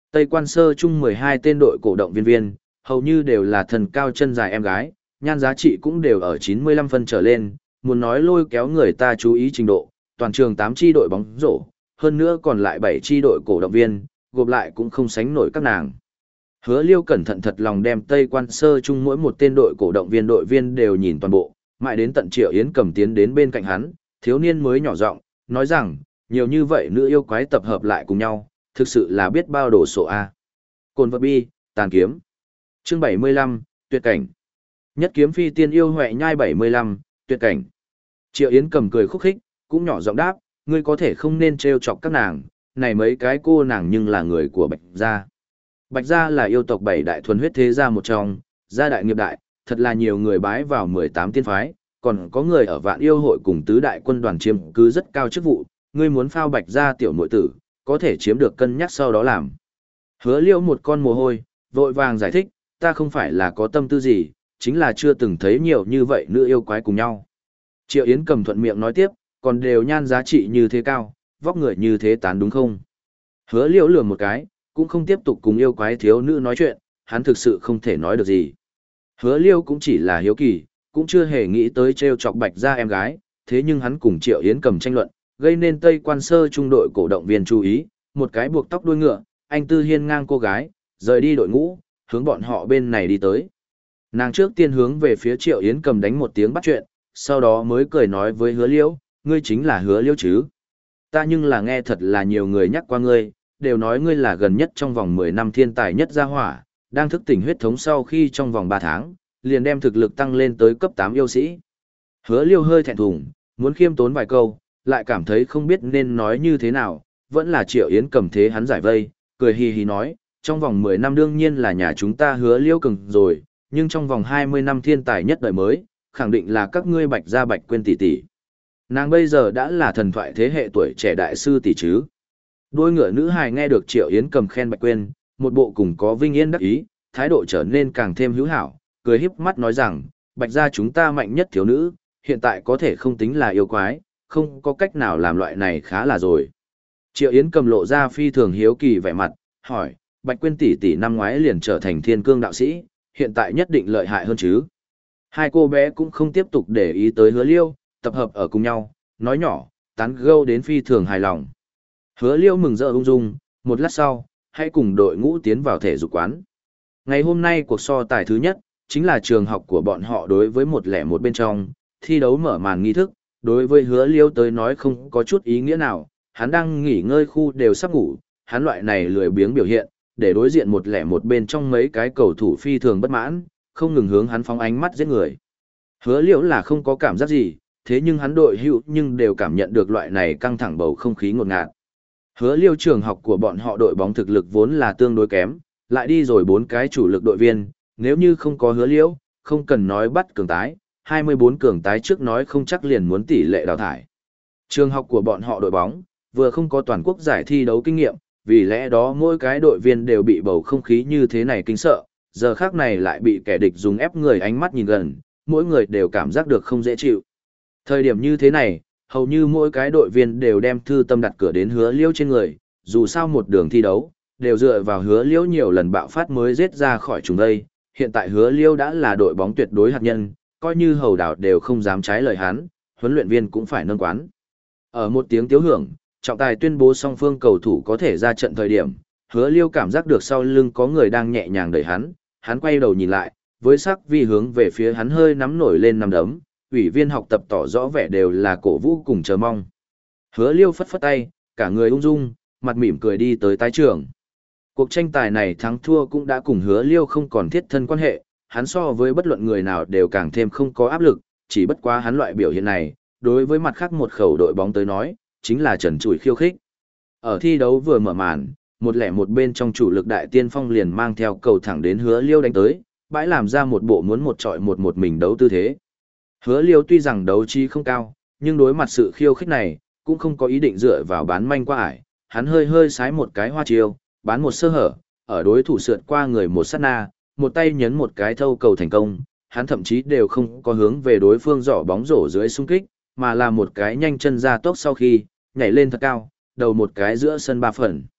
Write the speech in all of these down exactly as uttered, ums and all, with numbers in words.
Tây Quan Sơ chung mười hai tên đội cổ động viên viên, hầu như đều là thần cao chân dài em gái, nhan giá trị cũng đều ở chín mươi lăm phân trở lên, muốn nói lôi kéo người ta chú ý trình độ, toàn trường tám chi đội bóng rổ, hơn nữa còn lại bảy chi đội cổ động viên, gộp lại cũng không sánh nổi các nàng. Hứa Liêu cẩn thận thật lòng đem Tây Quan Sơ chung mỗi một tên đội cổ động viên đội viên đều nhìn toàn bộ, mãi đến tận Triệu Yến Cầm tiến đến bên cạnh hắn, thiếu niên mới nhỏ giọng nói rằng, nhiều như vậy nữ yêu quái tập hợp lại cùng nhau, thực sự là biết bao đồ sộ a. Cồn vật bi, tàn kiếm. Chương bảy mươi lăm, tuyệt cảnh. Nhất kiếm phi tiên yêu huệ nhai bảy mươi lăm, tuyệt cảnh. Triệu Yến Cầm cười khúc khích, cũng nhỏ giọng đáp, ngươi có thể không nên trêu chọc các nàng, này mấy cái cô nàng nhưng là người của Bạch gia. Bạch gia là yêu tộc bảy đại thuần huyết thế gia một trong, gia đại nghiệp đại, thật là nhiều người bái vào mười tám tiên phái, còn có người ở Vạn Yêu hội cùng tứ đại quân đoàn chiếm cứ rất cao chức vụ, ngươi muốn phao Bạch gia tiểu muội tử, có thể chiếm được cân nhắc sau đó làm. Hứa Liêu một con mồ hôi, vội vàng giải thích, ta không phải là có tâm tư gì, chính là chưa từng thấy nhiều như vậy nữ yêu quái cùng nhau. Triệu Yến Cầm thuận miệng nói tiếp, còn đều nhan giá trị như thế cao, vóc người như thế tán đúng không? Hứa Liêu lườm một cái, cũng không tiếp tục cùng yêu quái thiếu nữ nói chuyện, hắn thực sự không thể nói được gì. Hứa Liêu cũng chỉ là hiếu kỳ, cũng chưa hề nghĩ tới trêu chọc Bạch gia em gái, thế nhưng hắn cùng Triệu Yến Cầm tranh luận, gây nên Tây Quan Sơ trung đội cổ động viên chú ý, một cái buộc tóc đuôi ngựa, anh tư hiên ngang cô gái, rời đi đội ngũ, hướng bọn họ bên này đi tới. Nàng trước tiên hướng về phía Triệu Yến Cầm đánh một tiếng bắt chuyện, sau đó mới cười nói với Hứa Liêu, ngươi chính là Hứa Liêu chứ? Ta nhưng là nghe thật là nhiều người nhắc qua ngươi, đều nói ngươi là gần nhất trong vòng mười năm thiên tài nhất gia hỏa, đang thức tỉnh huyết thống sau khi trong vòng ba tháng, liền đem thực lực tăng lên tới cấp tám yêu sĩ. Hứa Liêu hơi thẹn thùng, muốn khiêm tốn vài câu, lại cảm thấy không biết nên nói như thế nào, vẫn là Triệu Yến Cầm thế hắn giải vây, cười hì hì nói, trong vòng mười năm đương nhiên là nhà chúng ta Hứa Liêu cường rồi, nhưng trong vòng hai mươi năm thiên tài nhất đời mới, khẳng định là các ngươi Bạch gia Bạch Quyên tỷ tỷ. Nàng bây giờ đã là thần thoại thế hệ tuổi trẻ đại sư tỷ chứ. Đôi ngựa nữ hài nghe được Triệu Yến Cầm khen Bạch Quyên, một bộ cùng có vinh yên đắc ý, thái độ trở nên càng thêm hữu hảo, cười híp mắt nói rằng, Bạch gia chúng ta mạnh nhất thiếu nữ, hiện tại có thể không tính là yêu quái, không có cách nào làm loại này khá là rồi. Triệu Yến Cầm lộ ra phi thường hiếu kỳ vẻ mặt, hỏi, Bạch Quyên tỷ tỷ năm ngoái liền trở thành thiên cương đạo sĩ, hiện tại nhất định lợi hại hơn chứ. Hai cô bé cũng không tiếp tục để ý tới Hứa Liêu, tập hợp ở cùng nhau, nói nhỏ, tán gẫu đến phi thường hài lòng. Hứa Liêu mừng rỡ ung dung, một lát sau, hãy cùng đội ngũ tiến vào thể dục quán. Ngày hôm nay cuộc so tài thứ nhất, chính là trường học của bọn họ đối với một lẻ một bên trong, thi đấu mở màn nghi thức, đối với Hứa Liêu tới nói không có chút ý nghĩa nào, hắn đang nghỉ ngơi khu đều sắp ngủ, hắn loại này lười biếng biểu hiện, để đối diện một lẻ một bên trong mấy cái cầu thủ phi thường bất mãn, không ngừng hướng hắn phóng ánh mắt giết người. Hứa Liêu là không có cảm giác gì, thế nhưng hắn đội hữu nhưng đều cảm nhận được loại này căng thẳng bầu không khí ngột ngạt. Hứa Liêu trường học của bọn họ đội bóng thực lực vốn là tương đối kém, lại đi rồi bốn cái chủ lực đội viên, nếu như không có Hứa Liêu, không cần nói bắt cường tái, hai mươi bốn cường tái trước nói không chắc liền muốn tỷ lệ đào thải. Trường học của bọn họ đội bóng, vừa không có toàn quốc giải thi đấu kinh nghiệm, vì lẽ đó mỗi cái đội viên đều bị bầu không khí như thế này kinh sợ, giờ khác này lại bị kẻ địch dùng ép người ánh mắt nhìn gần, mỗi người đều cảm giác được không dễ chịu. Thời điểm như thế này, hầu như mỗi cái đội viên đều đem thư tâm đặt cửa đến Hứa Liêu trên người, dù sao một đường thi đấu, đều dựa vào Hứa Liêu nhiều lần bạo phát mới giết ra khỏi chúng đây, hiện tại Hứa Liêu đã là đội bóng tuyệt đối hạt nhân, coi như hầu đảo đều không dám trái lời hắn, huấn luyện viên cũng phải nâng quán. Ở một tiếng tiếu hưởng, trọng tài tuyên bố song phương cầu thủ có thể ra trận thời điểm, Hứa Liêu cảm giác được sau lưng có người đang nhẹ nhàng đẩy hắn, hắn quay đầu nhìn lại, với sắc vi hướng về phía hắn hơi nắm nổi lên nắm đấm, ủy viên học tập tỏ rõ vẻ đều là cổ vũ cùng chờ mong. Hứa Liêu phất phất tay, cả người ung dung, mặt mỉm cười đi tới tái trường. Cuộc tranh tài này thắng thua cũng đã cùng Hứa Liêu không còn thiết thân quan hệ, hắn so với bất luận người nào đều càng thêm không có áp lực, chỉ bất quá hắn loại biểu hiện này, đối với mặt khác một khẩu đội bóng tới nói, chính là trần trụi khiêu khích. Ở thi đấu vừa mở màn, một lẻ một bên trong chủ lực đại tiên phong liền mang theo cầu thẳng đến Hứa Liêu đánh tới, bãi làm ra một bộ muốn một trọi một một mình đấu tư thế. Hứa Liêu tuy rằng đấu trí không cao, nhưng đối mặt sự khiêu khích này, cũng không có ý định dựa vào bán manh qua ải, hắn hơi hơi sái một cái hoa chiêu, bán một sơ hở, ở đối thủ sượt qua người một sát na, một tay nhấn một cái thâu cầu thành công, hắn thậm chí đều không có hướng về đối phương giỏ bóng rổ dưới xung kích, mà là một cái nhanh chân ra tốc sau khi, nhảy lên thật cao, đầu một cái giữa sân ba phần.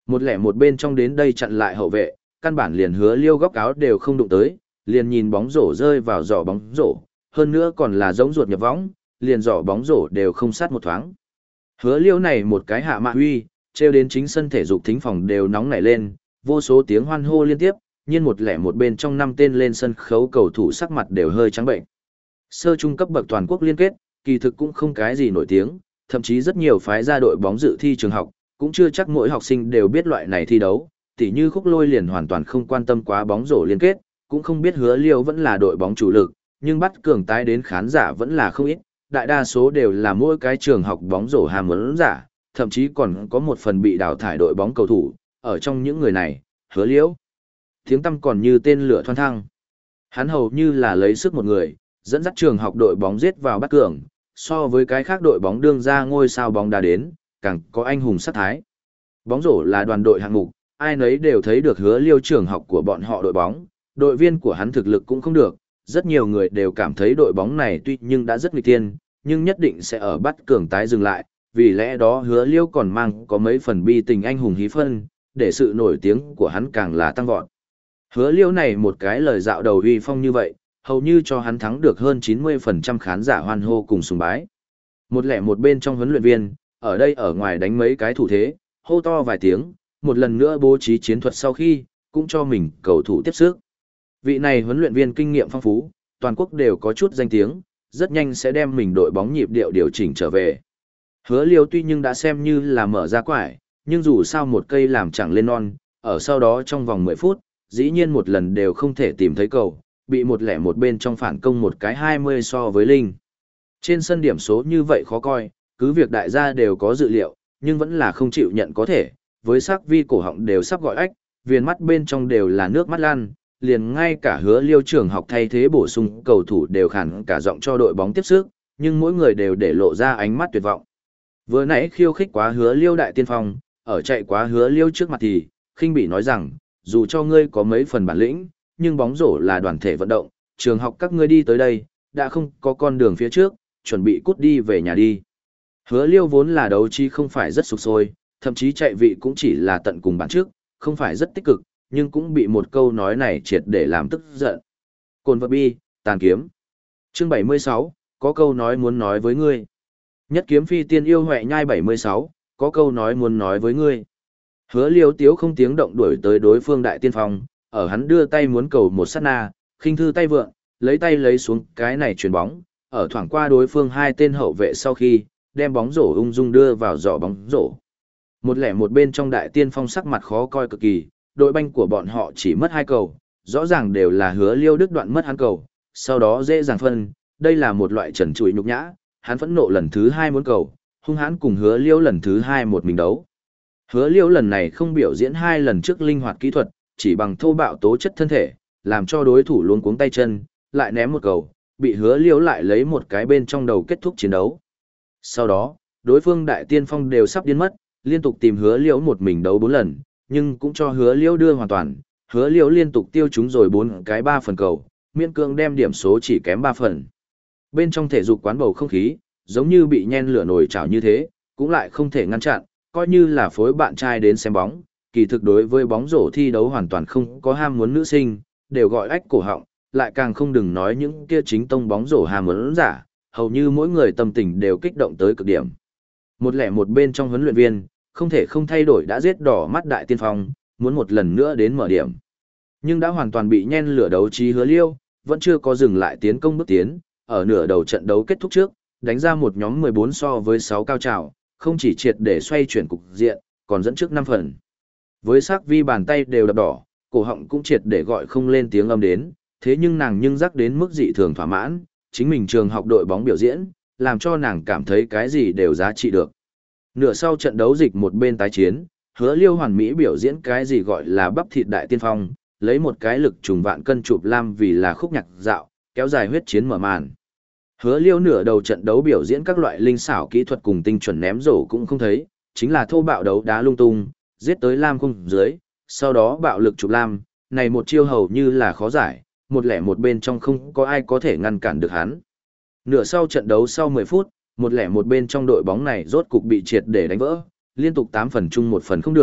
Một lẻ một bên trong đến đây chặn lại hậu vệ, căn bản liền Hứa Liêu góc áo đều không đụng tới, liền nhìn bóng rổ rơi vào giỏ bóng rổ, hơn nữa còn là giống ruột nhập võng, liền giỏ bóng rổ đều không sát một thoáng. Hứa Liêu này một cái hạ mạ huy, treo đến chính sân thể dục thính phòng đều nóng nảy lên, vô số tiếng hoan hô liên tiếp, nhiên một lẻ một bên trong năm tên lên sân khấu cầu thủ sắc mặt đều hơi trắng bệnh. Sơ trung cấp bậc toàn quốc liên kết, kỳ thực cũng không cái gì nổi tiếng, thậm chí rất nhiều phái ra đội bóng dự thi trường học, cũng chưa chắc mỗi học sinh đều biết loại này thi đấu, tỉ như Khúc Lôi liền hoàn toàn không quan tâm quá bóng rổ liên kết, cũng không biết Hứa Liêu vẫn là đội bóng chủ lực, nhưng bắt cường tái đến khán giả vẫn là không ít, đại đa số đều là mỗi cái trường học bóng rổ ham muốn giả, thậm chí còn có một phần bị đào thải đội bóng cầu thủ, ở trong những người này, Hứa Liêu tiếng tăm còn như tên lửa thoăn thăng. Hắn hầu như là lấy sức một người, dẫn dắt trường học đội bóng giết vào bắt cường, so với cái khác đội bóng đương ra ngôi sao bóng đá đến, càng có anh hùng sát thái. Bóng rổ là đoàn đội hạng mục, ai nấy đều thấy được Hứa Liêu trường học của bọn họ đội bóng, đội viên của hắn thực lực cũng không được, rất nhiều người đều cảm thấy đội bóng này tuy nhưng đã rất nguy tiên, nhưng nhất định sẽ ở bắt cường tái dừng lại, vì lẽ đó Hứa Liêu còn mang có mấy phần bi tình anh hùng hí phân, để sự nổi tiếng của hắn càng là tăng vọt. Hứa Liêu này một cái lời dạo đầu uy phong như vậy, hầu như cho hắn thắng được hơn chín mươi phần trăm khán giả hoan hô cùng sùng bái. Một lẻ một bên trong huấn luyện viên, ở đây ở ngoài đánh mấy cái thủ thế, hô to vài tiếng, một lần nữa bố trí chiến thuật sau khi, cũng cho mình cầu thủ tiếp sức. Vị này huấn luyện viên kinh nghiệm phong phú, toàn quốc đều có chút danh tiếng, rất nhanh sẽ đem mình đội bóng nhịp điệu điều chỉnh trở về. Hứa Liêu tuy nhưng đã xem như là mở ra quải, nhưng dù sao một cây làm chẳng lên non, ở sau đó trong vòng mười phút, dĩ nhiên một lần đều không thể tìm thấy cầu, bị một lẻ một bên trong phản công một cái hai mươi so với Linh. Trên sân điểm số như vậy khó coi, cứ việc đại gia đều có dự liệu, nhưng vẫn là không chịu nhận có thể, với sắc vi cổ họng đều sắp gọi ách, viền mắt bên trong đều là nước mắt lan, liền ngay cả Hứa Liêu trường học thay thế bổ sung cầu thủ đều khản cả giọng cho đội bóng tiếp sức, nhưng mỗi người đều để lộ ra ánh mắt tuyệt vọng. Vừa nãy khiêu khích quá Hứa Liêu đại tiên phong, ở chạy quá Hứa Liêu trước mặt thì, khinh bị nói rằng, dù cho ngươi có mấy phần bản lĩnh, nhưng bóng rổ là đoàn thể vận động, trường học các ngươi đi tới đây, đã không có con đường phía trước, chuẩn bị cút đi về nhà đi. Hứa Liêu vốn là đấu trí không phải rất sục sôi, thậm chí chạy vị cũng chỉ là tận cùng bản trước, không phải rất tích cực, nhưng cũng bị một câu nói này triệt để làm tức giận. Cồn vật bi, tàn kiếm. Chương bảy mươi sáu, có câu nói muốn nói với ngươi. Nhất kiếm phi tiên yêu huệ nhai bảy mươi sáu, có câu nói muốn nói với ngươi. Hứa Liêu tiếu không tiếng động đuổi tới đối phương đại tiên phong, ở hắn đưa tay muốn cầu một sát na, khinh thư tay vượng, lấy tay lấy xuống cái này chuyền bóng, ở thoảng qua đối phương hai tên hậu vệ sau khi, đem bóng rổ ung dung đưa vào giỏ bóng rổ. Một lẻ một bên trong đại tiên phong sắc mặt khó coi cực kỳ, đội banh của bọn họ chỉ mất hai cầu, rõ ràng đều là Hứa Liêu đứt đoạn mất hắn cầu, sau đó dễ dàng phân, đây là một loại trần trụi nhục nhã, hắn phẫn nộ lần thứ hai muốn cầu, hung hãn cùng Hứa Liêu lần thứ hai một mình đấu. Hứa Liêu lần này không biểu diễn hai lần trước linh hoạt kỹ thuật, chỉ bằng thô bạo tố chất thân thể, làm cho đối thủ luống cuống tay chân, lại ném một cầu, bị Hứa Liêu lại lấy một cái bên trong đầu kết thúc chiến đấu. Sau đó, đối phương đại tiên phong đều sắp điên mất, liên tục tìm Hứa Liêu một mình đấu bốn lần, nhưng cũng cho Hứa Liêu đưa hoàn toàn, Hứa Liêu liên tục tiêu trúng rồi bốn cái ba phần cầu, miễn cưỡng đem điểm số chỉ kém ba phần. Bên trong thể dục quán bầu không khí, giống như bị nhen lửa nồi chảo như thế, cũng lại không thể ngăn chặn, coi như là phối bạn trai đến xem bóng, kỳ thực đối với bóng rổ thi đấu hoàn toàn không có ham muốn nữ sinh, đều gọi ách cổ họng, lại càng không đừng nói những kia chính tông bóng rổ ham muốn giả, hầu như mỗi người tâm tình đều kích động tới cực điểm. Một lẻ một bên trong huấn luyện viên, không thể không thay đổi đã giết đỏ mắt đại tiên phong, muốn một lần nữa đến mở điểm. Nhưng đã hoàn toàn bị nhen lửa đấu trí Hứa Liêu, vẫn chưa có dừng lại tiến công bước tiến, ở nửa đầu trận đấu kết thúc trước, đánh ra một nhóm mười bốn so với sáu cao trào, không chỉ triệt để xoay chuyển cục diện, còn dẫn trước năm phần. Với sắc vi bàn tay đều đập đỏ, cổ họng cũng triệt để gọi không lên tiếng âm đến, thế nhưng nàng nhưng rắc đến mức dị thường thỏa mãn, chính mình trường học đội bóng biểu diễn, làm cho nàng cảm thấy cái gì đều giá trị được. Nửa sau trận đấu dịch một bên tái chiến, Hứa Liêu hoàn mỹ biểu diễn cái gì gọi là bắp thịt đại tiên phong, lấy một cái lực trùng vạn cân chụp lam vì là khúc nhạc dạo, kéo dài huyết chiến mở màn. Hứa Liêu nửa đầu trận đấu biểu diễn các loại linh xảo kỹ thuật cùng tinh chuẩn ném rổ cũng không thấy, chính là thô bạo đấu đá lung tung, giết tới lam khung dưới, sau đó bạo lực chụp lam, này một chiêu hầu như là khó giải, một lẻ một bên trong không có ai có thể ngăn cản được hắn. Nửa sau trận đấu sau mười phút, một lẻ một bên trong đội bóng này rốt cục bị triệt để đánh vỡ, liên tục tám phần chung một phần không được,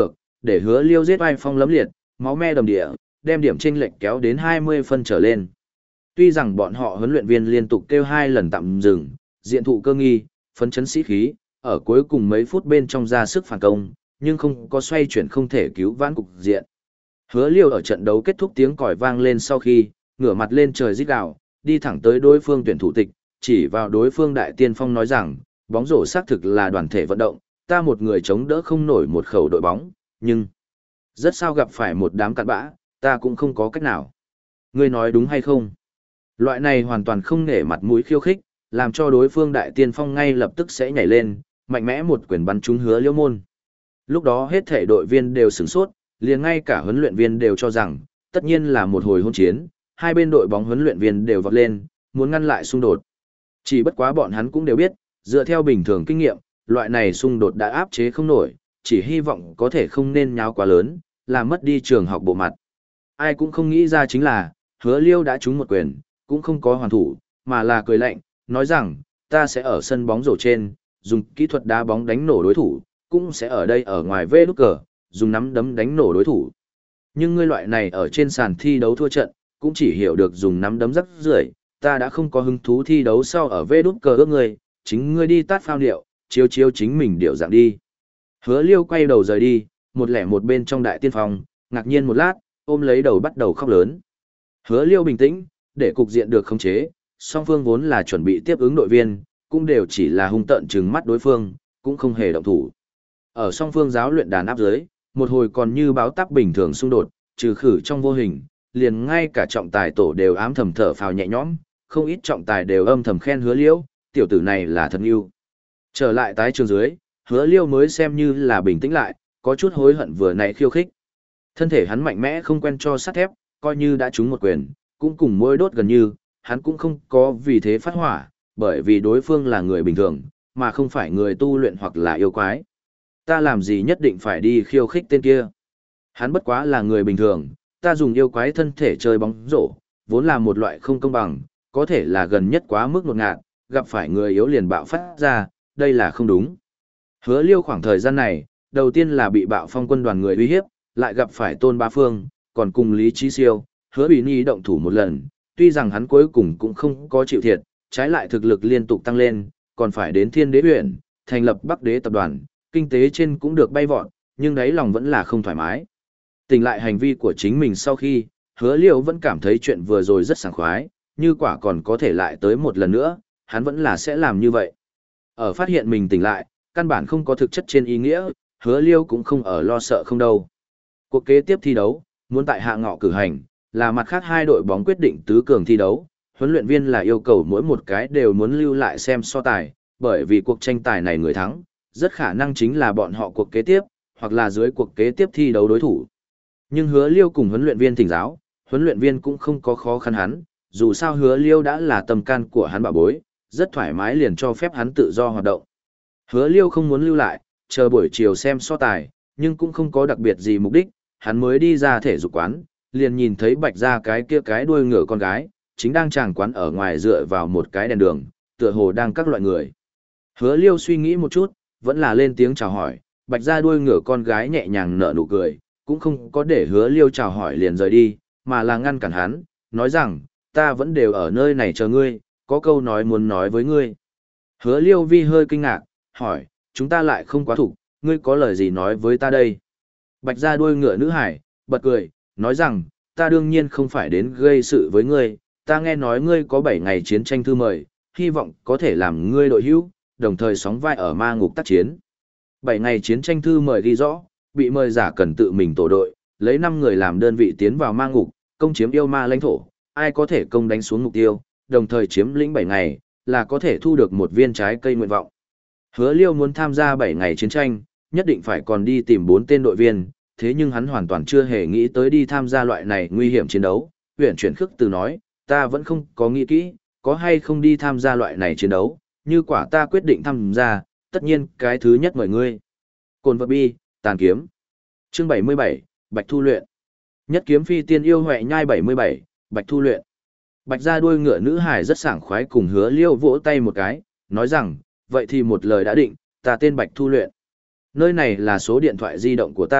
để Hứa Liêu giết oai phong lẫm liệt, máu me đầm địa, đem điểm chênh lệch kéo đến hai mươi phân trở lên. Tuy rằng bọn họ huấn luyện viên liên tục kêu hai lần tạm dừng, diện thụ cơ nghi, phấn chấn sĩ khí, ở cuối cùng mấy phút bên trong ra sức phản công, nhưng không có xoay chuyển không thể cứu vãn cục diện. Hứa Liêu ở trận đấu kết thúc tiếng còi vang lên sau khi, ngửa mặt lên trời rít gào, đi thẳng tới đối phương tuyển thủ tịch, chỉ vào đối phương đại tiên phong nói rằng, bóng rổ xác thực là đoàn thể vận động, ta một người chống đỡ không nổi một khẩu đội bóng, nhưng rất sao gặp phải một đám cặn bã, ta cũng không có cách nào. Ngươi nói đúng hay không? Loại này hoàn toàn không nể mặt mũi khiêu khích, làm cho đối phương đại tiên phong ngay lập tức sẽ nhảy lên, mạnh mẽ một quyền bắn trúng Hứa Liêu môn. Lúc đó hết thể đội viên đều sửng sốt, liền ngay cả huấn luyện viên đều cho rằng, tất nhiên là một hồi hôn chiến, hai bên đội bóng huấn luyện viên đều vọt lên, muốn ngăn lại xung đột. Chỉ bất quá bọn hắn cũng đều biết, dựa theo bình thường kinh nghiệm, loại này xung đột đã áp chế không nổi, chỉ hy vọng có thể không nên nháo quá lớn, làm mất đi trường học bộ mặt. Ai cũng không nghĩ ra chính là, Hứa Liêu đã trúng một quyền, cũng không có hoàn thủ, mà là cười lạnh, nói rằng, ta sẽ ở sân bóng rổ trên, dùng kỹ thuật đá bóng đánh nổ đối thủ, cũng sẽ ở đây ở ngoài vê đút cờ, dùng nắm đấm đánh nổ đối thủ. Nhưng ngươi loại này ở trên sàn thi đấu thua trận, cũng chỉ hiểu được dùng nắm đấm rắc rưởi, ta đã không có hứng thú thi đấu sau ở vê đút cờ ước ngươi, chính ngươi đi tát phao điệu, chiếu chiếu chính mình điệu dạng đi. Hứa Liêu quay đầu rời đi, một lẻ một bên trong đại tiên phòng, ngạc nhiên một lát, ôm lấy đầu bắt đầu khóc lớn. Hứa Liêu bình tĩnh, để cục diện được khống chế, song phương vốn là chuẩn bị tiếp ứng đội viên, cũng đều chỉ là hung tợn trừng mắt đối phương, cũng không hề động thủ. Ở song phương giáo luyện đàn áp dưới, một hồi còn như báo táp bình thường xung đột, trừ khử trong vô hình, liền ngay cả trọng tài tổ đều ám thầm thở phào nhẹ nhõm, không ít trọng tài đều âm thầm khen Hứa Liêu, tiểu tử này là thật yêu. Trở lại tái trường dưới, Hứa Liêu mới xem như là bình tĩnh lại, có chút hối hận vừa nãy khiêu khích. Thân thể hắn mạnh mẽ không quen cho sắt thép, coi như đã trúng một quyền, cũng cùng môi đốt gần như, hắn cũng không có vì thế phát hỏa, bởi vì đối phương là người bình thường, mà không phải người tu luyện hoặc là yêu quái. Ta làm gì nhất định phải đi khiêu khích tên kia. Hắn bất quá là người bình thường, ta dùng yêu quái thân thể chơi bóng rổ, vốn là một loại không công bằng, có thể là gần nhất quá mức ngột ngạt, gặp phải người yếu liền bạo phát ra, đây là không đúng. Hứa Liêu khoảng thời gian này, đầu tiên là bị bạo phong quân đoàn người uy hiếp, lại gặp phải Tôn Bá Phương, còn cùng Lý Chí Siêu, Hứa Bỉ Nhi động thủ một lần, tuy rằng hắn cuối cùng cũng không có chịu thiệt, trái lại thực lực liên tục tăng lên, còn phải đến Thiên Đế huyện, thành lập Bắc Đế tập đoàn, kinh tế trên cũng được bay vọt, nhưng đáy lòng vẫn là không thoải mái. Tỉnh lại hành vi của chính mình sau khi, Hứa Liêu vẫn cảm thấy chuyện vừa rồi rất sảng khoái, như quả còn có thể lại tới một lần nữa, hắn vẫn là sẽ làm như vậy. Ở phát hiện mình tỉnh lại, căn bản không có thực chất trên ý nghĩa, Hứa Liêu cũng không ở lo sợ không đâu. Cuộc kế tiếp thi đấu, muốn tại hạ ngọ cử hành, là mặt khác hai đội bóng quyết định tứ cường thi đấu, huấn luyện viên là yêu cầu mỗi một cái đều muốn lưu lại xem so tài, bởi vì cuộc tranh tài này người thắng, rất khả năng chính là bọn họ cuộc kế tiếp, hoặc là dưới cuộc kế tiếp thi đấu đối thủ. Nhưng Hứa Liêu cùng huấn luyện viên thỉnh giáo, huấn luyện viên cũng không có khó khăn hắn, dù sao Hứa Liêu đã là tầm can của hắn bảo bối, rất thoải mái liền cho phép hắn tự do hoạt động. Hứa Liêu không muốn lưu lại, chờ buổi chiều xem so tài, nhưng cũng không có đặc biệt gì mục đích, hắn mới đi ra thể dục quán, liền nhìn thấy Bạch Gia cái kia cái đuôi ngựa con gái, chính đang tràng quán ở ngoài dựa vào một cái đèn đường, tựa hồ đang các loại người. Hứa Liêu suy nghĩ một chút, vẫn là lên tiếng chào hỏi, Bạch Gia đuôi ngựa con gái nhẹ nhàng nở nụ cười, cũng không có để Hứa Liêu chào hỏi liền rời đi, mà là ngăn cản hắn, nói rằng, ta vẫn đều ở nơi này chờ ngươi, có câu nói muốn nói với ngươi. Hứa Liêu vi hơi kinh ngạc, hỏi, chúng ta lại không quá thủ, ngươi có lời gì nói với ta đây? Bạch Gia đuôi ngựa nữ hải, bật cười, nói rằng, ta đương nhiên không phải đến gây sự với ngươi, ta nghe nói ngươi có bảy ngày chiến tranh thư mời, hy vọng có thể làm ngươi đội hữu, đồng thời sóng vai ở ma ngục tác chiến. bảy ngày chiến tranh thư mời ghi rõ, bị mời giả cần tự mình tổ đội, lấy năm người làm đơn vị tiến vào ma ngục, công chiếm yêu ma lãnh thổ, ai có thể công đánh xuống mục tiêu, đồng thời chiếm lĩnh bảy ngày, là có thể thu được một viên trái cây nguyện vọng. Hứa Liêu muốn tham gia bảy ngày chiến tranh, nhất định phải còn đi tìm bốn tên đội viên, thế nhưng hắn hoàn toàn chưa hề nghĩ tới đi tham gia loại này nguy hiểm chiến đấu. Huyền chuyển khước từ nói, ta vẫn không có nghĩ kỹ, có hay không đi tham gia loại này chiến đấu, như quả ta quyết định tham gia, tất nhiên cái thứ nhất mời ngươi. Cồn vật bi, tàn kiếm. Chương bảy mươi bảy, Bạch Thu luyện. Nhất kiếm phi tiên yêu huệ nhai bảy mươi bảy, Bạch Thu luyện. Bạch Gia đuôi ngựa nữ hải rất sảng khoái cùng Hứa Liêu vỗ tay một cái, nói rằng, vậy thì một lời đã định, ta tên Bạch Thu luyện. Nơi này là số điện thoại di động của ta,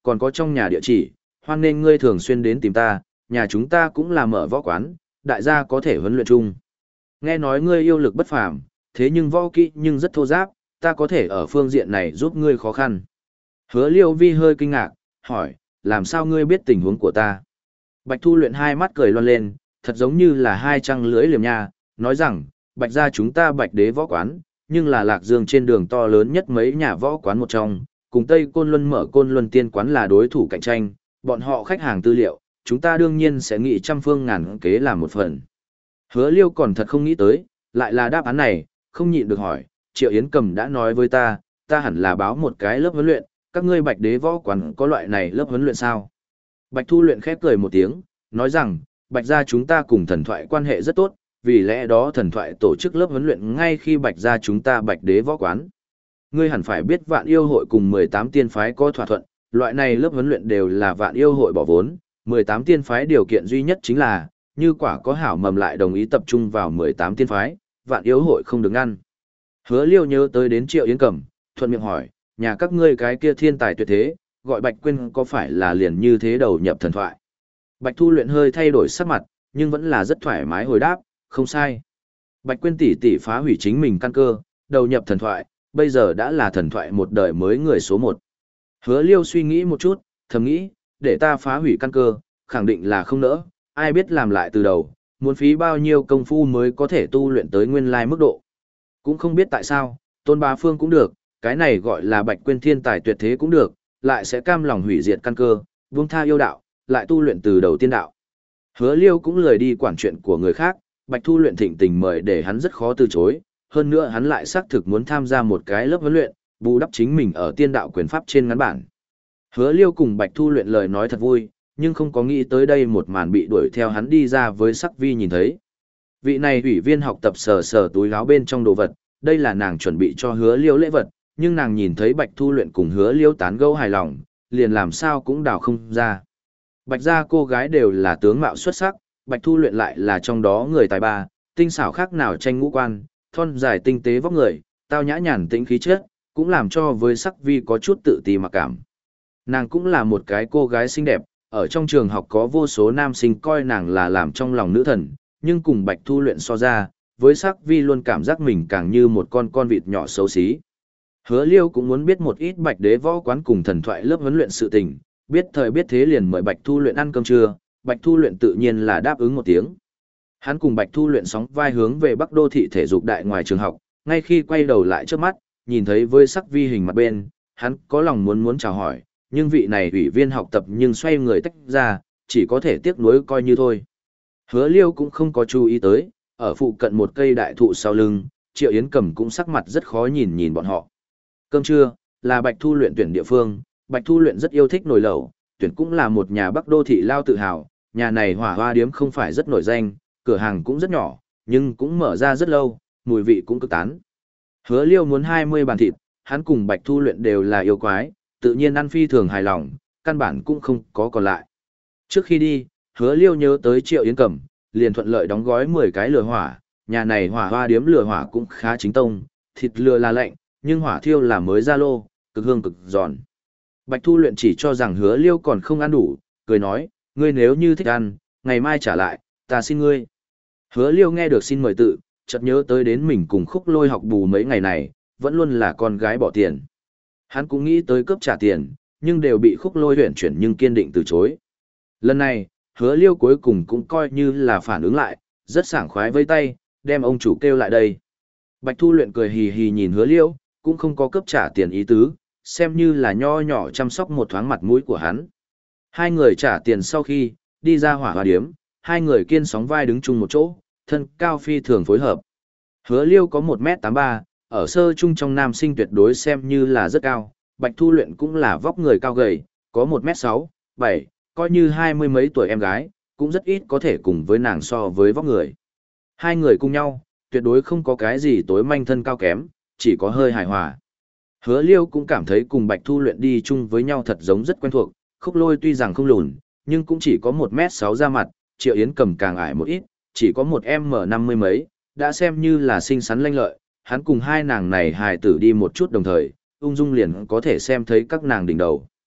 còn có trong nhà địa chỉ, hoan nên ngươi thường xuyên đến tìm ta, nhà chúng ta cũng là mở võ quán, đại gia có thể huấn luyện chung. Nghe nói ngươi yêu lực bất phàm, thế nhưng võ kỹ nhưng rất thô giáp, ta có thể ở phương diện này giúp ngươi khó khăn. Hứa Liêu Vi hơi kinh ngạc, hỏi, làm sao ngươi biết tình huống của ta? Bạch Thu Luyện hai mắt cười loan lên, thật giống như là hai trăng lưỡi liềm nha, nói rằng, Bạch gia chúng ta Bạch Đế võ quán, nhưng là Lạc Dương trên đường to lớn nhất mấy nhà võ quán một trong, cùng Tây Côn Luân mở Côn Luân Tiên quán là đối thủ cạnh tranh, bọn họ khách hàng tư liệu, chúng ta đương nhiên sẽ nghĩ trăm phương ngàn kế làm một phần. Hứa Liêu còn thật không nghĩ tới, lại là đáp án này, không nhịn được hỏi, Triệu Yến Cầm đã nói với ta, ta hẳn là báo một cái lớp huấn luyện, các ngươi Bạch Đế võ quán có loại này lớp huấn luyện sao? Bạch Thu Luyện khép cười một tiếng, nói rằng, Bạch gia chúng ta cùng thần thoại quan hệ rất tốt, vì lẽ đó thần thoại tổ chức lớp huấn luyện ngay khi Bạch gia chúng ta Bạch Đế võ quán. Ngươi hẳn phải biết Vạn Yêu hội cùng mười tám tiên phái có thỏa thuận, loại này lớp huấn luyện đều là Vạn Yêu hội bỏ vốn, mười tám tiên phái điều kiện duy nhất chính là, như quả có hảo mầm lại đồng ý tập trung vào mười tám tiên phái, Vạn Yêu hội không được ngăn. Hứa Liêu nhớ tới đến Triệu Yến Cẩm, thuận miệng hỏi, nhà các ngươi cái kia thiên tài tuyệt thế, gọi Bạch Quyên có phải là liền như thế đầu nhập thần thoại? Bạch Thu Luyện hơi thay đổi sắc mặt, nhưng vẫn là rất thoải mái hồi đáp, không sai. Bạch Quyên tỷ tỷ phá hủy chính mình căn cơ, đầu nhập thần thoại, bây giờ đã là thần thoại một đời mới người số một. Hứa Liêu suy nghĩ một chút, thầm nghĩ, để ta phá hủy căn cơ, khẳng định là không nỡ, ai biết làm lại từ đầu, muốn phí bao nhiêu công phu mới có thể tu luyện tới nguyên lai mức độ. Cũng không biết tại sao, Tôn Bá Phương cũng được, cái này gọi là Bạch Quyên thiên tài tuyệt thế cũng được, lại sẽ cam lòng hủy diệt căn cơ, buông tha yêu đạo, lại tu luyện từ đầu tiên đạo. Hứa Liêu cũng lười đi quản chuyện của người khác, Bạch Thu Luyện thịnh tình mời để hắn rất khó từ chối, hơn nữa hắn lại xác thực muốn tham gia một cái lớp huấn luyện, bù đắp chính mình ở tiên đạo quyền pháp trên ngắn bản. Hứa Liêu cùng Bạch Thu Luyện lời nói thật vui, nhưng không có nghĩ tới đây một màn bị đuổi theo hắn đi ra với Sắc Vi nhìn thấy. Vị này ủy viên học tập sờ sờ túi áo bên trong đồ vật, đây là nàng chuẩn bị cho Hứa Liêu lễ vật, nhưng nàng nhìn thấy Bạch Thu Luyện cùng Hứa Liêu tán gẫu hài lòng, liền làm sao cũng đào không ra. Bạch gia cô gái đều là tướng mạo xuất sắc, Bạch Thu Luyện lại là trong đó người tài ba, tinh xảo khác nào tranh ngũ quan, thon dài tinh tế vóc người, tao nhã nhàn tĩnh khí chất, cũng làm cho với Sắc Vi có chút tự ti mặc cảm. Nàng cũng là một cái cô gái xinh đẹp, ở trong trường học có vô số nam sinh coi nàng là làm trong lòng nữ thần, nhưng cùng Bạch Thu Luyện so ra, với Sắc Vi luôn cảm giác mình càng như một con con vịt nhỏ xấu xí. Hứa Liêu cũng muốn biết một ít Bạch Đế võ quán cùng thần thoại lớp huấn luyện sự tình, biết thời biết thế liền mời Bạch Thu Luyện ăn cơm trưa, Bạch Thu Luyện tự nhiên là đáp ứng một tiếng. Hắn cùng Bạch Thu Luyện sóng vai hướng về Bắc Đô thị thể dục đại ngoài trường học, ngay khi quay đầu lại trước mắt, nhìn thấy với Sắc Vi hình mặt bên, hắn có lòng muốn muốn chào hỏi, nhưng vị này ủy viên học tập nhưng xoay người tách ra, chỉ có thể tiếc nuối coi như thôi. Hứa Liêu cũng không có chú ý tới, ở phụ cận một cây đại thụ sau lưng, Triệu Yến Cầm cũng sắc mặt rất khó nhìn nhìn bọn họ. Cơm trưa, là Bạch Thu Luyện tuyển địa phương, Bạch Thu Luyện rất yêu thích nồi lẩu, tuyển cũng là một nhà Bắc Đô thị lao tự hào, nhà này hỏa hoa điếm không phải rất nổi danh, cửa hàng cũng rất nhỏ, nhưng cũng mở ra rất lâu, mùi vị cũng cực tán. Hứa Liêu muốn hai mươi bàn thịt, hắn cùng Bạch Thu Luyện đều là yêu quái, tự nhiên ăn phi thường hài lòng, căn bản cũng không có còn lại. Trước khi đi, Hứa Liêu nhớ tới Triệu Yến Cẩm, liền thuận lợi đóng gói mười cái lửa hỏa, nhà này hỏa hoa điếm lửa hỏa cũng khá chính tông, thịt lửa là lạnh, nhưng hỏa thiêu là mới ra lô, cực hương cực giòn. Bạch Thu Luyện chỉ cho rằng Hứa Liêu còn không ăn đủ, cười nói, ngươi nếu như thích ăn, ngày mai trả lại, ta xin ngươi. Hứa Liêu nghe được xin mời tự, chợt nhớ tới đến mình cùng Khúc Lôi học bù mấy ngày này, vẫn luôn là con gái bỏ tiền. Hắn cũng nghĩ tới cướp trả tiền, nhưng đều bị Khúc Lôi huyển chuyển nhưng kiên định từ chối. Lần này, Hứa Liêu cuối cùng cũng coi như là phản ứng lại, rất sảng khoái với tay, đem ông chủ kêu lại đây. Bạch Thu Luyện cười hì hì nhìn Hứa Liêu, cũng không có cướp trả tiền ý tứ, xem như là nho nhỏ chăm sóc một thoáng mặt mũi của hắn. Hai người trả tiền sau khi, đi ra hỏa hoa điếm, hai người kiên sóng vai đứng chung một chỗ, thân cao phi thường phối hợp. Hứa Liêu có một mét tám mươi ba, ở sơ trung trong nam sinh tuyệt đối xem như là rất cao, Bạch Thu Luyện cũng là vóc người cao gầy, có một mét sáu, bảy, coi như hai mươi mấy tuổi em gái, cũng rất ít có thể cùng với nàng so với vóc người. Hai người cùng nhau, tuyệt đối không có cái gì tối manh thân cao kém, chỉ có hơi hài hòa. Hứa Liêu cũng cảm thấy cùng Bạch Thu Luyện đi chung với nhau thật giống rất quen thuộc, Khúc Lôi tuy rằng không lùn, nhưng cũng chỉ có một mét sáu ra mặt, Triệu Yến Cầm càng ải một ít, chỉ có một em năm mươi mấy, đã xem như là xinh xắn lanh lợi, hắn cùng hai nàng này hài tử đi một chút đồng thời, ung dung liền có thể xem thấy các nàng đỉnh đầu.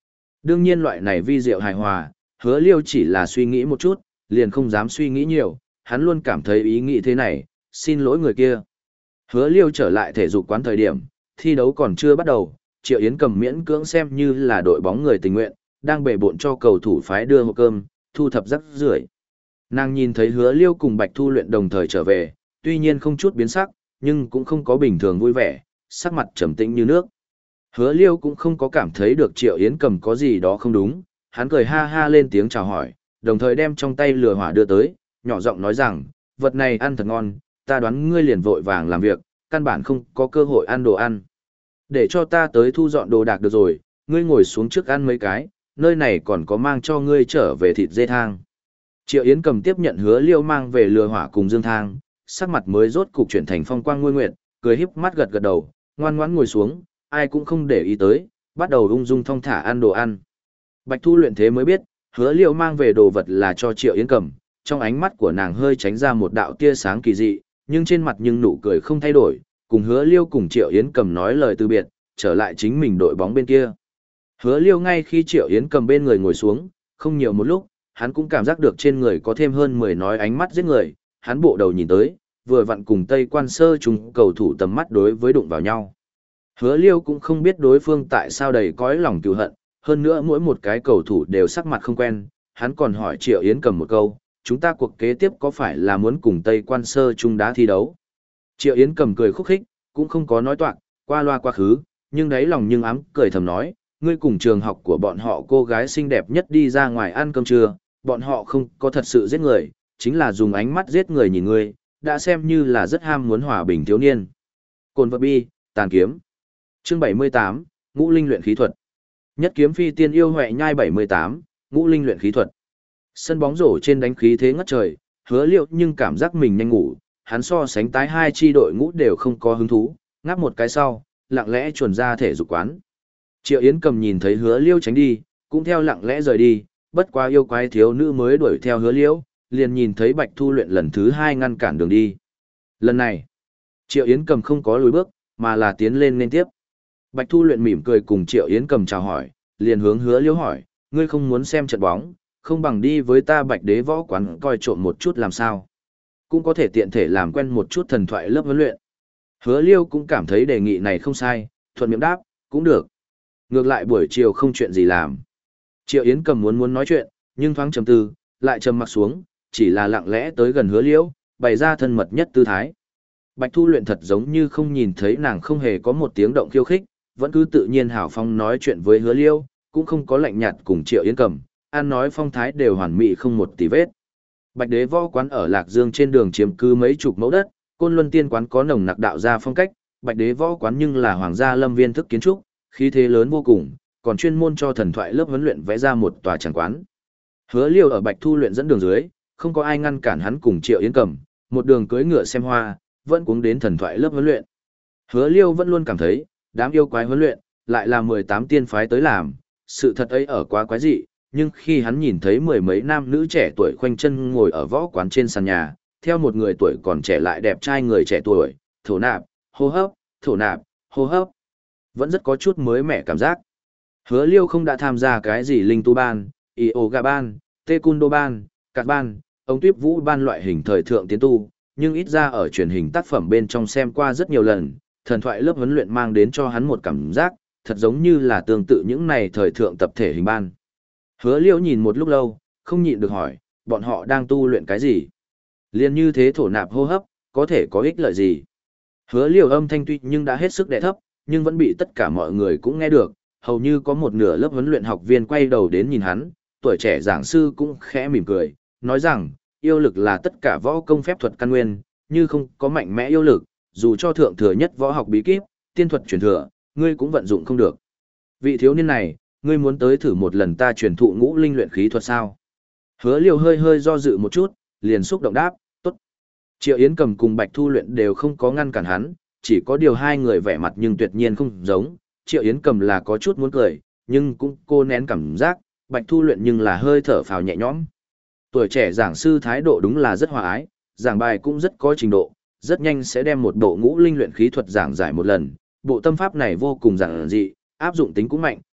Đương nhiên loại này vi diệu hài hòa, hứa liêu chỉ là suy nghĩ một chút, liền không dám suy nghĩ nhiều, hắn luôn cảm thấy ý nghĩ thế này, xin lỗi người kia. Hứa liêu trở lại thể dục quán thời điểm, thi đấu còn chưa bắt đầu, Triệu Yến Cầm miễn cưỡng xem như là đội bóng người tình nguyện, đang bể bộn cho cầu thủ phái đưa hộp cơm, thu thập rác rưởi. Nàng nhìn thấy hứa liêu cùng Bạch Thu Luyện đồng thời trở về, tuy nhiên không chút biến sắc, nhưng cũng không có bình thường vui vẻ, sắc mặt trầm tĩnh như nước. Hứa liêu cũng không có cảm thấy được Triệu Yến Cầm có gì đó không đúng, hắn cười ha ha lên tiếng chào hỏi, đồng thời đem trong tay lửa hỏa đưa tới, nhỏ giọng nói rằng, vật này ăn thật ngon, ta đoán ngươi liền vội vàng làm việc, căn bản không có cơ hội ăn đồ ăn. Để cho ta tới thu dọn đồ đạc được rồi, ngươi ngồi xuống trước ăn mấy cái, nơi này còn có mang cho ngươi trở về thịt dê thang. Triệu Yến Cầm tiếp nhận hứa liêu mang về lừa hỏa cùng dương thang, sắc mặt mới rốt cục chuyển thành phong quang nguôi nguyệt, cười híp mắt gật gật đầu, ngoan ngoãn ngồi xuống, ai cũng không để ý tới, bắt đầu ung dung thong thả ăn đồ ăn. Bạch Thu Luyện thế mới biết, hứa liêu mang về đồ vật là cho Triệu Yến Cầm, trong ánh mắt của nàng hơi tránh ra một đạo tia sáng kỳ dị, nhưng trên mặt nhưng nụ cười không thay đổi, cùng hứa liêu cùng Triệu Yến Cầm nói lời từ biệt, trở lại chính mình đội bóng bên kia. Hứa liêu ngay khi Triệu Yến Cầm bên người ngồi xuống, không nhiều một lúc, hắn cũng cảm giác được trên người có thêm hơn mười nói ánh mắt giết người, hắn bộ đầu nhìn tới, vừa vặn cùng Tây Quan Sơ chúng cầu thủ tầm mắt đối với đụng vào nhau. Hứa liêu cũng không biết đối phương tại sao đầy cõi lòng cừu hận, hơn nữa mỗi một cái cầu thủ đều sắc mặt không quen, hắn còn hỏi Triệu Yến Cầm một câu, chúng ta cuộc kế tiếp có phải là muốn cùng Tây Quan Sơ chung đá thi đấu? Triệu Yến Cầm cười khúc khích, cũng không có nói toạc, qua loa quá khứ, nhưng đáy lòng nhưng ám cười thầm nói, ngươi cùng trường học của bọn họ cô gái xinh đẹp nhất đi ra ngoài ăn cơm trưa, bọn họ không có thật sự giết người, chính là dùng ánh mắt giết người nhìn ngươi, đã xem như là rất ham muốn hòa bình thiếu niên. Cồn vật bi, tàn kiếm. Chương bảy mươi tám, Ngũ Linh luyện khí thuật. Nhất kiếm phi tiên yêu huệ nhai bảy mươi tám, Ngũ Linh luyện khí thuật. Sân bóng rổ trên đánh khí thế ngất trời, hứa liệu nhưng cảm giác mình nhanh ngủ, hắn so sánh tái hai chi đội ngũ đều không có hứng thú, ngáp một cái sau, lặng lẽ chuồn ra thể dục quán. Triệu Yến Cầm nhìn thấy hứa liêu tránh đi, cũng theo lặng lẽ rời đi, bất quá yêu quái thiếu nữ mới đuổi theo hứa liêu, liền nhìn thấy Bạch Thu Luyện lần thứ hai ngăn cản đường đi. Lần này, Triệu Yến Cầm không có lùi bước, mà là tiến lên nên tiếp. Bạch Thu Luyện mỉm cười cùng Triệu Yến Cầm chào hỏi, liền hướng hứa liêu hỏi, ngươi không muốn xem trận bóng, không bằng đi với ta Bạch Đế võ quán coi trộm một chút làm sao. Cũng có thể tiện thể làm quen một chút thần thoại lớp huấn luyện. Hứa liêu cũng cảm thấy đề nghị này không sai, thuận miệng đáp, cũng được. Ngược lại buổi chiều không chuyện gì làm. Triệu Yến Cầm muốn muốn nói chuyện, nhưng thoáng trầm tư, lại trầm mặc xuống, chỉ là lặng lẽ tới gần hứa liêu, bày ra thân mật nhất tư thái. Bạch Thu Luyện thật giống như không nhìn thấy nàng không hề có một tiếng động khiêu khích, vẫn cứ tự nhiên hào phong nói chuyện với hứa liêu, cũng không có lạnh nhạt cùng Triệu Yến Cầm, ăn nói phong thái đều hoàn mỹ không một tì vết. Bạch Đế võ quán ở Lạc Dương trên đường chiếm cứ mấy chục mẫu đất, Côn Luân Tiên quán có nồng nặc đạo gia phong cách, Bạch Đế võ quán nhưng là hoàng gia lâm viên thức kiến trúc, khí thế lớn vô cùng, còn chuyên môn cho thần thoại lớp huấn luyện vẽ ra một tòa tràng quán. Hứa Liêu ở Bạch Thu Luyện dẫn đường dưới, không có ai ngăn cản hắn cùng Triệu Yến Cầm, một đường cưỡi ngựa xem hoa, vẫn cuống đến thần thoại lớp huấn luyện. Hứa Liêu vẫn luôn cảm thấy, đám yêu quái huấn luyện, lại là mười tám tiên phái tới làm, sự thật ấy ở quá quái dị, nhưng khi hắn nhìn thấy mười mấy nam nữ trẻ tuổi khoanh chân ngồi ở võ quán trên sàn nhà, theo một người tuổi còn trẻ lại đẹp trai người trẻ tuổi, thổ nạp, hô hấp, thổ nạp, hô hấp, vẫn rất có chút mới mẻ cảm giác. Hứa Liêu không đã tham gia cái gì linh tu ban, yoga ban, taekwondo ban, cát ban, ông tuyếp vũ ban loại hình thời thượng tiến tu, nhưng ít ra ở truyền hình tác phẩm bên trong xem qua rất nhiều lần, thần thoại lớp huấn luyện mang đến cho hắn một cảm giác, thật giống như là tương tự những này thời thượng tập thể hình ban. Hứa Liêu nhìn một lúc lâu, không nhịn được hỏi, bọn họ đang tu luyện cái gì? Liên như thế thổ nạp hô hấp, có thể có ích lợi gì? Hứa Liêu âm thanh tuy nhưng đã hết sức đè thấp, nhưng vẫn bị tất cả mọi người cũng nghe được, hầu như có một nửa lớp huấn luyện học viên quay đầu đến nhìn hắn, tuổi trẻ giảng sư cũng khẽ mỉm cười, nói rằng, yêu lực là tất cả võ công phép thuật căn nguyên, như không có mạnh mẽ yêu lực, dù cho thượng thừa nhất võ học bí kíp, tiên thuật truyền thừa, ngươi cũng vận dụng không được. Vị thiếu niên này, ngươi muốn tới thử một lần ta truyền thụ ngũ linh luyện khí thuật sao? Hứa Liêu hơi hơi do dự một chút, liền xúc động đáp, tốt. Triệu Yến Cầm cùng Bạch Thu Luyện đều không có ngăn cản hắn, chỉ có điều hai người vẻ mặt nhưng tuyệt nhiên không giống. Triệu Yến Cầm là có chút muốn cười, nhưng cũng cô nén cảm giác, Bạch Thu Luyện nhưng là hơi thở phào nhẹ nhõm. Tuổi trẻ giảng sư thái độ đúng là rất hòa ái, giảng bài cũng rất có trình độ, rất nhanh sẽ đem một bộ ngũ linh luyện khí thuật giảng giải một lần. Bộ tâm pháp này vô cùng giản dị, áp dụng tính cũng mạnh,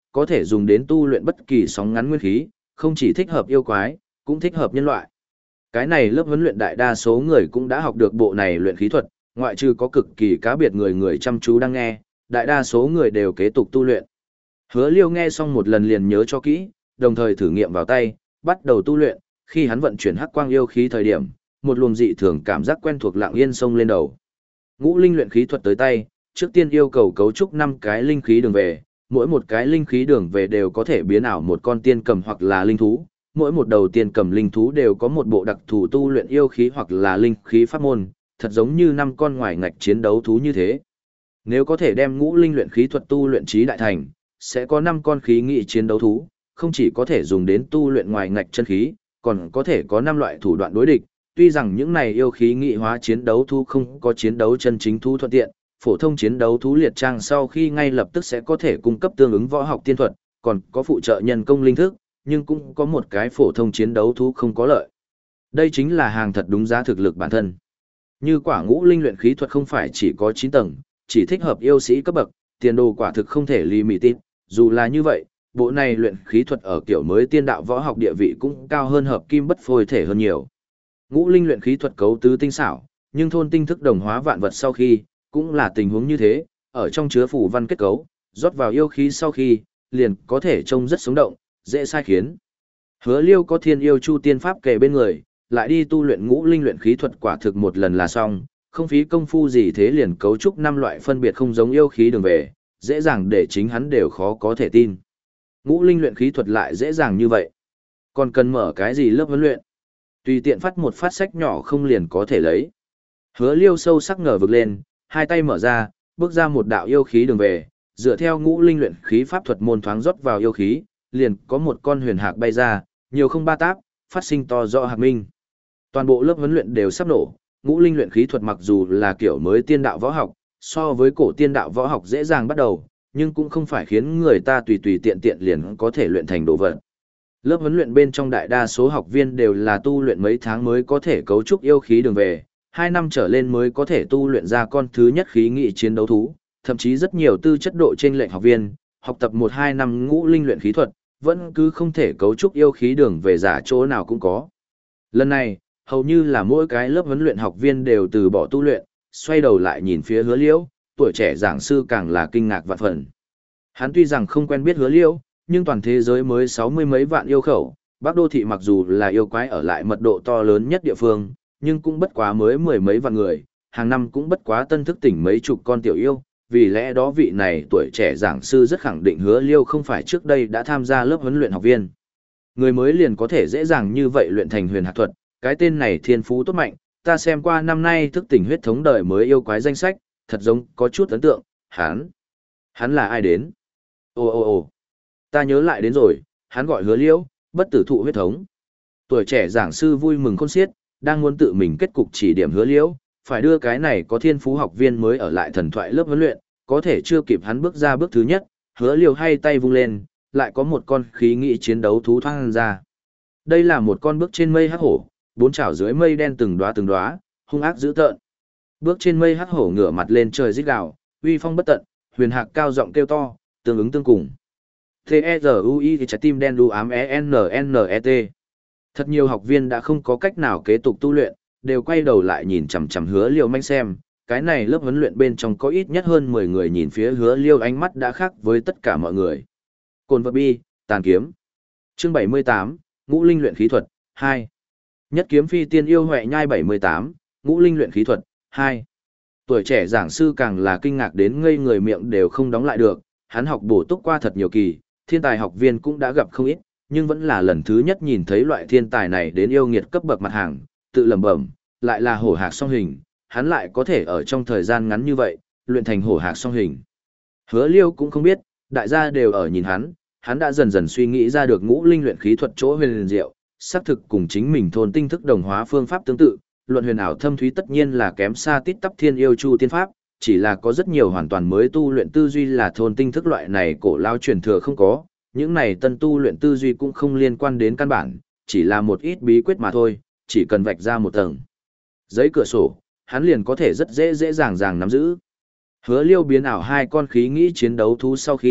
có thể dùng đến tu luyện bất kỳ sóng ngắn nguyên khí, không chỉ thích hợp yêu quái, cũng thích hợp nhân loại. Cái này lớp huấn luyện đại đa số người cũng đã học được bộ này luyện khí thuật, ngoại trừ có cực kỳ cá biệt người người chăm chú đang nghe, đại đa số người đều kế tục tu luyện. Hứa Liêu nghe xong một lần liền nhớ cho kỹ, đồng thời thử nghiệm vào tay, bắt đầu tu luyện, khi hắn vận chuyển hắc quang yêu khí thời điểm, một luồng dị thường cảm giác quen thuộc lặng yên xông lên đầu. Ngũ linh luyện khí thuật tới tay, trước tiên yêu cầu cấu trúc năm cái linh khí đường về, mỗi một cái linh khí đường về đều có thể biến ảo một con tiên cầm hoặc là linh thú, mỗi một đầu tiên cầm linh thú đều có một bộ đặc thù tu luyện yêu khí hoặc là linh khí pháp môn, thật giống như năm con ngoài ngạch chiến đấu thú như thế. Nếu có thể đem ngũ linh luyện khí thuật tu luyện trí đại thành, sẽ có năm con khí nghị chiến đấu thú, không chỉ có thể dùng đến tu luyện ngoài ngạch chân khí, còn có thể có năm loại thủ đoạn đối địch. Tuy rằng những này yêu khí nghị hóa chiến đấu thú không có chiến đấu chân chính thú thuận tiện, phổ thông chiến đấu thú liệt trang sau khi ngay lập tức sẽ có thể cung cấp tương ứng võ học tiên thuật, còn có phụ trợ nhân công linh thức, nhưng cũng có một cái phổ thông chiến đấu thú không có lợi. Đây chính là hàng thật đúng giá thực lực bản thân. Như quả ngũ linh luyện khí thuật không phải chỉ có chín tầng, chỉ thích hợp yêu sĩ cấp bậc, tiền đồ quả thực không thể ly mì tít. Dù là như vậy, bộ này luyện khí thuật ở kiểu mới tiên đạo võ học địa vị cũng cao hơn hợp kim bất phôi thể hơn nhiều. Ngũ linh luyện khí thuật cấu tứ tinh xảo, nhưng thôn tinh thức đồng hóa vạn vật sau khi, cũng là tình huống như thế, ở trong chứa phủ văn kết cấu, rót vào yêu khí sau khi, liền có thể trông rất sống động, dễ sai khiến. Hứa Liêu có thiên yêu chu tiên pháp kề bên người, lại đi tu luyện ngũ linh luyện khí thuật quả thực một lần là xong, không phí công phu gì thế liền cấu trúc năm loại phân biệt không giống yêu khí đường về, dễ dàng để chính hắn đều khó có thể tin. Ngũ linh luyện khí thuật lại dễ dàng như vậy. Còn cần mở cái gì lớp huấn luyện? Tùy tiện phát một phát sách nhỏ không liền có thể lấy. Hứa Liêu sâu sắc ngờ vực lên, hai tay mở ra, bước ra một đạo yêu khí đường về, dựa theo ngũ linh luyện khí pháp thuật môn thoáng rót vào yêu khí, liền có một con huyền hạc bay ra, nhiều không ba táp, phát sinh to rõ hạc minh. Toàn bộ lớp huấn luyện đều sắp nổ, ngũ linh luyện khí thuật mặc dù là kiểu mới tiên đạo võ học, so với cổ tiên đạo võ học dễ dàng bắt đầu, nhưng cũng không phải khiến người ta tùy tùy tiện tiện liền có thể luyện thành đồ vật. Lớp huấn luyện bên trong đại đa số học viên đều là tu luyện mấy tháng mới có thể cấu trúc yêu khí đường về, hai năm trở lên mới có thể tu luyện ra con thứ nhất khí nghị chiến đấu thú, thậm chí rất nhiều tư chất độ trên lệnh học viên, học tập một hai năm ngũ linh luyện khí thuật, vẫn cứ không thể cấu trúc yêu khí đường về giả chỗ nào cũng có. Lần này, hầu như là mỗi cái lớp huấn luyện học viên đều từ bỏ tu luyện, xoay đầu lại nhìn phía Hứa Liễu, tuổi trẻ giảng sư càng là kinh ngạc vạn phần. Hắn tuy rằng không quen biết Hứa Liễu, nhưng toàn thế giới mới sáu mươi mấy vạn yêu khẩu, Bắc Đô thị mặc dù là yêu quái ở lại mật độ to lớn nhất địa phương, nhưng cũng bất quá mới mười mấy vạn người, hàng năm cũng bất quá tân thức tỉnh mấy chục con tiểu yêu, vì lẽ đó vị này tuổi trẻ giảng sư rất khẳng định Hứa Liêu không phải trước đây đã tham gia lớp huấn luyện học viên. Người mới liền có thể dễ dàng như vậy luyện thành huyền hạc thuật, cái tên này thiên phú tốt mạnh, ta xem qua năm nay thức tỉnh huyết thống đời mới yêu quái danh sách, thật giống có chút ấn tượng, hắn, hắn là ai đến? Ồ ồ ồ, ta nhớ lại đến rồi, hắn gọi Hứa Liêu, bất tử thụ huyết thống. Tuổi trẻ giảng sư vui mừng khôn xiết, đang muốn tự mình kết cục chỉ điểm Hứa Liêu, phải đưa cái này có thiên phú học viên mới ở lại thần thoại lớp huấn luyện, có thể chưa kịp hắn bước ra bước thứ nhất, Hứa Liêu hay tay vung lên, lại có một con khí nghị chiến đấu thú thoang ra. Đây là một con bước trên mây hắc hổ, bốn chảo dưới mây đen từng đóa từng đóa, hung ác dữ tợn. Bước trên mây hắc hổ ngửa mặt lên trời rít gào, uy phong bất tận, huyền hạc cao giọng kêu to, tương ứng tương cùng. T E R U I thì trái tim đen đu ám E N N E T. Thật nhiều học viên đã không có cách nào kế tục tu luyện, đều quay đầu lại nhìn chằm chằm Hứa Liêu manh xem, cái này lớp huấn luyện bên trong có ít nhất hơn mười người nhìn phía Hứa Liêu ánh mắt đã khác với tất cả mọi người. Cồn vật bi, tàn kiếm. Chương bảy mươi tám, Ngũ linh luyện khí thuật, hai. Nhất kiếm phi tiên yêu huệ nhai bảy mươi tám, Ngũ linh luyện khí thuật, hai. Tuổi trẻ giảng sư càng là kinh ngạc đến ngây người miệng đều không đóng lại được, hắn học bổ túc qua thật nhiều kỳ, thiên tài học viên cũng đã gặp không ít, nhưng vẫn là lần thứ nhất nhìn thấy loại thiên tài này đến yêu nghiệt cấp bậc mặt hàng, tự lẩm bẩm, lại là hổ hạc song hình, hắn lại có thể ở trong thời gian ngắn như vậy, luyện thành hổ hạc song hình. Hứa Liêu cũng không biết, đại gia đều ở nhìn hắn, hắn đã dần dần suy nghĩ ra được ngũ linh luyện khí thuật chỗ huyền diệu, xác thực cùng chính mình thôn tinh thức đồng hóa phương pháp tương tự, luận huyền ảo thâm thúy tất nhiên là kém xa tít tắp thiên yêu chu tiên pháp, chỉ là có rất nhiều hoàn toàn mới tu luyện tư duy là thôn tinh thức loại này cổ lao truyền thừa không có, những này tân tu luyện tư duy cũng không liên quan đến căn bản, chỉ là một ít bí quyết mà thôi, chỉ cần vạch ra một tầng giấy cửa sổ, hắn liền có thể rất dễ dễ dàng dàng nắm giữ. Hứa Liêu biến ảo hai con khí nghĩ chiến đấu thú sau khi,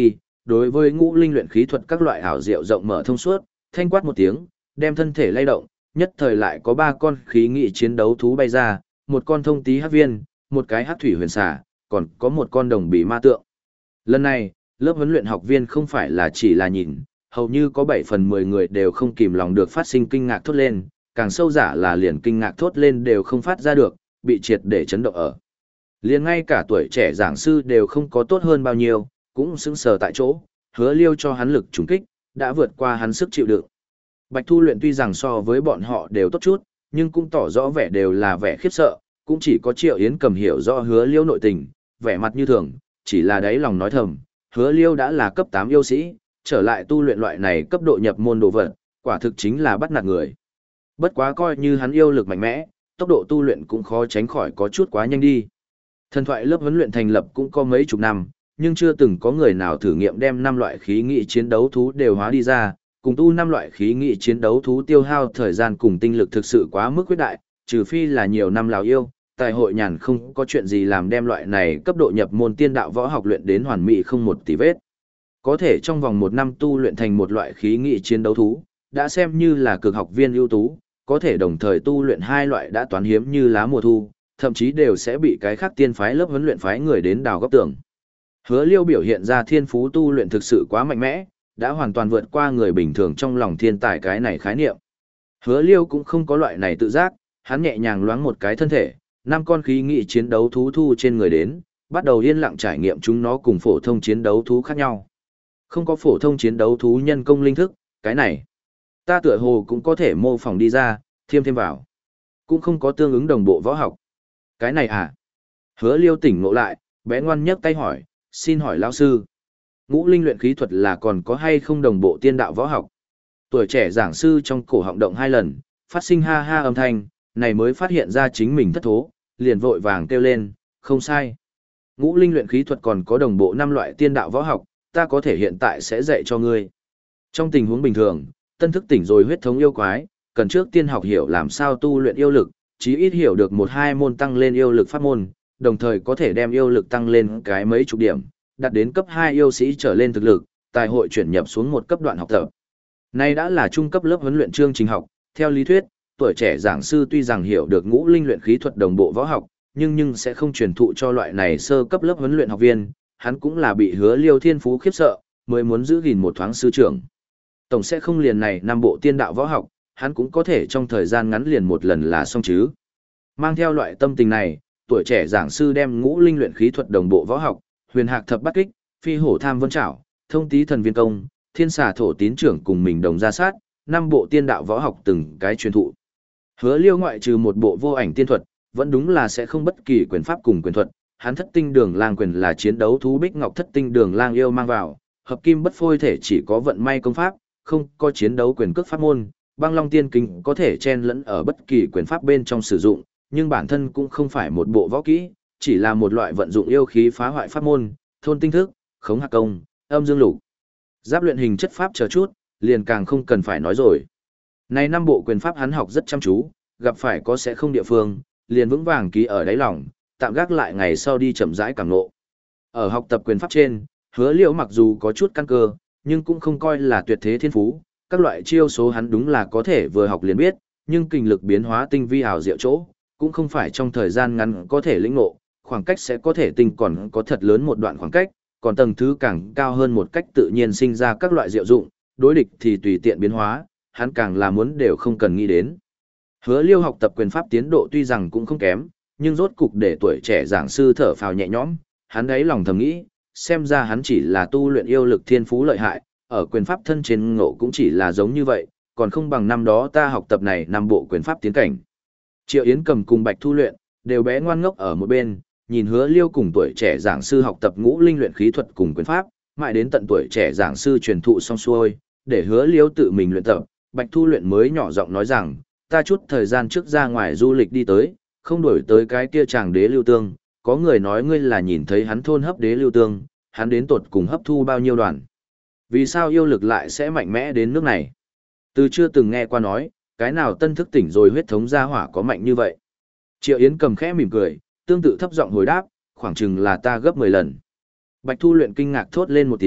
đối với ngũ linh luyện khí thuật các loại ảo diệu rộng mở thông suốt, thanh quát một tiếng, đem thân thể lay động, nhất thời lại có ba con khí nghị chiến đấu thú bay ra, một con thông tí hắc viên, một cái hắc thủy huyền xà, còn có một con đồng bì ma tượng. Lần này, lớp huấn luyện học viên không phải là chỉ là nhìn, hầu như có bảy phần mười người đều không kìm lòng được phát sinh kinh ngạc thốt lên, càng sâu giả là liền kinh ngạc thốt lên đều không phát ra được, bị triệt để chấn động ở. Liền ngay cả tuổi trẻ giảng sư đều không có tốt hơn bao nhiêu, cũng sững sờ tại chỗ, Hứa Liêu cho hắn lực trùng kích, đã vượt qua hắn sức chịu đựng. Bạch Thu Luyện tuy rằng so với bọn họ đều tốt chút, nhưng cũng tỏ rõ vẻ đều là vẻ khiếp sợ, cũng chỉ có Triệu Yến Cầm hiểu rõ Hứa Liêu nội tình, vẻ mặt như thường, chỉ là đáy lòng nói thầm, Hứa Liêu đã là cấp tám yêu sĩ, trở lại tu luyện loại này cấp độ nhập môn đồ vật, quả thực chính là bắt nạt người. Bất quá coi như hắn yêu lực mạnh mẽ, tốc độ tu luyện cũng khó tránh khỏi có chút quá nhanh đi. Thần thoại lớp huấn luyện thành lập cũng có mấy chục năm, nhưng chưa từng có người nào thử nghiệm đem năm loại khí nghị chiến đấu thú đều hóa đi ra, cùng tu năm loại khí nghị chiến đấu thú tiêu hao thời gian cùng tinh lực thực sự quá mức quyết đại, trừ phi là nhiều năm lào yêu, tại hội nhàn không có chuyện gì làm đem loại này cấp độ nhập môn tiên đạo võ học luyện đến hoàn mỹ không một tì vết. Có thể trong vòng một năm tu luyện thành một loại khí nghị chiến đấu thú, đã xem như là cực học viên ưu tú, có thể đồng thời tu luyện hai loại đã toán hiếm như lá mùa thu, thậm chí đều sẽ bị cái khác tiên phái lớp huấn luyện phái người đến đào góc tường. Hứa Liêu biểu hiện ra thiên phú tu luyện thực sự quá mạnh mẽ, đã hoàn toàn vượt qua người bình thường trong lòng thiên tài cái này khái niệm. Hứa Liêu cũng không có loại này tự giác, hắn nhẹ nhàng loáng một cái thân thể, năm con khí nghị chiến đấu thú thu trên người đến, bắt đầu yên lặng trải nghiệm chúng nó cùng phổ thông chiến đấu thú khác nhau. Không có phổ thông chiến đấu thú nhân công linh thức, cái này ta tựa hồ cũng có thể mô phỏng đi ra, thêm thêm vào. Cũng không có tương ứng đồng bộ võ học. Cái này à? Hứa Liêu tỉnh ngộ lại, bé ngoan nhấc tay hỏi, xin hỏi lão sư. Ngũ linh luyện khí thuật là còn có hay không đồng bộ tiên đạo võ học? Tuổi trẻ giảng sư trong cổ họng động hai lần, phát sinh ha ha âm thanh, này mới phát hiện ra chính mình thất thố, liền vội vàng kêu lên, không sai. Ngũ linh luyện khí thuật còn có đồng bộ năm loại tiên đạo võ học, ta có thể hiện tại sẽ dạy cho ngươi. Trong tình huống bình thường, tân thức tỉnh rồi huyết thống yêu quái, cần trước tiên học hiểu làm sao tu luyện yêu lực, chí ít hiểu được một hai môn tăng lên yêu lực pháp môn, đồng thời có thể đem yêu lực tăng lên cái mấy chục điểm, đạt đến cấp hai yêu sĩ trở lên thực lực, tài hội chuyển nhập xuống một cấp đoạn học tập. Nay đã là trung cấp lớp huấn luyện chương trình học, theo lý thuyết, tuổi trẻ giảng sư tuy rằng hiểu được ngũ linh luyện khí thuật đồng bộ võ học, nhưng nhưng sẽ không truyền thụ cho loại này sơ cấp lớp huấn luyện học viên, hắn cũng là bị Hứa Liêu thiên phú khiếp sợ, mới muốn giữ gìn một thoáng sư trưởng. Tổng sẽ không liền này năm bộ tiên đạo võ học, hắn cũng có thể trong thời gian ngắn liền một lần là xong chứ. Mang theo loại tâm tình này, tuổi trẻ giảng sư đem ngũ linh luyện khí thuật đồng bộ võ học, huyền hạc thập bát kích, phi hổ tham vân trảo, thông tí thần viên công, thiên xà thổ tín trưởng cùng mình đồng ra sát, năm bộ tiên đạo võ học từng cái truyền thụ. Hứa Liêu ngoại trừ một bộ vô ảnh tiên thuật, vẫn đúng là sẽ không bất kỳ quyền pháp cùng quyền thuật, hắn thất tinh đường lang quyền là chiến đấu thú bích ngọc thất tinh đường lang yêu mang vào, hợp kim bất phôi thể chỉ có vận may công pháp, không có chiến đấu quyền cước pháp môn, băng long tiên kinh có thể chen lẫn ở bất kỳ quyền pháp bên trong sử dụng, nhưng bản thân cũng không phải một bộ võ kỹ, chỉ là một loại vận dụng yêu khí phá hoại pháp môn, thôn tinh thức, khống hạc công, âm dương lục. Giáp luyện hình chất pháp chờ chút, liền càng không cần phải nói rồi. Này năm bộ quyền pháp hắn học rất chăm chú, gặp phải có sẽ không địa phương, liền vững vàng ký ở đáy lòng, tạm gác lại ngày sau đi chậm rãi càng ngộ. Ở học tập quyền pháp trên, Hứa Liễu mặc dù có chút căn cơ, nhưng cũng không coi là tuyệt thế thiên phú, các loại chiêu số hắn đúng là có thể vừa học liền biết, nhưng kinh lực biến hóa tinh vi ảo diệu chỗ, cũng không phải trong thời gian ngắn có thể lĩnh ngộ, khoảng cách sẽ có thể tinh còn có thật lớn một đoạn khoảng cách, còn tầng thứ càng cao hơn một cách tự nhiên sinh ra các loại diệu dụng, đối địch thì tùy tiện biến hóa, hắn càng là muốn đều không cần nghĩ đến. Hứa Liêu học tập quyền pháp tiến độ tuy rằng cũng không kém, nhưng rốt cục để tuổi trẻ giảng sư thở phào nhẹ nhõm, hắn ấy lòng thầm nghĩ, xem ra hắn chỉ là tu luyện yêu lực thiên phú lợi hại, ở quyền pháp thân trên ngộ cũng chỉ là giống như vậy, còn không bằng năm đó ta học tập này năm bộ quyền pháp tiến cảnh. Triệu Yến Cầm cùng Bạch Thu Luyện đều bé ngoan ngốc ở một bên, nhìn Hứa Liêu cùng tuổi trẻ giảng sư học tập ngũ linh luyện khí thuật cùng quyền pháp, mãi đến tận tuổi trẻ giảng sư truyền thụ xong xuôi, để Hứa Liêu tự mình luyện tập, Bạch Thu Luyện mới nhỏ giọng nói rằng, ta chút thời gian trước ra ngoài du lịch đi tới, không đổi tới cái kia chàng đế lưu tương, có người nói ngươi là nhìn thấy hắn thôn hấp đế lưu tương, hắn đến tột cùng hấp thu bao nhiêu đoàn. Vì sao yêu lực lại sẽ mạnh mẽ đến nước này? Từ chưa từng nghe qua nói, cái nào tân thức tỉnh rồi huyết thống gia hỏa có mạnh như vậy. Triệu Yến Cầm khẽ mỉm cười, tương tự thấp giọng hồi đáp, khoảng chừng là ta gấp mười lần. Bạch Thu Luyện kinh ngạc thốt lên một tiếng,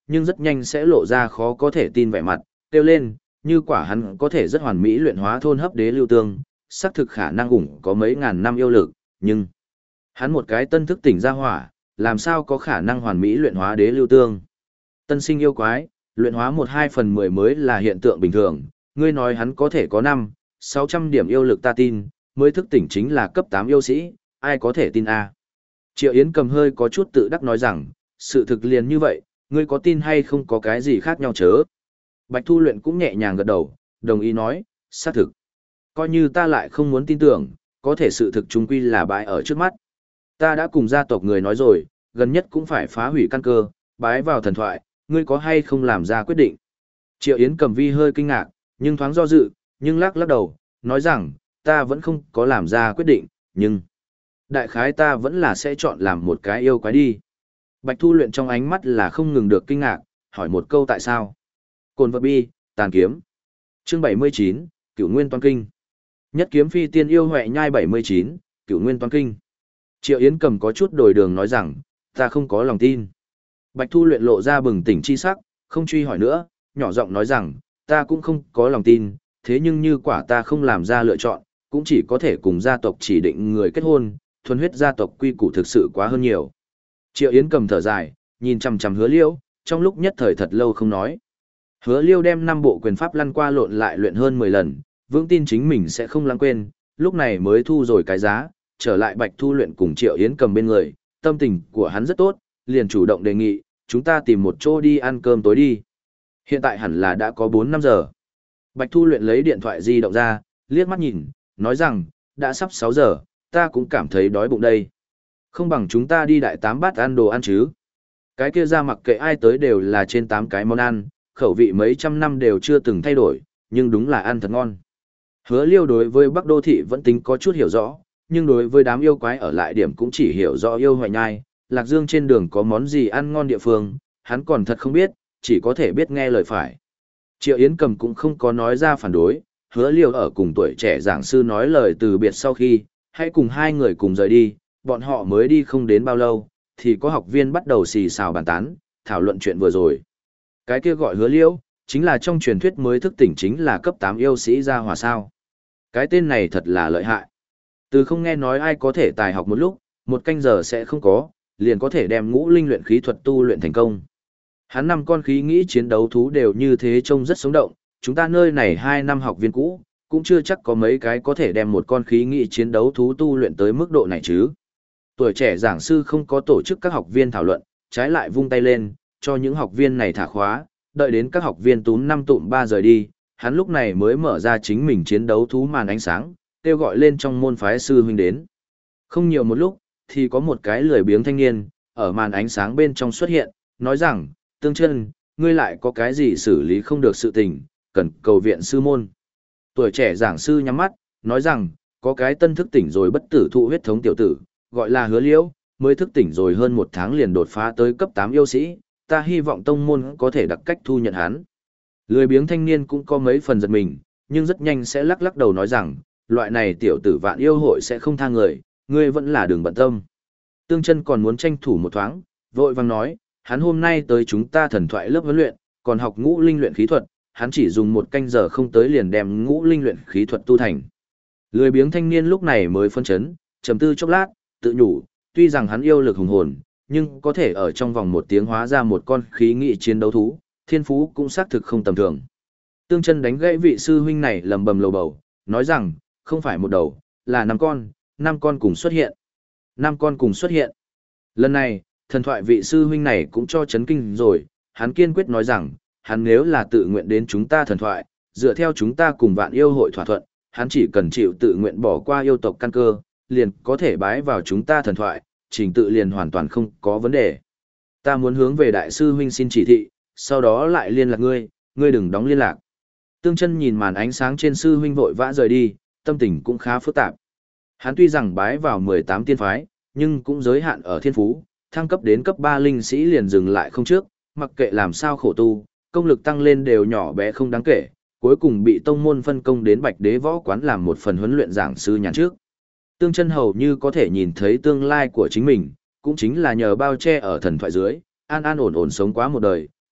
nhưng rất nhanh sẽ lộ ra khó có thể tin vẻ mặt, kêu lên, như quả hắn có thể rất hoàn mỹ luyện hóa thôn hấp đế lưu tương, xác thực khả năng ủng có mấy ngàn năm yêu lực, nhưng hắn một cái tân thức tỉnh ra hỏa, làm sao có khả năng hoàn mỹ luyện hóa đế lưu tương. Tân sinh yêu quái, luyện hóa một hai phần mười mới là hiện tượng bình thường, ngươi nói hắn có thể có năm, sáu trăm điểm yêu lực ta tin, mới thức tỉnh chính là cấp tám yêu sĩ, ai có thể tin a? Triệu Yến cầm hơi có chút tự đắc nói rằng, sự thực liền như vậy, ngươi có tin hay không có cái gì khác nhau chớ. Bạch Thu Luyện cũng nhẹ nhàng gật đầu, đồng ý nói, xác thực. Coi như ta lại không muốn tin tưởng, có thể sự thực chung quy là bãi ở trước mắt. Ta đã cùng gia tộc người nói rồi, gần nhất cũng phải phá hủy căn cơ, bái vào thần thoại, ngươi có hay không làm ra quyết định. Triệu Yến cầm vi hơi kinh ngạc, nhưng thoáng do dự, nhưng lắc lắc đầu, nói rằng, ta vẫn không có làm ra quyết định, nhưng đại khái ta vẫn là sẽ chọn làm một cái yêu quái đi. Bạch Thu Luyện trong ánh mắt là không ngừng được kinh ngạc, hỏi một câu tại sao. Cồn vật bi, tàn kiếm. Chương bảy mươi chín, Cửu Nguyên Toan Kinh. Nhất kiếm phi tiên yêu huệ nhai bảy mươi chín, Cửu Nguyên Toan Kinh. Triệu Yến cầm có chút đổi đường nói rằng, ta không có lòng tin. Bạch Thu Luyện lộ ra bừng tỉnh chi sắc, không truy hỏi nữa, nhỏ giọng nói rằng, ta cũng không có lòng tin, thế nhưng như quả ta không làm ra lựa chọn, cũng chỉ có thể cùng gia tộc chỉ định người kết hôn, thuần huyết gia tộc quy củ thực sự quá hơn nhiều. Triệu Yến cầm thở dài, nhìn chằm chằm Hứa Liêu, trong lúc nhất thời thật lâu không nói. Hứa Liêu đem năm bộ quyền pháp lăn qua lộn lại luyện hơn mười lần, vững tin chính mình sẽ không lãng quên, lúc này mới thu rồi cái giá, trở lại Bạch Thu Luyện cùng Triệu Yến cầm bên người, tâm tình của hắn rất tốt, liền chủ động đề nghị, chúng ta tìm một chỗ đi ăn cơm tối đi. Hiện tại hẳn là đã có bốn năm giờ. Bạch Thu Luyện lấy điện thoại di động ra, liếc mắt nhìn, nói rằng, đã sắp sáu giờ, ta cũng cảm thấy đói bụng đây. Không bằng chúng ta đi đại tám bát ăn đồ ăn chứ. Cái kia ra mặc kệ ai tới đều là trên tám cái món ăn, khẩu vị mấy trăm năm đều chưa từng thay đổi, nhưng đúng là ăn thật ngon. Hứa Liêu đối với Bắc Đô Thị vẫn tính có chút hiểu rõ, nhưng đối với đám yêu quái ở lại điểm cũng chỉ hiểu rõ yêu hoài nhai, Lạc Dương trên đường có món gì ăn ngon địa phương, hắn còn thật không biết, chỉ có thể biết nghe lời phải. Triệu Yến cầm cũng không có nói ra phản đối, Hứa Liêu ở cùng tuổi trẻ giảng sư nói lời từ biệt sau khi, hãy cùng hai người cùng rời đi, bọn họ mới đi không đến bao lâu, thì có học viên bắt đầu xì xào bàn tán, thảo luận chuyện vừa rồi. Cái kia gọi Hứa Liêu, chính là trong truyền thuyết mới thức tỉnh chính là cấp tám yêu sĩ gia hỏa sao. Cái tên này thật là lợi hại. Từ không nghe nói ai có thể tài học một lúc, một canh giờ sẽ không có, liền có thể đem ngũ linh luyện khí thuật tu luyện thành công. Hắn năm con khí nghĩ chiến đấu thú đều như thế trông rất sống động, chúng ta nơi này hai năm học viên cũ, cũng chưa chắc có mấy cái có thể đem một con khí nghĩ chiến đấu thú tu luyện tới mức độ này chứ. Tuổi trẻ giảng sư không có tổ chức các học viên thảo luận, trái lại vung tay lên, cho những học viên này thả khóa, đợi đến các học viên túm năm tụm ba rời đi, hắn lúc này mới mở ra chính mình chiến đấu thú màn ánh sáng, kêu gọi lên trong môn phái sư huynh đến. Không nhiều một lúc, thì có một cái lười biếng thanh niên, ở màn ánh sáng bên trong xuất hiện, nói rằng, Tương Chân, ngươi lại có cái gì xử lý không được sự tình, cần cầu viện sư môn. Tuổi trẻ giảng sư nhắm mắt, nói rằng, có cái tân thức tỉnh rồi bất tử thụ huyết thống tiểu tử, gọi là Hứa Liễu, mới thức tỉnh rồi hơn một tháng liền đột phá tới cấp tám yêu sĩ, ta hy vọng tông môn có thể đặc cách thu nhận hắn. Lười biếng thanh niên cũng có mấy phần giật mình, nhưng rất nhanh sẽ lắc lắc đầu nói rằng, loại này tiểu tử vạn yêu hội sẽ không tha người, ngươi vẫn là đường bận tâm. Tương Chân còn muốn tranh thủ một thoáng, vội vàng nói, hắn hôm nay tới chúng ta thần thoại lớp huấn luyện, còn học ngũ linh luyện khí thuật, hắn chỉ dùng một canh giờ không tới liền đem ngũ linh luyện khí thuật tu thành. Lười biếng thanh niên lúc này mới phân chấn, trầm tư chốc lát, tự nhủ, tuy rằng hắn yêu lực hùng hồn, nhưng có thể ở trong vòng một tiếng hóa ra một con khí nghị chiến đấu thú, thiên phú cũng xác thực không tầm thường. Tương Chân đánh gãy vị sư huynh này lầm bầm lầu bầu, nói rằng, không phải một đầu, là năm con, năm con cùng xuất hiện. Năm con cùng xuất hiện. Lần này, thần thoại vị sư huynh này cũng cho chấn kinh rồi, hắn kiên quyết nói rằng, hắn nếu là tự nguyện đến chúng ta thần thoại, dựa theo chúng ta cùng vạn yêu hội thỏa thuận, hắn chỉ cần chịu tự nguyện bỏ qua yêu tộc căn cơ, liền có thể bái vào chúng ta thần thoại, trình tự liền hoàn toàn không có vấn đề. Ta muốn hướng về đại sư huynh xin chỉ thị, sau đó lại liên lạc ngươi, ngươi đừng đóng liên lạc. Tương Chân nhìn màn ánh sáng trên sư huynh vội vã rời đi, tâm tình cũng khá phức tạp. Hắn tuy rằng bái vào mười tám tiên phái, nhưng cũng giới hạn ở thiên phú, thăng cấp đến cấp ba linh sĩ liền dừng lại không trước, mặc kệ làm sao khổ tu, công lực tăng lên đều nhỏ bé không đáng kể, cuối cùng bị tông môn phân công đến Bạch Đế Võ Quán làm một phần huấn luyện giảng sư nhàn trước. Tương Chân hầu như có thể nhìn thấy tương lai của chính mình, cũng chính là nhờ bao che ở thần thoại dưới, an an ổn ổn sống quá một đời,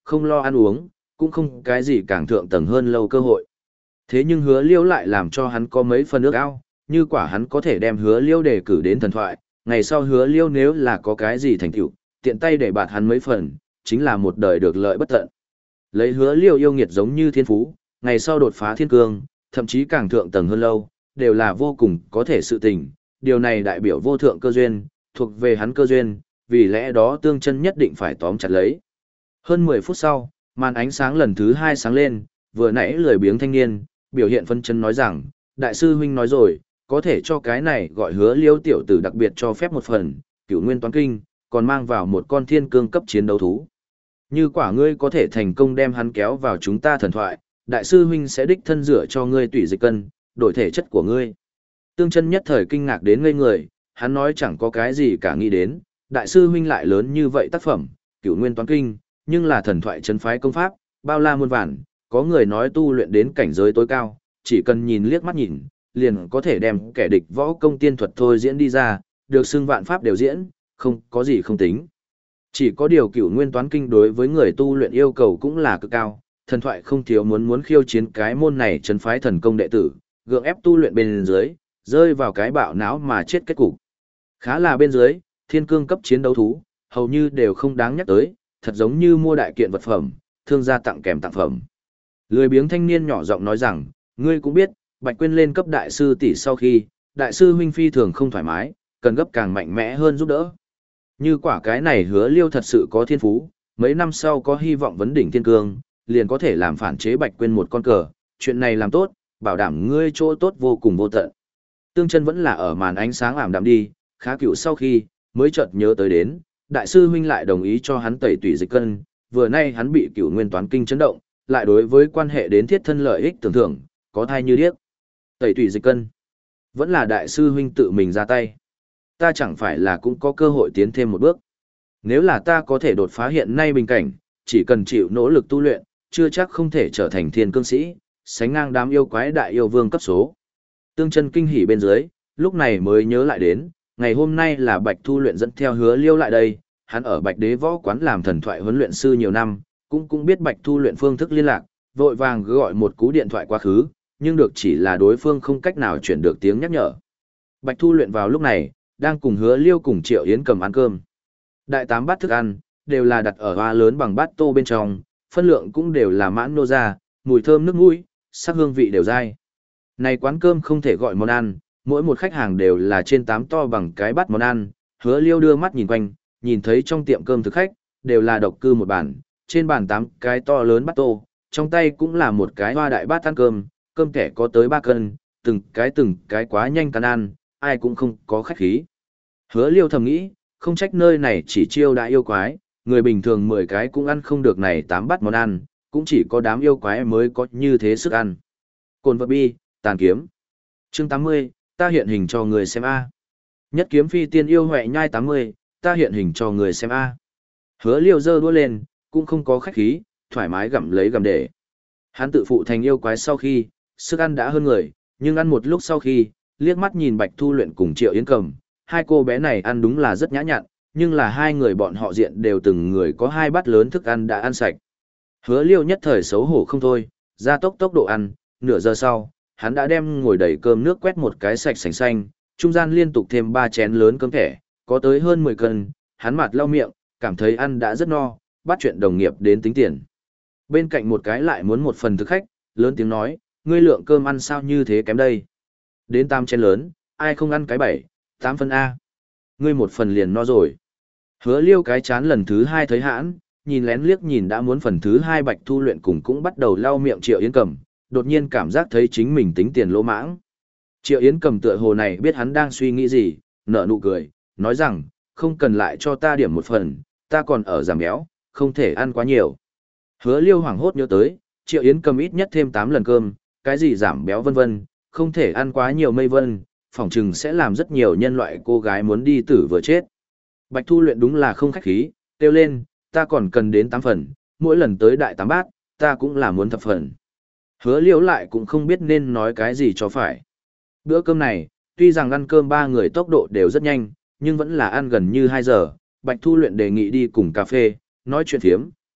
không lo ăn uống, cũng không cái gì càng thượng tầng hơn lâu cơ hội. Thế nhưng hứa liêu lại làm cho hắn có mấy phần ước ao, như quả hắn có thể đem hứa liêu đề cử đến thần thoại, ngày sau hứa liêu nếu là có cái gì thành tựu, tiện tay để bạt hắn mấy phần, chính là một đời được lợi bất tận. Lấy hứa liêu yêu nghiệt giống như thiên phú, ngày sau đột phá thiên cương, thậm chí càng thượng tầng hơn lâu, đều là vô cùng có thể sự tình, điều này đại biểu vô thượng cơ duyên, thuộc về hắn cơ duyên, vì lẽ đó Tương Chân nhất định phải tóm chặt lấy. Hơn mười phút sau, màn ánh sáng lần thứ hai sáng lên, vừa nãy lười biếng thanh niên, biểu hiện phân chân nói rằng, đại sư huynh nói rồi, có thể cho cái này gọi hứa liêu tiểu tử đặc biệt cho phép một phần, cửu nguyên toán kinh, còn mang vào một con thiên cương cấp chiến đấu thú. Như quả ngươi có thể thành công đem hắn kéo vào chúng ta thần thoại, đại sư huynh sẽ đích thân rửa cho ngươi tủy dịch cân, đổi thể chất của ngươi. Tương Chân nhất thời kinh ngạc đến ngây người, hắn nói chẳng có cái gì cả nghĩ đến, đại sư huynh lại lớn như vậy tác phẩm, cửu nguyên toán kinh, nhưng là thần thoại chân phái công pháp, bao la muôn vàn, có người nói tu luyện đến cảnh giới tối cao, chỉ cần nhìn liếc mắt nhìn, liền có thể đem kẻ địch võ công tiên thuật thôi diễn đi ra, được xưng vạn pháp đều diễn, không có gì không tính. Chỉ có điều cửu nguyên toán kinh đối với người tu luyện yêu cầu cũng là cực cao, thần thoại không thiếu muốn muốn khiêu chiến cái môn này chân phái thần công đệ tử, gượng ép tu luyện bên dưới, rơi vào cái bạo não mà chết kết cục. Khá là bên dưới, thiên cương cấp chiến đấu thú, hầu như đều không đáng nhắc tới, thật giống như mua đại kiện vật phẩm, thương gia tặng kèm tặng phẩm. Lười biếng thanh niên nhỏ giọng nói rằng, ngươi cũng biết, Bạch Quyên lên cấp đại sư tỷ sau khi, đại sư huynh phi thường không thoải mái, cần gấp càng mạnh mẽ hơn giúp đỡ. Như quả cái này hứa liêu thật sự có thiên phú, mấy năm sau có hy vọng vấn đỉnh thiên cương, liền có thể làm phản chế Bạch Quyên một con cờ, chuyện này làm tốt, bảo đảm ngươi chỗ tốt vô cùng vô tận. Tương Chân vẫn là ở màn ánh sáng ảm đạm đi, khá cựu sau khi, mới chợt nhớ tới đến, đại sư huynh lại đồng ý cho hắn tẩy tủy dịch cân, vừa nay hắn bị cửu nguyên toán kinh chấn động, lại đối với quan hệ đến thiết thân lợi ích tưởng thưởng, có thai như điếc. Tẩy tủy dịch cân, vẫn là đại sư huynh tự mình ra tay. Ta chẳng phải là cũng có cơ hội tiến thêm một bước. Nếu là ta có thể đột phá hiện nay bình cảnh, chỉ cần chịu nỗ lực tu luyện, chưa chắc không thể trở thành thiên cương sĩ, sánh ngang đám yêu quái đại yêu vương cấp số. Tương Chân kinh hỉ bên dưới, lúc này mới nhớ lại đến, ngày hôm nay là Bạch Thu luyện dẫn theo hứa liêu lại đây, hắn ở Bạch Đế võ quán làm thần thoại huấn luyện sư nhiều năm, cũng cũng biết Bạch Thu luyện phương thức liên lạc, vội vàng gọi một cú điện thoại quá khứ, nhưng được chỉ là đối phương không cách nào chuyển được tiếng nhắc nhở. Bạch Thu luyện vào lúc này, đang cùng hứa liêu cùng Triệu Yến cầm ăn cơm. Đại tám bát thức ăn, đều là đặt ở hoa lớn bằng bát tô bên trong, phân lượng cũng đều là mãn nô ra, mùi thơm nước mũi, sắc hương vị đều dai. Này quán cơm không thể gọi món ăn, mỗi một khách hàng đều là trên tám to bằng cái bát món ăn, hứa liêu đưa mắt nhìn quanh, nhìn thấy trong tiệm cơm thực khách, đều là độc cư một bàn, trên bàn tám cái to lớn bát tô, trong tay cũng là một cái hoa đại bát ăn cơm, cơm kẻ có tới ba cân, từng cái từng cái quá nhanh cắn ăn, ai cũng không có khách khí. Hứa liêu thầm nghĩ, không trách nơi này chỉ chiêu đại yêu quái, người bình thường mười cái cũng ăn không được này tám bát món ăn, cũng chỉ có đám yêu quái mới có như thế sức ăn. Cồn vật bi, tàn kiếm. Chương tám mươi, ta hiện hình cho người xem A. Nhất kiếm phi tiên yêu huệ nhai tám mươi, ta hiện hình cho người xem A. Hứa liêu giơ đũa lên, cũng không có khách khí, thoải mái gặm lấy gặm để. Hắn tự phụ thành yêu quái sau khi, sức ăn đã hơn người, nhưng ăn một lúc sau khi, liếc mắt nhìn Bạch Thu luyện cùng Triệu Yến cầm, hai cô bé này ăn đúng là rất nhã nhặn, nhưng là hai người bọn họ diện đều từng người có hai bát lớn thức ăn đã ăn sạch. Hứa liêu nhất thời xấu hổ không thôi, ra tốc tốc độ ăn, nửa giờ sau, hắn đã đem ngồi đầy cơm nước quét một cái sạch sành xanh, trung gian liên tục thêm ba chén lớn cơm thẻ, có tới hơn mười cân, hắn mặt lau miệng, cảm thấy ăn đã rất no, bắt chuyện đồng nghiệp đến tính tiền. Bên cạnh một cái lại muốn một phần thực khách, lớn tiếng nói, ngươi lượng cơm ăn sao như thế kém đây. Đến tam chén lớn, ai không ăn cái bảy, tám phân A. Ngươi một phần liền no rồi. Hứa liêu cái chán lần thứ hai thấy hãn, nhìn lén liếc nhìn đã muốn phần thứ hai Bạch Thu luyện cùng cũng bắt đầu lau miệng Triệu Yến cầm, đột nhiên cảm giác thấy chính mình tính tiền lỗ mãng. Triệu Yến cầm tựa hồ này biết hắn đang suy nghĩ gì, nở nụ cười, nói rằng, không cần lại cho ta điểm một phần, ta còn ở giảm béo, không thể ăn quá nhiều. Hứa liêu hoảng hốt nhớ tới, Triệu Yến cầm ít nhất thêm tám lần cơm, cái gì giảm béo vân vân, không thể ăn quá nhiều mây vân, phỏng chừng sẽ làm rất nhiều nhân loại cô gái muốn đi tử vừa chết. Bạch Thu luyện đúng là không khách khí, kêu lên, ta còn cần đến tám phần, mỗi lần tới đại tám bát, ta cũng là muốn thập phần. Hứa liễu lại cũng không biết nên nói cái gì cho phải. Bữa cơm này, tuy rằng ăn cơm ba người tốc độ đều rất nhanh, nhưng vẫn là ăn gần như hai giờ, Bạch Thu luyện đề nghị đi cùng cà phê, nói chuyện thiếm,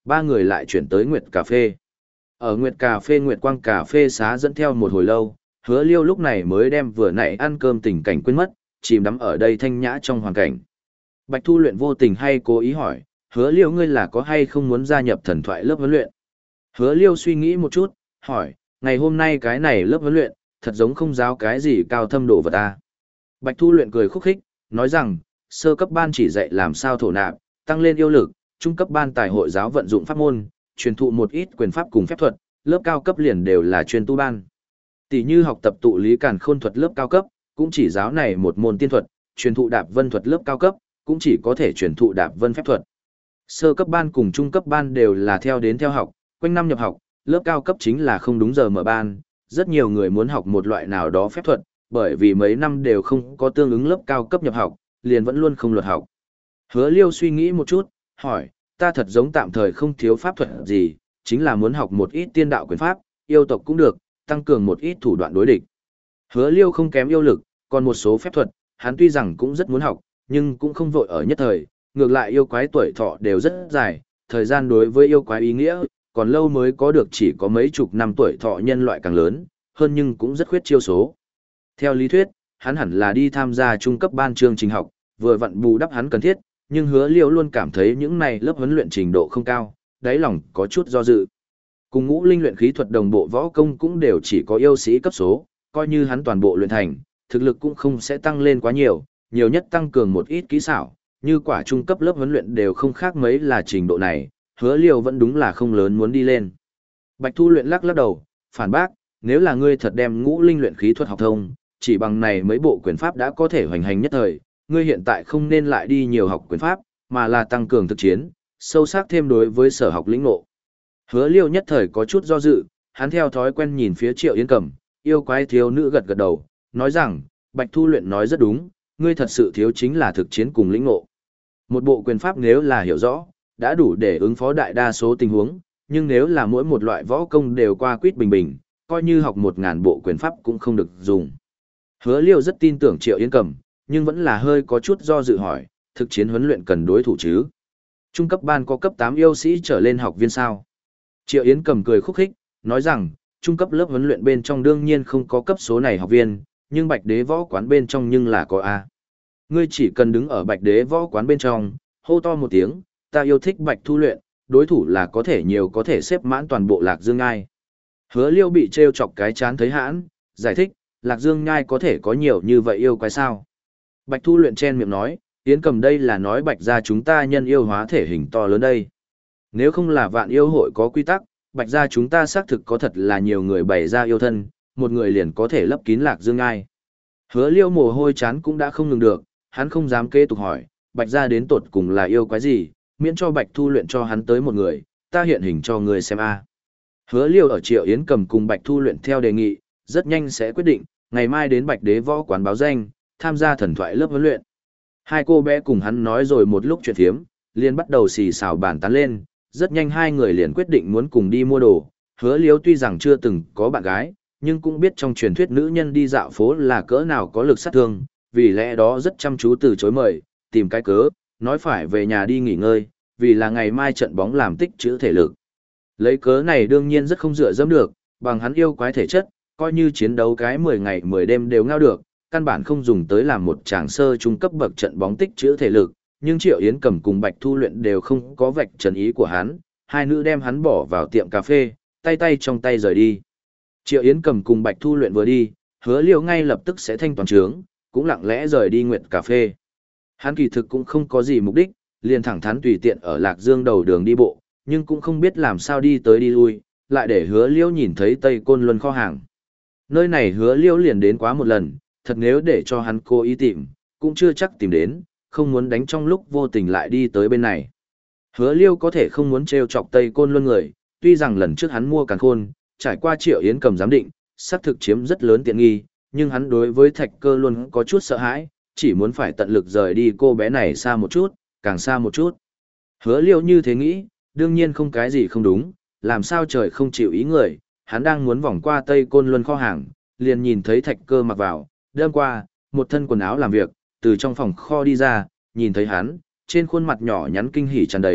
ba người lại chuyển tới Nguyệt Cà Phê. Ở Nguyệt Cà Phê Nguyệt Quang Cà Phê xá dẫn theo một hồi lâu, Hứa Liêu lúc này mới đem vừa nãy ăn cơm tình cảnh quên mất, chìm đắm ở đây thanh nhã trong hoàn cảnh. Bạch Thu Luyện vô tình hay cố ý hỏi, Hứa Liêu ngươi là có hay không muốn gia nhập thần thoại lớp huấn luyện? Hứa Liêu suy nghĩ một chút, hỏi, ngày hôm nay cái này lớp huấn luyện, thật giống không giáo cái gì cao thâm đồ vật ta. Bạch Thu Luyện cười khúc khích, nói rằng, sơ cấp ban chỉ dạy làm sao thổ nạp, tăng lên yêu lực, trung cấp ban tài hội giáo vận dụng pháp môn, truyền thụ một ít quyền pháp cùng phép thuật, lớp cao cấp liền đều là chuyên tu ban. Tỷ như học tập tụ lý càn khôn thuật lớp cao cấp, cũng chỉ giáo này một môn tiên thuật, truyền thụ đạp vân thuật lớp cao cấp, cũng chỉ có thể truyền thụ đạp vân phép thuật. Sơ cấp ban cùng trung cấp ban đều là theo đến theo học, quanh năm nhập học, lớp cao cấp chính là không đúng giờ mở ban, rất nhiều người muốn học một loại nào đó phép thuật, bởi vì mấy năm đều không có tương ứng lớp cao cấp nhập học, liền vẫn luôn không luật học. Hứa Liêu suy nghĩ một chút, hỏi, ta thật giống tạm thời không thiếu pháp thuật gì, chính là muốn học một ít tiên đạo quyền pháp, yêu tộc cũng được, tăng cường một ít thủ đoạn đối địch. Hứa Liêu không kém yêu lực, còn một số phép thuật, hắn tuy rằng cũng rất muốn học, nhưng cũng không vội ở nhất thời, ngược lại yêu quái tuổi thọ đều rất dài, thời gian đối với yêu quái ý nghĩa, còn lâu mới có được chỉ có mấy chục năm tuổi thọ nhân loại càng lớn, hơn nhưng cũng rất khuyết chiêu số. Theo lý thuyết, hắn hẳn là đi tham gia trung cấp ban chương trình học, vừa vặn bù đắp hắn cần thiết, nhưng Hứa Liêu luôn cảm thấy những này lớp huấn luyện trình độ không cao, đáy lòng có chút do dự. Cùng ngũ linh luyện khí thuật đồng bộ võ công cũng đều chỉ có yêu sĩ cấp số, coi như hắn toàn bộ luyện thành, thực lực cũng không sẽ tăng lên quá nhiều, nhiều nhất tăng cường một ít kỹ xảo, như quả trung cấp lớp huấn luyện đều không khác mấy là trình độ này, Hứa Liêu vẫn đúng là không lớn muốn đi lên. Bạch Thu Luyện lắc lắc đầu, phản bác, nếu là ngươi thật đem ngũ linh luyện khí thuật học thông, chỉ bằng này mấy bộ quyền pháp đã có thể hoành hành nhất thời, ngươi hiện tại không nên lại đi nhiều học quyền pháp, mà là tăng cường thực chiến, sâu sắc thêm đối với sở học lĩnh ngộ. Hứa Liêu nhất thời có chút do dự, hắn theo thói quen nhìn phía Triệu Yến Cầm, yêu quái thiếu nữ gật gật đầu, nói rằng, Bạch Thu Luyện nói rất đúng, ngươi thật sự thiếu chính là thực chiến cùng lĩnh ngộ. Một bộ quyền pháp nếu là hiểu rõ, đã đủ để ứng phó đại đa số tình huống, nhưng nếu là mỗi một loại võ công đều qua quýt bình bình, coi như học một ngàn bộ quyền pháp cũng không được dùng. Hứa Liêu rất tin tưởng Triệu Yến Cầm, nhưng vẫn là hơi có chút do dự hỏi, thực chiến huấn luyện cần đối thủ chứ? Trung cấp ban có cấp tám yêu sĩ trở lên học viên sao? Triệu Yến Cầm cười khúc khích, nói rằng, trung cấp lớp huấn luyện bên trong đương nhiên không có cấp số này học viên, nhưng Bạch Đế võ quán bên trong nhưng là có A. Ngươi chỉ cần đứng ở Bạch Đế võ quán bên trong, hô to một tiếng, ta yêu thích Bạch Thu Luyện, đối thủ là có thể nhiều có thể xếp mãn toàn bộ Lạc Dương Ngai. Hứa Liêu bị trêu chọc cái chán thấy hãn, giải thích, Lạc Dương Ngai có thể có nhiều như vậy yêu quái sao? Bạch Thu Luyện chen miệng nói, Yến Cầm đây là nói Bạch gia chúng ta nhân yêu hóa thể hình to lớn đây. Nếu không là vạn yêu hội có quy tắc, Bạch gia chúng ta xác thực có thật là nhiều người bày ra yêu thân, một người liền có thể lấp kín Lạc Dương Ngai. Hứa Liêu mồ hôi chán cũng đã không ngừng được, hắn không dám kế tục hỏi, Bạch gia đến tột cùng là yêu quái gì, miễn cho Bạch Thu Luyện cho hắn tới một người, ta hiện hình cho người xem a. Hứa Liêu ở Triệu Yến Cầm cùng Bạch Thu Luyện theo đề nghị, rất nhanh sẽ quyết định, ngày mai đến Bạch Đế võ quán báo danh, tham gia thần thoại lớp huấn luyện. Hai cô bé cùng hắn nói rồi một lúc chuyện thiếm, liền bắt đầu xì xào bàn tán lên, rất nhanh hai người liền quyết định muốn cùng đi mua đồ. Hứa Liêu tuy rằng chưa từng có bạn gái, nhưng cũng biết trong truyền thuyết nữ nhân đi dạo phố là cỡ nào có lực sát thương, vì lẽ đó rất chăm chú từ chối mời, tìm cái cớ, nói phải về nhà đi nghỉ ngơi, vì là ngày mai trận bóng làm tích trữ thể lực. Lấy cớ này đương nhiên rất không dựa dẫm được, bằng hắn yêu quái thể chất, coi như chiến đấu cái mười ngày mười đêm đều ngao được, căn bản không dùng tới làm một tràng sơ trung cấp bậc trận bóng tích trữ thể lực, nhưng Triệu Yến Cầm cùng Bạch Thu Luyện đều không có vạch trần ý của hắn, hai nữ đem hắn bỏ vào tiệm cà phê, tay tay trong tay rời đi. Triệu Yến Cầm cùng Bạch Thu Luyện vừa đi, Hứa Liêu ngay lập tức sẽ thanh toàn trướng, cũng lặng lẽ rời đi Nguyệt cà phê. Hắn kỳ thực cũng không có gì mục đích, liền thẳng thắn tùy tiện ở Lạc Dương đầu đường đi bộ, nhưng cũng không biết làm sao đi tới đi lui, lại để Hứa Liêu nhìn thấy Tây Côn Luân kho hàng. Nơi này Hứa Liêu liền đến quá một lần, thật nếu để cho hắn cố ý tìm, cũng chưa chắc tìm đến, không muốn đánh trong lúc vô tình lại đi tới bên này. Hứa Liêu có thể không muốn trêu chọc Tây Côn Luân người, tuy rằng lần trước hắn mua càn khôn, trải qua Triệu Yến Cầm giám định, xác thực chiếm rất lớn tiện nghi, nhưng hắn đối với Thạch Cơ luôn có chút sợ hãi, chỉ muốn phải tận lực rời đi cô bé này xa một chút, càng xa một chút. Hứa Liêu như thế nghĩ, đương nhiên không cái gì không đúng, làm sao trời không chịu ý người, hắn đang muốn vòng qua Tây Côn Luân kho hàng, liền nhìn thấy Thạch Cơ mặc vào, đêm qua, một thân quần áo làm việc, từ trong phòng kho đi ra, nhìn thấy hắn, trên khuôn mặt nhỏ nhắn kinh hỉ tràn đầy,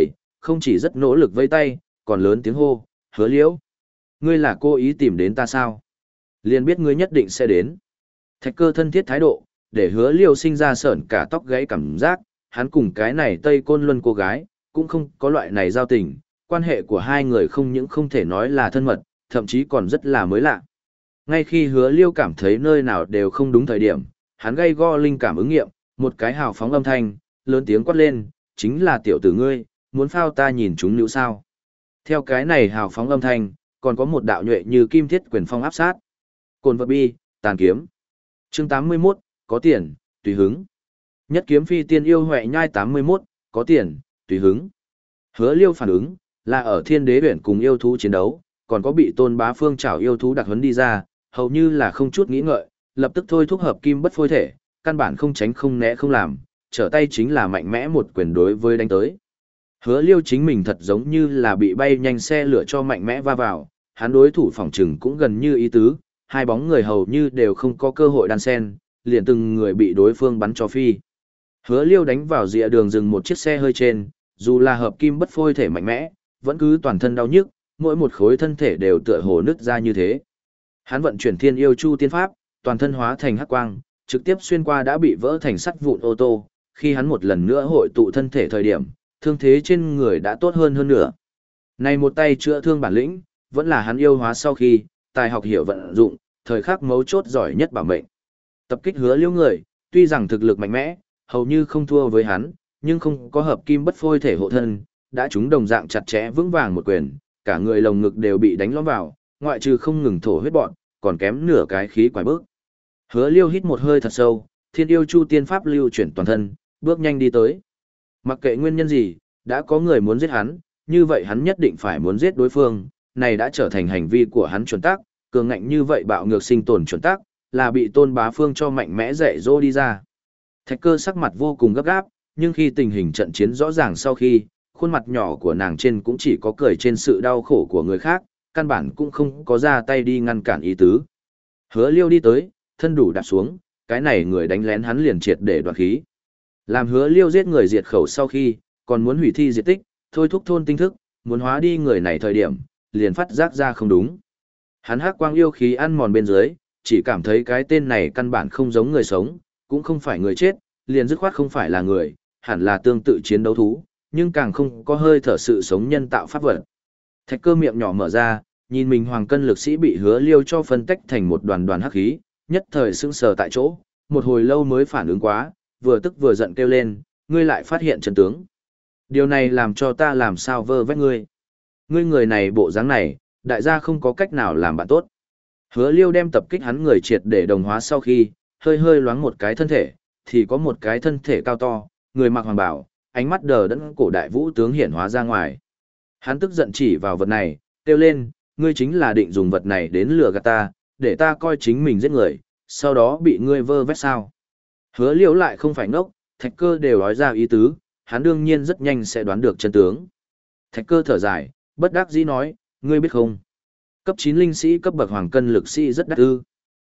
không chỉ rất nỗ lực vây tay, còn lớn tiếng hô, hứa liễu. Ngươi là cố ý tìm đến ta sao? Liền biết ngươi nhất định sẽ đến. Thạch cơ thân thiết thái độ, để hứa liêu sinh ra sởn cả tóc gáy cảm giác, hắn cùng cái này Tây Côn Luân cô gái, cũng không có loại này giao tình, quan hệ của hai người không những không thể nói là thân mật, thậm chí còn rất là mới lạ. Ngay khi hứa liêu cảm thấy nơi nào đều không đúng thời điểm, hắn gây go linh cảm ứng nghiệm, một cái hào phóng âm thanh, lớn tiếng quát lên, chính là tiểu tử ngươi, muốn phao ta nhìn chúng nữ sao. Theo cái này hào phóng âm thanh, còn có một đạo nhuệ như kim thiết quyền phong áp sát. Cồn vật bi, tàn kiếm. Chương tám mươi mốt, có tiền, tùy hứng. Nhất kiếm phi tiên yêu huệ nhai tám mươi mốt, có tiền, tùy hứng. Hứa liêu phản ứng, là ở thiên đế huyện cùng yêu thú chiến đấu, còn có bị tôn bá phương trảo yêu thú đặc huấn đi ra, hầu như là không chút nghĩ ngợi, lập tức thôi thúc hợp kim bất phôi thể, căn bản không tránh không né không làm, trở tay chính là mạnh mẽ một quyền đối với đánh tới. Hứa liêu chính mình thật giống như là bị bay nhanh xe lửa cho mạnh mẽ va vào, hắn đối thủ phòng trừng cũng gần như ý tứ, hai bóng người hầu như đều không có cơ hội đan sen, liền từng người bị đối phương bắn cho phi. Hứa liêu đánh vào rìa đường dừng một chiếc xe hơi trên, dù là hợp kim bất phôi thể mạnh mẽ, vẫn cứ toàn thân đau nhức, mỗi một khối thân thể đều tựa hồ nứt ra như thế. Hắn vận chuyển thiên yêu chu tiên pháp, toàn thân hóa thành hắc quang, trực tiếp xuyên qua đã bị vỡ thành sắt vụn ô tô, khi hắn một lần nữa hội tụ thân thể thời điểm, thương thế trên người đã tốt hơn hơn nữa. Này một tay chữa thương bản lĩnh, vẫn là hắn yêu hóa sau khi, tài học hiểu vận dụng, thời khắc mấu chốt giỏi nhất bảo mệnh. Tập kích hứa liêu người, tuy rằng thực lực mạnh mẽ, hầu như không thua với hắn, nhưng không có hợp kim bất phôi thể hộ thân, đã chúng đồng dạng chặt chẽ vững vàng một quyền, cả người lồng ngực đều bị đánh lõm vào, ngoại trừ không ngừng thổ huyết bọn, còn kém nửa cái khí quải bước. Hứa liêu hít một hơi thật sâu, thiên yêu chu tiên pháp lưu chuyển toàn thân, bước nhanh đi tới. Mặc kệ nguyên nhân gì, đã có người muốn giết hắn, như vậy hắn nhất định phải muốn giết đối phương, này đã trở thành hành vi của hắn chuẩn tắc, cường ngạnh như vậy bạo ngược sinh tồn chuẩn tắc, là bị tôn bá phương cho mạnh mẽ dạy dỗ đi ra. Thạch cơ sắc mặt vô cùng gấp gáp, nhưng khi tình hình trận chiến rõ ràng sau khi, khuôn mặt nhỏ của nàng trên cũng chỉ có cười trên sự đau khổ của người khác, căn bản cũng không có ra tay đi ngăn cản ý tứ. Hứa liêu đi tới, thân đủ đạp xuống, cái này người đánh lén hắn liền triệt để đoạt khí. Làm hứa liêu giết người diệt khẩu sau khi, còn muốn hủy thi diệt tích, thôi thúc thôn tinh thức, muốn hóa đi người này thời điểm, liền phát giác ra không đúng. Hắn hắc quang yêu khí ăn mòn bên dưới, chỉ cảm thấy cái tên này căn bản không giống người sống, cũng không phải người chết, liền dứt khoát không phải là người, hẳn là tương tự chiến đấu thú, nhưng càng không có hơi thở sự sống nhân tạo pháp vật. Thạch cơ miệng nhỏ mở ra, nhìn mình hoàng cân lực sĩ bị hứa liêu cho phân tách thành một đoàn đoàn hắc khí, nhất thời sững sờ tại chỗ, một hồi lâu mới phản ứng quá, vừa tức vừa giận kêu lên, ngươi lại phát hiện chân tướng. Điều này làm cho ta làm sao vơ vét ngươi. Ngươi người này bộ dáng này, đại gia không có cách nào làm bạn tốt. Hứa liêu đem tập kích hắn người triệt để đồng hóa sau khi, hơi hơi loáng một cái thân thể, thì có một cái thân thể cao to, người mặc hoàng bào, ánh mắt đờ đẫn cổ đại vũ tướng hiển hóa ra ngoài. Hắn tức giận chỉ vào vật này, kêu lên, ngươi chính là định dùng vật này đến lừa gạt ta, để ta coi chính mình giết người, sau đó bị ngươi vơ vét sao. Hứa liêu lại không phải ngốc, thạch cơ đều nói ra ý tứ, hắn đương nhiên rất nhanh sẽ đoán được chân tướng. Thạch cơ thở dài, bất đắc dĩ nói, ngươi biết không? Cấp chín linh sĩ cấp bậc hoàng cân lực sĩ rất đắt ư.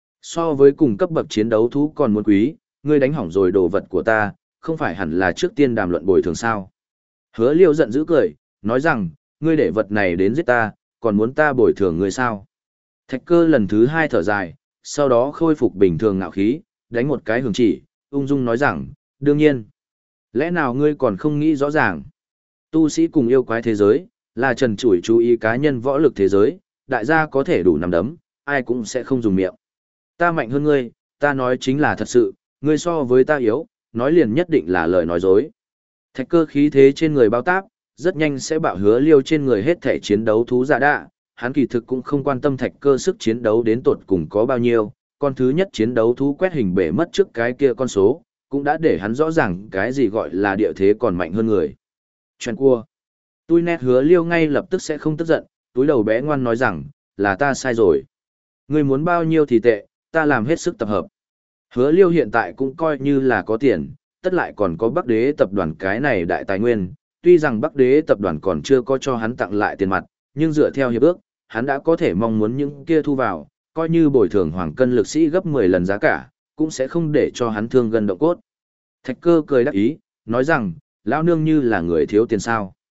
So với cùng cấp bậc chiến đấu thú còn muốn quý, ngươi đánh hỏng rồi đồ vật của ta, không phải hẳn là trước tiên đàm luận bồi thường sao. Hứa liêu giận dữ cười, nói rằng, ngươi để vật này đến giết ta, còn muốn ta bồi thường ngươi sao. Thạch cơ lần thứ hai thở dài, sau đó khôi phục bình thường ngạo khí, đánh một cái hưởng chỉ, ung dung nói rằng, đương nhiên. Lẽ nào ngươi còn không nghĩ rõ ràng? Tu sĩ cùng yêu quái thế giới, là trần trụi chú ý cá nhân võ lực thế giới, đại gia có thể đủ nắm đấm, ai cũng sẽ không dùng miệng. Ta mạnh hơn ngươi, ta nói chính là thật sự, ngươi so với ta yếu, nói liền nhất định là lời nói dối. Thạch cơ khí thế trên người bao táp, rất nhanh sẽ bạo hứa liêu trên người hết thể chiến đấu thú giả đạ, hắn kỳ thực cũng không quan tâm thạch cơ sức chiến đấu đến tột cùng có bao nhiêu, con thứ nhất chiến đấu thú quét hình bể mất trước cái kia con số, cũng đã để hắn rõ ràng cái gì gọi là địa thế còn mạnh hơn người. Chuyện cua. Tui nét hứa liêu ngay lập tức sẽ không tức giận, túi đầu bé ngoan nói rằng, là ta sai rồi. Ngươi muốn bao nhiêu thì tệ, ta làm hết sức tập hợp. Hứa liêu hiện tại cũng coi như là có tiền, tất lại còn có Bắc Đế tập đoàn cái này đại tài nguyên, tuy rằng Bắc Đế tập đoàn còn chưa có cho hắn tặng lại tiền mặt, nhưng dựa theo hiệp ước, hắn đã có thể mong muốn những kia thu vào, coi như bồi thường hoàng cân lực sĩ gấp mười lần giá cả, cũng sẽ không để cho hắn thương gần động cốt. Thạch cơ cười đắc ý, nói rằng, lão nương như là người thiếu tiền sao.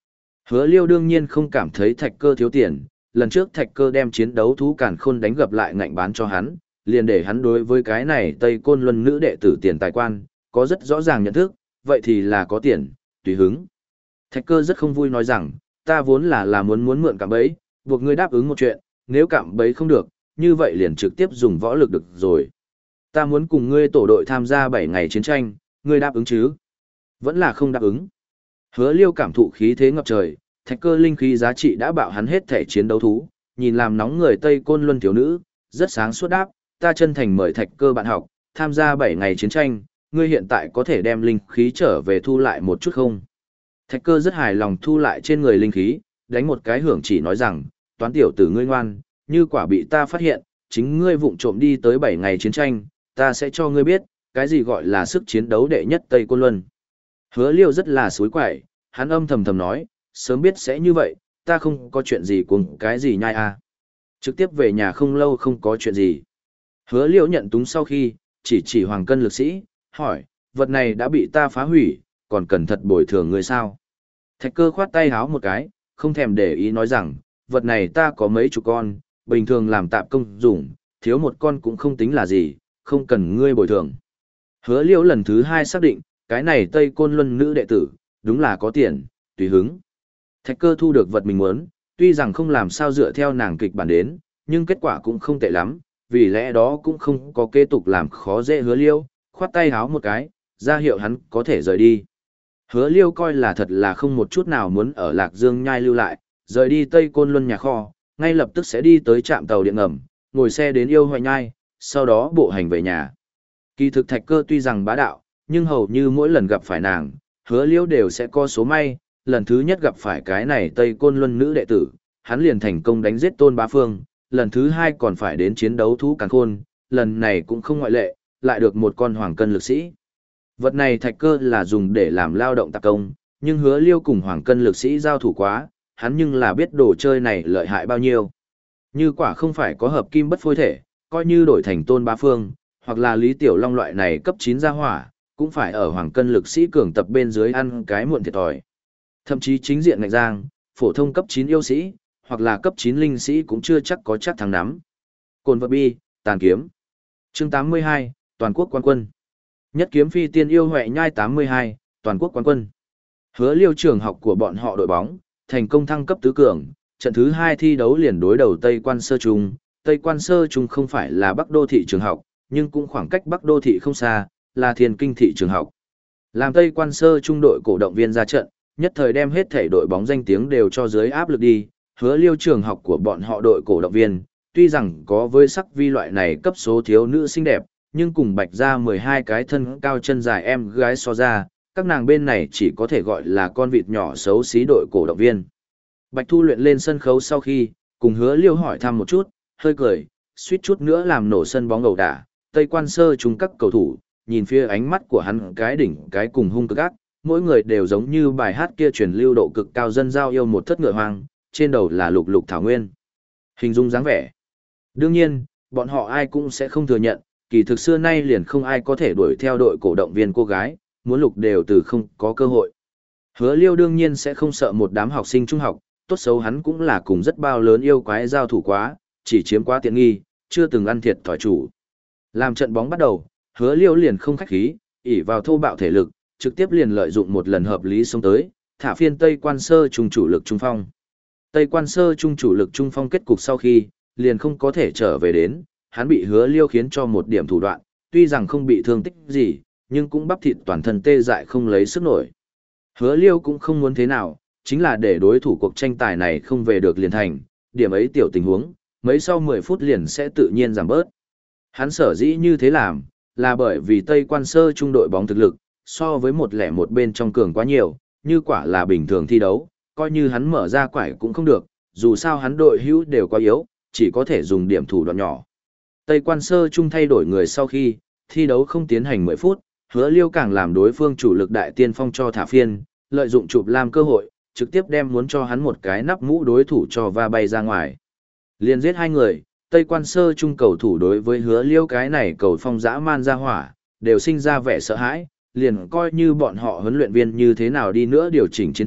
Hứa Liêu đương nhiên không cảm thấy Thạch Cơ thiếu tiền, lần trước Thạch Cơ đem chiến đấu thú càn khôn đánh gập lại ngạnh bán cho hắn, liền để hắn đối với cái này Tây Côn Luân nữ đệ tử tiền tài quan, có rất rõ ràng nhận thức, vậy thì là có tiền, tùy hứng. Thạch Cơ rất không vui nói rằng, ta vốn là là muốn muốn mượn cạm bẫy, buộc ngươi đáp ứng một chuyện, nếu cạm bẫy không được, như vậy liền trực tiếp dùng võ lực được rồi. Ta muốn cùng ngươi tổ đội tham gia bảy ngày chiến tranh, ngươi đáp ứng chứ? Vẫn là không đáp ứng. Hứa Liêu cảm thụ khí thế ngập trời, Thạch Cơ linh khí giá trị đã bạo hắn hết thể chiến đấu thú, nhìn làm nóng người Tây Côn Luân thiếu nữ, rất sáng suốt đáp, ta chân thành mời Thạch Cơ bạn học, tham gia bảy ngày chiến tranh, ngươi hiện tại có thể đem linh khí trở về thu lại một chút không? Thạch Cơ rất hài lòng thu lại trên người linh khí, đánh một cái hưởng chỉ nói rằng, toán tiểu tử ngươi ngoan, như quả bị ta phát hiện, chính ngươi vụng trộm đi tới bảy ngày chiến tranh, ta sẽ cho ngươi biết, cái gì gọi là sức chiến đấu đệ nhất Tây Côn Luân. Hứa Liêu rất là suối quậy, hắn âm thầm thầm nói, sớm biết sẽ như vậy, ta không có chuyện gì cùng cái gì nhai à. Trực tiếp về nhà không lâu không có chuyện gì. Hứa Liêu nhận túng sau khi, chỉ chỉ hoàng cân lực sĩ, hỏi, vật này đã bị ta phá hủy, còn cần thật bồi thường người sao? Thạch Cơ khoát tay háo một cái, không thèm để ý nói rằng, vật này ta có mấy chục con, bình thường làm tạp công dùng, thiếu một con cũng không tính là gì, không cần ngươi bồi thường. Hứa Liêu lần thứ hai xác định, cái này Tây Côn Luân nữ đệ tử, đúng là có tiền, tùy hứng. Thạch Cơ thu được vật mình muốn, tuy rằng không làm sao dựa theo nàng kịch bản đến, nhưng kết quả cũng không tệ lắm, vì lẽ đó cũng không có kế tục làm khó dễ Hứa Liêu, khoát tay háo một cái, ra hiệu hắn có thể rời đi. Hứa Liêu coi là thật là không một chút nào muốn ở Lạc Dương nhai lưu lại, rời đi Tây Côn Luân nhà kho, ngay lập tức sẽ đi tới trạm tàu điện ngầm, ngồi xe đến Yêu Hoài nhai, sau đó bộ hành về nhà. Kỳ thực Thạch Cơ tuy rằng bá đạo, nhưng hầu như mỗi lần gặp phải nàng, Hứa Liêu đều sẽ có số may, lần thứ nhất gặp phải cái này Tây Côn Luân nữ đệ tử, hắn liền thành công đánh giết Tôn Bá Phương, lần thứ hai còn phải đến chiến đấu thú càn khôn, lần này cũng không ngoại lệ, lại được một con hoàng cân lực sĩ. Vật này Thạch Cơ là dùng để làm lao động tạp công, nhưng Hứa Liêu cùng hoàng cân lực sĩ giao thủ quá, hắn nhưng là biết đồ chơi này lợi hại bao nhiêu. Như quả không phải có hợp kim bất phôi thể, coi như đổi thành Tôn Bá Phương, hoặc là Lý Tiểu Long loại này cấp chín gia hỏa, cũng phải ở hoàng cân lực sĩ cường tập bên dưới ăn cái muộn thiệt thòi. Thậm chí chính diện ngạch giang, phổ thông cấp chín yêu sĩ, hoặc là cấp chín linh sĩ cũng chưa chắc có chắc thắng nắm. Cồn vật bi, tàn kiếm. Chương tám mươi hai, toàn quốc quan quân. Nhất kiếm phi tiên yêu Huệ nhai tám mươi hai, toàn quốc quan quân. Hứa Liêu trường học của bọn họ đội bóng, thành công thăng cấp tứ cường, trận thứ hai thi đấu liền đối đầu Tây Quan Sơ Trung. Tây Quan Sơ Trung không phải là Bắc Đô thị trường học, nhưng cũng khoảng cách Bắc Đô thị không xa, là Thiên Kinh thị trường học. Làm Tây Quan Sơ Trung đội cổ động viên ra trận, nhất thời đem hết thể đội bóng danh tiếng đều cho dưới áp lực đi. Hứa Liêu trường học của bọn họ đội cổ động viên, tuy rằng có với sắc vi loại này cấp số thiếu nữ xinh đẹp, nhưng cùng Bạch ra mười hai cái thân cao chân dài em gái so ra, các nàng bên này chỉ có thể gọi là con vịt nhỏ xấu xí đội cổ động viên. Bạch Thu luyện lên sân khấu sau khi, cùng Hứa Liêu hỏi thăm một chút, hơi cười, suýt chút nữa làm nổ sân bóng ẩu đả. Tây Quan Sơ Trung các cầu thủ, nhìn phía ánh mắt của hắn cái đỉnh cái cùng hung cực ác, mỗi người đều giống như bài hát kia truyền lưu độ cực cao dân giao yêu một thất ngựa hoang, trên đầu là lục lục thảo nguyên. Hình dung dáng vẻ. Đương nhiên, bọn họ ai cũng sẽ không thừa nhận, kỳ thực xưa nay liền không ai có thể đuổi theo đội cổ động viên cô gái, muốn lục đều từ không có cơ hội. Hứa Liêu đương nhiên sẽ không sợ một đám học sinh trung học, tốt xấu hắn cũng là cùng rất bao lớn yêu quái giao thủ quá, chỉ chiếm quá tiện nghi, chưa từng ăn thiệt thòi chủ. Làm trận bóng bắt đầu, Hứa Liêu liền không khách khí, ỷ vào thô bạo thể lực, trực tiếp liền lợi dụng một lần hợp lý xông tới, thả phiên Tây Quan Sơ Trung chủ lực trung phong. Tây Quan Sơ Trung chủ lực trung phong kết cục sau khi, liền không có thể trở về đến, hắn bị Hứa Liêu khiến cho một điểm thủ đoạn, tuy rằng không bị thương tích gì, nhưng cũng bắp thịt toàn thân tê dại không lấy sức nổi. Hứa Liêu cũng không muốn thế nào, chính là để đối thủ cuộc tranh tài này không về được liền thành, điểm ấy tiểu tình huống, mấy sau mười phút liền sẽ tự nhiên giảm bớt. Hắn sở dĩ như thế làm, là bởi vì Tây Quan Sơ Trung đội bóng thực lực, so với một lẻ một bên trong cường quá nhiều, như quả là bình thường thi đấu, coi như hắn mở ra quải cũng không được, dù sao hắn đội hữu đều quá yếu, chỉ có thể dùng điểm thủ đoạn nhỏ. Tây Quan Sơ Trung thay đổi người sau khi, thi đấu không tiến hành mười phút, Hứa Liêu càng làm đối phương chủ lực đại tiên phong cho thả phiên, lợi dụng chụp làm cơ hội, trực tiếp đem muốn cho hắn một cái nắp mũ đối thủ cho va bay ra ngoài. Liên giết hai người, Tây Quan Sơ Trung cầu thủ đối với Hứa Liêu cái này cầu phong dã man ra hỏa, đều sinh ra vẻ sợ hãi, liền coi như bọn họ huấn luyện viên như thế nào đi nữa điều chỉnh chiến thuật,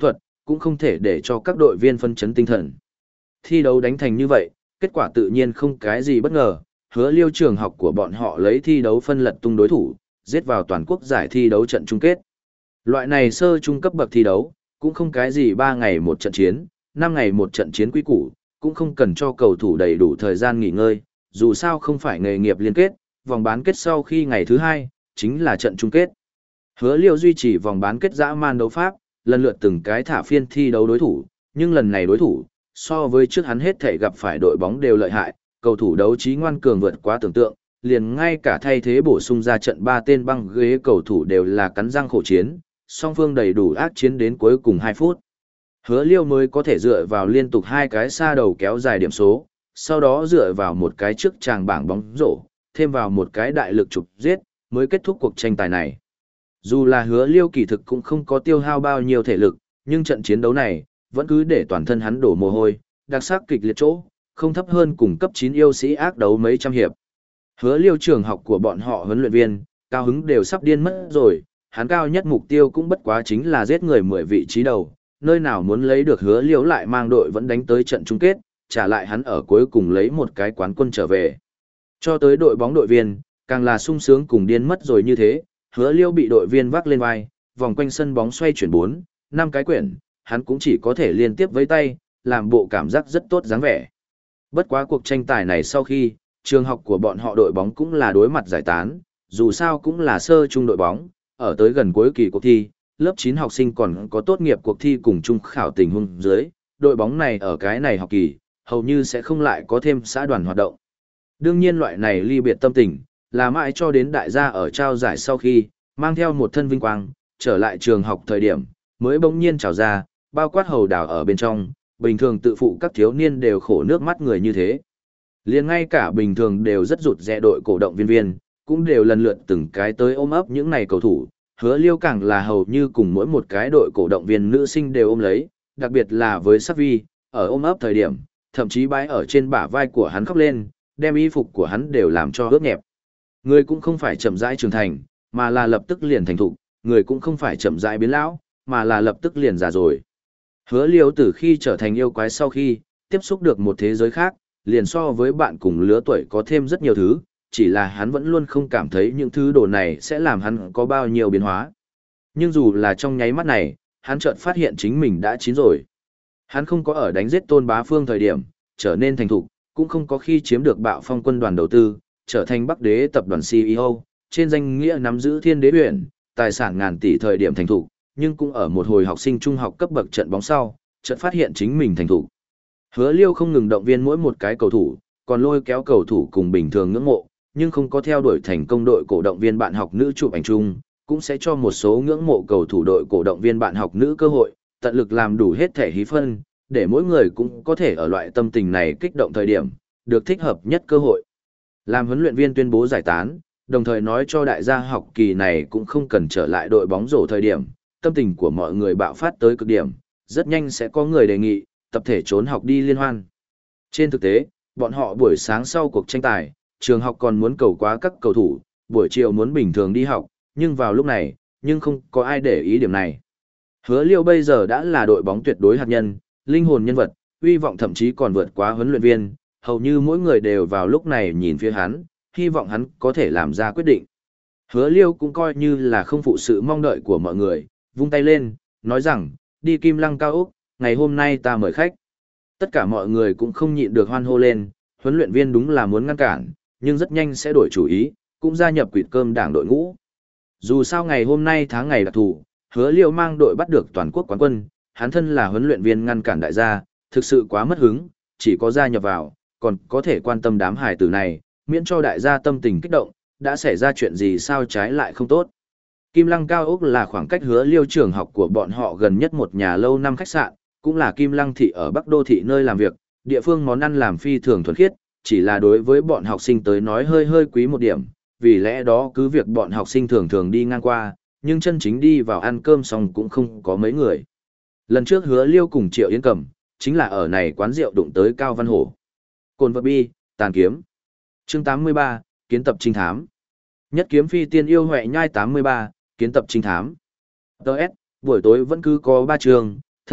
cũng không thể để cho các đội viên phân chấn tinh thần. Thi đấu đánh thành như vậy, kết quả tự nhiên không cái gì bất ngờ, Hứa Liêu trường học của bọn họ lấy thi đấu phân lật tung đối thủ, giết vào toàn quốc giải thi đấu trận chung kết. Loại này sơ trung cấp bậc thi đấu, cũng không cái gì ba ngày một trận chiến, năm ngày một trận chiến quý củ, cũng không cần cho cầu thủ đầy đủ thời gian nghỉ ngơi, dù sao không phải nghề nghiệp liên kết, vòng bán kết sau khi ngày thứ hai, chính là trận chung kết. Hứa Liêu duy trì vòng bán kết dã man đấu pháp, lần lượt từng cái thả phiên thi đấu đối thủ, nhưng lần này đối thủ, so với trước hắn hết thể gặp phải đội bóng đều lợi hại, cầu thủ đấu trí ngoan cường vượt quá tưởng tượng, liền ngay cả thay thế bổ sung ra trận ba tên băng ghế cầu thủ đều là cắn răng khổ chiến, song phương đầy đủ ác chiến đến cuối cùng hai phút. Hứa Liêu mới có thể dựa vào liên tục hai cái xa đầu kéo dài điểm số, sau đó dựa vào một cái trước tràng bảng bóng rổ, thêm vào một cái đại lực chụp giết, mới kết thúc cuộc tranh tài này. Dù là Hứa Liêu kỳ thực cũng không có tiêu hao bao nhiêu thể lực, nhưng trận chiến đấu này, vẫn cứ để toàn thân hắn đổ mồ hôi, đặc sắc kịch liệt chỗ, không thấp hơn cùng cấp chín yêu sĩ ác đấu mấy trăm hiệp. Hứa Liêu trường học của bọn họ huấn luyện viên, cao hứng đều sắp điên mất rồi, hắn cao nhất mục tiêu cũng bất quá chính là giết người mười vị trí đầu, nơi nào muốn lấy được Hứa Liêu lại mang đội vẫn đánh tới trận chung kết, trả lại hắn ở cuối cùng lấy một cái quán quân trở về. Cho tới đội bóng đội viên, càng là sung sướng cùng điên mất rồi như thế, Hứa Liêu bị đội viên vác lên vai, vòng quanh sân bóng xoay chuyển bốn, năm cái quyển, hắn cũng chỉ có thể liên tiếp với tay, làm bộ cảm giác rất tốt dáng vẻ. Bất quá cuộc tranh tài này sau khi, trường học của bọn họ đội bóng cũng là đối mặt giải tán, dù sao cũng là sơ trung đội bóng, ở tới gần cuối kỳ cuộc thi, lớp chín học sinh còn có tốt nghiệp cuộc thi cùng chung khảo tình huống dưới, đội bóng này ở cái này học kỳ, hầu như sẽ không lại có thêm xã đoàn hoạt động. Đương nhiên loại này ly biệt tâm tình, là mãi cho đến đại gia ở trao giải sau khi, mang theo một thân vinh quang, trở lại trường học thời điểm, mới bỗng nhiên trào ra, bao quát hầu đảo ở bên trong, bình thường tự phụ các thiếu niên đều khổ nước mắt người như thế. Liền ngay cả bình thường đều rất rụt rè đội cổ động viên viên, cũng đều lần lượt từng cái tới ôm ấp những này cầu thủ, Hứa Liêu càng là hầu như cùng mỗi một cái đội cổ động viên nữ sinh đều ôm lấy, đặc biệt là với Sắc Vi, ở ôm ấp thời điểm, thậm chí bái ở trên bả vai của hắn khóc lên, đem y phục của hắn đều làm cho ướt nhẹp. Người cũng không phải chậm rãi trưởng thành, mà là lập tức liền thành thục, người cũng không phải chậm rãi biến lão, mà là lập tức liền già rồi. Hứa Liêu từ khi trở thành yêu quái sau khi, tiếp xúc được một thế giới khác, liền so với bạn cùng lứa tuổi có thêm rất nhiều thứ, chỉ là hắn vẫn luôn không cảm thấy những thứ đồ này sẽ làm hắn có bao nhiêu biến hóa. Nhưng dù là trong nháy mắt này, hắn chợt phát hiện chính mình đã chín rồi. Hắn không có ở đánh giết Tôn Bá Phương thời điểm, trở nên thành thục, cũng không có khi chiếm được Bạo Phong quân đoàn đầu tư, trở thành Bắc Đế tập đoàn xê e ô, trên danh nghĩa nắm giữ Thiên Đế Uyển, tài sản ngàn tỷ thời điểm thành thục, nhưng cũng ở một hồi học sinh trung học cấp bậc trận bóng sau, chợt phát hiện chính mình thành thục. Hứa Liêu không ngừng động viên mỗi một cái cầu thủ, còn lôi kéo cầu thủ cùng bình thường ngưỡng mộ, nhưng không có theo đuổi thành công đội cổ động viên bạn học nữ chụp ảnh chung, cũng sẽ cho một số ngưỡng mộ cầu thủ đội cổ động viên bạn học nữ cơ hội, tận lực làm đủ hết thể hí phân, để mỗi người cũng có thể ở loại tâm tình này kích động thời điểm, được thích hợp nhất cơ hội. Làm huấn luyện viên tuyên bố giải tán, đồng thời nói cho đại gia học kỳ này cũng không cần trở lại đội bóng rổ thời điểm, tâm tình của mọi người bạo phát tới cực điểm, rất nhanh sẽ có người đề nghị, tập thể trốn học đi liên hoan. Trên thực tế, bọn họ buổi sáng sau cuộc tranh tài, trường học còn muốn cầu quá các cầu thủ, buổi chiều muốn bình thường đi học, nhưng vào lúc này, nhưng không có ai để ý điểm này. Hứa Liêu bây giờ đã là đội bóng tuyệt đối hạt nhân, linh hồn nhân vật, uy vọng thậm chí còn vượt quá huấn luyện viên, hầu như mỗi người đều vào lúc này nhìn phía hắn, hy vọng hắn có thể làm ra quyết định. Hứa Liêu cũng coi như là không phụ sự mong đợi của mọi người, vung tay lên, nói rằng, đi Kim Lăng Cao Úc, ngày hôm nay ta mời khách. Tất cả mọi người cũng không nhịn được hoan hô lên, huấn luyện viên đúng là muốn ngăn cản, nhưng rất nhanh sẽ đổi chủ ý, cũng gia nhập quỵt cơm đảng đội ngũ. Dù sao ngày hôm nay tháng ngày đặc thù, Hứa Liêu mang đội bắt được toàn quốc quán quân, hắn thân là huấn luyện viên ngăn cản đại gia, thực sự quá mất hứng, chỉ có gia nhập vào, còn có thể quan tâm đám hài tử này, miễn cho đại gia tâm tình kích động, đã xảy ra chuyện gì sao trái lại không tốt. Kim Lăng Cao Úc là khoảng cách Hứa Liêu trường học của bọn họ gần nhất một nhà lâu năm khách sạn, cũng là Kim Lăng thị ở Bắc Đô thị nơi làm việc, địa phương món ăn làm phi thường thuần khiết, chỉ là đối với bọn học sinh tới nói hơi hơi quý một điểm, vì lẽ đó cứ việc bọn học sinh thường thường đi ngang qua, nhưng chân chính đi vào ăn cơm xong cũng không có mấy người. Lần trước Hứa Liêu cùng Triệu Yến Cẩm, chính là ở này quán rượu đụng tới Cao Văn Hổ. Cồn vật bi, tàn kiếm. Chương tám mươi ba, kiến tập trinh thám. Nhất kiếm phi tiên yêu huệ nhai tám mươi ba, kiến tập trinh thám. Đợt, buổi tối vẫn cứ có ba trường, thân,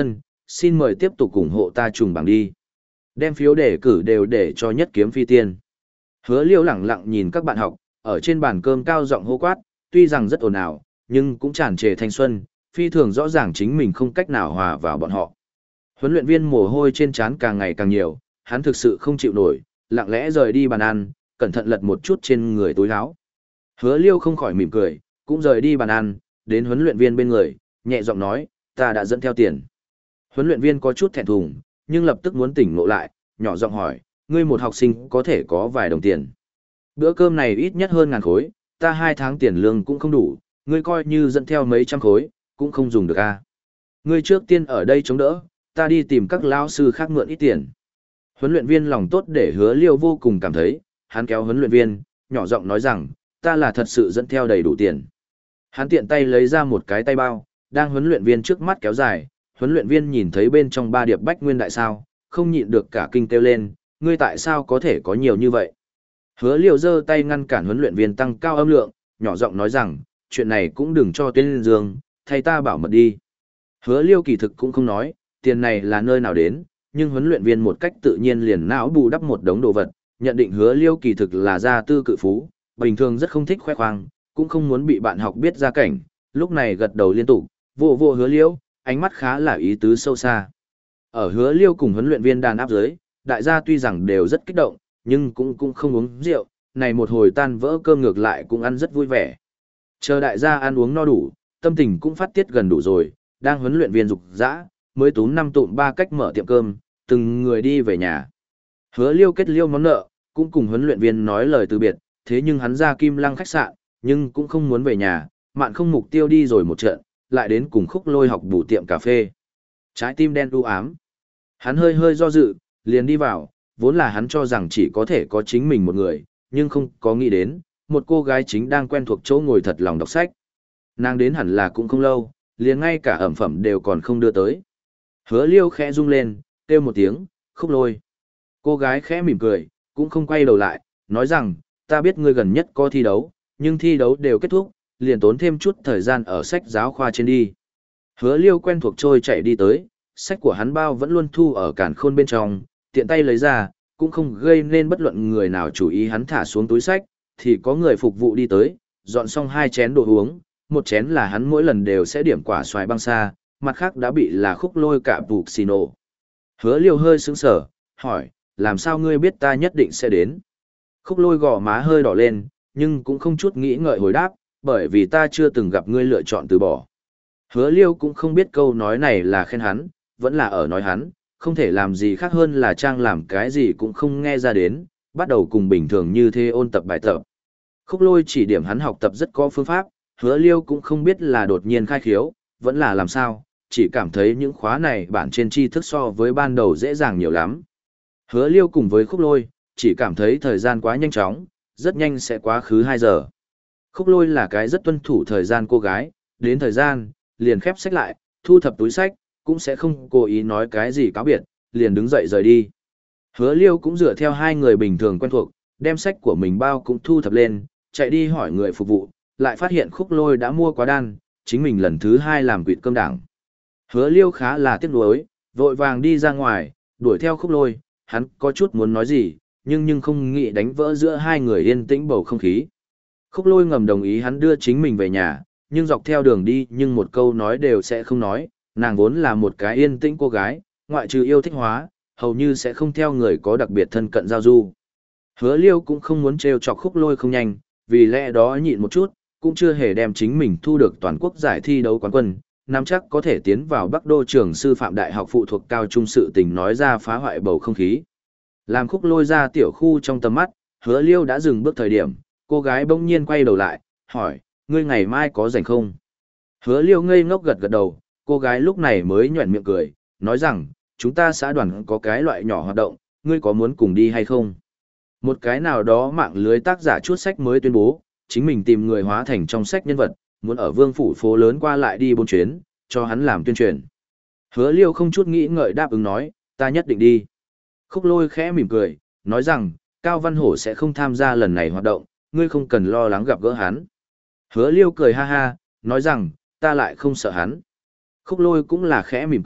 xin mời tiếp tục ủng hộ ta trùng bảng đi. Đem phiếu đề cử đều để cho Nhất Kiếm Phi Tiên. Hứa Liêu lẳng lặng nhìn các bạn học, ở trên bàn cơm cao giọng hô quát, tuy rằng rất ồn ào, nhưng cũng tràn trề thanh xuân, phi thường rõ ràng chính mình không cách nào hòa vào bọn họ. Huấn luyện viên mồ hôi trên trán càng ngày càng nhiều, hắn thực sự không chịu nổi, lặng lẽ rời đi bàn ăn, cẩn thận lật một chút trên người túi áo. Hứa Liêu không khỏi mỉm cười, cũng rời đi bàn ăn, đến huấn luyện viên bên người, nhẹ giọng nói, ta đã dẫn theo tiền. Huấn luyện viên có chút thẹn thùng, nhưng lập tức muốn tỉnh ngộ lại, nhỏ giọng hỏi, ngươi một học sinh có thể có vài đồng tiền. Bữa cơm này ít nhất hơn ngàn khối, ta hai tháng tiền lương cũng không đủ, ngươi coi như dẫn theo mấy trăm khối, cũng không dùng được a. Ngươi trước tiên ở đây chống đỡ, ta đi tìm các lao sư khác mượn ít tiền. Huấn luyện viên lòng tốt để Hứa Liêu vô cùng cảm thấy, hắn kéo huấn luyện viên, nhỏ giọng nói rằng, ta là thật sự dẫn theo đầy đủ tiền. Hắn tiện tay lấy ra một cái tay bao, đang huấn luyện viên trước mắt kéo dài, huấn luyện viên nhìn thấy bên trong ba điệp bách nguyên đại sao, không nhịn được cả kinh kêu lên, ngươi tại sao có thể có nhiều như vậy? Hứa Liêu giơ tay ngăn cản huấn luyện viên tăng cao âm lượng, nhỏ giọng nói rằng, chuyện này cũng đừng cho tuyên lên giường, thay ta bảo mật đi. Hứa Liêu kỳ thực cũng không nói, tiền này là nơi nào đến, nhưng huấn luyện viên một cách tự nhiên liền não bù đắp một đống đồ vật, nhận định Hứa Liêu kỳ thực là gia tư cự phú, bình thường rất không thích khoe khoang, cũng không muốn bị bạn học biết gia cảnh, lúc này gật đầu liên tục, vô vô Hứa Liêu, ánh mắt khá là ý tứ sâu xa. Ở Hứa Liêu cùng huấn luyện viên đàn áp dưới, đại gia tuy rằng đều rất kích động, nhưng cũng cũng không uống rượu, này một hồi tan vỡ cơm ngược lại cũng ăn rất vui vẻ. Chờ đại gia ăn uống no đủ, tâm tình cũng phát tiết gần đủ rồi, đang huấn luyện viên dục dã, mới túm năm tụm ba cách mở tiệm cơm, từng người đi về nhà. Hứa Liêu kết liêu món nợ, cũng cùng huấn luyện viên nói lời từ biệt, thế nhưng hắn ra Kim Lăng khách sạn, nhưng cũng không muốn về nhà, mạn không mục tiêu đi rồi một trận, lại đến cùng Khúc Lôi học bù tiệm cà phê. Trái tim đen u ám. Hắn hơi hơi do dự, liền đi vào, vốn là hắn cho rằng chỉ có thể có chính mình một người, nhưng không có nghĩ đến, một cô gái chính đang quen thuộc chỗ ngồi thật lòng đọc sách. Nàng đến hẳn là cũng không lâu, liền ngay cả ẩm phẩm đều còn không đưa tới. Hứa Liêu khẽ rung lên, kêu một tiếng, Khúc Lôi. Cô gái khẽ mỉm cười, cũng không quay đầu lại, nói rằng, ta biết ngươi gần nhất có thi đấu, nhưng thi đấu đều kết thúc, liền tốn thêm chút thời gian ở sách giáo khoa trên đi. Hứa Liêu quen thuộc trôi chạy đi tới, sách của hắn bao vẫn luôn thu ở cản khôn bên trong, tiện tay lấy ra, cũng không gây nên bất luận người nào chú ý hắn thả xuống túi sách, thì có người phục vụ đi tới, dọn xong hai chén đồ uống, một chén là hắn mỗi lần đều sẽ điểm quả xoài băng xa, mặt khác đã bị là Khúc Lôi cả bục xì nổ. Hứa Liêu hơi sững sờ, hỏi, làm sao ngươi biết ta nhất định sẽ đến? Khúc Lôi gò má hơi đỏ lên, nhưng cũng không chút nghĩ ngợi hồi đáp, bởi vì ta chưa từng gặp ngươi lựa chọn từ bỏ. Hứa Liêu cũng không biết câu nói này là khen hắn, vẫn là ở nói hắn, không thể làm gì khác hơn là trang làm cái gì cũng không nghe ra đến, bắt đầu cùng bình thường như thế ôn tập bài tập. Khúc Lôi chỉ điểm hắn học tập rất có phương pháp, Hứa Liêu cũng không biết là đột nhiên khai khiếu, vẫn là làm sao, chỉ cảm thấy những khóa này bản trên tri thức so với ban đầu dễ dàng nhiều lắm. Hứa Liêu cùng với Khúc Lôi, chỉ cảm thấy thời gian quá nhanh chóng, rất nhanh sẽ quá khứ hai giờ. Khúc Lôi là cái rất tuân thủ thời gian cô gái, đến thời gian, liền khép sách lại, thu thập túi sách, cũng sẽ không cố ý nói cái gì cáo biệt, liền đứng dậy rời đi. Hứa Liêu cũng dựa theo hai người bình thường quen thuộc, đem sách của mình bao cũng thu thập lên, chạy đi hỏi người phục vụ, lại phát hiện Khúc Lôi đã mua quá đan, chính mình lần thứ hai làm quỵt cơm đảng. Hứa Liêu khá là tiếc nuối, vội vàng đi ra ngoài, đuổi theo Khúc Lôi, hắn có chút muốn nói gì, nhưng nhưng không nghĩ đánh vỡ giữa hai người yên tĩnh bầu không khí. Khúc Lôi ngầm đồng ý hắn đưa chính mình về nhà, nhưng dọc theo đường đi nhưng một câu nói đều sẽ không nói, nàng vốn là một cái yên tĩnh cô gái, ngoại trừ yêu thích hóa, hầu như sẽ không theo người có đặc biệt thân cận giao du. Hứa Liêu cũng không muốn trêu chọc Khúc Lôi không nhanh, vì lẽ đó nhịn một chút, cũng chưa hề đem chính mình thu được toàn quốc giải thi đấu quán quân, nắm chắc có thể tiến vào Bắc Đô trường sư phạm đại học phụ thuộc cao trung sự tình nói ra phá hoại bầu không khí. Làm Khúc Lôi ra tiểu khu trong tầm mắt, Hứa Liêu đã dừng bước thời điểm, cô gái bỗng nhiên quay đầu lại, hỏi, ngươi ngày mai có rảnh không? Hứa Liêu ngây ngốc gật gật đầu, cô gái lúc này mới nhoẻn miệng cười, nói rằng, chúng ta xã đoàn có cái loại nhỏ hoạt động, ngươi có muốn cùng đi hay không? Một cái nào đó mạng lưới tác giả chuốt sách mới tuyên bố, chính mình tìm người hóa thành trong sách nhân vật, muốn ở Vương phủ phố lớn qua lại đi bốn chuyến, cho hắn làm tuyên truyền. Hứa Liêu không chút nghĩ ngợi đáp ứng nói, ta nhất định đi. Khúc Lôi khẽ mỉm cười, nói rằng, Cao Văn Hổ sẽ không tham gia lần này hoạt động, ngươi không cần lo lắng gặp gỡ hắn. Hứa Liêu cười ha ha, nói rằng, ta lại không sợ hắn. Khúc Lôi cũng là khẽ mỉm cười,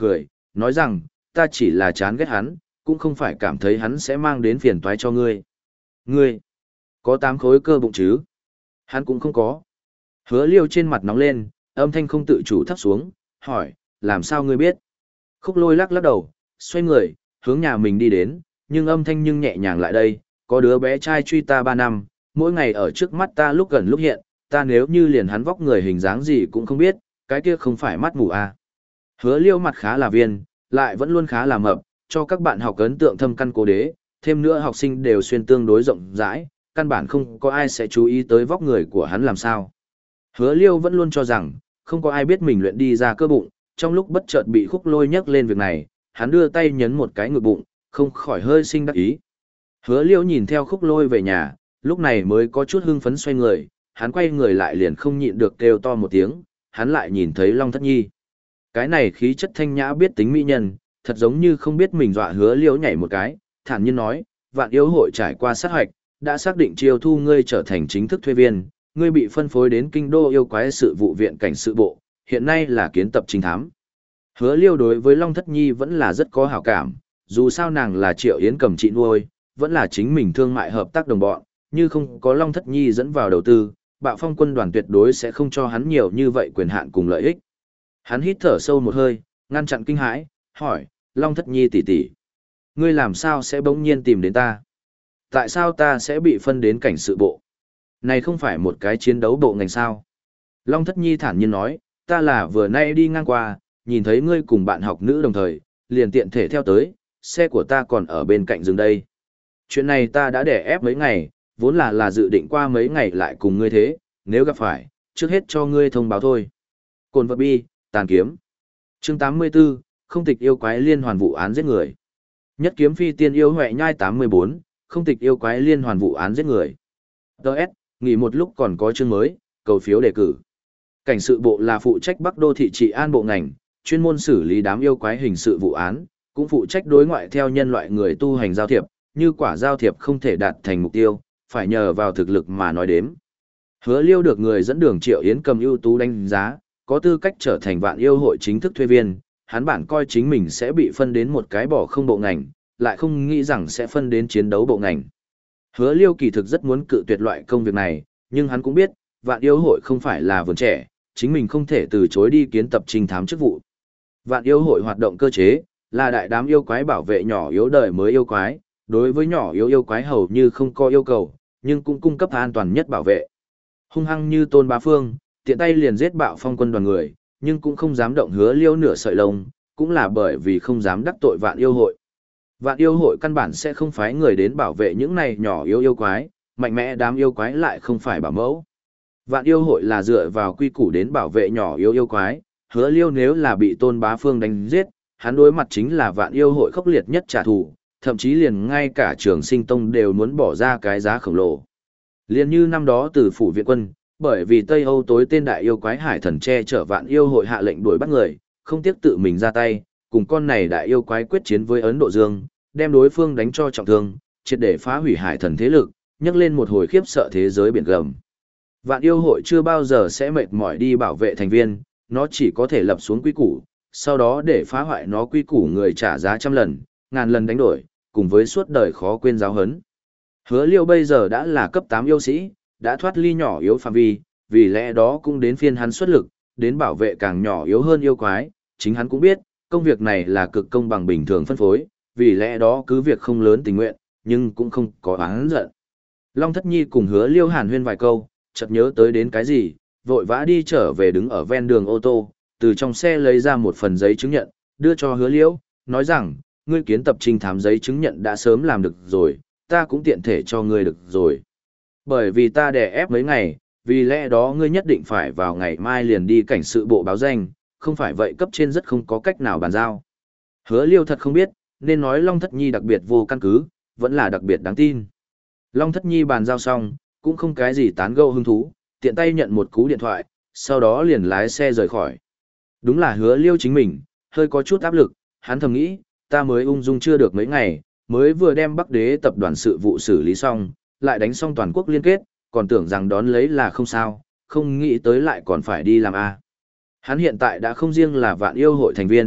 nói rằng, ta chỉ là chán ghét hắn, cũng không phải cảm thấy hắn sẽ mang đến phiền toái cho ngươi. Ngươi, có tám khối cơ bụng chứ? Hắn cũng không có. Hứa Liêu trên mặt nóng lên, âm thanh không tự chủ thấp xuống, hỏi, làm sao ngươi biết? Khúc Lôi lắc lắc đầu, xoay người, hướng nhà mình đi đến, nhưng âm thanh nhưng nhẹ nhàng lại đây, có đứa bé trai truy ta ba năm, mỗi ngày ở trước mắt ta lúc gần lúc hiện, ta nếu như liền hắn vóc người hình dáng gì cũng không biết, cái kia không phải mắt mù à. Hứa Liêu mặt khá là viên, lại vẫn luôn khá là mập, cho các bạn học ấn tượng thâm căn cố đế, thêm nữa học sinh đều xuyên tương đối rộng rãi, căn bản không có ai sẽ chú ý tới vóc người của hắn làm sao. Hứa Liêu vẫn luôn cho rằng, không có ai biết mình luyện đi ra cơ bụng, trong lúc bất chợt bị Khúc Lôi nhắc lên việc này, hắn đưa tay nhấn một cái ngực bụng, không khỏi hơi sinh đắc ý. Hứa Liêu nhìn theo Khúc Lôi về nhà, lúc này mới có chút hưng phấn xoay người, hắn quay người lại liền không nhịn được kêu to một tiếng, hắn lại nhìn thấy Long Thất Nhi. Cái này khí chất thanh nhã biết tính mỹ nhân, thật giống như không biết mình dọa Hứa Liêu nhảy một cái, thản nhiên nói, Vạn Yêu hội trải qua sát hoạch, đã xác định chiêu thu ngươi trở thành chính thức thuê viên, ngươi bị phân phối đến kinh đô yêu quái sự vụ viện cảnh sự bộ, hiện nay là kiến tập trinh thám. Hứa Liêu đối với Long Thất Nhi vẫn là rất có hảo cảm, dù sao nàng là Triệu Yến cầm chị nuôi, vẫn là chính mình thương mại hợp tác đồng bọn, như không có Long Thất Nhi dẫn vào đầu tư, Bạo Phong quân đoàn tuyệt đối sẽ không cho hắn nhiều như vậy quyền hạn cùng lợi ích. Hắn hít thở sâu một hơi, ngăn chặn kinh hãi, hỏi, Long Thất Nhi tỷ tỷ, ngươi làm sao sẽ bỗng nhiên tìm đến ta? Tại sao ta sẽ bị phân đến cảnh sự bộ? Này không phải một cái chiến đấu bộ ngành sao? Long Thất Nhi thản nhiên nói, ta là vừa nay đi ngang qua, nhìn thấy ngươi cùng bạn học nữ đồng thời, liền tiện thể theo tới, xe của ta còn ở bên cạnh rừng đây. Chuyện này ta đã đè ép mấy ngày, vốn là là dự định qua mấy ngày lại cùng ngươi thế, nếu gặp phải, trước hết cho ngươi thông báo thôi. Cồn vật bi, tàn kiếm. Chương tám mươi tư, không tịch yêu quái liên hoàn vụ án giết người. Nhất kiếm phi tiên yêu huệ nhai tám mươi bốn, không tịch yêu quái liên hoàn vụ án giết người. Đợt, nghỉ một lúc còn có chương mới, cầu phiếu đề cử. Cảnh sự bộ là phụ trách Bắc Đô thị trị an bộ ngành, chuyên môn xử lý đám yêu quái hình sự vụ án, cũng phụ trách đối ngoại theo nhân loại người tu hành giao thiệp, như quả giao thiệp không thể đạt thành mục tiêu, phải nhờ vào thực lực mà nói đếm. Hứa Liêu được người dẫn đường Triệu Yến cầm ưu tú đánh giá, có tư cách trở thành Vạn Yêu hội chính thức thuê viên, hắn bản coi chính mình sẽ bị phân đến một cái bỏ không bộ ngành, lại không nghĩ rằng sẽ phân đến chiến đấu bộ ngành. Hứa Liêu kỳ thực rất muốn cự tuyệt loại công việc này, nhưng hắn cũng biết, Vạn Yêu hội không phải là vườn trẻ, chính mình không thể từ chối đi kiến tập trinh thám chức vụ. Vạn Yêu hội hoạt động cơ chế, là đại đám yêu quái bảo vệ nhỏ yếu đời mới yêu quái, đối với nhỏ yếu yêu quái hầu như không có yêu cầu, nhưng cũng cung cấp an toàn nhất bảo vệ. Hung hăng như Tôn Bá Phương, tiện tay liền giết Bạo Phong quân đoàn người, nhưng cũng không dám động Hứa Liêu nửa sợi lông, cũng là bởi vì không dám đắc tội Vạn Yêu hội. Vạn Yêu hội căn bản sẽ không phái người đến bảo vệ những này nhỏ yếu yêu quái, mạnh mẽ đám yêu quái lại không phải bảo mẫu. Vạn Yêu hội là dựa vào quy củ đến bảo vệ nhỏ yếu yêu quái, Hứa Liêu nếu là bị Tôn Bá Phương đánh giết, hắn đối mặt chính là Vạn Yêu hội khốc liệt nhất trả thù, thậm chí liền ngay cả Trường Sinh Tông đều muốn bỏ ra cái giá khổng lồ. Liền như năm đó từ phủ viện quân, bởi vì Tây Âu tối tên đại yêu quái hải thần che chở Vạn Yêu hội hạ lệnh đuổi bắt người, không tiếc tự mình ra tay, cùng con này đại yêu quái quyết chiến với Ấn Độ Dương, đem đối phương đánh cho trọng thương, triệt để phá hủy hải thần thế lực, nhấc lên một hồi khiếp sợ thế giới biển gầm. Vạn Yêu hội chưa bao giờ sẽ mệt mỏi đi bảo vệ thành viên, nó chỉ có thể lập xuống quy củ, sau đó để phá hoại nó quy củ người trả giá trăm lần, ngàn lần đánh đổi, cùng với suốt đời khó quên giáo hấn. Hứa Liêu bây giờ đã là cấp tám yêu sĩ, đã thoát ly nhỏ yếu phạm vi, vì lẽ đó cũng đến phiên hắn xuất lực, đến bảo vệ càng nhỏ yếu hơn yêu quái, chính hắn cũng biết, công việc này là cực công bằng bình thường phân phối, vì lẽ đó cứ việc không lớn tình nguyện, nhưng cũng không có oán giận. Long Thất Nhi cùng Hứa Liêu hàn huyên vài câu, chợt nhớ tới đến cái gì, vội vã đi trở về đứng ở ven đường ô tô, từ trong xe lấy ra một phần giấy chứng nhận, đưa cho Hứa Liêu, nói rằng, ngươi kiến tập trinh thám giấy chứng nhận đã sớm làm được rồi, ta cũng tiện thể cho ngươi được rồi. Bởi vì ta đè ép mấy ngày, vì lẽ đó ngươi nhất định phải vào ngày mai liền đi cảnh sự bộ báo danh, không phải vậy cấp trên rất không có cách nào bàn giao. Hứa Liêu thật không biết, nên nói Long Thất Nhi đặc biệt vô căn cứ, vẫn là đặc biệt đáng tin. Long Thất Nhi bàn giao xong, cũng không cái gì tán gẫu hứng thú, tiện tay nhận một cú điện thoại, sau đó liền lái xe rời khỏi. Đúng là Hứa Liêu chính mình, hơi có chút áp lực, hắn thầm nghĩ, ta mới ung dung chưa được mấy ngày, mới vừa đem Bắc Đế tập đoàn sự vụ xử lý xong, lại đánh xong toàn quốc liên kết, còn tưởng rằng đón lấy là không sao, không nghĩ tới lại còn phải đi làm A. Hắn hiện tại đã không riêng là Vạn Yêu hội thành viên,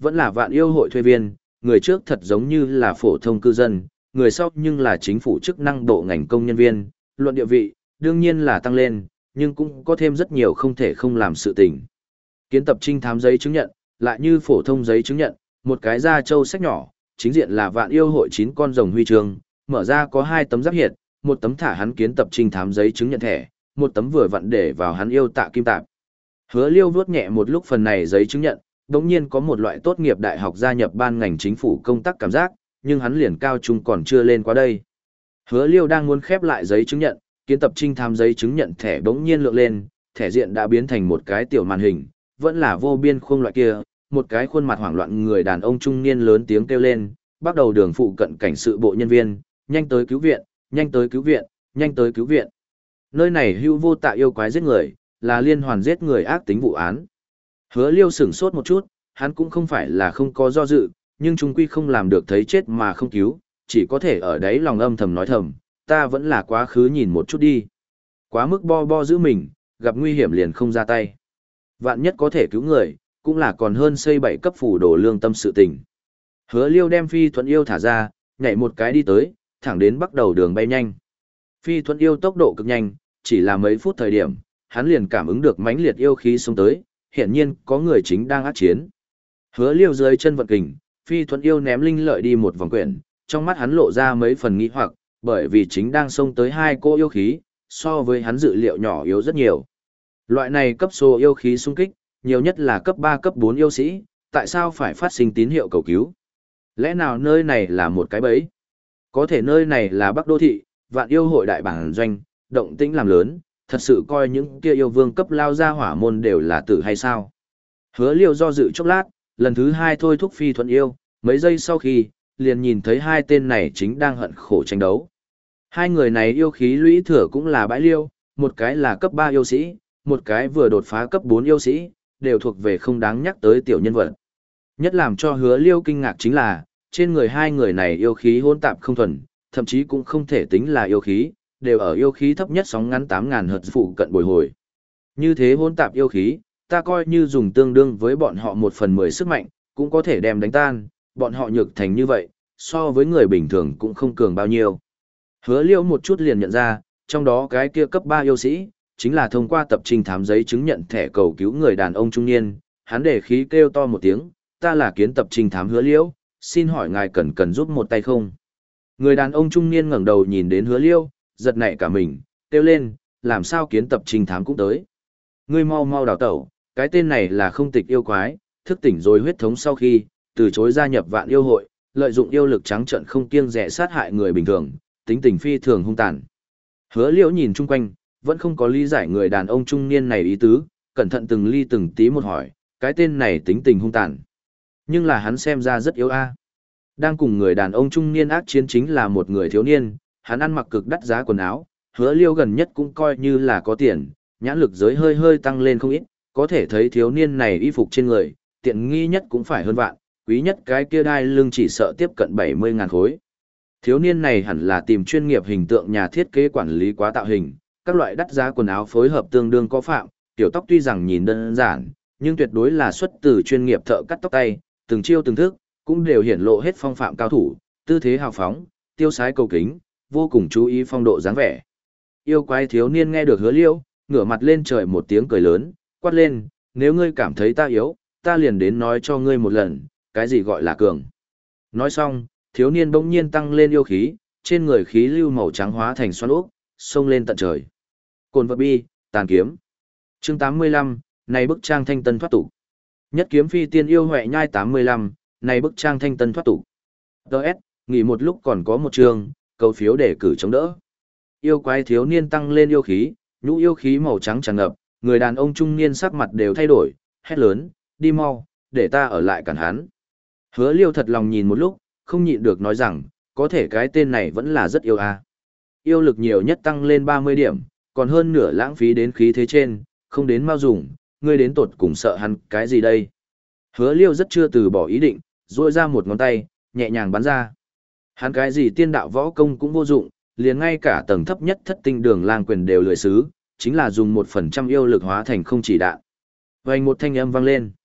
Vẫn là vạn yêu hội thuê viên, người trước thật giống như là phổ thông cư dân, người sau nhưng là chính phủ chức năng bộ ngành công nhân viên, luận địa vị, đương nhiên là tăng lên, nhưng cũng có thêm rất nhiều không thể không làm sự tình. Kiến tập trinh thám giấy chứng nhận, lại như phổ thông giấy chứng nhận, một cái da trâu sách nhỏ, chính diện là vạn yêu hội chín con rồng huy chương, mở ra có hai tấm giáp hiệt, một tấm thả hắn kiến tập trinh thám giấy chứng nhận thẻ, một tấm vừa vặn để vào hắn yêu tạ kim tạp. Hứa Liêu vuốt nhẹ một lúc phần này giấy chứng nhận, đống nhiên có một loại tốt nghiệp đại học gia nhập ban ngành chính phủ công tác cảm giác, nhưng hắn liền cao trung còn chưa lên qua đây. Hứa Liêu đang muốn khép lại giấy chứng nhận, kiến tập trinh thám giấy chứng nhận thẻ đống nhiên lượng lên, thẻ diện đã biến thành một cái tiểu màn hình, vẫn là vô biên khung loại kia, một cái khuôn mặt hoảng loạn người đàn ông trung niên lớn tiếng kêu lên, bắt đầu đường phụ cận cảnh sự bộ nhân viên, nhanh tới cứu viện, nhanh tới cứu viện, nhanh tới cứu viện. Nơi này hưu vô tạ yêu quái giết người, là liên hoàn giết người ác tính vụ án. Hứa Liêu sửng sốt một chút, hắn cũng không phải là không có do dự, nhưng chúng quy không làm được thấy chết mà không cứu, chỉ có thể ở đấy lòng âm thầm nói thầm, ta vẫn là quá khứ nhìn một chút đi. Quá mức bo bo giữ mình, gặp nguy hiểm liền không ra tay. Vạn nhất có thể cứu người, cũng là còn hơn xây bảy cấp phủ đổ lương tâm sự tình. Hứa Liêu đem Phi Thuận Yêu thả ra, nhảy một cái đi tới, thẳng đến bắt đầu đường bay nhanh. Phi Thuận Yêu tốc độ cực nhanh, chỉ là mấy phút thời điểm, hắn liền cảm ứng được mãnh liệt yêu khí xông tới, hiển nhiên có người chính đang ác chiến. Hứa Liêu dưới chân vận kình, Phi Thuận Yêu ném linh lợi đi một vòng quyển, trong mắt hắn lộ ra mấy phần nghi hoặc, bởi vì chính đang xông tới hai cô yêu khí, so với hắn dự liệu nhỏ yếu rất nhiều. Loại này cấp số yêu khí xung kích, nhiều nhất là cấp ba cấp bốn yêu sĩ, tại sao phải phát sinh tín hiệu cầu cứu? Lẽ nào nơi này là một cái bẫy? Có thể nơi này là Bắc Đô Thị, vạn yêu hội đại bản doanh, động tĩnh làm lớn, thật sự coi những kia yêu vương cấp lao ra hỏa môn đều là tử hay sao? Hứa Liêu do dự chốc lát, lần thứ hai thôi thúc Phi Thuận Yêu, mấy giây sau khi, liền nhìn thấy hai tên này chính đang hận khổ tranh đấu. Hai người này yêu khí lũy thừa cũng là bãi liêu, một cái là cấp ba yêu sĩ, một cái vừa đột phá cấp bốn yêu sĩ, đều thuộc về không đáng nhắc tới tiểu nhân vật. Nhất làm cho Hứa Liêu kinh ngạc chính là, trên người hai người này yêu khí hỗn tạp không thuần, thậm chí cũng không thể tính là yêu khí, đều ở yêu khí thấp nhất sóng ngắn tám nghìn Hz phụ cận bồi hồi. Như thế hỗn tạp yêu khí, ta coi như dùng tương đương với bọn họ một phần mười sức mạnh, cũng có thể đem đánh tan, bọn họ nhược thành như vậy, so với người bình thường cũng không cường bao nhiêu. Hứa Liêu một chút liền nhận ra, trong đó cái kia cấp ba yêu sĩ, chính là thông qua tập trình thám giấy chứng nhận thẻ cầu cứu người đàn ông trung niên, hắn để khí kêu to một tiếng, ta là kiến tập trình thám Hứa Liêu, xin hỏi ngài cần cần giúp một tay không? Người đàn ông trung niên ngẩng đầu nhìn đến Hứa Liêu, giật nảy cả mình, kêu lên, làm sao kiến tập trình thám cũng tới. Ngươi mau mau đào tẩu, cái tên này là không tịch yêu quái, thức tỉnh rồi huyết thống sau khi, từ chối gia nhập vạn yêu hội, lợi dụng yêu lực trắng trợn không kiêng dè sát hại người bình thường, tính tình phi thường hung tàn. Hứa Liễu nhìn chung quanh, vẫn không có lý giải người đàn ông trung niên này ý tứ, cẩn thận từng ly từng tí một hỏi, cái tên này tính tình hung tàn. Nhưng là hắn xem ra rất yếu a. Đang cùng người đàn ông trung niên ác chiến chính là một người thiếu niên, hắn ăn mặc cực đắt giá quần áo, Hứa Liêu gần nhất cũng coi như là có tiền, nhãn lực giới hơi hơi tăng lên không ít, có thể thấy thiếu niên này y phục trên người, tiện nghi nhất cũng phải hơn vạn, quý nhất cái kia đai lưng chỉ sợ tiếp cận bảy mươi ngàn khối. Thiếu niên này hẳn là tìm chuyên nghiệp hình tượng nhà thiết kế quản lý quá tạo hình, các loại đắt giá quần áo phối hợp tương đương có phạm, tiểu tóc tuy rằng nhìn đơn giản, nhưng tuyệt đối là xuất từ chuyên nghiệp thợ cắt tóc tay, từng chiêu từng thức, cũng đều hiển lộ hết phong phạm cao thủ, tư thế hào phóng, tiêu sái cầu kính, vô cùng chú ý phong độ dáng vẻ. Yêu quái thiếu niên nghe được Hứa Liêu, ngửa mặt lên trời một tiếng cười lớn, quát lên, nếu ngươi cảm thấy ta yếu, ta liền đến nói cho ngươi một lần, cái gì gọi là cường. Nói xong, thiếu niên bỗng nhiên tăng lên yêu khí, trên người khí lưu màu trắng hóa thành xoắn ốc, xông lên tận trời. Cồn vật bi, tàn kiếm. Chương tám mươi lăm, này bức trang thanh tân thoát tục. Nhất kiếm phi tiên yêu huệ nhai tám mươi lăm, này bức trang thanh tân thoát tục. Đợt, nghỉ một lúc còn có một chương, cầu phiếu để cử chống đỡ. Yêu quái thiếu niên tăng lên yêu khí, nhũ yêu khí màu trắng tràn ngập, người đàn ông trung niên sắc mặt đều thay đổi, hét lớn, đi mau, để ta ở lại cản hắn. Hứa Liêu thật lòng nhìn một lúc, không nhịn được nói rằng, có thể cái tên này vẫn là rất yêu a. À. Yêu lực nhiều nhất tăng lên ba mươi điểm, còn hơn nửa lãng phí đến khí thế trên, không đến mau dùng, ngươi đến tột cùng sợ hắn cái gì đây. Hứa Liêu rất chưa từ bỏ ý định, duỗi ra một ngón tay, nhẹ nhàng bắn ra. Hắn cái gì tiên đạo võ công cũng vô dụng, liền ngay cả tầng thấp nhất thất tinh đường lang quyền đều lười xứ, chính là dùng một phần trăm yêu lực hóa thành không chỉ đạn. Vành một thanh âm vang lên.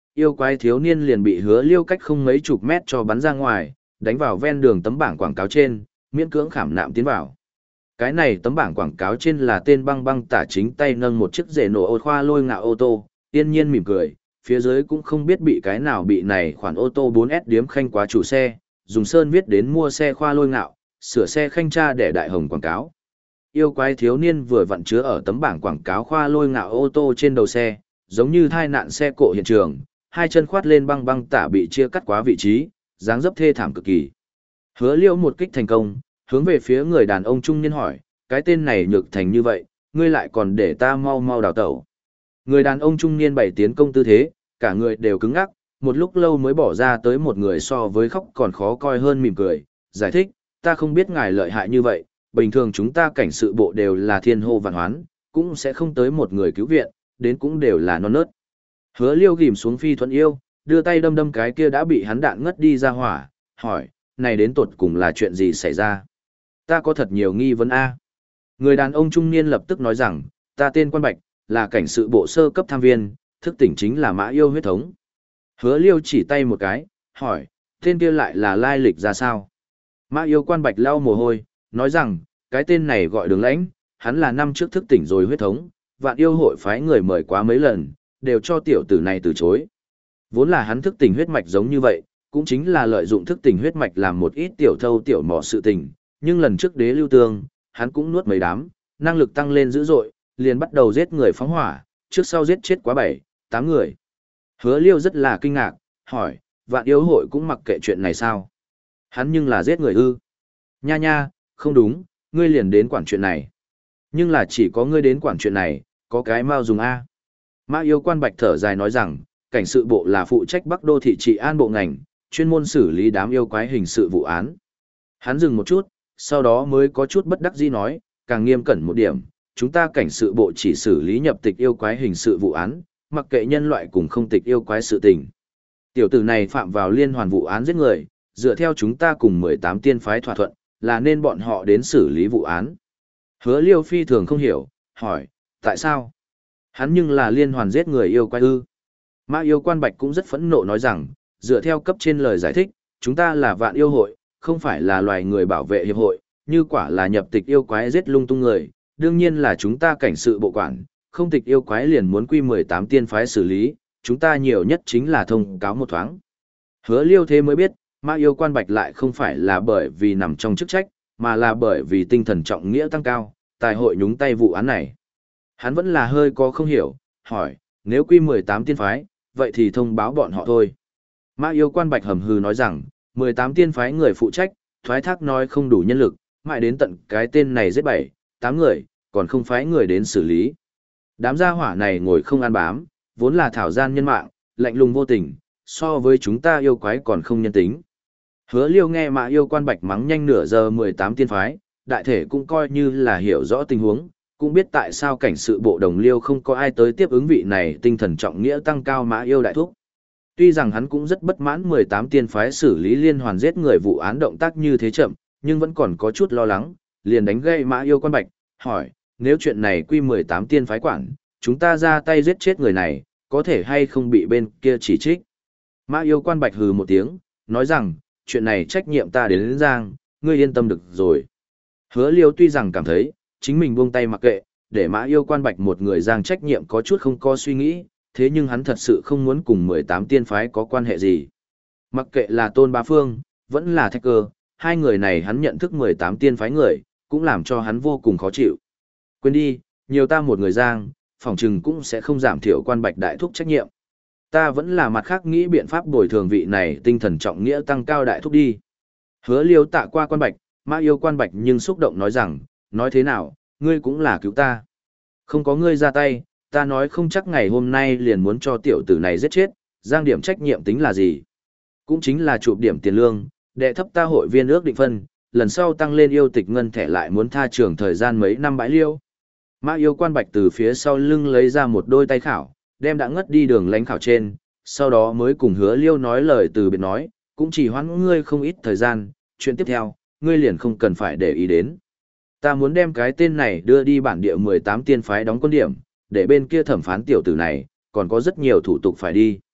yêu quái thiếu niên liền bị Hứa Liêu cách không mấy chục mét cho bắn ra ngoài, đánh vào ven đường tấm bảng quảng cáo trên, miễn cưỡng khảm nạm tiến vào. Cái này tấm bảng quảng cáo trên là tên Băng Băng Tả chính tay nâng một chiếc rể nổ ô khoa lôi ngạo ô tô, yên nhiên mỉm cười, phía dưới cũng không biết bị cái nào bị này khoản ô tô bốn S điếm khanh quá chủ xe, dùng sơn viết đến mua xe khoa lôi ngạo, sửa xe khanh tra để đại hồng quảng cáo. Yêu quái thiếu niên vừa vặn chứa ở tấm bảng quảng cáo khoa lôi ngạo ô tô trên đầu xe, giống như thai nạn xe cộ hiện trường, hai chân khoát lên Băng Băng Tả bị chia cắt quá vị trí, dáng dấp thê thảm cực kỳ. Hứa Liêu một kích thành công, hướng về phía người đàn ông trung niên hỏi, cái tên này nhược thành như vậy, ngươi lại còn để ta mau mau đào tẩu. Người đàn ông trung niên bày tiến công tư thế, cả người đều cứng ngắc, một lúc lâu mới bỏ ra tới một người so với khóc còn khó coi hơn mỉm cười, giải thích, ta không biết ngài lợi hại như vậy, bình thường chúng ta cảnh sự bộ đều là thiên hô vạn hoán, cũng sẽ không tới một người cứu viện, đến cũng đều là non nớt. Hứa Liêu ghim xuống phi thuận yêu, đưa tay đâm đâm cái kia đã bị hắn đạn ngất đi ra hỏa, hỏi, này đến tột cùng là chuyện gì xảy ra? Ta có thật nhiều nghi vấn a. Người đàn ông trung niên lập tức nói rằng, ta tên Quan Bạch, là cảnh sự bộ sơ cấp tham viên, thức tỉnh chính là Mã Yêu huyết thống. Hứa Liêu chỉ tay một cái, hỏi, tên kia lại là lai lịch ra sao? Mã Yêu Quan Bạch lau mồ hôi, nói rằng, cái tên này gọi Đường Lãnh, hắn là năm trước thức tỉnh rồi huyết thống, Vạn Yêu hội phái người mời quá mấy lần, đều cho tiểu tử này từ chối. Vốn là hắn thức tỉnh huyết mạch giống như vậy, cũng chính là lợi dụng thức tỉnh huyết mạch làm một ít tiểu thâu tiểu mỏ sự tình, nhưng lần trước đế lưu tương, hắn cũng nuốt mấy đám, năng lực tăng lên dữ dội, liền bắt đầu giết người phóng hỏa, trước sau giết chết quá bảy, tám người. Hứa Liêu rất là kinh ngạc, hỏi, Vạn Yêu hội cũng mặc kệ chuyện này sao? Hắn nhưng là giết người ư? Nha nha, không đúng, ngươi liền đến quản chuyện này. Nhưng là chỉ có ngươi đến quản chuyện này, có cái mau dùng A. Mã Yêu Quan Bạch thở dài nói rằng, cảnh sự bộ là phụ trách Bắc Đô thị trị an bộ ngành, chuyên môn xử lý đám yêu quái hình sự vụ án. Hắn dừng một chút, sau đó mới có chút bất đắc dĩ nói, càng nghiêm cẩn một điểm, chúng ta cảnh sự bộ chỉ xử lý nhập tịch yêu quái hình sự vụ án, mặc kệ nhân loại cùng không tịch yêu quái sự tình. Tiểu tử này phạm vào liên hoàn vụ án giết người, dựa theo chúng ta cùng mười tám tiên phái thỏa thuận, là nên bọn họ đến xử lý vụ án. Hứa Liêu phi thường không hiểu, hỏi, tại sao? Hắn nhưng là liên hoàn giết người yêu quái ư. Mã Yêu Quan Bạch cũng rất phẫn nộ nói rằng, dựa theo cấp trên lời giải thích, chúng ta là Vạn Yêu hội, không phải là loài người bảo vệ hiệp hội, như quả là nhập tịch yêu quái giết lung tung người, đương nhiên là chúng ta cảnh sự bộ quản, không tịch yêu quái liền muốn quy mười tám tiên phái xử lý, chúng ta nhiều nhất chính là thông cáo một thoáng. Hứa Liêu thế mới biết, Mã Yêu Quan Bạch lại không phải là bởi vì nằm trong chức trách, mà là bởi vì tinh thần trọng nghĩa tăng cao, tài hội nhúng tay vụ án này. Hắn vẫn là hơi có không hiểu, hỏi, nếu quy mười tám tiên phái, vậy thì thông báo bọn họ thôi. Mã Yêu Quan Bạch hầm hừ nói rằng, mười tám tiên phái người phụ trách, thoái thác nói không đủ nhân lực, mãi đến tận cái tên này giết bảy, tám người, còn không phái người đến xử lý. Đám gia hỏa này ngồi không ăn bám, vốn là thảo gian nhân mạng, lạnh lùng vô tình, so với chúng ta yêu quái còn không nhân tính. Hứa Liêu nghe Mã Yêu Quan Bạch mắng nhanh nửa giờ mười tám tiên phái, đại thể cũng coi như là hiểu rõ tình huống, cũng biết tại sao cảnh sự bộ đồng liêu không có ai tới tiếp ứng vị này tinh thần trọng nghĩa tăng cao Mã Yêu đại thúc. Tuy rằng hắn cũng rất bất mãn mười tám tiên phái xử lý liên hoàn giết người vụ án động tác như thế chậm, nhưng vẫn còn có chút lo lắng, liền đánh gây Mã Yêu Quan Bạch, hỏi, nếu chuyện này quy mười tám tiên phái quản, chúng ta ra tay giết chết người này, có thể hay không bị bên kia chỉ trích. Mã Yêu Quan Bạch hừ một tiếng, nói rằng, chuyện này trách nhiệm ta đến, đến giang, ngươi yên tâm được rồi. Hứa Liêu tuy rằng cảm thấy, chính mình buông tay mặc kệ, để Mã Yêu Quan Bạch một người giang trách nhiệm có chút không có suy nghĩ, thế nhưng hắn thật sự không muốn cùng mười tám tiên phái có quan hệ gì. Mặc kệ là Tôn Bá Phương, vẫn là Thạch Cơ, hai người này hắn nhận thức mười tám tiên phái người, cũng làm cho hắn vô cùng khó chịu. Quên đi, nhiều ta một người giang, phòng trừng cũng sẽ không giảm thiểu Quan Bạch đại thúc trách nhiệm. Ta vẫn là mặt khác nghĩ biện pháp bồi thường vị này tinh thần trọng nghĩa tăng cao đại thúc đi. Hứa Liêu tạ qua Quan Bạch, Mã Yêu Quan Bạch nhưng xúc động nói rằng, nói thế nào, ngươi cũng là cứu ta. Không có ngươi ra tay, ta nói không chắc ngày hôm nay liền muốn cho tiểu tử này giết chết, giang điểm trách nhiệm tính là gì. Cũng chính là chụp điểm tiền lương, đệ thấp ta hội viên ước định phân, lần sau tăng lên yêu tịch ngân thẻ lại muốn tha trường thời gian mấy năm bãi liêu. Mã Yêu Quan Bạch từ phía sau lưng lấy ra một đôi tay khảo, đem đã ngất đi đường lánh khảo trên, sau đó mới cùng Hứa Liêu nói lời từ biệt nói, cũng chỉ hoãn ngươi không ít thời gian, chuyện tiếp theo, ngươi liền không cần phải để ý đến. Ta muốn đem cái tên này đưa đi bản địa mười tám tiên phái đóng quân điểm, để bên kia thẩm phán tiểu tử này, còn có rất nhiều thủ tục phải đi.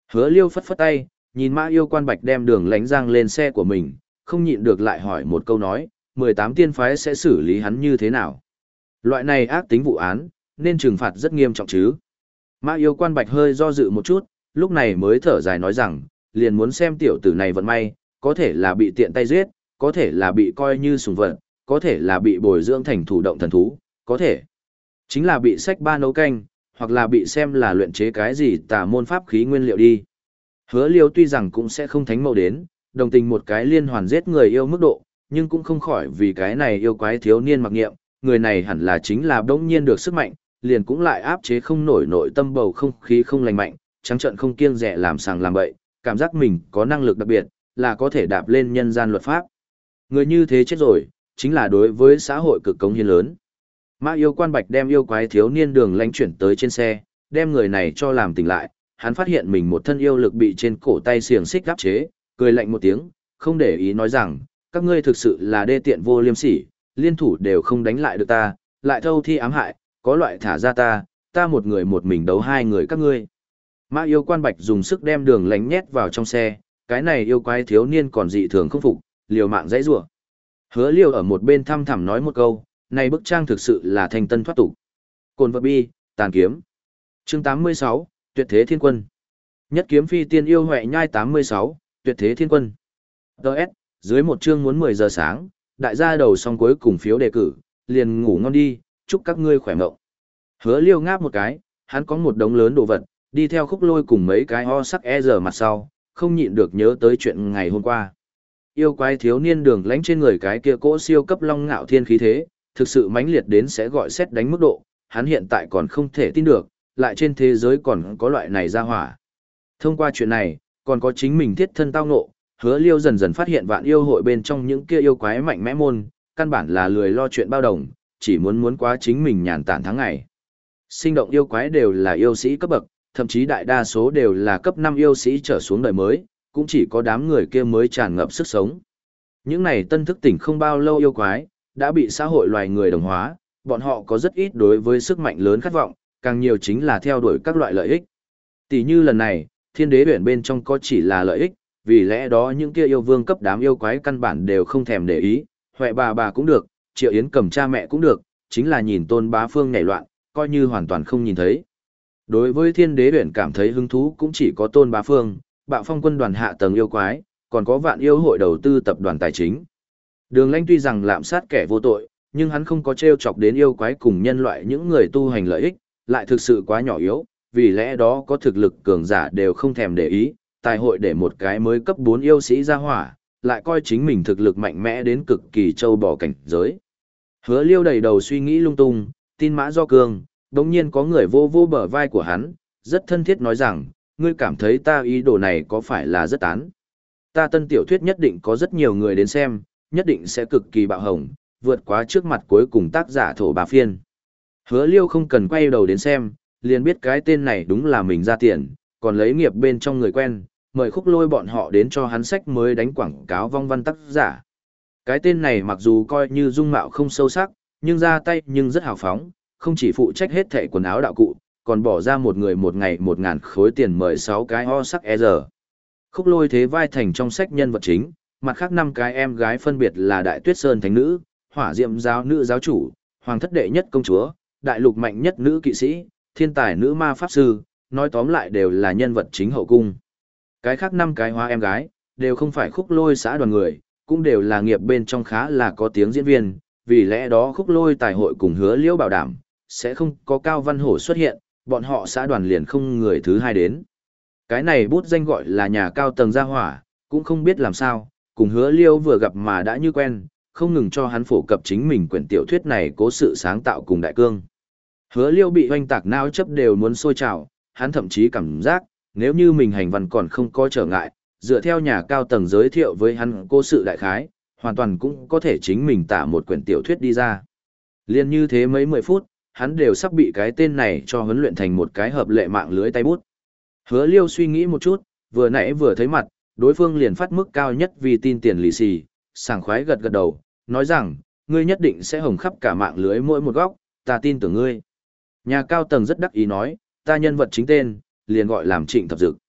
Hứa Liêu phất phất tay, nhìn Mã Yêu Quan Bạch đem Đường Lánh Giang lên xe của mình, không nhịn được lại hỏi một câu nói, mười tám tiên phái sẽ xử lý hắn như thế nào? Loại này ác tính vụ án, nên trừng phạt rất nghiêm trọng chứ. Mã Yêu Quan Bạch hơi do dự một chút, lúc này mới thở dài nói rằng, liền muốn xem tiểu tử này vận may, có thể là bị tiện tay giết, có thể là bị coi như sùng vật, có thể là bị bồi dưỡng thành thủ động thần thú, có thể chính là bị sách ba nấu canh, hoặc là bị xem là luyện chế cái gì tà môn pháp khí nguyên liệu đi. Hứa Liêu tuy rằng cũng sẽ không thánh mẫu đến, đồng tình một cái liên hoàn giết người yêu mức độ, nhưng cũng không khỏi vì cái này yêu quái thiếu niên mặc nghiệm, người này hẳn là chính là đống nhiên được sức mạnh, liền cũng lại áp chế không nổi nội tâm bầu không khí không lành mạnh, trắng trợn không kiêng dè làm sàng làm bậy, cảm giác mình có năng lực đặc biệt, là có thể đạp lên nhân gian luật pháp. Người như thế chết rồi, chính là đối với xã hội cực cống hiến lớn. Mã Yêu Quan Bạch đem yêu quái thiếu niên Đường Lánh chuyển tới trên xe, đem người này cho làm tỉnh lại, hắn phát hiện mình một thân yêu lực bị trên cổ tay xiềng xích áp chế, cười lạnh một tiếng, không để ý nói rằng, các ngươi thực sự là đê tiện vô liêm sỉ, liên thủ đều không đánh lại được ta, lại thâu thi ám hại, có loại thả ra ta, ta một người một mình đấu hai người các ngươi. Mã Yêu Quan Bạch dùng sức đem Đường Lánh nhét vào trong xe, cái này yêu quái thiếu niên còn dị thường không phục, liều mạng dãy rủa. Hứa Liêu ở một bên thăm thẳm nói một câu, này bức trang thực sự là thanh tân thoát tục. Cồn vật bi, tàn kiếm. Chương tám mươi sáu, Tuyệt thế thiên quân. Nhất kiếm phi tiên yêu huệ nhai tám mươi sáu, Tuyệt thế thiên quân. đê ét, dưới một chương muốn mười giờ sáng, đại gia đầu xong cuối cùng phiếu đề cử, liền ngủ ngon đi, chúc các ngươi khỏe mộng. Hứa Liêu ngáp một cái, hắn có một đống lớn đồ vật, đi theo Khúc Lôi cùng mấy cái ho sắc e giờ mặt sau, không nhịn được nhớ tới chuyện ngày hôm qua. Yêu quái thiếu niên Đường Lánh trên người cái kia cỗ siêu cấp long ngạo thiên khí thế, thực sự mãnh liệt đến sẽ gọi xét đánh mức độ, hắn hiện tại còn không thể tin được, lại trên thế giới còn có loại này ra hỏa. Thông qua chuyện này, còn có chính mình thiết thân tao ngộ, Hứa Liêu dần dần phát hiện vạn yêu hội bên trong những kia yêu quái mạnh mẽ môn, căn bản là lười lo chuyện bao đồng, chỉ muốn muốn quá chính mình nhàn tản tháng ngày. Sinh động yêu quái đều là yêu sĩ cấp bậc, thậm chí đại đa số đều là cấp năm yêu sĩ trở xuống đời mới, cũng chỉ có đám người kia mới tràn ngập sức sống. Những này tân thức tỉnh không bao lâu yêu quái, đã bị xã hội loài người đồng hóa, bọn họ có rất ít đối với sức mạnh lớn khát vọng, càng nhiều chính là theo đuổi các loại lợi ích. Tỷ như lần này, thiên đế biển bên trong có chỉ là lợi ích, vì lẽ đó những kia yêu vương cấp đám yêu quái căn bản đều không thèm để ý, Huệ bà bà cũng được, Triệu Yến cầm cha mẹ cũng được, chính là nhìn Tôn Bá Phương nhảy loạn, coi như hoàn toàn không nhìn thấy. Đối với thiên đế biển cảm thấy hứng thú cũng chỉ có Tôn Bá Phương, Bạo Phong quân đoàn hạ tầng yêu quái, còn có vạn yêu hội đầu tư tập đoàn tài chính. Đường Lanh tuy rằng lạm sát kẻ vô tội, nhưng hắn không có trêu chọc đến yêu quái cùng nhân loại những người tu hành lợi ích, lại thực sự quá nhỏ yếu, vì lẽ đó có thực lực cường giả đều không thèm để ý, tài hội để một cái mới cấp bốn yêu sĩ ra hỏa, lại coi chính mình thực lực mạnh mẽ đến cực kỳ trâu bò cảnh giới. Hứa Liêu đầy đầu suy nghĩ lung tung, tin Mã Do Cương, đống nhiên có người vô vô bờ vai của hắn, rất thân thiết nói rằng, ngươi cảm thấy ta ý đồ này có phải là rất tán. Ta tân tiểu thuyết nhất định có rất nhiều người đến xem, nhất định sẽ cực kỳ bạo hồng, vượt quá trước mặt cuối cùng tác giả thổ bà phiên. Hứa Liêu không cần quay đầu đến xem, liền biết cái tên này đúng là mình ra tiền, còn lấy nghiệp bên trong người quen, mời Khúc Lôi bọn họ đến cho hắn sách mới đánh quảng cáo vong văn tác giả. Cái tên này mặc dù coi như dung mạo không sâu sắc, nhưng ra tay nhưng rất hào phóng, không chỉ phụ trách hết thẻ quần áo đạo cụ, còn bỏ ra một người một ngày một ngàn khối tiền mời sáu cái ho sắc e giờ. Khúc Lôi thế vai thành trong sách nhân vật chính, mặt khác năm cái em gái phân biệt là Đại Tuyết Sơn Thánh Nữ, Hỏa Diệm Giáo Nữ Giáo Chủ, Hoàng Thất Đệ Nhất Công Chúa, Đại Lục Mạnh Nhất Nữ Kỵ Sĩ, Thiên Tài Nữ Ma Pháp Sư, nói tóm lại đều là nhân vật chính hậu cung. Cái khác năm cái hóa em gái, đều không phải Khúc Lôi xã đoàn người, cũng đều là nghiệp bên trong khá là có tiếng diễn viên, vì lẽ đó Khúc Lôi tài hội cùng Hứa Liễu bảo đảm, sẽ không có Cao Văn Hổ xuất hiện, bọn họ xã đoàn liền không người thứ hai đến. Cái này bút danh gọi là nhà cao tầng gia hỏa, cũng không biết làm sao, cùng Hứa Liêu vừa gặp mà đã như quen, không ngừng cho hắn phổ cập chính mình quyển tiểu thuyết này cố sự sáng tạo cùng đại cương. Hứa Liêu bị hoanh tạc não chấp đều muốn sôi trào, hắn thậm chí cảm giác, nếu như mình hành văn còn không có trở ngại, dựa theo nhà cao tầng giới thiệu với hắn cố sự đại khái, hoàn toàn cũng có thể chính mình tả một quyển tiểu thuyết đi ra. Liên như thế mấy mười phút, hắn đều sắp bị cái tên này cho huấn luyện thành một cái hợp lệ mạng lưới tay bút. Hứa Liêu suy nghĩ một chút, vừa nãy vừa thấy mặt, đối phương liền phát mức cao nhất vì tin tiền lì xì, sảng khoái gật gật đầu, nói rằng, ngươi nhất định sẽ hồng khắp cả mạng lưới mỗi một góc, ta tin tưởng ngươi. Nhà cao tầng rất đắc ý nói, ta nhân vật chính tên, liền gọi làm Trịnh Thập Dực.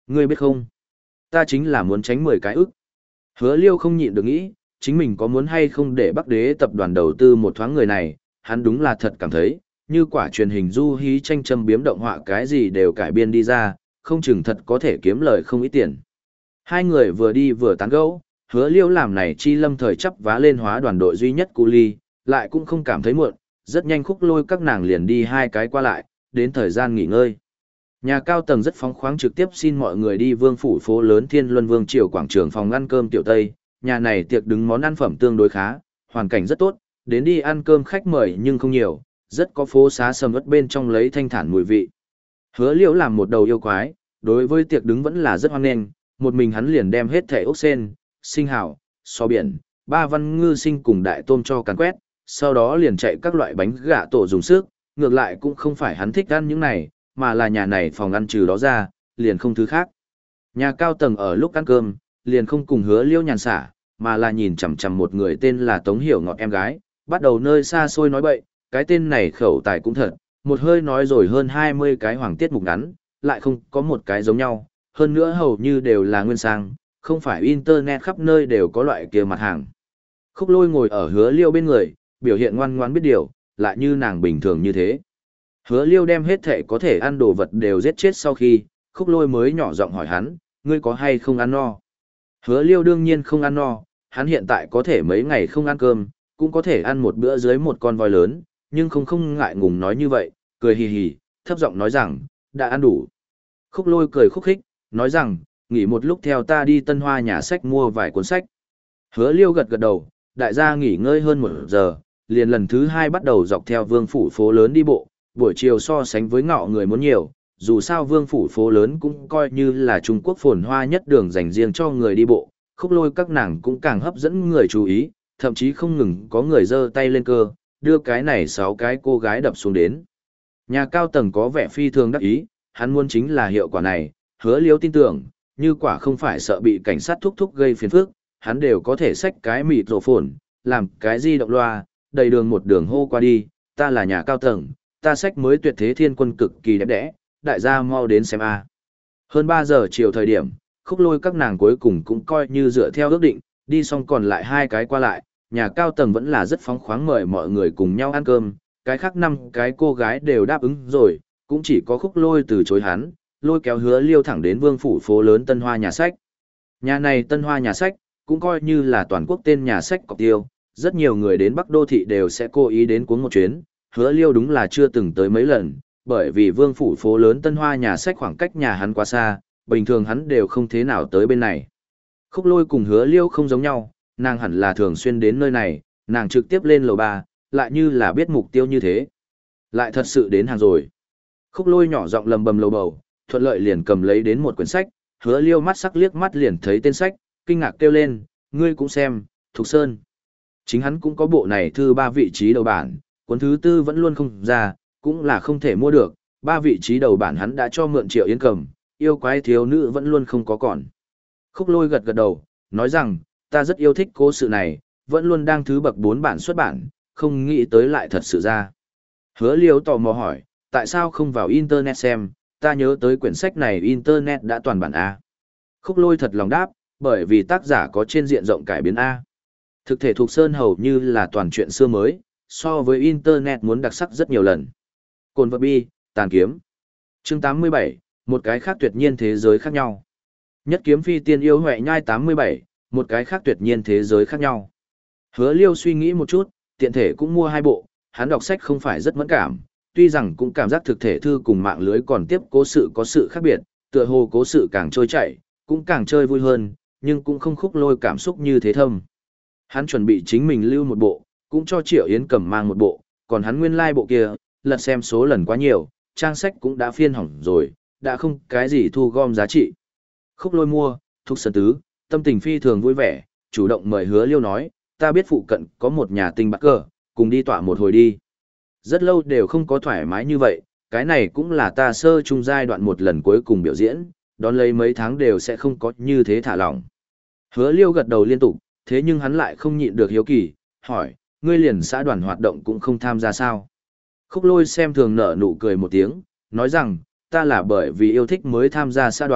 Ngươi biết không? Ta chính là muốn tránh mười cái ức. Hứa Liêu không nhịn được nghĩ, chính mình có muốn hay không để Bắc Đế tập đoàn đầu tư một thoáng người này, hắn đúng là thật cảm thấy, như quả truyền hình du hí tranh châm biếm động họa cái gì đều cải biên đi ra, không chừng thật có thể kiếm lời không ít tiền. Hai người vừa đi vừa tán gẫu, Hứa Liêu làm này chi lâm thời chấp vá lên hóa đoàn đội duy nhất cu ly, lại cũng không cảm thấy muộn, rất nhanh Khúc Lôi các nàng liền đi hai cái qua lại, đến thời gian nghỉ ngơi. Nhà cao tầng rất phóng khoáng trực tiếp xin mọi người đi Vương phủ phố lớn Thiên Luân Vương triều quảng trường phòng ăn cơm tiểu Tây, nhà này tiệc đứng món ăn phẩm tương đối khá, hoàn cảnh rất tốt, đến đi ăn cơm khách mời nhưng không nhiều, rất có phố xá sầm uất bên trong lấy thanh thản mùi vị. Hứa Liễu làm một đầu yêu quái, đối với tiệc đứng vẫn là rất hoan nghênh, một mình hắn liền đem hết thẻ ốc sen, sinh hào, so biển, ba văn ngư sinh cùng đại tôm cho càn quét, sau đó liền chạy các loại bánh gà tổ dùng sức, ngược lại cũng không phải hắn thích ăn những này, mà là nhà này phòng ăn trừ đó ra, liền không thứ khác. Nhà cao tầng ở lúc ăn cơm, liền không cùng Hứa Liễu nhàn xả, mà là nhìn chằm chằm một người tên là Tống Hiểu Ngọt em gái, bắt đầu nơi xa xôi nói bậy, cái tên này khẩu tài cũng thật, một hơi nói rồi hơn hai mươi cái hoàng tiết mục ngắn, lại không có một cái giống nhau, hơn nữa hầu như đều là nguyên sang, không phải internet khắp nơi đều có loại kia mặt hàng. Khúc Lôi ngồi ở Hứa Liêu bên người, biểu hiện ngoan ngoãn biết điều, lại như nàng bình thường như thế. Hứa Liêu đem hết thể có thể ăn đồ vật đều giết chết sau khi, Khúc Lôi mới nhỏ giọng hỏi hắn, ngươi có hay không ăn no? Hứa Liêu đương nhiên không ăn no, hắn hiện tại có thể mấy ngày không ăn cơm, cũng có thể ăn một bữa dưới một con voi lớn, nhưng không không ngại ngùng nói như vậy, cười hì hì, thấp giọng nói rằng, đã ăn đủ. Khúc Lôi cười khúc khích, nói rằng, nghỉ một lúc theo ta đi Tân Hoa nhà sách mua vài cuốn sách. Hứa Liêu gật gật đầu, đại gia nghỉ ngơi hơn một giờ, liền lần thứ hai bắt đầu dọc theo Vương phủ phố lớn đi bộ, buổi chiều so sánh với ngọ người muốn nhiều, dù sao Vương phủ phố lớn cũng coi như là Trung Quốc phồn hoa nhất đường dành riêng cho người đi bộ, Khúc Lôi các nàng cũng càng hấp dẫn người chú ý, thậm chí không ngừng có người giơ tay lên cơ, đưa cái này sáu cái cô gái đập xuống đến. Nhà cao tầng có vẻ phi thường đắc ý, hắn muốn chính là hiệu quả này, Hứa Liêu tin tưởng, như quả không phải sợ bị cảnh sát thúc thúc gây phiền phức, hắn đều có thể xách cái mịt rổ phồn, làm cái di động loa, đầy đường một đường hô qua đi, ta là nhà cao tầng, ta xách mới tuyệt thế thiên quân cực kỳ đẹp đẽ, đại gia mau đến xem a. Hơn ba giờ chiều thời điểm, Khúc Lôi các nàng cuối cùng cũng coi như dựa theo ước định, đi xong còn lại hai cái qua lại, nhà cao tầng vẫn là rất phóng khoáng mời mọi người cùng nhau ăn cơm, cái khác năm cái cô gái đều đáp ứng rồi, cũng chỉ có Khúc Lôi từ chối hắn, lôi kéo Hứa Liêu thẳng đến Vương phủ phố lớn Tân Hoa nhà sách. Nhà này Tân Hoa nhà sách, cũng coi như là toàn quốc tên nhà sách cọc tiêu, rất nhiều người đến Bắc Đô thị đều sẽ cố ý đến cuốn một chuyến, Hứa Liêu đúng là chưa từng tới mấy lần, bởi vì Vương phủ phố lớn Tân Hoa nhà sách khoảng cách nhà hắn quá xa, bình thường hắn đều không thế nào tới bên này. Khúc Lôi cùng Hứa Liêu không giống nhau, nàng hẳn là thường xuyên đến nơi này, nàng trực tiếp lên lầu ba, lại như là biết mục tiêu như thế. Lại thật sự đến hàng rồi. Khúc Lôi nhỏ giọng lầm bầm lầu bầu, thuận lợi liền cầm lấy đến một quyển sách, Hứa Liêu mắt sắc liếc mắt liền thấy tên sách, kinh ngạc kêu lên, ngươi cũng xem, Thục Sơn. Chính hắn cũng có bộ này thư ba vị trí đầu bản, cuốn thứ tư vẫn luôn không ra, cũng là không thể mua được, ba vị trí đầu bản hắn đã cho mượn Triệu Yến cầm, yêu quái thiếu nữ vẫn luôn không có còn. Khúc Lôi gật gật đầu, nói rằng, ta rất yêu thích cố sự này, vẫn luôn đang thứ bậc bốn bản xuất bản, không nghĩ tới lại thật sự ra. Hứa Liêu tò mò hỏi, tại sao không vào Internet xem, ta nhớ tới quyển sách này Internet đã toàn bản A. Khúc Lôi thật lòng đáp, bởi vì tác giả có trên diện rộng cải biến A. Thực thể Thục Sơn hầu như là toàn chuyện xưa mới, so với Internet muốn đặc sắc rất nhiều lần. Cồn vật bi, tàn kiếm. Chương tám mươi bảy, một cái khác tuyệt nhiên thế giới khác nhau. Nhất kiếm phi tiên yêu huệ nhai tám mươi bảy, một cái khác tuyệt nhiên thế giới khác nhau. Hứa Liêu suy nghĩ một chút, tiện thể cũng mua hai bộ, hắn đọc sách không phải rất mẫn cảm, tuy rằng cũng cảm giác thực thể thư cùng mạng lưới còn tiếp cố sự có sự khác biệt, tựa hồ cố sự càng trôi chảy, cũng càng chơi vui hơn, nhưng cũng không Khúc Lôi cảm xúc như thế thâm. Hắn chuẩn bị chính mình lưu một bộ, cũng cho Triệu Yến cầm mang một bộ, còn hắn nguyên lai like bộ kia, lật xem số lần quá nhiều, trang sách cũng đã phiên hỏng rồi, đã không cái gì thu gom giá trị. Khúc Lôi mua, Thục Sơn tứ, tâm tình phi thường vui vẻ, chủ động mời Hứa Liêu nói, ta biết phụ cận có một nhà tinh bạc cờ, cùng đi tọa một hồi đi. Rất lâu đều không có thoải mái như vậy, cái này cũng là ta sơ chung giai đoạn một lần cuối cùng biểu diễn, đón lấy mấy tháng đều sẽ không có như thế thả lỏng. Hứa Liêu gật đầu liên tục, thế nhưng hắn lại không nhịn được hiếu kỳ, hỏi, ngươi liền xã đoàn hoạt động cũng không tham gia sao? Khúc Lôi xem thường nở nụ cười một tiếng, nói rằng, ta là bởi vì yêu thích mới tham gia xã đoàn,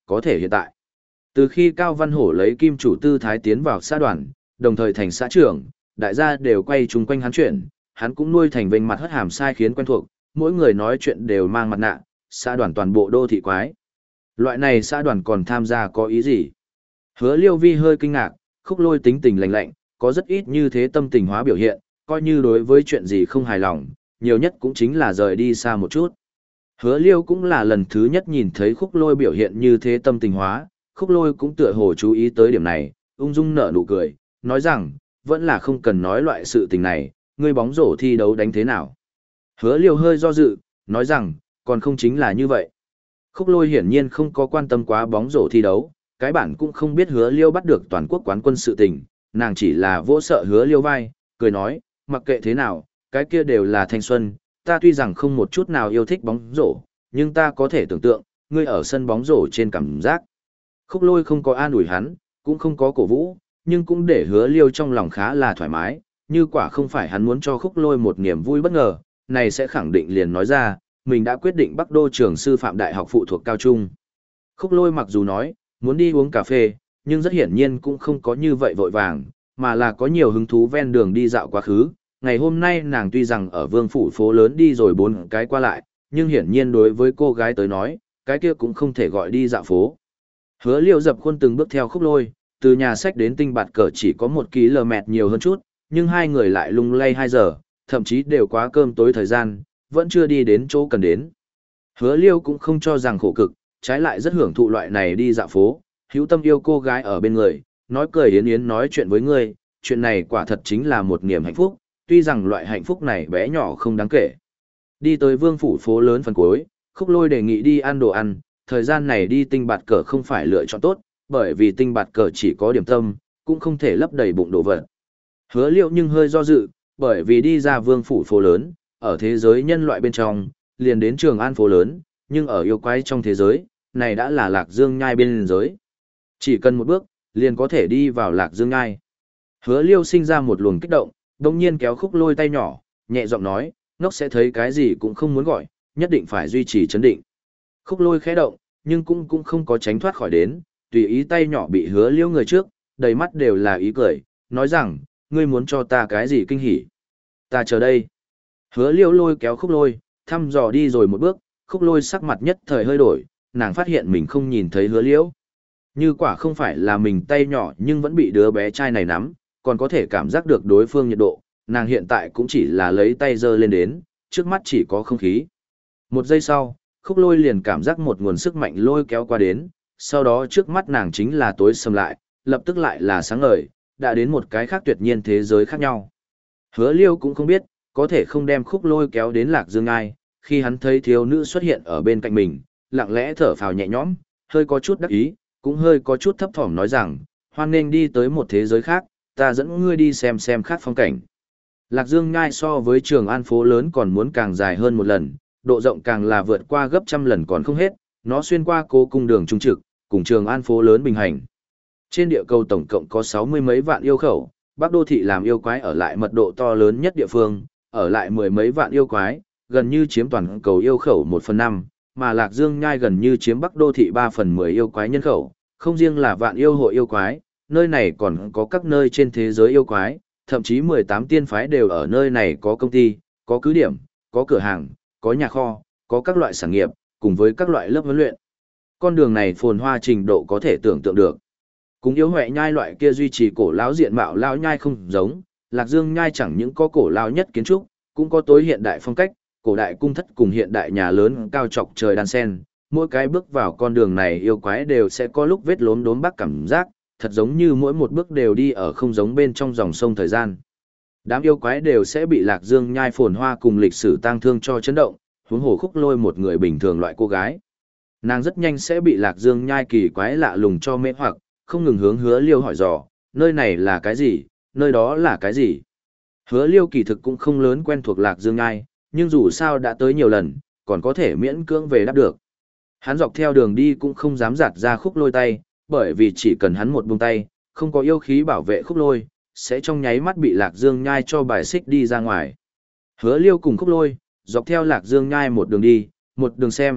có thể hiện tại. Từ khi Cao Văn Hổ lấy kim chủ tư thái tiến vào xã đoàn, đồng thời thành xã trưởng, đại gia đều quay chung quanh hắn chuyện, hắn cũng nuôi thành vênh mặt hất hàm sai khiến quen thuộc, mỗi người nói chuyện đều mang mặt nạ, xã đoàn toàn bộ đô thị quái. Loại này xã đoàn còn tham gia có ý gì? Hứa Liêu Vi hơi kinh ngạc, Khúc Lôi tính tình lạnh lạnh, có rất ít như thế tâm tình hóa biểu hiện, coi như đối với chuyện gì không hài lòng, nhiều nhất cũng chính là rời đi xa một chút. Hứa Liêu cũng là lần thứ nhất nhìn thấy Khúc Lôi biểu hiện như thế tâm tình hóa, Khúc Lôi cũng tựa hồ chú ý tới điểm này, ung dung nở nụ cười, nói rằng, vẫn là không cần nói loại sự tình này, ngươi bóng rổ thi đấu đánh thế nào. Hứa Liêu hơi do dự, nói rằng, còn không chính là như vậy. Khúc Lôi hiển nhiên không có quan tâm quá bóng rổ thi đấu, cái bản cũng không biết Hứa Liêu bắt được toàn quốc quán quân sự tình, nàng chỉ là vỗ sợ Hứa Liêu vai, cười nói, mặc kệ thế nào, cái kia đều là thanh xuân, ta tuy rằng không một chút nào yêu thích bóng rổ, nhưng ta có thể tưởng tượng, ngươi ở sân bóng rổ trên cảm giác. Khúc Lôi không có an ủi hắn, cũng không có cổ vũ, nhưng cũng để Hứa Liêu trong lòng khá là thoải mái, như quả không phải hắn muốn cho Khúc Lôi một niềm vui bất ngờ, này sẽ khẳng định liền nói ra, mình đã quyết định Bắc Đô trường sư phạm đại học phụ thuộc cao trung. Khúc Lôi mặc dù nói, muốn đi uống cà phê, nhưng rất hiển nhiên cũng không có như vậy vội vàng, mà là có nhiều hứng thú ven đường đi dạo quá khứ. Ngày hôm nay nàng tuy rằng ở vương phủ phố lớn đi rồi bốn cái qua lại, nhưng hiển nhiên đối với cô gái tới nói, cái kia cũng không thể gọi đi dạo phố. Hứa Liêu dập khuôn từng bước theo Khúc Lôi, từ nhà sách đến Tinh Bạt Cờ chỉ có một km nhiều hơn chút, nhưng hai người lại lung lay hai giờ, thậm chí đều quá cơm tối thời gian, vẫn chưa đi đến chỗ cần đến. Hứa Liêu cũng không cho rằng khổ cực, trái lại rất hưởng thụ loại này đi dạo phố, hữu tâm yêu cô gái ở bên người, nói cười yến yến nói chuyện với ngươi, chuyện này quả thật chính là một niềm hạnh phúc, tuy rằng loại hạnh phúc này bé nhỏ không đáng kể. Đi tới vương phủ phố lớn phần cuối, Khúc Lôi đề nghị đi ăn đồ ăn, thời gian này đi Tinh Bạt Cờ không phải lựa chọn tốt, bởi vì Tinh Bạt Cờ chỉ có điểm tâm, cũng không thể lấp đầy bụng đồ vật. Hứa Liêu nhưng hơi do dự, bởi vì đi ra vương phủ phố lớn, ở thế giới nhân loại bên trong, liền đến Trường An phố lớn, nhưng ở yêu quái trong thế giới, này đã là Lạc Dương Nhai bên giới. Chỉ cần một bước, liền có thể đi vào Lạc Dương Nhai. Hứa Liêu sinh ra một luồng kích động, đồng nhiên kéo Khúc Lôi tay nhỏ, nhẹ giọng nói, ngốc sẽ thấy cái gì cũng không muốn gọi, nhất định phải duy trì chấn định. Khúc Lôi khẽ động, nhưng cũng cũng không có tránh thoát khỏi đến, tùy ý tay nhỏ bị Hứa Liêu người trước, đầy mắt đều là ý cười, nói rằng, ngươi muốn cho ta cái gì kinh hỉ? Ta chờ đây. Hứa Liêu lôi kéo Khúc Lôi, thăm dò đi rồi một bước, Khúc Lôi sắc mặt nhất thời hơi đổi, nàng phát hiện mình không nhìn thấy Hứa Liêu. Như quả không phải là mình tay nhỏ nhưng vẫn bị đứa bé trai này nắm, còn có thể cảm giác được đối phương nhiệt độ, nàng hiện tại cũng chỉ là lấy tay giơ lên đến, trước mắt chỉ có không khí. Một giây sau, Khúc Lôi liền cảm giác một nguồn sức mạnh lôi kéo qua đến, sau đó trước mắt nàng chính là tối sầm lại, lập tức lại là sáng ngời, đã đến một cái khác tuyệt nhiên thế giới khác nhau. Hứa Liêu cũng không biết, có thể không đem Khúc Lôi kéo đến Lạc Dương Ai, khi hắn thấy thiếu nữ xuất hiện ở bên cạnh mình, lặng lẽ thở phào nhẹ nhõm, hơi có chút đắc ý, cũng hơi có chút thấp thỏm nói rằng, hoan nên đi tới một thế giới khác, ta dẫn ngươi đi xem xem khác phong cảnh. Lạc Dương Nhai so với Trường An phố lớn còn muốn càng dài hơn một lần, độ rộng càng là vượt qua gấp trăm lần còn không hết, nó xuyên qua cố cung đường trung trực, cùng Trường An phố lớn bình hành. Trên địa cầu tổng cộng có sáu mươi mấy vạn yêu khẩu, Bắc Đô thị làm yêu quái ở lại mật độ to lớn nhất địa phương, ở lại mười mấy vạn yêu quái, gần như chiếm toàn cầu yêu khẩu một phần năm, mà Lạc Dương Nhai gần như chiếm Bắc Đô thị ba phần mười yêu quái nhân khẩu, không riêng là vạn yêu hội yêu quái, nơi này còn có các nơi trên thế giới yêu quái, thậm chí mười tám tiên phái đều ở nơi này có công ty, có cứ điểm, có cửa hàng, có nhà kho, có các loại sản nghiệp, cùng với các loại lớp huấn luyện. Con đường này phồn hoa trình độ có thể tưởng tượng được. Cùng yêu huệ nhai loại kia duy trì cổ lão diện mạo lão nhai không giống, Lạc Dương Nhai chẳng những có cổ lão nhất kiến trúc, cũng có tối hiện đại phong cách, cổ đại cung thất cùng hiện đại nhà lớn cao chọc trời đan sen, mỗi cái bước vào con đường này yêu quái đều sẽ có lúc vết lốm đốm bác cảm giác, thật giống như mỗi một bước đều đi ở không giống bên trong dòng sông thời gian. Đám yêu quái đều sẽ bị Lạc Dương Nhai phồn hoa cùng lịch sử tang thương cho chấn động, huống hồ Khúc Lôi một người bình thường loại cô gái. Nàng rất nhanh sẽ bị Lạc Dương Nhai kỳ quái lạ lùng cho mê hoặc, không ngừng hướng Hứa Liêu hỏi dò, nơi này là cái gì, nơi đó là cái gì. Hứa Liêu kỳ thực cũng không lớn quen thuộc Lạc Dương Nhai, nhưng dù sao đã tới nhiều lần, còn có thể miễn cưỡng về đáp được. Hắn dọc theo đường đi cũng không dám giạt ra Khúc Lôi tay, bởi vì chỉ cần hắn một buông tay, không có yêu khí bảo vệ Khúc Lôi, sẽ trong nháy mắt bị Lạc Dương Nhai cho bài xích đi ra ngoài. Hứa Liêu cùng Khúc Lôi, dọc theo Lạc Dương Nhai một đường đi, một đường xem,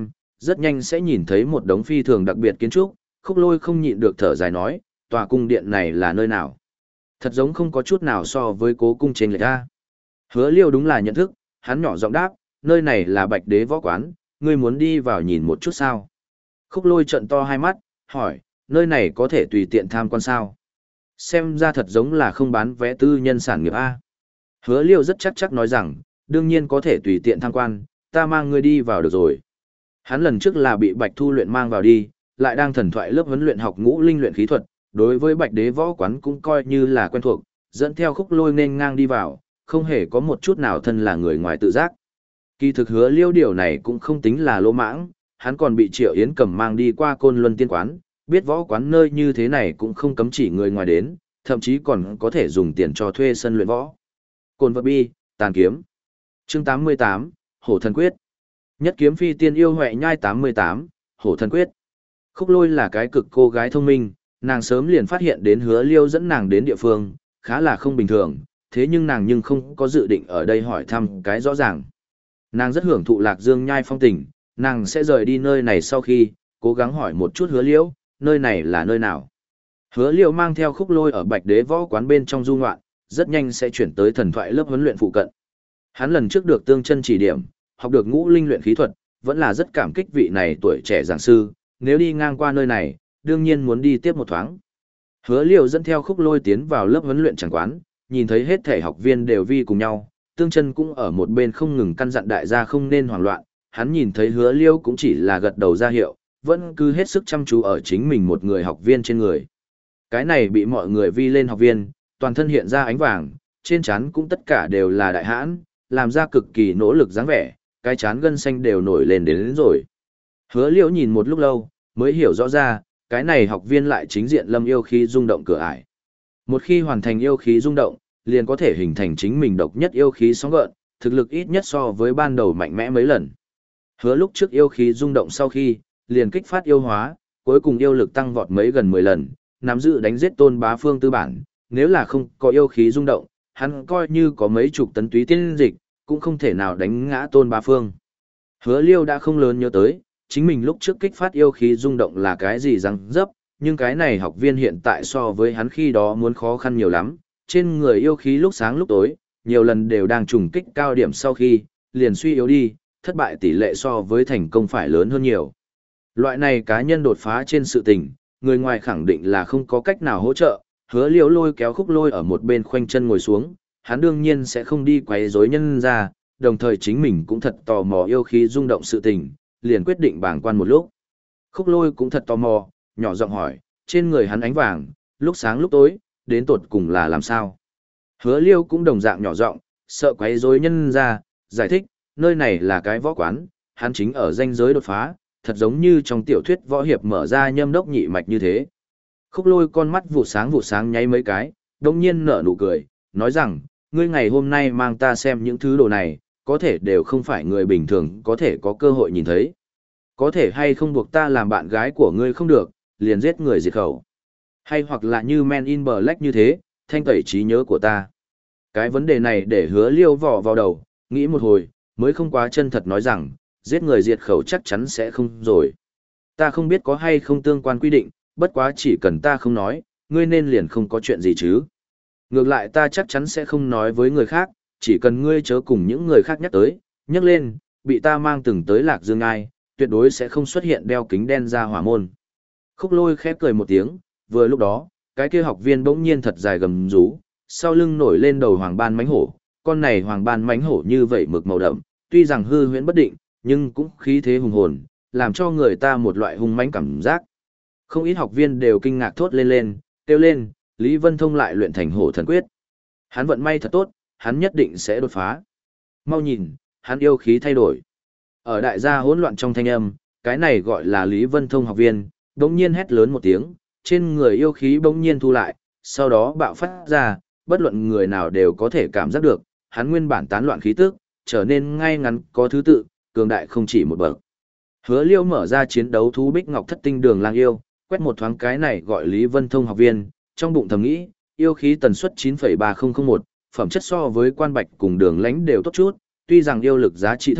rất nhanh sẽ nhìn thấy một đống phi thường đặc biệt kiến trúc, Khúc Lôi không nhịn được thở dài nói, tòa cung điện này là nơi nào? Thật giống không có chút nào so với cố cung trên lệch ra. Hứa Liêu đúng là nhận thức, hắn nhỏ giọng đáp, nơi này là Bạch Đế võ quán, ngươi muốn đi vào nhìn một chút sao? Khúc Lôi trợn to hai mắt, hỏi, nơi này có thể tùy tiện tham quan sao? Xem ra thật giống là không bán vé tư nhân sản nghiệp A. Hứa Liêu rất chắc chắc nói rằng, đương nhiên có thể tùy tiện tham quan, ta mang ngươi đi vào được rồi. Hắn lần trước là bị Bạch Thu luyện mang vào đi, lại đang thần thoại lớp huấn luyện học ngũ linh luyện khí thuật, đối với Bạch Đế võ quán cũng coi như là quen thuộc, dẫn theo Khúc Lôi nên ngang đi vào, không hề có một chút nào thân là người ngoài tự giác. Kỳ thực Hứa Liêu điều này cũng không tính là lỗ mãng, hắn còn bị Triệu Yến Cầm mang đi qua Côn Luân Tiên quán, biết võ quán nơi như thế này cũng không cấm chỉ người ngoài đến, thậm chí còn có thể dùng tiền cho thuê sân luyện võ. Côn vật bi, tàn kiếm. Chương tám mươi tám, Hổ Thần Quyết. Nhất kiếm phi tiên yêu huệ nhai tám mươi tám, Hổ Thần Quyết. Khúc Lôi là cái cực cô gái thông minh, nàng sớm liền phát hiện đến Hứa Liêu dẫn nàng đến địa phương, khá là không bình thường, thế nhưng nàng nhưng không có dự định ở đây hỏi thăm cái rõ ràng. Nàng rất hưởng thụ Lạc Dương nhai phong tình, nàng sẽ rời đi nơi này sau khi, cố gắng hỏi một chút Hứa Liêu, nơi này là nơi nào. Hứa Liêu mang theo Khúc Lôi ở Bạch Đế võ quán bên trong du ngoạn, rất nhanh sẽ chuyển tới thần thoại lớp huấn luyện phụ cận. Hắn lần trước được Tương Chân chỉ điểm, học được ngũ linh luyện khí thuật, vẫn là rất cảm kích vị này tuổi trẻ giảng sư, nếu đi ngang qua nơi này, đương nhiên muốn đi tiếp một thoáng. Hứa Liêu dẫn theo Khúc Lôi tiến vào lớp huấn luyện chẳng quán, nhìn thấy hết thể học viên đều vi cùng nhau, Tương Chân cũng ở một bên không ngừng căn dặn đại gia không nên hoảng loạn, hắn nhìn thấy Hứa Liêu cũng chỉ là gật đầu ra hiệu, vẫn cứ hết sức chăm chú ở chính mình một người học viên trên người. Cái này bị mọi người vi lên học viên, toàn thân hiện ra ánh vàng, trên trán cũng tất cả đều là đại hãn, làm ra cực kỳ nỗ lực dáng vẻ, cái trán gân xanh đều nổi lên đến, đến rồi. Hứa Liễu nhìn một lúc lâu, mới hiểu rõ ra, cái này học viên lại chính diện lâm yêu khí rung động cửa ải. Một khi hoàn thành yêu khí rung động, liền có thể hình thành chính mình độc nhất yêu khí sóng gợn, thực lực ít nhất so với ban đầu mạnh mẽ mấy lần. Hứa lúc trước yêu khí rung động sau khi, liền kích phát yêu hóa, cuối cùng yêu lực tăng vọt mấy gần mười lần, nắm giữ đánh giết Tôn Bá Phương tư bản, nếu là không có yêu khí rung động, hắn coi như có mấy chục tấn túy tiên dịch, cũng không thể nào đánh ngã Tôn Bá Phương. Hứa Liêu đã không lớn nhớ tới, chính mình lúc trước kích phát yêu khí rung động là cái gì răng dấp, nhưng cái này học viên hiện tại so với hắn khi đó muốn khó khăn nhiều lắm, trên người yêu khí lúc sáng lúc tối, nhiều lần đều đang trùng kích cao điểm sau khi, liền suy yếu đi, thất bại tỷ lệ so với thành công phải lớn hơn nhiều. Loại này cá nhân đột phá trên sự tình, người ngoài khẳng định là không có cách nào hỗ trợ, Hứa Liễu lôi kéo Khúc Lôi ở một bên khoanh chân ngồi xuống, hắn đương nhiên sẽ không đi quấy rối nhân ra, đồng thời chính mình cũng thật tò mò yêu khí rung động sự tình, liền quyết định bàng quan một lúc. Khúc Lôi cũng thật tò mò, nhỏ giọng hỏi, trên người hắn ánh vàng, lúc sáng lúc tối, đến tột cùng là làm sao? Hứa Liêu cũng đồng dạng nhỏ giọng, sợ quấy rối nhân ra, giải thích, nơi này là cái võ quán, hắn chính ở ranh giới đột phá, thật giống như trong tiểu thuyết võ hiệp mở ra nhâm đốc nhị mạch như thế. Khúc Lôi con mắt vụ sáng vụ sáng nháy mấy cái, đồng nhiên nở nụ cười, nói rằng, ngươi ngày hôm nay mang ta xem những thứ đồ này, có thể đều không phải người bình thường có thể có cơ hội nhìn thấy. Có thể hay không buộc ta làm bạn gái của ngươi không được, liền giết người diệt khẩu. Hay hoặc là như Men in Black như thế, thanh tẩy trí nhớ của ta. Cái vấn đề này để Hứa Liêu vỏ vào đầu, nghĩ một hồi, mới không quá chân thật nói rằng, giết người diệt khẩu chắc chắn sẽ không rồi. Ta không biết có hay không tương quan quy định, bất quá chỉ cần ta không nói, ngươi nên liền không có chuyện gì chứ. Ngược lại ta chắc chắn sẽ không nói với người khác, chỉ cần ngươi chớ cùng những người khác nhắc tới, nhắc lên, bị ta mang từng tới Lạc Dương Ai, tuyệt đối sẽ không xuất hiện đeo kính đen ra hỏa môn. Khúc Lôi khép cười một tiếng, vừa lúc đó, cái kia học viên bỗng nhiên thật dài gầm rú, sau lưng nổi lên đầu hoàng ban mánh hổ, con này hoàng ban mánh hổ như vậy mực màu đậm, tuy rằng hư huyễn bất định, nhưng cũng khí thế hùng hồn, làm cho người ta một loại hung mãnh cảm giác. Không ít học viên đều kinh ngạc thốt lên lên, kêu lên, Lý Vân Thông lại luyện thành Hổ Thần Quyết. Hắn vận may thật tốt, hắn nhất định sẽ đột phá. Mau nhìn, hắn yêu khí thay đổi. Ở đại gia hỗn loạn trong thanh âm, cái này gọi là Lý Vân Thông học viên, bỗng nhiên hét lớn một tiếng, trên người yêu khí bỗng nhiên thu lại, sau đó bạo phát ra, bất luận người nào đều có thể cảm giác được, hắn nguyên bản tán loạn khí tức, trở nên ngay ngắn có thứ tự, cường đại không chỉ một bậc. Hứa Liêu mở ra chiến đấu thú Bích Ngọc Thất Tinh Đường Lang yêu, quét một thoáng cái này gọi Lý Vân Thông học viên, trong bụng thầm nghĩ, yêu khí tần suất chín phẩy ba không không một, phẩm chất so với Quan Bạch cùng Đường Lãnh đều tốt chút, tuy rằng yêu lực giá trị thấp,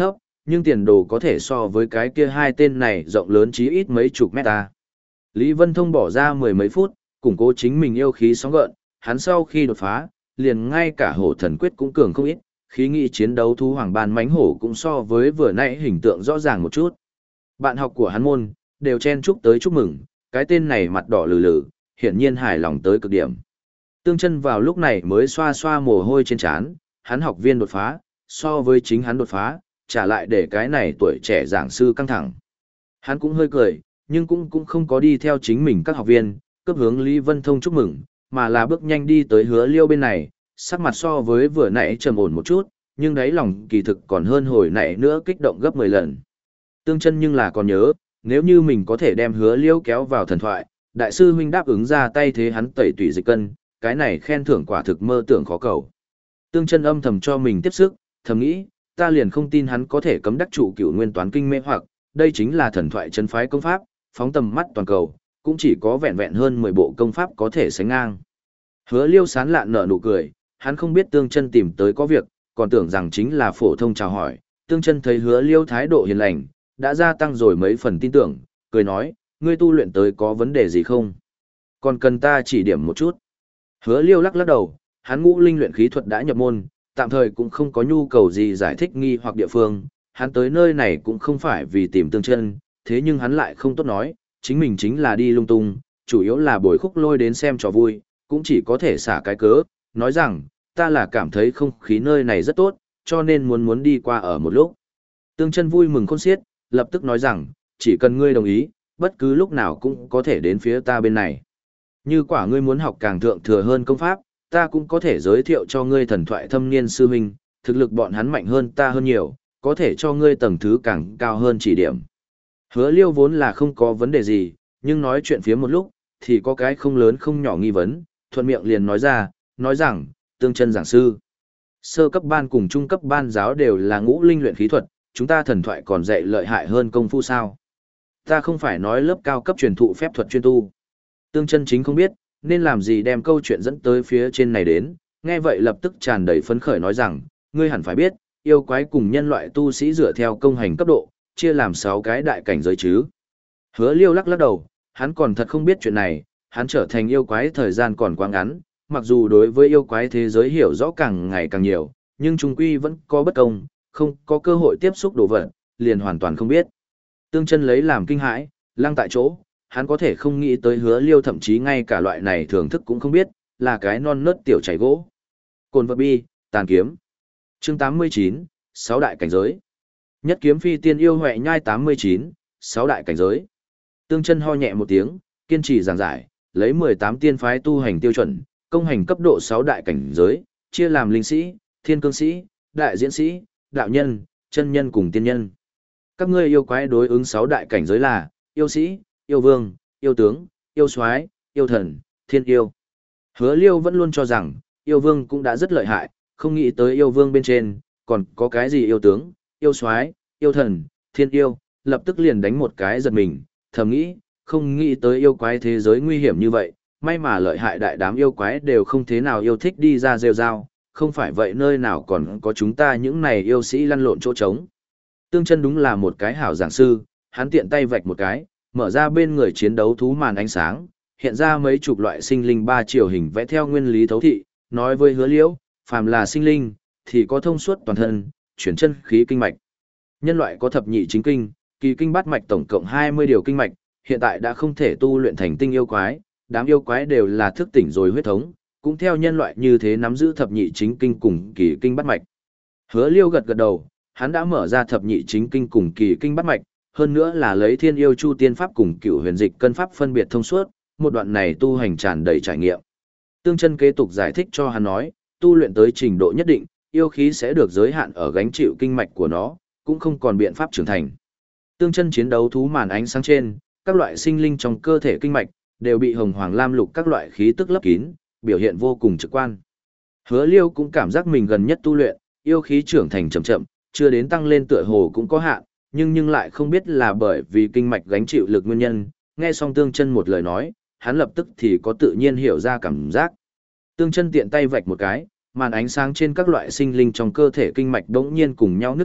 nhưng tiền đồ có thể so với cái kia hai tên này rộng lớn chí ít mấy chục mét ta. Lý Vân Thông bỏ ra mười mấy phút, củng cố chính mình yêu khí sóng gợn, hắn sau khi đột phá, liền ngay cả hổ thần quyết cũng cường không ít, khí nghị chiến đấu thú hoàng ban mãnh hổ cũng so với vừa nãy hình tượng rõ ràng một chút. Bạn học của hắn môn, đều chen chúc tới chúc mừng, cái tên này mặt đỏ lừ lừ, hiển nhiên hài lòng tới cực điểm. Tương Chân vào lúc này mới xoa xoa mồ hôi trên trán, hắn học viên đột phá, so với chính hắn đột phá, trả lại để cái này tuổi trẻ giảng sư căng thẳng. Hắn cũng hơi cười, nhưng cũng cũng không có đi theo chính mình các học viên, cấp hướng Lý Vân Thông chúc mừng, mà là bước nhanh đi tới Hứa Liêu bên này, sắc mặt so với vừa nãy trầm ổn một chút, nhưng đáy lòng kỳ thực còn hơn hồi nãy nữa kích động gấp mười lần. Tương Chân nhưng là còn nhớ, nếu như mình có thể đem Hứa Liêu kéo vào thần thoại, đại sư huynh đáp ứng ra tay thế hắn tẩy tủy dịch cân, cái này khen thưởng quả thực mơ tưởng khó cầu. Tương Chân âm thầm cho mình tiếp sức, thầm nghĩ, ta liền không tin hắn có thể cấm đắc trụ Cửu Nguyên Toán Kinh mê hoặc, đây chính là thần thoại chân phái công pháp, phóng tầm mắt toàn cầu, cũng chỉ có vẹn vẹn hơn mười bộ công pháp có thể sánh ngang. Hứa Liêu sán lạn nở nụ cười, hắn không biết Tương Chân tìm tới có việc, còn tưởng rằng chính là phổ thông chào hỏi. Tương Chân thấy Hứa Liêu thái độ hiền lành, đã gia tăng rồi mấy phần tin tưởng, cười nói, ngươi tu luyện tới có vấn đề gì không? Còn cần ta chỉ điểm một chút. Hứa Liêu lắc lắc đầu, hắn ngũ linh luyện khí thuật đã nhập môn, tạm thời cũng không có nhu cầu gì giải thích nghi hoặc địa phương, hắn tới nơi này cũng không phải vì tìm Tương Chân, thế nhưng hắn lại không tốt nói, chính mình chính là đi lung tung, chủ yếu là bồi khúc lôi đến xem trò vui, cũng chỉ có thể xả cái cớ, nói rằng, ta là cảm thấy không khí nơi này rất tốt, cho nên muốn muốn đi qua ở một lúc. Tương Chân vui mừng khôn xiết, lập tức nói rằng, chỉ cần ngươi đồng ý, bất cứ lúc nào cũng có thể đến phía ta bên này. Như quả ngươi muốn học càng thượng thừa hơn công pháp, ta cũng có thể giới thiệu cho ngươi thần thoại thâm niên sư huynh, thực lực bọn hắn mạnh hơn ta hơn nhiều, có thể cho ngươi tầng thứ càng cao hơn chỉ điểm. Hứa Liêu vốn là không có vấn đề gì, nhưng nói chuyện phía một lúc, thì có cái không lớn không nhỏ nghi vấn, thuận miệng liền nói ra, nói rằng, Tương Chân giảng sư. Sơ cấp ban cùng trung cấp ban giáo đều là ngũ linh luyện khí thuật, chúng ta thần thoại còn dạy lợi hại hơn công phu sao. Ta không phải nói lớp cao cấp truyền thụ phép thuật chuyên tu. Tương Chân chính không biết, nên làm gì đem câu chuyện dẫn tới phía trên này đến, nghe vậy lập tức tràn đầy phấn khởi nói rằng, ngươi hẳn phải biết, yêu quái cùng nhân loại tu sĩ dựa theo công hành cấp độ, chia làm sáu cái đại cảnh giới chứ. Hứa Liêu lắc lắc đầu, hắn còn thật không biết chuyện này, hắn trở thành yêu quái thời gian còn quá ngắn, mặc dù đối với yêu quái thế giới hiểu rõ càng ngày càng nhiều, nhưng trung quy vẫn có bất công, không có cơ hội tiếp xúc đồ vật, liền hoàn toàn không biết. Tương Chân lấy làm kinh hãi, lăng tại chỗ, hắn có thể không nghĩ tới Hứa Liêu thậm chí ngay cả loại này thưởng thức cũng không biết, là cái non nớt tiểu chảy gỗ. Cồn vật bi, tàn kiếm. Chương tám mươi chín, sáu đại cảnh giới. Nhất kiếm phi tiên yêu huệ nhai tám mươi chín, sáu đại cảnh giới. Tương Chân ho nhẹ một tiếng, kiên trì giảng giải, lấy mười tám tiên phái tu hành tiêu chuẩn, công hành cấp độ sáu đại cảnh giới, chia làm linh sĩ, thiên cương sĩ, đại diễn sĩ, đạo nhân, chân nhân cùng tiên nhân. Các ngươi yêu quái đối ứng sáu đại cảnh giới là yêu sĩ, yêu vương, yêu tướng, yêu soái, yêu thần, thiên yêu. Hứa Liêu vẫn luôn cho rằng, yêu vương cũng đã rất lợi hại, không nghĩ tới yêu vương bên trên, còn có cái gì yêu tướng, yêu soái, yêu thần, thiên yêu, lập tức liền đánh một cái giật mình, thầm nghĩ, không nghĩ tới yêu quái thế giới nguy hiểm như vậy, may mà lợi hại đại đám yêu quái đều không thế nào yêu thích đi ra rêu rao, không phải vậy nơi nào còn có chúng ta những này yêu sĩ lăn lộn chỗ trống. Tương Chân đúng là một cái hảo giảng sư, hắn tiện tay vạch một cái, mở ra bên người chiến đấu thú màn ánh sáng, hiện ra mấy chục loại sinh linh ba chiều hình vẽ theo nguyên lý thấu thị, nói với Hứa Liễu, phàm là sinh linh, thì có thông suốt toàn thân, chuyển chân khí kinh mạch. Nhân loại có thập nhị chính kinh, kỳ kinh bát mạch tổng cộng hai mươi điều kinh mạch, hiện tại đã không thể tu luyện thành tinh yêu quái, đám yêu quái đều là thức tỉnh rồi huyết thống, cũng theo nhân loại như thế nắm giữ thập nhị chính kinh cùng kỳ kinh bát mạch. Hứa Liêu gật gật đầu, hắn đã mở ra thập nhị chính kinh cùng kỳ kinh bát mạch, hơn nữa là lấy Thiên Yêu Chu Tiên Pháp cùng Cửu Huyền Dịch Cân Pháp phân biệt thông suốt, một đoạn này tu hành tràn đầy trải nghiệm. Tương Chân kế tục giải thích cho hắn nói, tu luyện tới trình độ nhất định, yêu khí sẽ được giới hạn ở gánh chịu kinh mạch của nó, cũng không còn biện pháp trưởng thành. Tương Chân chiến đấu thú màn ánh sáng trên, các loại sinh linh trong cơ thể kinh mạch đều bị hồng hoàng lam lục các loại khí tức lấp kín, biểu hiện vô cùng trực quan. Hứa Liêu cũng cảm giác mình gần nhất tu luyện, yêu khí trưởng thành chậm chậm, chưa đến tăng lên tựa hồ cũng có hạn, nhưng nhưng lại không biết là bởi vì kinh mạch gánh chịu lực nguyên nhân. Nghe xong Tương Chân một lời nói, hắn lập tức thì có tự nhiên hiểu ra cảm giác. Tương Chân tiện tay vạch một cái, màn ánh sáng trên các loại sinh linh trong cơ thể kinh mạch đống nhiên cùng nhau nứt toát,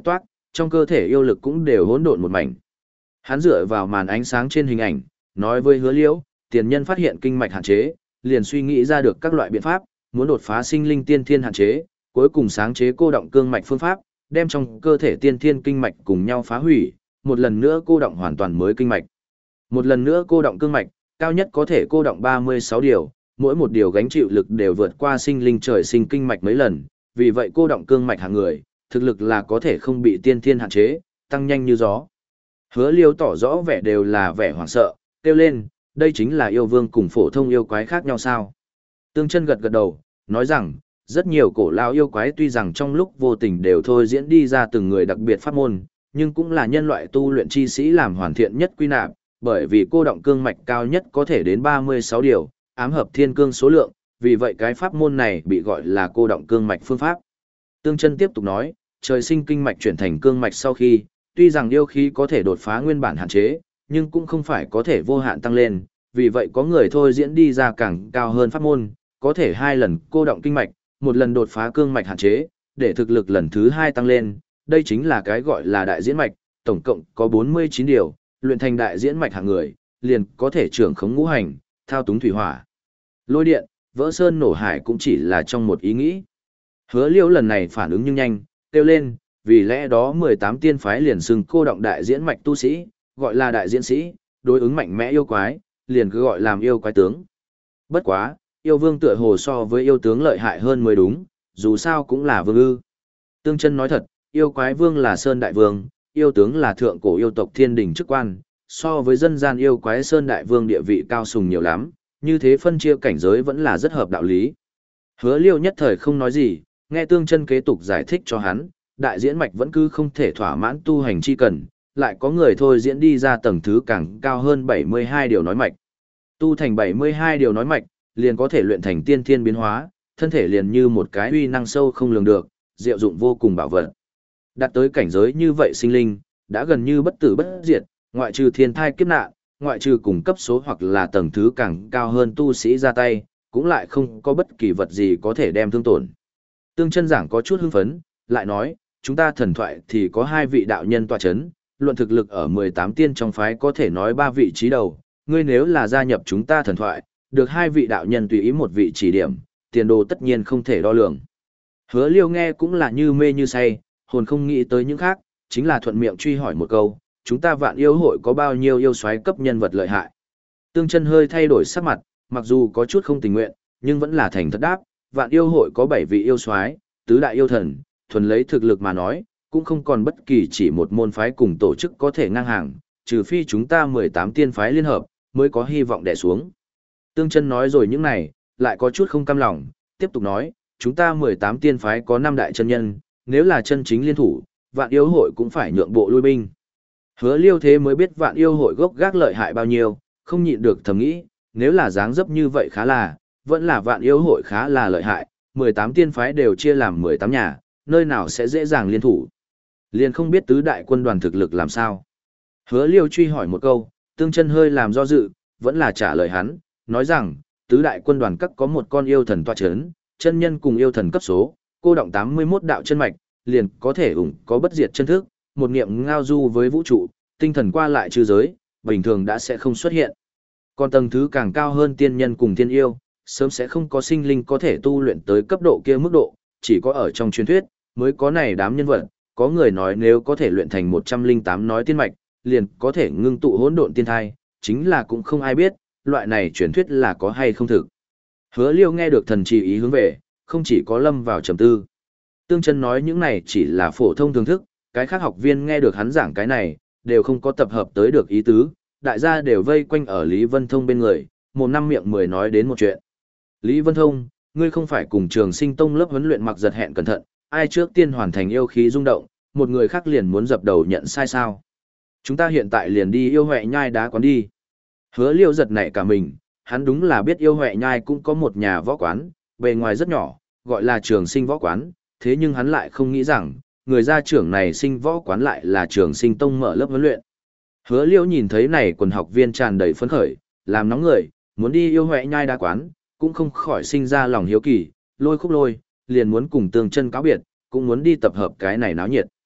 trong cơ thể yêu lực cũng đều hỗn độn một mảnh. Hắn dựa vào màn ánh sáng trên hình ảnh, nói với Hứa Liễu, tiền nhân phát hiện kinh mạch hạn chế, liền suy nghĩ ra được các loại biện pháp, muốn đột phá sinh linh tiên thiên hạn chế, cuối cùng sáng chế cô động cương mạch phương pháp, đem trong cơ thể tiên thiên kinh mạch cùng nhau phá hủy, một lần nữa cô động hoàn toàn mới kinh mạch. Một lần nữa cô động cương mạch, cao nhất có thể cô động ba mươi sáu điều, mỗi một điều gánh chịu lực đều vượt qua sinh linh trời sinh kinh mạch mấy lần, vì vậy cô động cương mạch hàng người, thực lực là có thể không bị tiên thiên hạn chế, tăng nhanh như gió. Hứa Liêu tỏ rõ vẻ đều là vẻ hoảng sợ, kêu lên, đây chính là yêu vương cùng phổ thông yêu quái khác nhau sao? Tương Chân gật gật đầu, nói rằng, rất nhiều cổ lao yêu quái tuy rằng trong lúc vô tình đều thôi diễn đi ra từng người đặc biệt pháp môn, nhưng cũng là nhân loại tu luyện chi sĩ làm hoàn thiện nhất quy nạp, bởi vì cô động cương mạch cao nhất có thể đến ba mươi sáu điều, ám hợp thiên cương số lượng, vì vậy cái pháp môn này bị gọi là cô động cương mạch phương pháp. Tương Chân tiếp tục nói, trời sinh kinh mạch chuyển thành cương mạch sau khi, tuy rằng yêu khí có thể đột phá nguyên bản hạn chế, nhưng cũng không phải có thể vô hạn tăng lên, vì vậy có người thôi diễn đi ra càng cao hơn pháp môn, có thể hai lần cô động kinh mạch, một lần đột phá cương mạch hạn chế, để thực lực lần thứ hai tăng lên, đây chính là cái gọi là đại diễn mạch, tổng cộng có bốn mươi chín điều, luyện thành đại diễn mạch hạng người, liền có thể trưởng khống ngũ hành, thao túng thủy hỏa. Lôi điện, vỡ sơn nổ hải cũng chỉ là trong một ý nghĩ. Hứa Liêu lần này phản ứng nhưng nhanh, kêu lên, vì lẽ đó mười tám tiên phái liền xưng cô động đại diễn mạch tu sĩ, gọi là đại diễn sĩ, đối ứng mạnh mẽ yêu quái, liền cứ gọi làm yêu quái tướng. Bất quá, yêu vương tựa hồ so với yêu tướng lợi hại hơn mới đúng, dù sao cũng là vương ư. Tương Chân nói thật, yêu quái vương là Sơn Đại Vương, yêu tướng là thượng cổ yêu tộc thiên đình chức quan, so với dân gian yêu quái Sơn Đại Vương địa vị cao sùng nhiều lắm, như thế phân chia cảnh giới vẫn là rất hợp đạo lý. Hứa Liêu nhất thời không nói gì, nghe Tương Chân kế tục giải thích cho hắn, đại diễn mạch vẫn cứ không thể thỏa mãn tu hành chi cần, lại có người thôi diễn đi ra tầng thứ càng cao hơn bảy mươi hai điều nói mạch. Tu thành bảy mươi hai điều nói mạch, liền có thể luyện thành tiên thiên biến hóa, thân thể liền như một cái uy năng sâu không lường được, diệu dụng vô cùng bảo vật. Đạt tới cảnh giới như vậy sinh linh, đã gần như bất tử bất diệt, ngoại trừ thiên thai kiếp nạn, ngoại trừ cùng cấp số hoặc là tầng thứ càng cao hơn tu sĩ ra tay, cũng lại không có bất kỳ vật gì có thể đem thương tổn. Tương Chân giảng có chút hưng phấn, lại nói, chúng ta thần thoại thì có hai vị đạo nhân tọa chấn, luận thực lực ở mười tám tiên trong phái có thể nói ba vị trí đầu, ngươi nếu là gia nhập chúng ta thần thoại, được hai vị đạo nhân tùy ý một vị chỉ điểm, tiền đồ tất nhiên không thể đo lường. Hứa Liêu nghe cũng là như mê như say, hồn không nghĩ tới những khác, chính là thuận miệng truy hỏi một câu, chúng ta Vạn Yêu hội có bao nhiêu yêu soái cấp nhân vật lợi hại. Tương Chân hơi thay đổi sắc mặt, mặc dù có chút không tình nguyện, nhưng vẫn là thành thật đáp, Vạn Yêu hội có bảy vị yêu soái, tứ đại yêu thần, thuần lấy thực lực mà nói, cũng không còn bất kỳ chỉ một môn phái cùng tổ chức có thể ngang hàng, trừ phi chúng ta mười tám tiên phái liên hợp, mới có hy vọng đè xuống. Tương Chân nói rồi những này, lại có chút không cam lòng, tiếp tục nói, chúng ta mười tám tiên phái có năm đại chân nhân, nếu là chân chính liên thủ, Vạn Yêu hội cũng phải nhượng bộ lui binh. Hứa Liêu thế mới biết Vạn Yêu hội gốc gác lợi hại bao nhiêu, không nhịn được thầm nghĩ, nếu là dáng dấp như vậy khá là, vẫn là Vạn Yêu hội khá là lợi hại, mười tám tiên phái đều chia làm mười tám nhà, nơi nào sẽ dễ dàng liên thủ. Liền không biết tứ đại quân đoàn thực lực làm sao. Hứa Liêu truy hỏi một câu, Tương Chân hơi làm do dự, vẫn là trả lời hắn, nói rằng, tứ đại quân đoàn các có một con yêu thần tọa chấn, chân nhân cùng yêu thần cấp số, cô động tám mươi mốt đạo chân mạch, liền có thể ủng có bất diệt chân thức, một niệm ngao du với vũ trụ, tinh thần qua lại trừ giới, bình thường đã sẽ không xuất hiện. Còn tầng thứ càng cao hơn tiên nhân cùng tiên yêu, sớm sẽ không có sinh linh có thể tu luyện tới cấp độ kia mức độ, chỉ có ở trong truyền thuyết, mới có này đám nhân vật, có người nói nếu có thể luyện thành một trăm lẻ tám nói tiên mạch, liền có thể ngưng tụ hỗn độn tiên thai, chính là cũng không ai biết, loại này truyền thuyết là có hay không thực. Hứa Liêu nghe được thần chỉ ý hướng về, không chỉ có lâm vào trầm tư. Tương Chân nói những này chỉ là phổ thông thưởng thức, cái khác học viên nghe được hắn giảng cái này, đều không có tập hợp tới được ý tứ, đại gia đều vây quanh ở Lý Vân Thông bên người, một năm miệng mười nói đến một chuyện. Lý Vân Thông, ngươi không phải cùng Trường Sinh Tông lớp huấn luyện mặc giật hẹn cẩn thận, ai trước tiên hoàn thành yêu khí rung động, một người khác liền muốn dập đầu nhận sai sao? Chúng ta hiện tại liền đi yêu Huệ Nhai đá quán đi. Hứa Liêu giật nảy cả mình, hắn đúng là biết yêu Huệ Nhai cũng có một nhà võ quán, bề ngoài rất nhỏ, gọi là Trường Sinh võ quán, thế nhưng hắn lại không nghĩ rằng, người gia trưởng này sinh võ quán lại là Trường Sinh Tông mở lớp huấn luyện. Hứa Liêu nhìn thấy này quần học viên tràn đầy phấn khởi, làm nóng người, muốn đi yêu Huệ Nhai đá quán, cũng không khỏi sinh ra lòng hiếu kỳ, lôi khúc lôi, liền muốn cùng Tương Chân cáo biệt, cũng muốn đi tập hợp cái này náo nhiệt.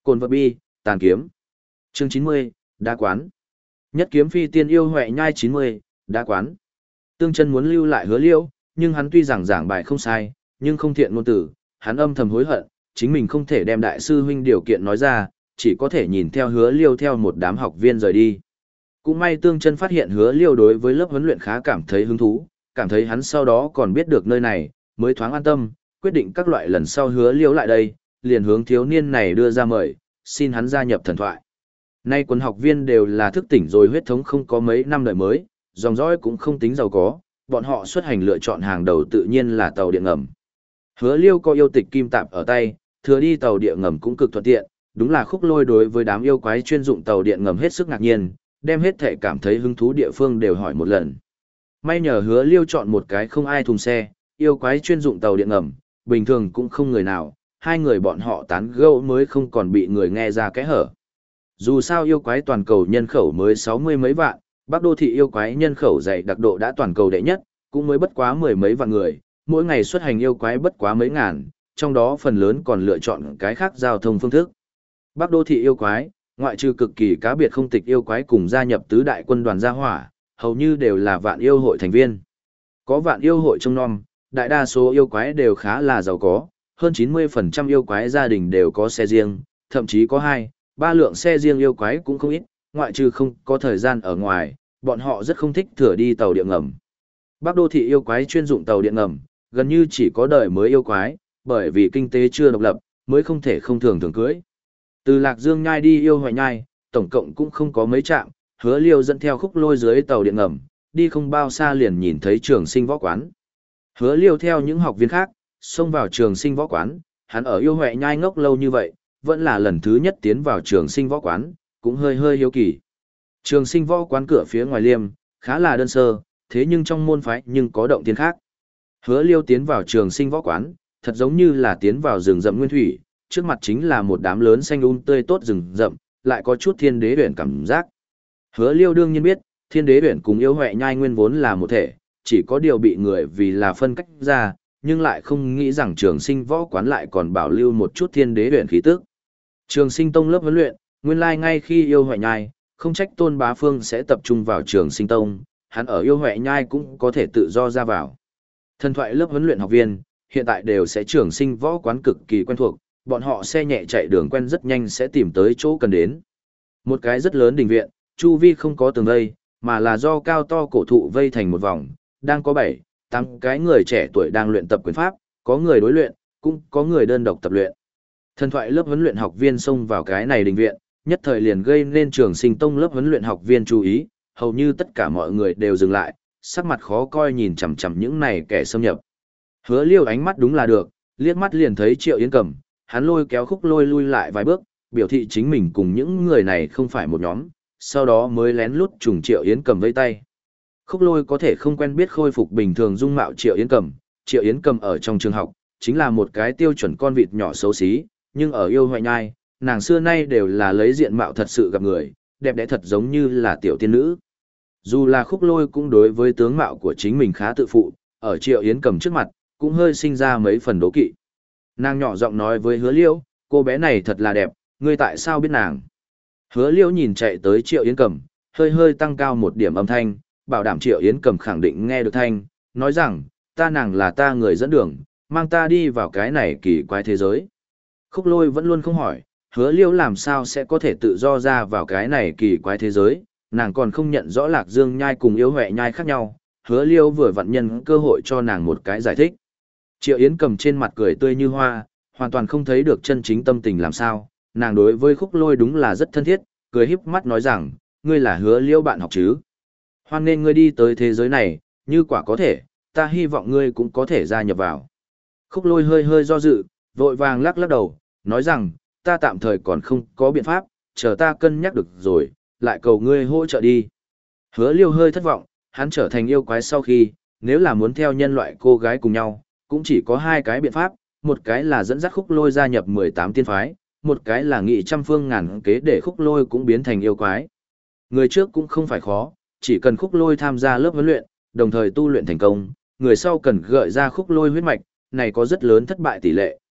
Cồn vật bi, tàn kiếm. Chương chín mươi, đá quán. Nhất kiếm phi tiên yêu huệ nhai chín mươi, đá quán. Tương Chân muốn lưu lại Hứa Liêu, nhưng hắn tuy rằng giảng bài không sai, nhưng không thiện ngôn tử, hắn âm thầm hối hận, chính mình không thể đem đại sư huynh điều kiện nói ra, chỉ có thể nhìn theo Hứa Liêu theo một đám học viên rời đi. Cũng may Tương Chân phát hiện Hứa Liêu đối với lớp huấn luyện khá cảm thấy hứng thú, cảm thấy hắn sau đó còn biết được nơi này, mới thoáng an tâm, quyết định các loại lần sau Hứa Liêu lại đây, liền hướng thiếu niên này đưa ra mời, xin hắn gia nhập thần thoại. Nay quần học viên đều là thức tỉnh rồi huyết thống không có mấy năm đời mới, dòng dõi cũng không tính giàu có, bọn họ xuất hành lựa chọn hàng đầu tự nhiên là tàu điện ngầm. Hứa Liêu có yêu tịch kim tạp ở tay, thừa đi tàu điện ngầm cũng cực thuận tiện, đúng là Khúc Lôi đối với đám yêu quái chuyên dụng tàu điện ngầm hết sức ngạc nhiên, đem hết thể cảm thấy hứng thú địa phương đều hỏi một lần. May nhờ Hứa Liêu chọn một cái không ai thùng xe, yêu quái chuyên dụng tàu điện ngầm, bình thường cũng không người nào, hai người bọn họ tán gẫu mới không còn bị người nghe ra kẽ hở. Dù sao yêu quái toàn cầu nhân khẩu mới sáu mươi mấy vạn, Bắc Đô thị yêu quái nhân khẩu dày đặc độ đã toàn cầu đệ nhất, cũng mới bất quá mười mấy vạn người, mỗi ngày xuất hành yêu quái bất quá mấy ngàn, trong đó phần lớn còn lựa chọn cái khác giao thông phương thức. Bắc Đô thị yêu quái, ngoại trừ cực kỳ cá biệt không tịch yêu quái cùng gia nhập tứ đại quân đoàn gia hỏa, hầu như đều là vạn yêu hội thành viên. Có vạn yêu hội trông nom, đại đa số yêu quái đều khá là giàu có, hơn chín mươi phần trăm yêu quái gia đình đều có xe riêng, thậm chí có hai, ba lượng xe riêng yêu quái cũng không ít, ngoại trừ không có thời gian ở ngoài, bọn họ rất không thích thừa đi tàu điện ngầm. Bắc Đô thị yêu quái chuyên dụng tàu điện ngầm, gần như chỉ có đời mới yêu quái, bởi vì kinh tế chưa độc lập, mới không thể không thường thường cưới. Từ Lạc Dương nhai đi yêu Hoại nhai, tổng cộng cũng không có mấy trạm, Hứa Liêu dẫn theo Khúc Lôi dưới tàu điện ngầm, đi không bao xa liền nhìn thấy Trường Sinh võ quán. Hứa Liêu theo những học viên khác, xông vào Trường Sinh võ quán, hắn ở yêu Hoại nhai ngốc lâu như vậy, vẫn là lần thứ nhất tiến vào Trường Sinh võ quán, cũng hơi hơi hiếu kỳ. Trường Sinh võ quán cửa phía ngoài liêm, khá là đơn sơ, thế nhưng trong môn phái nhưng có động tiên khác. Hứa Liêu tiến vào Trường Sinh võ quán, thật giống như là tiến vào rừng rậm nguyên thủy, trước mặt chính là một đám lớn xanh um tươi tốt rừng rậm, lại có chút thiên đế huyền cảm giác. Hứa Liêu đương nhiên biết, thiên đế huyền cùng yêu Hoại nhai nguyên vốn là một thể, chỉ có điều bị người vì là phân cách ra, nhưng lại không nghĩ rằng Trường Sinh võ quán lại còn bảo lưu một chút thiên đế huyền khí tức. Trường Sinh tông lớp huấn luyện, nguyên lai ngay khi yêu Hoại nhai, không trách Tôn Bá Phương sẽ tập trung vào Trường Sinh tông, hắn ở yêu Hoại nhai cũng có thể tự do ra vào. Thần thoại lớp huấn luyện học viên, hiện tại đều sẽ Trường Sinh võ quán cực kỳ quen thuộc, bọn họ xe nhẹ chạy đường quen rất nhanh sẽ tìm tới chỗ cần đến. Một cái rất lớn đình viện, chu vi không có tường vây, mà là do cao to cổ thụ vây thành một vòng, đang có bảy, tám cái người trẻ tuổi đang luyện tập quyền pháp, có người đối luyện, cũng có người đơn độc tập luyện. Thần thoại lớp huấn luyện học viên xông vào cái này đình viện, nhất thời liền gây nên Trường Sinh tông lớp huấn luyện học viên chú ý, hầu như tất cả mọi người đều dừng lại, sắc mặt khó coi nhìn chằm chằm những này kẻ xâm nhập. Hứa Liêu ánh mắt đúng là được, liếc mắt liền thấy Triệu Yến Cầm, hắn lôi kéo Khúc Lôi lui lại vài bước, biểu thị chính mình cùng những người này không phải một nhóm, sau đó mới lén lút trùng Triệu Yến Cầm vây tay. Khúc Lôi có thể không quen biết khôi phục bình thường dung mạo Triệu Yến Cầm, Triệu Yến Cầm ở trong trường học, chính là một cái tiêu chuẩn con vịt nhỏ xấu xí, nhưng ở yêu Hoại nhai, nàng xưa nay đều là lấy diện mạo thật sự gặp người, đẹp đẽ thật giống như là tiểu tiên nữ. Dù là Khúc Lôi cũng đối với tướng mạo của chính mình khá tự phụ, ở Triệu Yến Cầm trước mặt, cũng hơi sinh ra mấy phần đố kỵ. Nàng nhỏ giọng nói với Hứa Liêu, cô bé này thật là đẹp, ngươi tại sao biết nàng? Hứa Liêu nhìn chạy tới Triệu Yến Cầm, hơi hơi tăng cao một điểm âm thanh, bảo đảm Triệu Yến Cầm khẳng định nghe được thanh, nói rằng, ta nàng là ta người dẫn đường, mang ta đi vào cái này kỳ quái thế giới. Khúc Lôi vẫn luôn không hỏi, Hứa Liêu làm sao sẽ có thể tự do ra vào cái này kỳ quái thế giới, nàng còn không nhận rõ Lạc Dương nhai cùng yêu Hoại nhai khác nhau, Hứa Liêu vừa vặn nhân cơ hội cho nàng một cái giải thích. Triệu Yến Cầm trên mặt cười tươi như hoa, hoàn toàn không thấy được chân chính tâm tình làm sao, nàng đối với Khúc Lôi đúng là rất thân thiết, cười híp mắt nói rằng, ngươi là Hứa Liêu bạn học chứ. Hoan nên ngươi đi tới thế giới này, như quả có thể, ta hy vọng ngươi cũng có thể gia nhập vào. Khúc Lôi hơi hơi do dự, vội vàng lắc lắc đầu, nói rằng, ta tạm thời còn không có biện pháp, chờ ta cân nhắc được rồi, lại cầu ngươi hỗ trợ đi. Hứa Liêu hơi thất vọng, hắn trở thành yêu quái sau khi, nếu là muốn theo nhân loại cô gái cùng nhau, cũng chỉ có hai cái biện pháp, một cái là dẫn dắt Khúc Lôi gia nhập mười tám tiên phái, một cái là nghị trăm phương ngàn kế để Khúc Lôi cũng biến thành yêu quái. Người trước cũng không phải khó, chỉ cần Khúc Lôi tham gia lớp huấn luyện, đồng thời tu luyện thành công, người sau cần gợi ra Khúc Lôi huyết mạch, này có rất lớn thất bại tỷ lệ,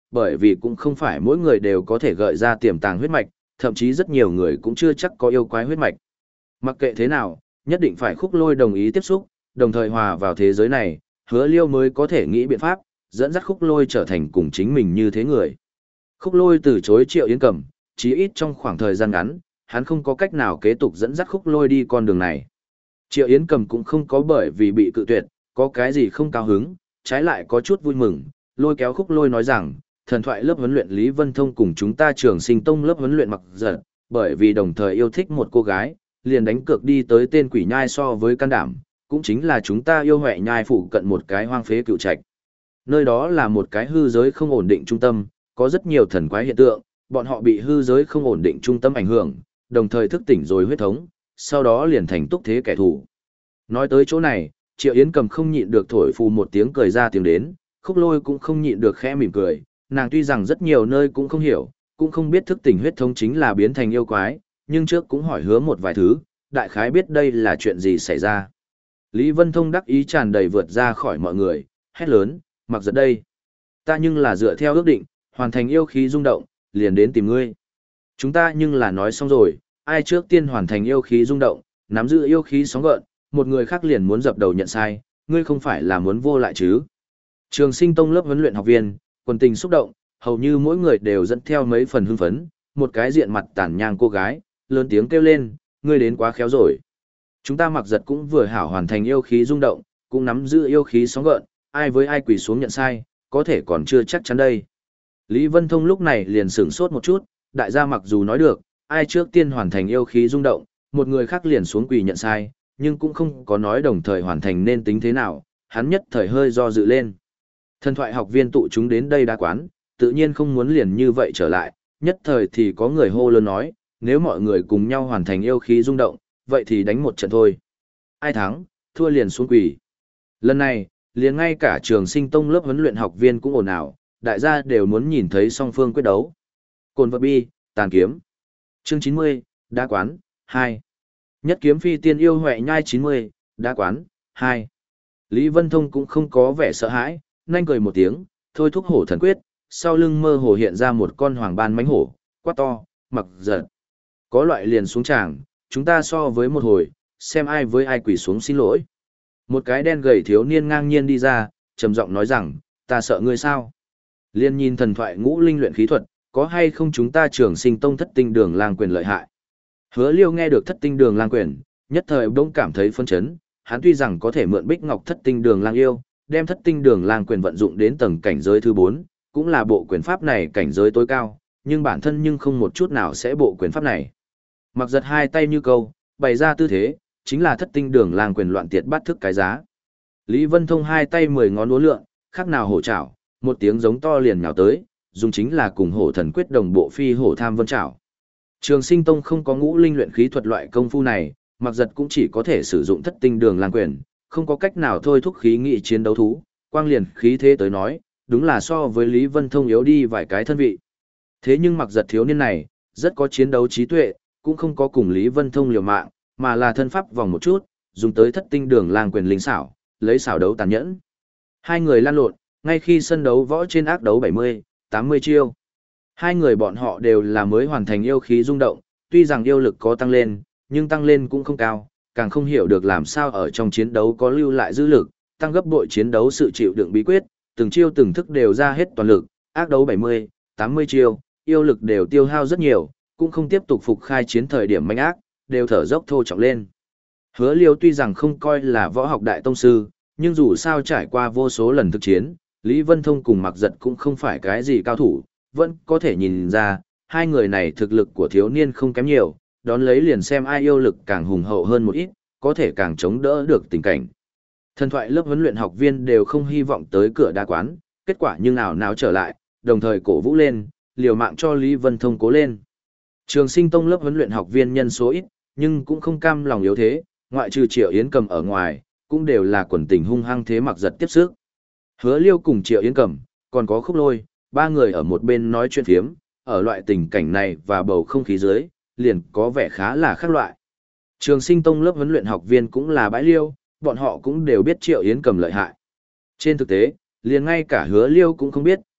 bởi vì cũng không phải mỗi người đều có thể gợi ra tiềm tàng huyết mạch, thậm chí rất nhiều người cũng chưa chắc có yêu quái huyết mạch. Mặc kệ thế nào, nhất định phải Khúc Lôi đồng ý tiếp xúc, đồng thời hòa vào thế giới này, Hứa Liêu mới có thể nghĩ biện pháp, dẫn dắt Khúc Lôi trở thành cùng chính mình như thế người. Khúc Lôi từ chối Triệu Yến Cầm, chí ít trong khoảng thời gian ngắn, hắn không có cách nào kế tục dẫn dắt Khúc Lôi đi con đường này. Triệu Yến Cầm cũng không có bởi vì bị cự tuyệt, có cái gì không cao hứng, trái lại có chút vui mừng, lôi kéo Khúc Lôi nói rằng, thần thoại lớp huấn luyện Lý Vân Thông cùng chúng ta Trường Sinh Tông lớp huấn luyện Mặc Giật, bởi vì đồng thời yêu thích một cô gái, liền đánh cược đi tới tên quỷ nhai so với can đảm, cũng chính là chúng ta yêu Huệ nhai phụ cận một cái hoang phế cựu trạch. Nơi đó là một cái hư giới không ổn định trung tâm, có rất nhiều thần quái hiện tượng, bọn họ bị hư giới không ổn định trung tâm ảnh hưởng, đồng thời thức tỉnh rồi huyết thống, sau đó liền thành túc thế kẻ thù. Nói tới chỗ này, Triệu Yến Cầm không nhịn được thổi phù một tiếng cười ra tiếng đến, Khúc Lôi cũng không nhịn được khẽ mỉm cười, nàng tuy rằng rất nhiều nơi cũng không hiểu, cũng không biết thức tỉnh huyết thống chính là biến thành yêu quái, nhưng trước cũng hỏi hứa một vài thứ, đại khái biết đây là chuyện gì xảy ra. Lý Vân Thông đắc ý tràn đầy vượt ra khỏi mọi người, hét lớn, Mặc Giật đây. Ta nhưng là dựa theo ước định, hoàn thành yêu khí rung động, liền đến tìm ngươi. Chúng ta nhưng là nói xong rồi, ai trước tiên hoàn thành yêu khí rung động, nắm giữ yêu khí sóng gợn, một người khác liền muốn dập đầu nhận sai, ngươi không phải là muốn vô lại chứ. Trường Sinh Tông lớp huấn luyện học viên, quần tình xúc động, hầu như mỗi người đều dẫn theo mấy phần hưng phấn, một cái diện mặt tàn nhang cô gái, lớn tiếng kêu lên, ngươi đến quá khéo rồi. Chúng ta Mặc Giật cũng vừa hảo hoàn thành yêu khí rung động, cũng nắm giữ yêu khí sóng gợn, ai với ai quỳ xuống nhận sai, có thể còn chưa chắc chắn đây. Lý Vân Thông lúc này liền sửng sốt một chút, đại gia mặc dù nói được, ai trước tiên hoàn thành yêu khí rung động, một người khác liền xuống quỳ nhận sai, nhưng cũng không có nói đồng thời hoàn thành nên tính thế nào, hắn nhất thời hơi do dự lên. Thần thoại học viên tụ chúng đến đây đa quán, tự nhiên không muốn liền như vậy trở lại, nhất thời thì có người hô lớn nói, nếu mọi người cùng nhau hoàn thành yêu khí rung động, vậy thì đánh một trận thôi. Ai thắng, thua liền xuống quỳ. Lần này, liền ngay cả Trường Sinh Tông lớp huấn luyện học viên cũng ồn ào, đại gia đều muốn nhìn thấy song phương quyết đấu. Cồn vật bi, tàn kiếm. Chương chín mươi, đá quán, hai. Nhất kiếm phi tiên yêu Huệ nhai chín mươi, đá quán, hai. Lý Vân Thông cũng không có vẻ sợ hãi, nhanh cười một tiếng, thôi thúc hổ thần quyết, sau lưng mơ hồ hiện ra một con hoàng ban mánh hổ, quát to, Mặc Giật. Có loại liền xuống tràng, chúng ta so với một hồi, xem ai với ai quỳ xuống xin lỗi. Một cái đen gầy thiếu niên ngang nhiên đi ra, trầm giọng nói rằng, ta sợ ngươi sao? Liên nhìn thần thoại ngũ linh luyện khí thuật, có hay không chúng ta Trường Sinh Tông thất tinh đường lang quyền lợi hại. Hứa Liêu nghe được thất tinh đường lang quyền, nhất thời bỗng cảm thấy phân chấn, hắn tuy rằng có thể mượn Bích Ngọc thất tinh đường lang yêu, đem thất tinh đường lang quyền vận dụng đến tầng cảnh giới thứ bốn, cũng là bộ quyền pháp này cảnh giới tối cao, nhưng bản thân nhưng không một chút nào sẽ bộ quyền pháp này. Mặc Giật hai tay như câu, bày ra tư thế, chính là thất tinh đường lang quyền loạn tiệt bắt thức cái giá. Lý Vân Thông hai tay mười ngón uốn lượn, khác nào hổ chảo, một tiếng giống to liền nhào tới, dùng chính là cùng hổ thần quyết đồng bộ phi hổ tham vân chảo. Trường Sinh Tông không có ngũ linh luyện khí thuật loại công phu này, Mặc Giật cũng chỉ có thể sử dụng thất tinh đường lang quyền, không có cách nào thôi thúc khí nghị chiến đấu thú, quang liền khí thế tới nói, đúng là so với Lý Vân Thông yếu đi vài cái thân vị. Thế nhưng Mặc Giật thiếu niên này, rất có chiến đấu trí tuệ, cũng không có cùng Lý Vân Thông liều mạng, mà là thân pháp vòng một chút, dùng tới thất tinh đường lang quyền linh xảo, lấy xảo đấu tàn nhẫn. Hai người lan lộn, ngay khi sân đấu võ trên ác đấu bảy mươi, tám mươi chiêu. Hai người bọn họ đều là mới hoàn thành yêu khí rung động, tuy rằng yêu lực có tăng lên, nhưng tăng lên cũng không cao, càng không hiểu được làm sao ở trong chiến đấu có lưu lại dư lực, tăng gấp bội chiến đấu sự chịu đựng bí quyết, từng chiêu từng thức đều ra hết toàn lực, ác đấu bảy mươi, tám mươi chiêu, yêu lực đều tiêu hao rất nhiều, cũng không tiếp tục phục khai chiến thời điểm manh ác, đều thở dốc thô trọng lên. Hứa Liêu tuy rằng không coi là võ học đại tông sư, nhưng dù sao trải qua vô số lần thực chiến, Lý Vân Thông cùng Mặc Giật cũng không phải cái gì cao thủ, vẫn có thể nhìn ra, hai người này thực lực của thiếu niên không kém nhiều, đón lấy liền xem ai yêu lực càng hùng hậu hơn một ít, có thể càng chống đỡ được tình cảnh. Thần thoại lớp huấn luyện học viên đều không hy vọng tới cửa đa quán, kết quả nhưng nào nào trở lại, đồng thời cổ vũ lên, liều mạng cho Lý Vân Thông cố lên. Trường Sinh Tông lớp huấn luyện học viên nhân số ít, nhưng cũng không cam lòng yếu thế, ngoại trừ Triệu Yến Cầm ở ngoài, cũng đều là quần tình hung hăng thế Mặc Giật tiếp sức. Hứa Liêu cùng Triệu Yến Cầm, còn có Khúc Lôi, ba người ở một bên nói chuyện phiếm, ở loại tình cảnh này và bầu không khí dưới, liền có vẻ khá là khác loại. Trường Sinh Tông lớp huấn luyện học viên cũng là bãi liêu, bọn họ cũng đều biết Triệu Yến Cầm lợi hại. Trên thực tế, liền ngay cả Hứa Liêu cũng không biết,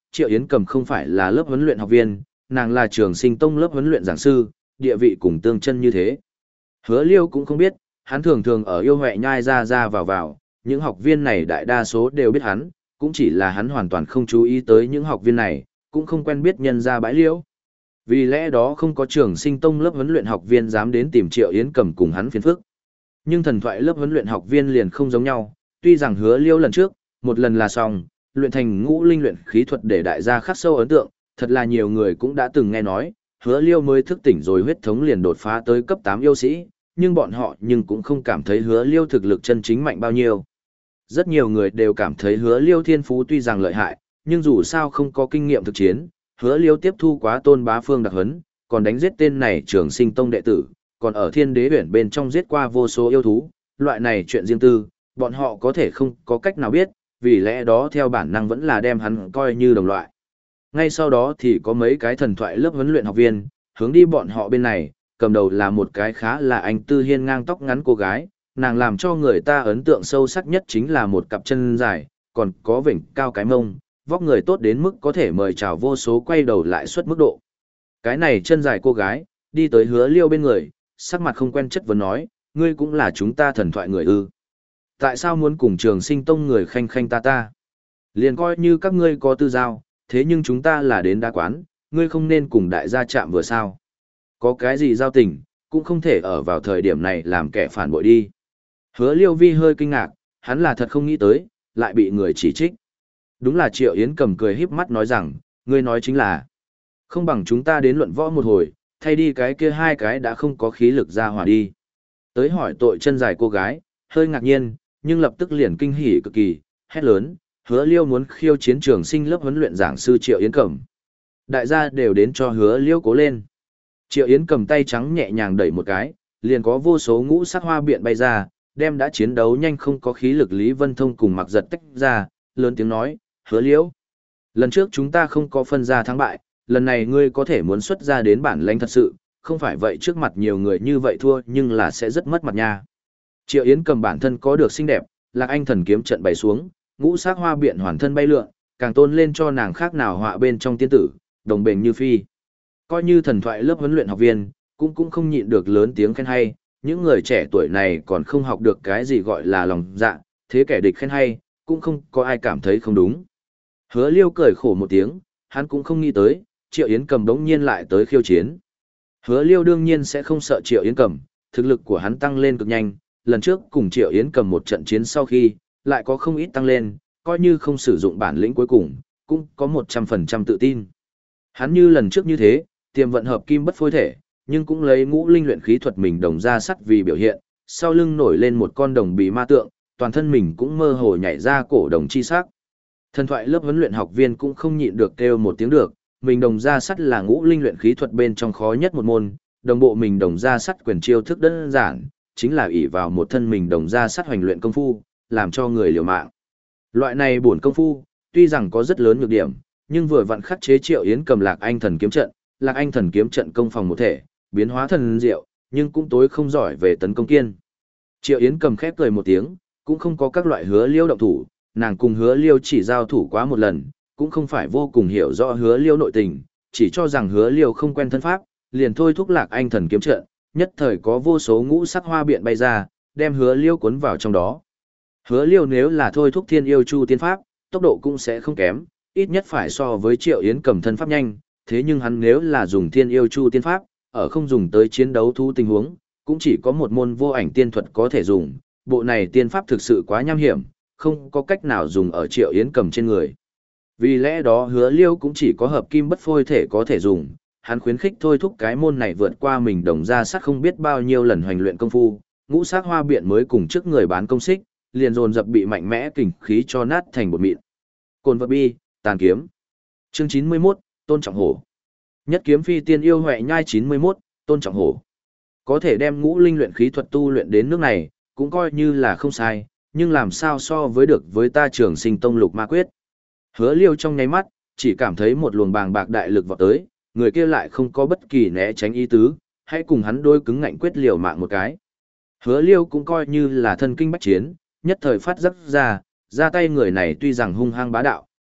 Triệu Yến Cầm không phải là lớp huấn luyện học viên, nàng là trường sinh tông lớp huấn luyện giảng sư, địa vị cùng tương chân như thế. Hứa Liêu cũng không biết, hắn thường thường ở yêu huệ nhai ra ra vào vào, những học viên này đại đa số đều biết hắn, cũng chỉ là hắn hoàn toàn không chú ý tới những học viên này, cũng không quen biết nhân ra bãi liễu. Vì lẽ đó không có trường sinh tông lớp huấn luyện học viên dám đến tìm Triệu Yến Cầm cùng hắn phiền phức. Nhưng thần thoại lớp huấn luyện học viên liền không giống nhau, tuy rằng Hứa Liêu lần trước, một lần là xong, luyện thành ngũ linh luyện khí thuật để đại gia khắc sâu ấn tượng, thật là nhiều người cũng đã từng nghe nói, Hứa Liêu mới thức tỉnh rồi huyết thống liền đột phá tới cấp tám yêu sĩ, nhưng bọn họ nhưng cũng không cảm thấy Hứa Liêu thực lực chân chính mạnh bao nhiêu. Rất nhiều người đều cảm thấy Hứa Liêu thiên phú tuy rằng lợi hại, nhưng dù sao không có kinh nghiệm thực chiến, Hứa Liêu tiếp thu quá Tôn Bá Phương đặc huấn, còn đánh giết tên này Trường Sinh Tông đệ tử, còn ở Thiên Đế Uyển bên trong giết qua vô số yêu thú, loại này chuyện riêng tư, bọn họ có thể không có cách nào biết, vì lẽ đó theo bản năng vẫn là đem hắn coi như đồng loại. Ngay sau đó thì có mấy cái thần thoại lớp huấn luyện học viên, hướng đi bọn họ bên này, cầm đầu là một cái khá là anh tư hiên ngang tóc ngắn cô gái, nàng làm cho người ta ấn tượng sâu sắc nhất chính là một cặp chân dài, còn có vểnh cao cái mông, vóc người tốt đến mức có thể mời chào vô số quay đầu lại suất mức độ. Cái này chân dài cô gái, đi tới Hứa Liêu bên người, sắc mặt không quen chất vấn nói, ngươi cũng là chúng ta thần thoại người ư. Tại sao muốn cùng Trường Sinh Tông người khanh khanh ta ta? Liền coi như các ngươi có tư giao, thế nhưng chúng ta là đến đa quán, ngươi không nên cùng đại gia chạm vừa sao. Có cái gì giao tình, cũng không thể ở vào thời điểm này làm kẻ phản bội đi. Hứa Liêu Vi hơi kinh ngạc, hắn là thật không nghĩ tới, lại bị người chỉ trích. Đúng là Triệu Yến Cầm cười híp mắt nói rằng, ngươi nói chính là, không bằng chúng ta đến luận võ một hồi, thay đi cái kia hai cái đã không có khí lực ra hỏa đi. Tới hỏi tội chân dài cô gái, hơi ngạc nhiên, nhưng lập tức liền kinh hỉ cực kỳ, hét lớn, Hứa Liêu muốn khiêu chiến trường sinh lớp huấn luyện giảng sư Triệu Yến Cầm. Đại gia đều đến cho Hứa Liêu cố lên. Triệu Yến cầm tay trắng nhẹ nhàng đẩy một cái, liền có vô số ngũ sắc hoa biện bay ra, đem đã chiến đấu nhanh không có khí lực Lý Vân Thông cùng Mặc Giật tách ra, lớn tiếng nói, Hứa Liêu. Lần trước chúng ta không có phân ra thắng bại, lần này ngươi có thể muốn xuất ra đến bản lãnh thật sự, không phải vậy trước mặt nhiều người như vậy thua nhưng là sẽ rất mất mặt nha. Triệu Yến cầm bản thân có được xinh đẹp, Lạc Anh thần kiếm trận bày xuống, ngũ sắc hoa biện hoàn thân bay lượn, càng tôn lên cho nàng khác nào họa bên trong tiên tử, đồng bền như phi. Coi như thần thoại lớp huấn luyện học viên, cũng cũng không nhịn được lớn tiếng khen hay, những người trẻ tuổi này còn không học được cái gì gọi là lòng dạ, thế kẻ địch khen hay, cũng không có ai cảm thấy không đúng. Hứa Liêu cười khổ một tiếng, hắn cũng không nghĩ tới, Triệu Yến Cầm đống nhiên lại tới khiêu chiến. Hứa Liêu đương nhiên sẽ không sợ Triệu Yến Cầm, thực lực của hắn tăng lên cực nhanh, lần trước cùng Triệu Yến Cầm một trận chiến sau khi, lại có không ít tăng lên, coi như không sử dụng bản lĩnh cuối cùng, cũng có một trăm phần trăm tự tin. Hắn như lần trước như thế, tiềm vận hợp kim bất phôi thể, nhưng cũng lấy ngũ linh luyện khí thuật mình đồng ra sắt vì biểu hiện, sau lưng nổi lên một con đồng bì ma tượng, toàn thân mình cũng mơ hồ nhảy ra cổ đồng chi sắc. Thần thoại lớp huấn luyện học viên cũng không nhịn được kêu một tiếng được, mình đồng ra sắt là ngũ linh luyện khí thuật bên trong khó nhất một môn, đồng bộ mình đồng ra sắt quyền chiêu thức đơn giản, chính là ỷ vào một thân mình đồng ra sắt hoành luyện công phu, làm cho người liều mạng. Loại này bổn công phu, tuy rằng có rất lớn nhược điểm, nhưng vừa vặn khắc chế Triệu Yến cầm Lạc Anh thần kiếm trận, Lạc Anh thần kiếm trận công phòng một thể, biến hóa thần diệu, nhưng cũng tối không giỏi về tấn công kiên. Triệu Yến cầm khép cười một tiếng, cũng không có các loại Hứa Liêu động thủ, nàng cùng Hứa Liêu chỉ giao thủ quá một lần, cũng không phải vô cùng hiểu rõ Hứa Liêu nội tình, chỉ cho rằng Hứa Liêu không quen thân pháp, liền thôi thúc Lạc Anh thần kiếm trận, nhất thời có vô số ngũ sắc hoa biện bay ra, đem Hứa Liêu cuốn vào trong đó. Hứa Liêu nếu là thôi thúc Thiên Yêu Chu tiên pháp, tốc độ cũng sẽ không kém, ít nhất phải so với Triệu Yến cầm thân pháp nhanh, thế nhưng hắn nếu là dùng Thiên Yêu Chu tiên pháp, ở không dùng tới chiến đấu thú tình huống, cũng chỉ có một môn vô ảnh tiên thuật có thể dùng, bộ này tiên pháp thực sự quá nham hiểm, không có cách nào dùng ở Triệu Yến cầm trên người. Vì lẽ đó Hứa Liêu cũng chỉ có hợp kim bất phôi thể có thể dùng, hắn khuyến khích thôi thúc cái môn này vượt qua mình đồng ra sát không biết bao nhiêu lần hoành luyện công phu, ngũ sắc hoa biện mới cùng trước người bán công xích, liền dồn dập bị mạnh mẽ kình khí cho nát thành bột mịn. Cồn vật bi, tàn kiếm. Chương chín mươi mốt, Tôn Trọng Hổ. Nhất kiếm phi tiên yêu huệ nhai chín mươi mốt, Tôn Trọng Hổ. Có thể đem ngũ linh luyện khí thuật tu luyện đến nước này, cũng coi như là không sai, nhưng làm sao so với được với ta Trường Sinh Tông Lục Ma Quyết. Hứa Liêu trong nháy mắt, chỉ cảm thấy một luồng bàng bạc đại lực vọt tới, người kia lại không có bất kỳ né tránh ý tứ, hãy cùng hắn đôi cứng ngạnh quyết liều mạng một cái. Hứa Liêu cũng coi như là thân kinh bách chiến, nhất thời phát giác ra, ra tay người này tuy rằng hung hăng bá đạo,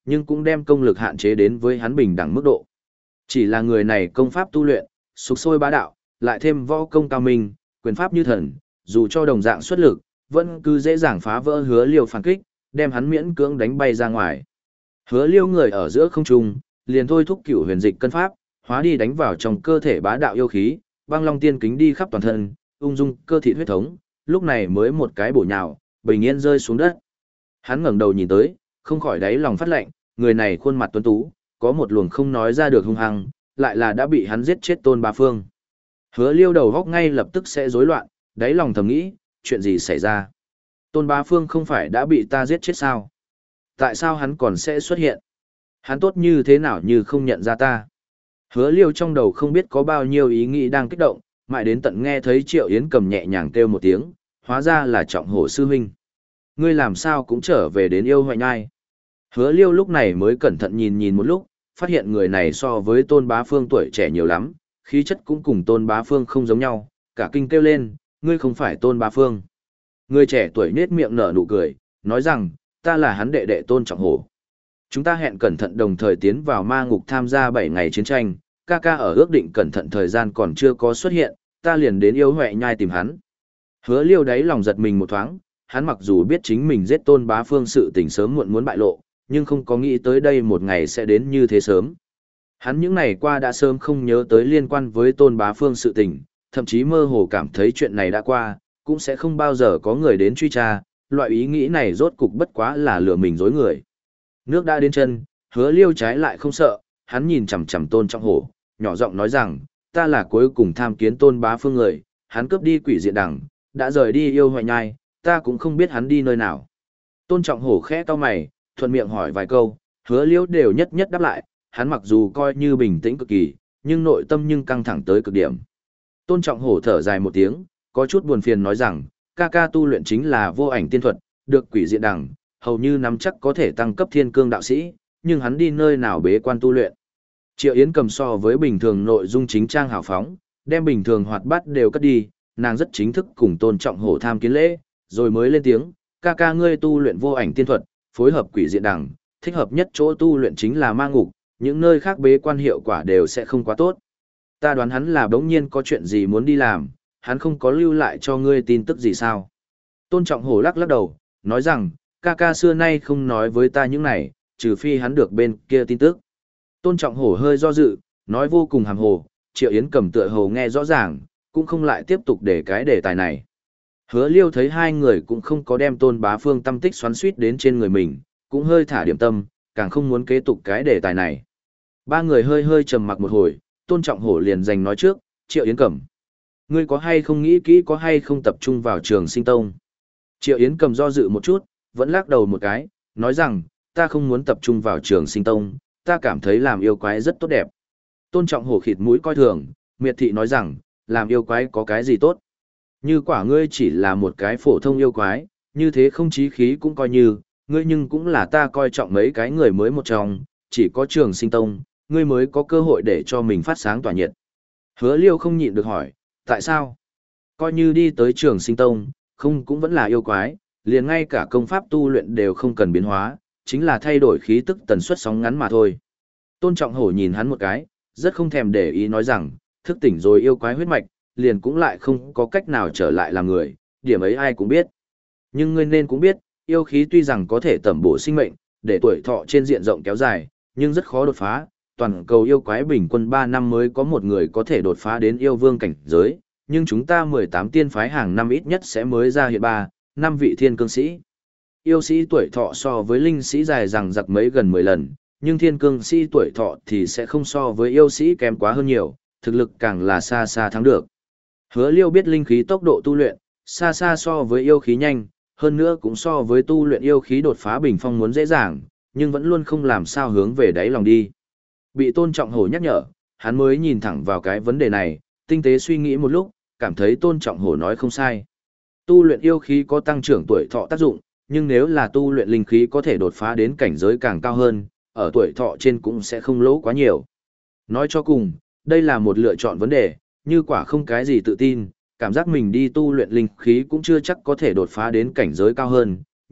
nhưng cũng đem công lực hạn chế đến với hắn bình đẳng mức độ. Chỉ là người này công pháp tu luyện, sục sôi bá đạo, lại thêm võ công cao minh, quyền pháp như thần, dù cho đồng dạng xuất lực, vẫn cứ dễ dàng phá vỡ Hứa Liêu phản kích, đem hắn miễn cưỡng đánh bay ra ngoài. Hứa Liêu người ở giữa không trung, liền thôi thúc cửu huyền dịch cân pháp, hóa đi đánh vào trong cơ thể bá đạo yêu khí, băng long tiên kính đi khắp toàn thân, ung dung cơ thịt huyết thống, lúc này mới một cái bổ nhào, bình yên rơi xuống đất. Hắn ngẩng đầu nhìn tới, không khỏi đáy lòng phát lạnh, người này khuôn mặt tuấn tú, có một luồng không nói ra được hung hăng, lại là đã bị hắn giết chết Tôn Bá Phương. Hứa Liêu đầu góc ngay lập tức sẽ rối loạn, đáy lòng thầm nghĩ, chuyện gì xảy ra? Tôn Bá Phương không phải đã bị ta giết chết sao? Tại sao hắn còn sẽ xuất hiện? Hắn tốt như thế nào như không nhận ra ta? Hứa Liêu trong đầu không biết có bao nhiêu ý nghĩ đang kích động, mãi đến tận nghe thấy Triệu Yến cầm nhẹ nhàng kêu một tiếng, hóa ra là Trọng Hổ sư huynh. Ngươi làm sao cũng trở về đến yêu hoại nhai. Hứa Liêu lúc này mới cẩn thận nhìn nhìn một lúc, phát hiện người này so với Tôn Bá Phương tuổi trẻ nhiều lắm, khí chất cũng cùng Tôn Bá Phương không giống nhau, cả kinh kêu lên, ngươi không phải Tôn Bá Phương. Người trẻ tuổi nết miệng nở nụ cười, nói rằng, ta là hắn đệ đệ Tôn Trọng Hổ. Chúng ta hẹn cẩn thận đồng thời tiến vào ma ngục tham gia bảy ngày chiến tranh, ca ca ở ước định cẩn thận thời gian còn chưa có xuất hiện, ta liền đến yêu huệ nhai tìm hắn. Hứa Liêu đáy lòng giật mình một thoáng, hắn mặc dù biết chính mình giết Tôn Bá Phương sự tình sớm muộn muốn bại lộ, nhưng không có nghĩ tới đây một ngày sẽ đến như thế sớm. Hắn những ngày qua đã sớm không nhớ tới liên quan với Tôn Bá Phương sự tình, thậm chí mơ hồ cảm thấy chuyện này đã qua, cũng sẽ không bao giờ có người đến truy tra, loại ý nghĩ này rốt cục bất quá là lừa mình dối người. Nước đã đến chân, Hứa Liêu trái lại không sợ, hắn nhìn chằm chằm Tôn Trọng Hổ, nhỏ giọng nói rằng, ta là cuối cùng tham kiến Tôn Bá Phương người, hắn cướp đi quỷ diện đằng, đã rời đi yêu hoại nhai, ta cũng không biết hắn đi nơi nào. Tôn Trọng Hổ khẽ cau mày, thuận miệng hỏi vài câu, Hứa Liêu đều nhất nhất đáp lại, hắn mặc dù coi như bình tĩnh cực kỳ, nhưng nội tâm nhưng căng thẳng tới cực điểm. Tôn Trọng Hổ thở dài một tiếng, có chút buồn phiền nói rằng, ca ca tu luyện chính là vô ảnh tiên thuật, được quỷ diện đằng, hầu như nắm chắc có thể tăng cấp thiên cương đạo sĩ, nhưng hắn đi nơi nào bế quan tu luyện. Triệu Yến cầm so với bình thường nội dung chính trang hào phóng, đem bình thường hoạt bát đều cất đi, nàng rất chính thức cùng Tôn Trọng Hổ tham kiến lễ, rồi mới lên tiếng, ca ca ngươi tu luyện vô ảnh tiên thuật, phối hợp quỷ diện đằng, thích hợp nhất chỗ tu luyện chính là ma ngục, những nơi khác bế quan hiệu quả đều sẽ không quá tốt. Ta đoán hắn là bỗng nhiên có chuyện gì muốn đi làm, hắn không có lưu lại cho ngươi tin tức gì sao. Tôn Trọng Hổ lắc lắc đầu, nói rằng, ca ca xưa nay không nói với ta những này, trừ phi hắn được bên kia tin tức. Tôn Trọng Hổ hơi do dự, nói vô cùng hàm hồ, Triệu Yến cầm tựa hồ nghe rõ ràng, cũng không lại tiếp tục để cái đề tài này. Hứa Liêu thấy hai người cũng không có đem Tôn Bá Phương tâm tích xoắn suýt đến trên người mình, cũng hơi thả điểm tâm, càng không muốn kế tục cái đề tài này. Ba người hơi hơi trầm mặc một hồi, Tôn Trọng Hổ liền giành nói trước, Triệu Yến Cầm. Ngươi có hay không nghĩ kỹ có hay không tập trung vào Trường Sinh Tông? Triệu Yến Cầm do dự một chút, vẫn lắc đầu một cái, nói rằng, ta không muốn tập trung vào Trường Sinh Tông, ta cảm thấy làm yêu quái rất tốt đẹp. Tôn Trọng Hổ khịt mũi coi thường, miệt thị nói rằng, làm yêu quái có cái gì tốt? Như quả ngươi chỉ là một cái phổ thông yêu quái, như thế không chí khí cũng coi như, ngươi nhưng cũng là ta coi trọng mấy cái người mới một trong, chỉ có Trường Sinh Tông, ngươi mới có cơ hội để cho mình phát sáng tỏa nhiệt. Hứa Liêu không nhịn được hỏi, tại sao? Coi như đi tới Trường Sinh Tông, không cũng vẫn là yêu quái, liền ngay cả công pháp tu luyện đều không cần biến hóa, chính là thay đổi khí tức tần suất sóng ngắn mà thôi. Tôn Trọng Hổ nhìn hắn một cái, rất không thèm để ý nói rằng, thức tỉnh rồi yêu quái huyết mạch, liền cũng lại không có cách nào trở lại làm người, điểm ấy ai cũng biết. Nhưng ngươi nên cũng biết, yêu khí tuy rằng có thể tẩm bổ sinh mệnh, để tuổi thọ trên diện rộng kéo dài, nhưng rất khó đột phá. Toàn cầu yêu quái bình quân ba năm mới có một người có thể đột phá đến yêu vương cảnh giới, nhưng chúng ta mười tám tiên phái hàng năm ít nhất sẽ mới ra hiện ba, năm vị thiên cương sĩ. Yêu sĩ tuổi thọ so với linh sĩ dài rằng giặc mấy gần mười lần, nhưng thiên cương sĩ tuổi thọ thì sẽ không so với yêu sĩ kém quá hơn nhiều, thực lực càng là xa xa thắng được. Hứa Liêu biết linh khí tốc độ tu luyện, xa xa so với yêu khí nhanh, hơn nữa cũng so với tu luyện yêu khí đột phá bình phong muốn dễ dàng, nhưng vẫn luôn không làm sao hướng về đáy lòng đi. Bị Tôn Trọng Hổ nhắc nhở, hắn mới nhìn thẳng vào cái vấn đề này, tinh tế suy nghĩ một lúc, cảm thấy Tôn Trọng Hổ nói không sai. Tu luyện yêu khí có tăng trưởng tuổi thọ tác dụng, nhưng nếu là tu luyện linh khí có thể đột phá đến cảnh giới càng cao hơn, ở tuổi thọ trên cũng sẽ không lỗ quá nhiều. Nói cho cùng, đây là một lựa chọn vấn đề, như quả không cái gì tự tin, cảm giác mình đi tu luyện linh khí cũng chưa chắc có thể đột phá đến cảnh giới cao hơn,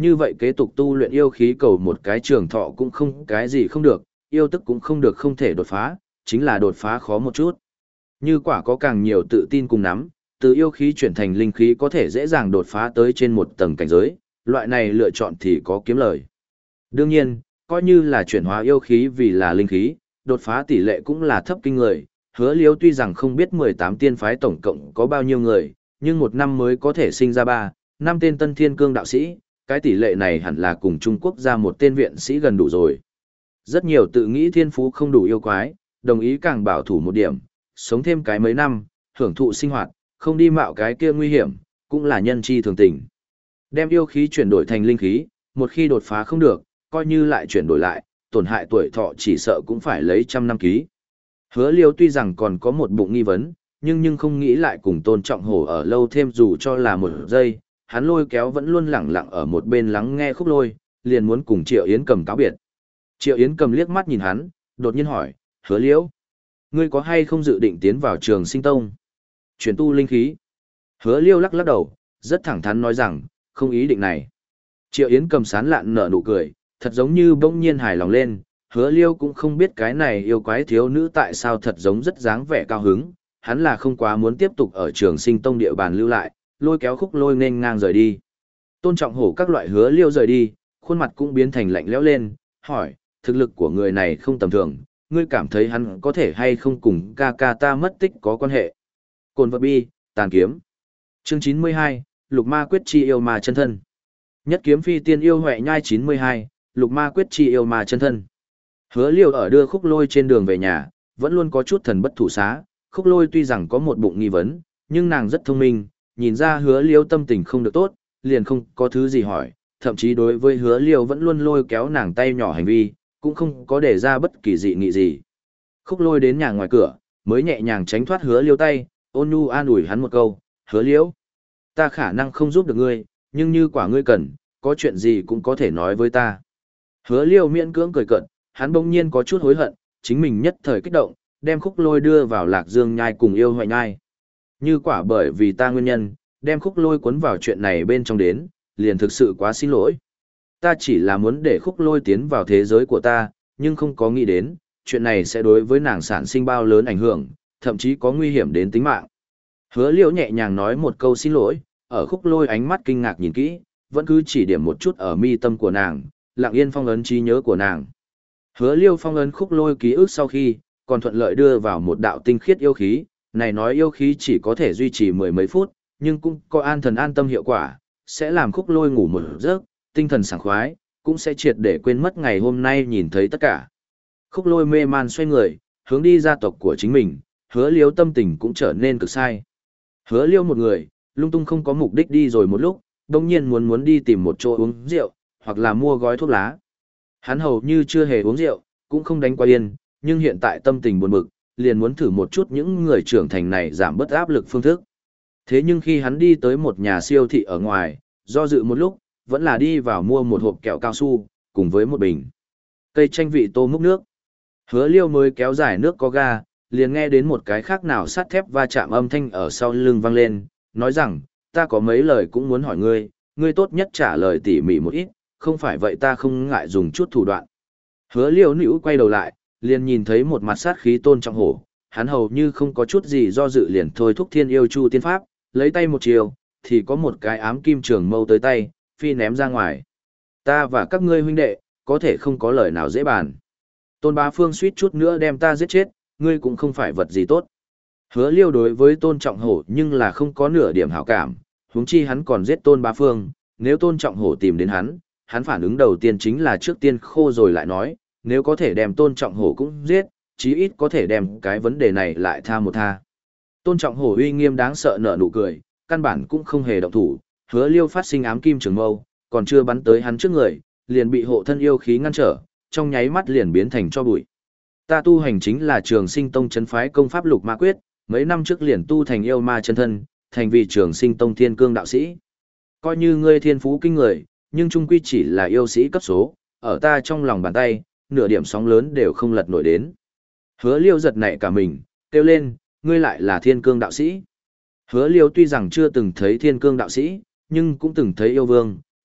như vậy kế tục tu luyện yêu khí cầu một cái trường thọ cũng không cái gì không được, yêu tức cũng không được không thể đột phá, chính là đột phá khó một chút. Như quả có càng nhiều tự tin cùng nắm, từ yêu khí chuyển thành linh khí có thể dễ dàng đột phá tới trên một tầng cảnh giới, loại này lựa chọn thì có kiếm lời. Đương nhiên, coi như là chuyển hóa yêu khí vì là linh khí, đột phá tỷ lệ cũng là thấp kinh người. Hứa Liêu tuy rằng không biết mười tám tiên phái tổng cộng có bao nhiêu người, nhưng một năm mới có thể sinh ra ba, năm tên tân thiên cương đạo sĩ, cái tỷ lệ này hẳn là cùng Trung Quốc ra một tên viện sĩ gần đủ rồi. Rất nhiều tự nghĩ thiên phú không đủ yêu quái, đồng ý càng bảo thủ một điểm, sống thêm cái mấy năm, hưởng thụ sinh hoạt, không đi mạo cái kia nguy hiểm, cũng là nhân chi thường tình. Đem yêu khí chuyển đổi thành linh khí, một khi đột phá không được, coi như lại chuyển đổi lại, tổn hại tuổi thọ chỉ sợ cũng phải lấy trăm năm ký. Hứa Liêu tuy rằng còn có một bụng nghi vấn, nhưng nhưng không nghĩ lại cùng Tôn Trọng Hổ ở lâu thêm dù cho là một giây, hắn lôi kéo vẫn luôn lẳng lặng ở một bên lắng nghe Khúc Lôi, liền muốn cùng Triệu Yến Cầm cáo biệt. Triệu Yến Cầm liếc mắt nhìn hắn, đột nhiên hỏi, Hứa Liêu, ngươi có hay không dự định tiến vào Trường Sinh Tông? Chuyển tu linh khí. Hứa Liêu lắc lắc đầu, rất thẳng thắn nói rằng, không ý định này. Triệu Yến Cầm sán lạn nở nụ cười, thật giống như bỗng nhiên hài lòng lên, Hứa Liêu cũng không biết cái này yêu quái thiếu nữ tại sao thật giống rất dáng vẻ cao hứng, hắn là không quá muốn tiếp tục ở Trường Sinh Tông địa bàn lưu lại, lôi kéo Khúc Lôi nên ngang rời đi. Tôn Trọng Hổ các loại Hứa Liêu rời đi, khuôn mặt cũng biến thành lạnh lẽo lên, hỏi, thực lực của người này không tầm thường, ngươi cảm thấy hắn có thể hay không cùng ca ca ta mất tích có quan hệ? Cồn vật bi, tàn kiếm. Chương chín mươi hai, Lục Ma Quyết chi yêu ma chân thân. Nhất kiếm phi tiên yêu huệ nhai chín mươi hai, Lục Ma Quyết chi yêu ma chân thân. Hứa Liêu ở đưa Khúc Lôi trên đường về nhà, vẫn luôn có chút thần bất thủ xá, Khúc Lôi tuy rằng có một bụng nghi vấn, nhưng nàng rất thông minh, nhìn ra Hứa Liêu tâm tình không được tốt, liền không có thứ gì hỏi, thậm chí đối với Hứa Liêu vẫn luôn lôi kéo nàng tay nhỏ hành vi, cũng không có để ra bất kỳ dị nghị gì. Khúc Lôi đến nhà ngoài cửa, mới nhẹ nhàng tránh thoát Hứa Liêu tay, ôn nhu an ủi hắn một câu, Hứa Liêu, ta khả năng không giúp được ngươi, nhưng như quả ngươi cần, có chuyện gì cũng có thể nói với ta. Hứa Liêu miễn cưỡng cười cợt, hắn bỗng nhiên có chút hối hận, chính mình nhất thời kích động, đem Khúc Lôi đưa vào Lạc Dương nhai cùng yêu hoại nhai. Như quả bởi vì ta nguyên nhân, đem Khúc Lôi cuốn vào chuyện này bên trong đến, liền thực sự quá xin lỗi. Ta chỉ là muốn để Khúc Lôi tiến vào thế giới của ta, nhưng không có nghĩ đến, chuyện này sẽ đối với nàng sản sinh bao lớn ảnh hưởng, thậm chí có nguy hiểm đến tính mạng. Hứa Liêu nhẹ nhàng nói một câu xin lỗi, ở Khúc Lôi ánh mắt kinh ngạc nhìn kỹ, vẫn cứ chỉ điểm một chút ở mi tâm của nàng, lặng yên phong ấn trí nhớ của nàng. Hứa Liêu phong ấn Khúc Lôi ký ức sau khi, còn thuận lợi đưa vào một đạo tinh khiết yêu khí, này nói yêu khí chỉ có thể duy trì mười mấy phút, nhưng cũng có an thần an tâm hiệu quả, sẽ làm Khúc Lôi ngủ một giấc, tinh thần sảng khoái, cũng sẽ triệt để quên mất ngày hôm nay nhìn thấy tất cả. Khúc Lôi mê man xoay người, hướng đi gia tộc của chính mình, Hứa Liêu tâm tình cũng trở nên cực sai. Hứa Liêu một người, lung tung không có mục đích đi rồi một lúc, đồng nhiên muốn muốn đi tìm một chỗ uống rượu, hoặc là mua gói thuốc lá. Hắn hầu như chưa hề uống rượu, cũng không đánh qua yên, nhưng hiện tại tâm tình buồn bực, liền muốn thử một chút những người trưởng thành này giảm bớt áp lực phương thức. Thế nhưng khi hắn đi tới một nhà siêu thị ở ngoài, do dự một lúc, vẫn là đi vào mua một hộp kẹo cao su, cùng với một bình cây chanh vị tô múc nước. Hứa Liêu mới kéo dài nước có ga, liền nghe đến một cái khác nào sắt thép va chạm âm thanh ở sau lưng vang lên, nói rằng, ta có mấy lời cũng muốn hỏi ngươi, ngươi tốt nhất trả lời tỉ mỉ một ít, không phải vậy ta không ngại dùng chút thủ đoạn. Hứa Liêu nữ quay đầu lại, liền nhìn thấy một mặt sát khí Tôn Trọng Hổ, hắn hầu như không có chút gì do dự liền thôi thúc Thiên Yêu Chu tiên pháp, lấy tay một chiều, thì có một cái ám kim trường mâu tới tay, phi ném ra ngoài. Ta và các ngươi huynh đệ, có thể không có lời nào dễ bàn. Tôn Bá Phương suýt chút nữa đem ta giết chết, ngươi cũng không phải vật gì tốt. Hứa Liêu đối với Tôn Trọng Hổ nhưng là không có nửa điểm hảo cảm, huống chi hắn còn giết Tôn Bá Phương, nếu Tôn Trọng Hổ tìm đến hắn, hắn phản ứng đầu tiên chính là trước tiên khô rồi lại nói, nếu có thể đem Tôn Trọng Hổ cũng giết, chí ít có thể đem cái vấn đề này lại tha một tha. Tôn Trọng Hổ uy nghiêm đáng sợ nở nụ cười, căn bản cũng không hề động thủ, Hứa Liêu phát sinh ám kim trường mâu, còn chưa bắn tới hắn trước người, liền bị hộ thân yêu khí ngăn trở, trong nháy mắt liền biến thành tro bụi. Ta tu hành chính là Trường Sinh Tông trấn phái công pháp Lục Ma Quyết, mấy năm trước liền tu thành yêu ma chân thân, thành vì Trường Sinh Tông thiên cương đạo sĩ. Coi như ngươi thiên phú kinh người, nhưng trung quy chỉ là yêu sĩ cấp số, ở ta trong lòng bàn tay, nửa điểm sóng lớn đều không lật nổi đến. Hứa Liêu giật nảy cả mình, kêu lên, ngươi lại là thiên cương đạo sĩ. Hứa Liêu tuy rằng chưa từng thấy thiên cương đạo sĩ, nhưng cũng từng thấy yêu vương,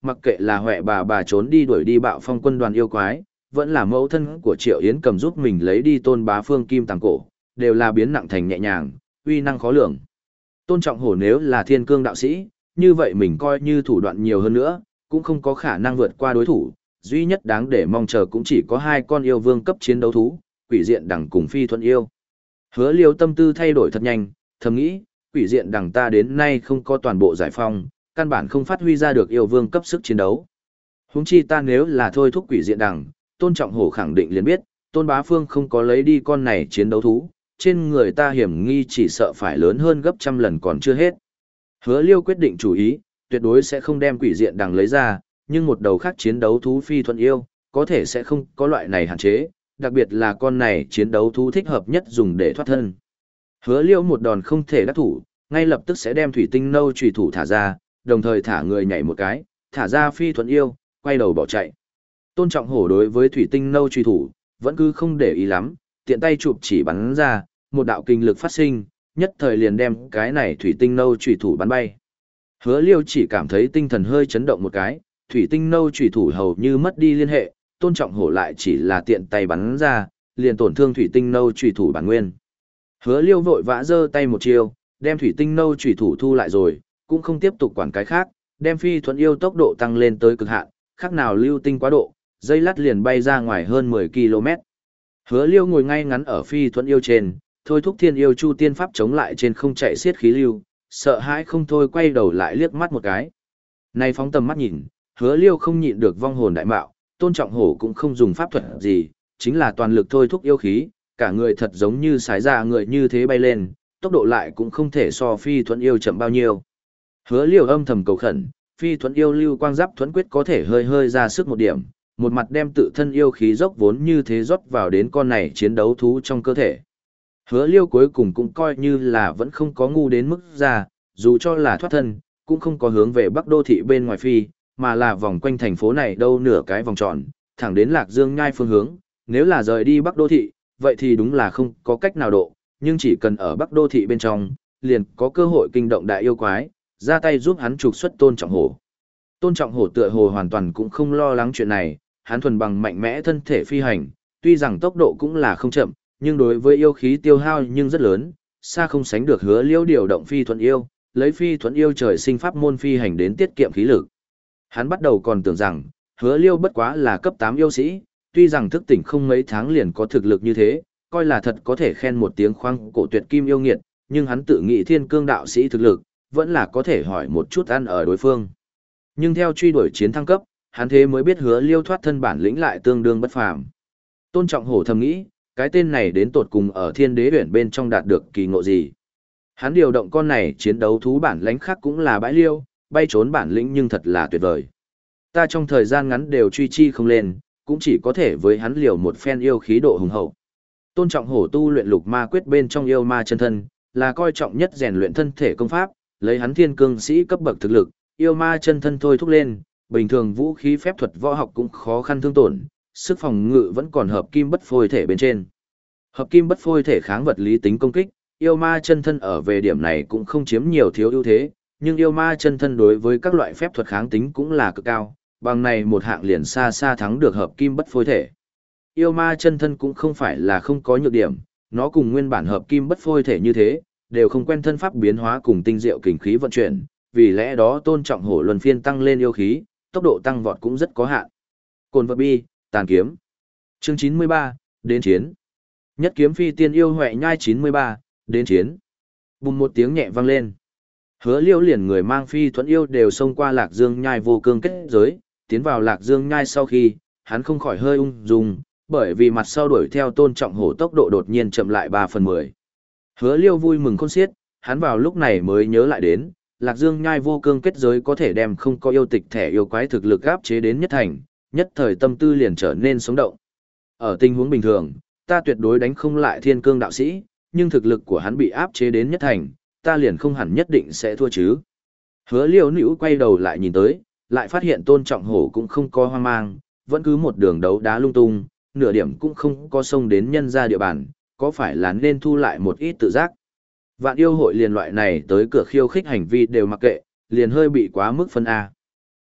Mặc kệ là Huệ bà bà trốn đi đuổi đi bạo phong quân đoàn yêu quái, vẫn là mẫu thân của Triệu Yến cầm giúp mình lấy đi Tôn Bá Phương kim tàng cổ, đều là biến nặng thành nhẹ nhàng, uy năng khó lường. Tôn Trọng Hổ nếu là thiên cương đạo sĩ, như vậy mình coi như thủ đoạn nhiều hơn nữa, cũng không có khả năng vượt qua đối thủ, duy nhất đáng để mong chờ cũng chỉ có hai con yêu vương cấp chiến đấu thú, Quỷ Diện Đằng cùng Phi Thuận Yêu. Hứa Liêu tâm tư thay đổi thật nhanh, thầm nghĩ, Quỷ Diện Đằng ta đến nay không có toàn bộ giải phong, căn bản không phát huy ra được yêu vương cấp sức chiến đấu. Huống chi ta nếu là thôi thúc Quỷ Diện Đằng, Tôn Trọng Hổ khẳng định liền biết, Tôn Bá Phương không có lấy đi con này chiến đấu thú, trên người ta hiểm nghi chỉ sợ phải lớn hơn gấp trăm lần còn chưa hết. Hứa Liêu quyết định chủ ý, tuyệt đối sẽ không đem Quỷ Diện Đằng lấy ra, nhưng một đầu khác chiến đấu thú Phi Thuận Yêu, có thể sẽ không có loại này hạn chế, đặc biệt là con này chiến đấu thú thích hợp nhất dùng để thoát thân. Hứa Liêu một đòn không thể đắc thủ, ngay lập tức sẽ đem thủy tinh nâu chùy thủ thả ra, đồng thời thả người nhảy một cái, thả ra Phi Thuận Yêu, quay đầu bỏ chạy. Tôn Trọng Hổ đối với thủy tinh nâu chùy thủ, vẫn cứ không để ý lắm, tiện tay chụp chỉ bắn ra, một đạo kinh lực phát sinh, nhất thời liền đem cái này thủy tinh nâu chùy thủ bắn bay. Hứa Liêu chỉ cảm thấy tinh thần hơi chấn động một cái, thủy tinh nâu chùy thủ hầu như mất đi liên hệ, Tôn Trọng Hổ lại chỉ là tiện tay bắn ra, liền tổn thương thủy tinh nâu chùy thủ bản nguyên. Hứa Liêu vội vã giơ tay một chiêu, đem thủy tinh nâu chùy thủ thu lại rồi, cũng không tiếp tục quản cái khác, đem Phi Thuận Yêu tốc độ tăng lên tới cực hạn, khác nào lưu tinh quá độ, dây lát liền bay ra ngoài hơn mười ki lô mét. Hứa Liêu ngồi ngay ngắn ở Phi Thuận Yêu trên, thôi thúc Thiên Yêu Chu Tiên Pháp chống lại trên không chạy xiết khí lưu, sợ hãi không thôi quay đầu lại liếc mắt một cái. Nay phóng tầm mắt nhìn, Hứa Liêu không nhịn được vong hồn đại mạo, Tôn Trọng Hổ cũng không dùng pháp thuật gì, chính là toàn lực thôi thúc yêu khí, cả người thật giống như sái ra người như thế bay lên, tốc độ lại cũng không thể so Phi Thuận Yêu chậm bao nhiêu. Hứa Liêu âm thầm cầu khẩn, Phi Thuận Yêu lưu quang giáp thuẫn quyết có thể hơi hơi ra sức một điểm, một mặt đem tự thân yêu khí dốc vốn như thế rót vào đến con này chiến đấu thú trong cơ thể. Hứa Liêu cuối cùng cũng coi như là vẫn không có ngu đến mức ra, dù cho là thoát thân, cũng không có hướng về Bắc Đô thị bên ngoài phi, mà là vòng quanh thành phố này đâu nửa cái vòng tròn, thẳng đến Lạc Dương Nhai phương hướng. Nếu là rời đi Bắc Đô thị, vậy thì đúng là không có cách nào độ, nhưng chỉ cần ở Bắc Đô thị bên trong, liền có cơ hội kinh động đại yêu quái, ra tay giúp hắn trục xuất Tôn Trọng Hổ. Tôn Trọng Hổ tựa hồ hoàn toàn cũng không lo lắng chuyện này, hắn thuần bằng mạnh mẽ thân thể phi hành, tuy rằng tốc độ cũng là không chậm, nhưng đối với yêu khí tiêu hao nhưng rất lớn, xa không sánh được Hứa Liêu điều động Phi Thuận Yêu, lấy Phi Thuận Yêu trời sinh pháp môn phi hành đến tiết kiệm khí lực. Hắn bắt đầu còn tưởng rằng, Hứa Liêu bất quá là cấp tám yêu sĩ, tuy rằng thức tỉnh không mấy tháng liền có thực lực như thế, coi là thật có thể khen một tiếng khoang cổ tuyệt kim yêu nghiệt, nhưng hắn tự nghĩ thiên cương đạo sĩ thực lực, vẫn là có thể hỏi một chút ăn ở đối phương. Nhưng theo truy đuổi chiến thăng cấp, hắn thế mới biết Hứa Liêu thoát thân bản lĩnh lại tương đương bất phàm. Tôn Trọng Hổ thầm nghĩ, cái tên này đến tột cùng ở Thiên Đế Uyển bên trong đạt được kỳ ngộ gì. Hắn điều động con này chiến đấu thú bản lãnh khác cũng là bãi liêu, bay trốn bản lĩnh nhưng thật là tuyệt vời. Ta trong thời gian ngắn đều truy chi không lên, cũng chỉ có thể với hắn liều một phen yêu khí độ hùng hậu. Tôn Trọng Hổ tu luyện lục ma quyết bên trong yêu ma chân thân, là coi trọng nhất rèn luyện thân thể công pháp, lấy hắn thiên cương sĩ cấp bậc thực lực, yêu ma chân thân thôi thúc lên, bình thường vũ khí phép thuật võ học cũng khó khăn thương tổn, sức phòng ngự vẫn còn hợp kim bất phôi thể bên trên. Hợp kim bất phôi thể kháng vật lý tính công kích, yêu ma chân thân ở về điểm này cũng không chiếm nhiều thiếu ưu thế, nhưng yêu ma chân thân đối với các loại phép thuật kháng tính cũng là cực cao, bằng này một hạng liền xa xa thắng được hợp kim bất phôi thể. Yêu ma chân thân cũng không phải là không có nhược điểm, nó cùng nguyên bản hợp kim bất phôi thể như thế, đều không quen thân pháp biến hóa cùng tinh diệu kình khí vận chuyển, vì lẽ đó Tôn Trọng Hổ luân phiên tăng lên yêu khí, tốc độ tăng vọt cũng rất có hạn. Cồn vật bi, tàn kiếm. Chương chín mươi ba, đến chiến. Nhất kiếm phi tiên yêu Huệ Nhai chín mươi ba, đến chiến. Bùng một tiếng nhẹ vang lên. Hứa Liêu liền người mang Phi Thuận Yêu đều xông qua Lạc Dương Nhai vô cương kết giới, tiến vào Lạc Dương Nhai sau khi, hắn không khỏi hơi ung dung, bởi vì mặt sau đuổi theo Tôn Trọng Hổ tốc độ đột nhiên chậm lại ba phần mười. Hứa Liêu vui mừng khôn xiết, hắn vào lúc này mới nhớ lại đến, Lạc Dương Nhai vô cương kết giới có thể đem không có yêu tịch thẻ yêu quái thực lực áp chế đến nhất thành, nhất thời tâm tư liền trở nên sống động. Ở tình huống bình thường, ta tuyệt đối đánh không lại thiên cương đạo sĩ, nhưng thực lực của hắn bị áp chế đến nhất thành, ta liền không hẳn nhất định sẽ thua chứ. Hứa Liêu nữ quay đầu lại nhìn tới, lại phát hiện Tôn Trọng Hổ cũng không có hoang mang, vẫn cứ một đường đấu đá lung tung, nửa điểm cũng không có xông đến nhân ra địa bàn, có phải là nên thu lại một ít tự giác. Vạn yêu hội liền loại này tới cửa khiêu khích hành vi đều mặc kệ, liền hơi bị quá mức phân A.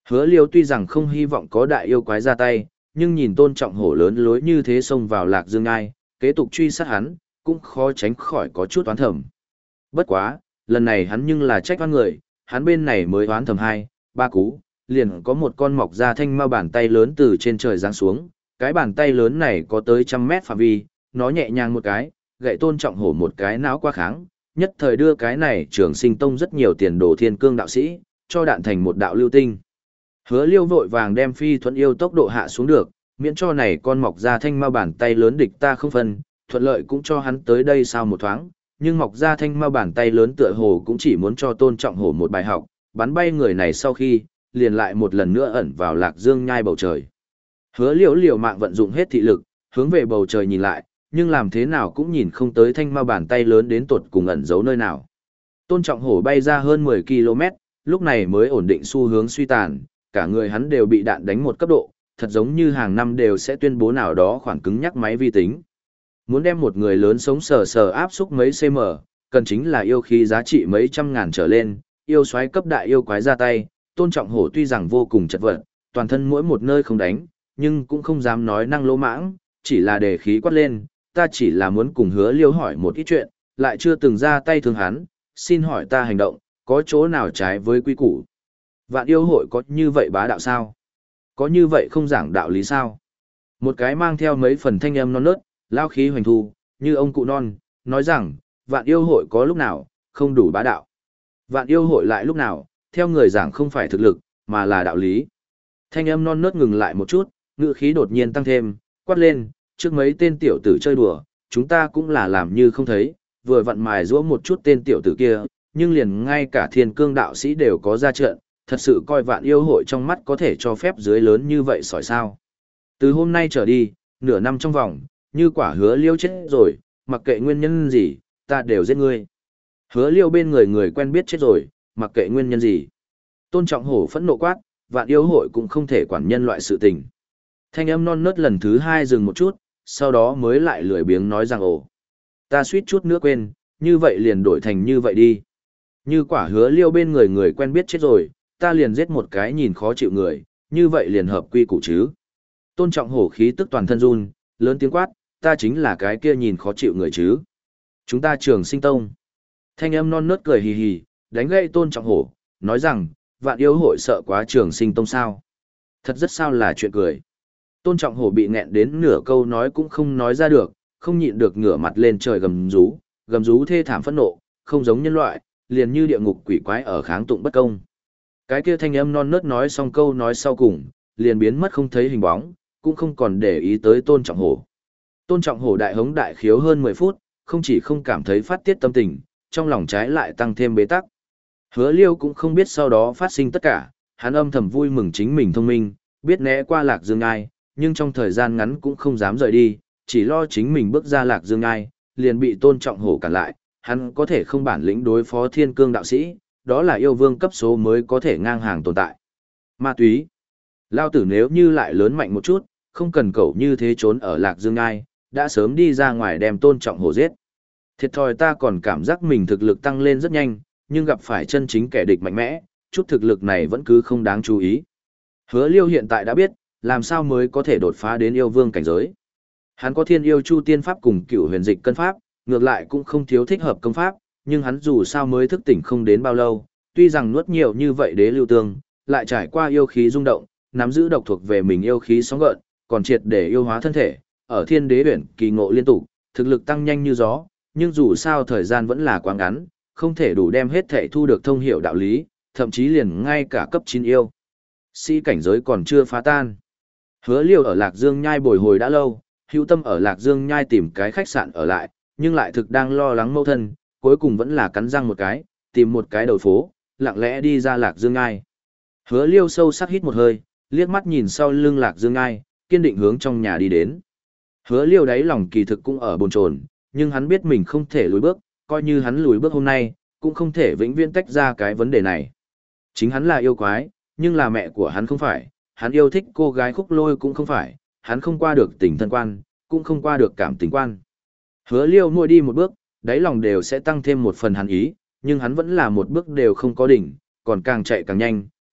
Hứa Liêu tuy rằng không hy vọng có đại yêu quái ra tay, nhưng nhìn Tôn Trọng Hổ lớn lối như thế xông vào Lạc Dương Ngai, kế tục truy sát hắn, cũng khó tránh khỏi có chút oán thầm. Bất quá, lần này hắn nhưng là trách oan người, hắn bên này mới oán thầm hai, ba cú, liền có một con mọc ra thanh ma bàn tay lớn từ trên trời giáng xuống, cái bàn tay lớn này có tới trăm mét phạm vi, nó nhẹ nhàng một cái, gậy Tôn Trọng Hổ một cái não qua kháng, nhất thời đưa cái này Trường Sinh Tông rất nhiều tiền đồ thiên cương đạo sĩ, cho đạn thành một đạo lưu tinh. Hứa Liêu vội vàng đem phi thuẫn yêu tốc độ hạ xuống được, miễn cho này con mọc ra thanh ma bàn tay lớn địch ta không phân, thuận lợi cũng cho hắn tới đây sau một thoáng, nhưng mọc ra thanh ma bàn tay lớn tựa hồ cũng chỉ muốn cho Tôn Trọng Hổ một bài học, bắn bay người này sau khi, liền lại một lần nữa ẩn vào Lạc Dương Nhai bầu trời. Hứa Liễu liều mạng vận dụng hết thị lực, hướng về bầu trời nhìn lại, nhưng làm thế nào cũng nhìn không tới thanh ma bàn tay lớn đến tột cùng ẩn giấu nơi nào. Tôn Trọng Hổ bay ra hơn mười ki lô mét, lúc này mới ổn định xu hướng suy tàn, cả người hắn đều bị đạn đánh một cấp độ, thật giống như hàng năm đều sẽ tuyên bố nào đó khoảng cứng nhắc máy vi tính. Muốn đem một người lớn sống sờ sờ áp xúc mấy cm, cần chính là yêu khí giá trị mấy trăm ngàn trở lên, yêu xoáy cấp đại yêu quái ra tay, Tôn Trọng Hổ tuy rằng vô cùng chật vật, toàn thân mỗi một nơi không đánh, nhưng cũng không dám nói năng lỗ mãng, chỉ là đề khí quát lên, ta chỉ là muốn cùng Hứa Liêu hỏi một ít chuyện, lại chưa từng ra tay thương hắn, xin hỏi ta hành động, có chỗ nào trái với quy củ? Vạn yêu hội có như vậy bá đạo sao? Có như vậy không giảng đạo lý sao? Một cái mang theo mấy phần thanh âm non nớt, lao khí hoành thu, như ông cụ non, nói rằng, vạn yêu hội có lúc nào, không đủ bá đạo. Vạn yêu hội lại lúc nào, theo người giảng không phải thực lực, mà là đạo lý. Thanh âm non nớt ngừng lại một chút, ngữ khí đột nhiên tăng thêm, quát lên, trước mấy tên tiểu tử chơi đùa, chúng ta cũng là làm như không thấy, vừa vặn mài giũa một chút tên tiểu tử kia, nhưng liền ngay cả thiên cương đạo sĩ đều có ra trận, thật sự coi vạn yêu hội trong mắt có thể cho phép dưới lớn như vậy sỏi sao. Từ hôm nay trở đi, nửa năm trong vòng, như quả Hứa Liêu chết rồi, mặc kệ nguyên nhân gì, ta đều giết ngươi. Hứa Liêu bên người người quen biết chết rồi, mặc kệ nguyên nhân gì. Tôn Trọng Hổ phẫn nộ quát, vạn yêu hội cũng không thể quản nhân loại sự tình. Thanh âm non nớt lần thứ hai dừng một chút, sau đó mới lại lười biếng nói rằng ồ. Ta suýt chút nữa quên, như vậy liền đổi thành như vậy đi. Như quả Hứa Liêu bên người người quen biết chết rồi, ta liền giết một cái nhìn khó chịu người, như vậy liền hợp quy củ chứ. Tôn Trọng Hổ khí tức toàn thân run, lớn tiếng quát, ta chính là cái kia nhìn khó chịu người chứ. Chúng ta Trường Sinh Tông. Thanh âm non nớt cười hì hì, đánh gậy Tôn Trọng Hổ, nói rằng, vạn yêu hội sợ quá Trường Sinh Tông sao. Thật rất sao là chuyện cười. Tôn Trọng Hổ bị nghẹn đến nửa câu nói cũng không nói ra được, không nhịn được ngửa mặt lên trời gầm rú, gầm rú thê thảm phẫn nộ, không giống nhân loại, liền như địa ngục quỷ quái ở kháng tụng bất công. Cái kia thanh âm non nớt nói xong câu nói sau cùng, liền biến mất không thấy hình bóng, cũng không còn để ý tới Tôn Trọng Hổ. Tôn Trọng Hổ đại hống đại khiếu hơn mười phút, không chỉ không cảm thấy phát tiết tâm tình, trong lòng trái lại tăng thêm bế tắc. Hứa Liêu cũng không biết sau đó phát sinh tất cả, hắn âm thầm vui mừng chính mình thông minh, biết né qua Lạc Dương Ngai, nhưng trong thời gian ngắn cũng không dám rời đi, chỉ lo chính mình bước ra Lạc Dương Ngai, liền bị Tôn Trọng Hổ cản lại, hắn có thể không bản lĩnh đối phó thiên cương đạo sĩ, đó là yêu vương cấp số mới có thể ngang hàng tồn tại. Ma túy. Lao tử nếu như lại lớn mạnh một chút, không cần cậu như thế trốn ở Lạc Dương Ngai, đã sớm đi ra ngoài đem Tôn Trọng Hổ giết. Thiệt thòi ta còn cảm giác mình thực lực tăng lên rất nhanh, nhưng gặp phải chân chính kẻ địch mạnh mẽ, chút thực lực này vẫn cứ không đáng chú ý. Hứa Liêu hiện tại đã biết, làm sao mới có thể đột phá đến yêu vương cảnh giới. Hắn có thiên yêu chu tiên pháp cùng cửu huyền dịch cân pháp, ngược lại cũng không thiếu thích hợp công pháp, nhưng hắn dù sao mới thức tỉnh không đến bao lâu, tuy rằng nuốt nhiều như vậy đế lưu tương, lại trải qua yêu khí rung động, nắm giữ độc thuộc về mình yêu khí sóng gợn, còn triệt để yêu hóa thân thể, ở thiên đế huyền kỳ ngộ liên tục, thực lực tăng nhanh như gió, nhưng dù sao thời gian vẫn là quá ngắn, không thể đủ đem hết thể thu được thông hiểu đạo lý, thậm chí liền ngay cả cấp chín yêu. Sĩ cảnh giới còn chưa phá tan. Hứa Liêu ở Lạc Dương Nhai bồi hồi đã lâu, hữu tâm ở Lạc Dương Nhai tìm cái khách sạn ở lại, nhưng lại thực đang lo lắng mâu thân, cuối cùng vẫn là cắn răng một cái, tìm một cái đầu phố, lặng lẽ đi ra Lạc Dương Nhai. Hứa Liêu sâu sắc hít một hơi, liếc mắt nhìn sau lưng Lạc Dương Nhai, kiên định hướng trong nhà đi đến. Hứa Liêu đáy lòng kỳ thực cũng ở bồn chồn, nhưng hắn biết mình không thể lùi bước, coi như hắn lùi bước hôm nay, cũng không thể vĩnh viễn tách ra cái vấn đề này. Chính hắn là yêu quái, nhưng là mẹ của hắn không phải, hắn yêu thích cô gái Khúc Lôi cũng không phải, hắn không qua được tình thân quan, cũng không qua được cảm tình quan. Hứa Liêu mỗi đi một bước, đáy lòng đều sẽ tăng thêm một phần hắn ý, nhưng hắn vẫn là một bước đều không có đỉnh, còn càng chạy càng nhanh,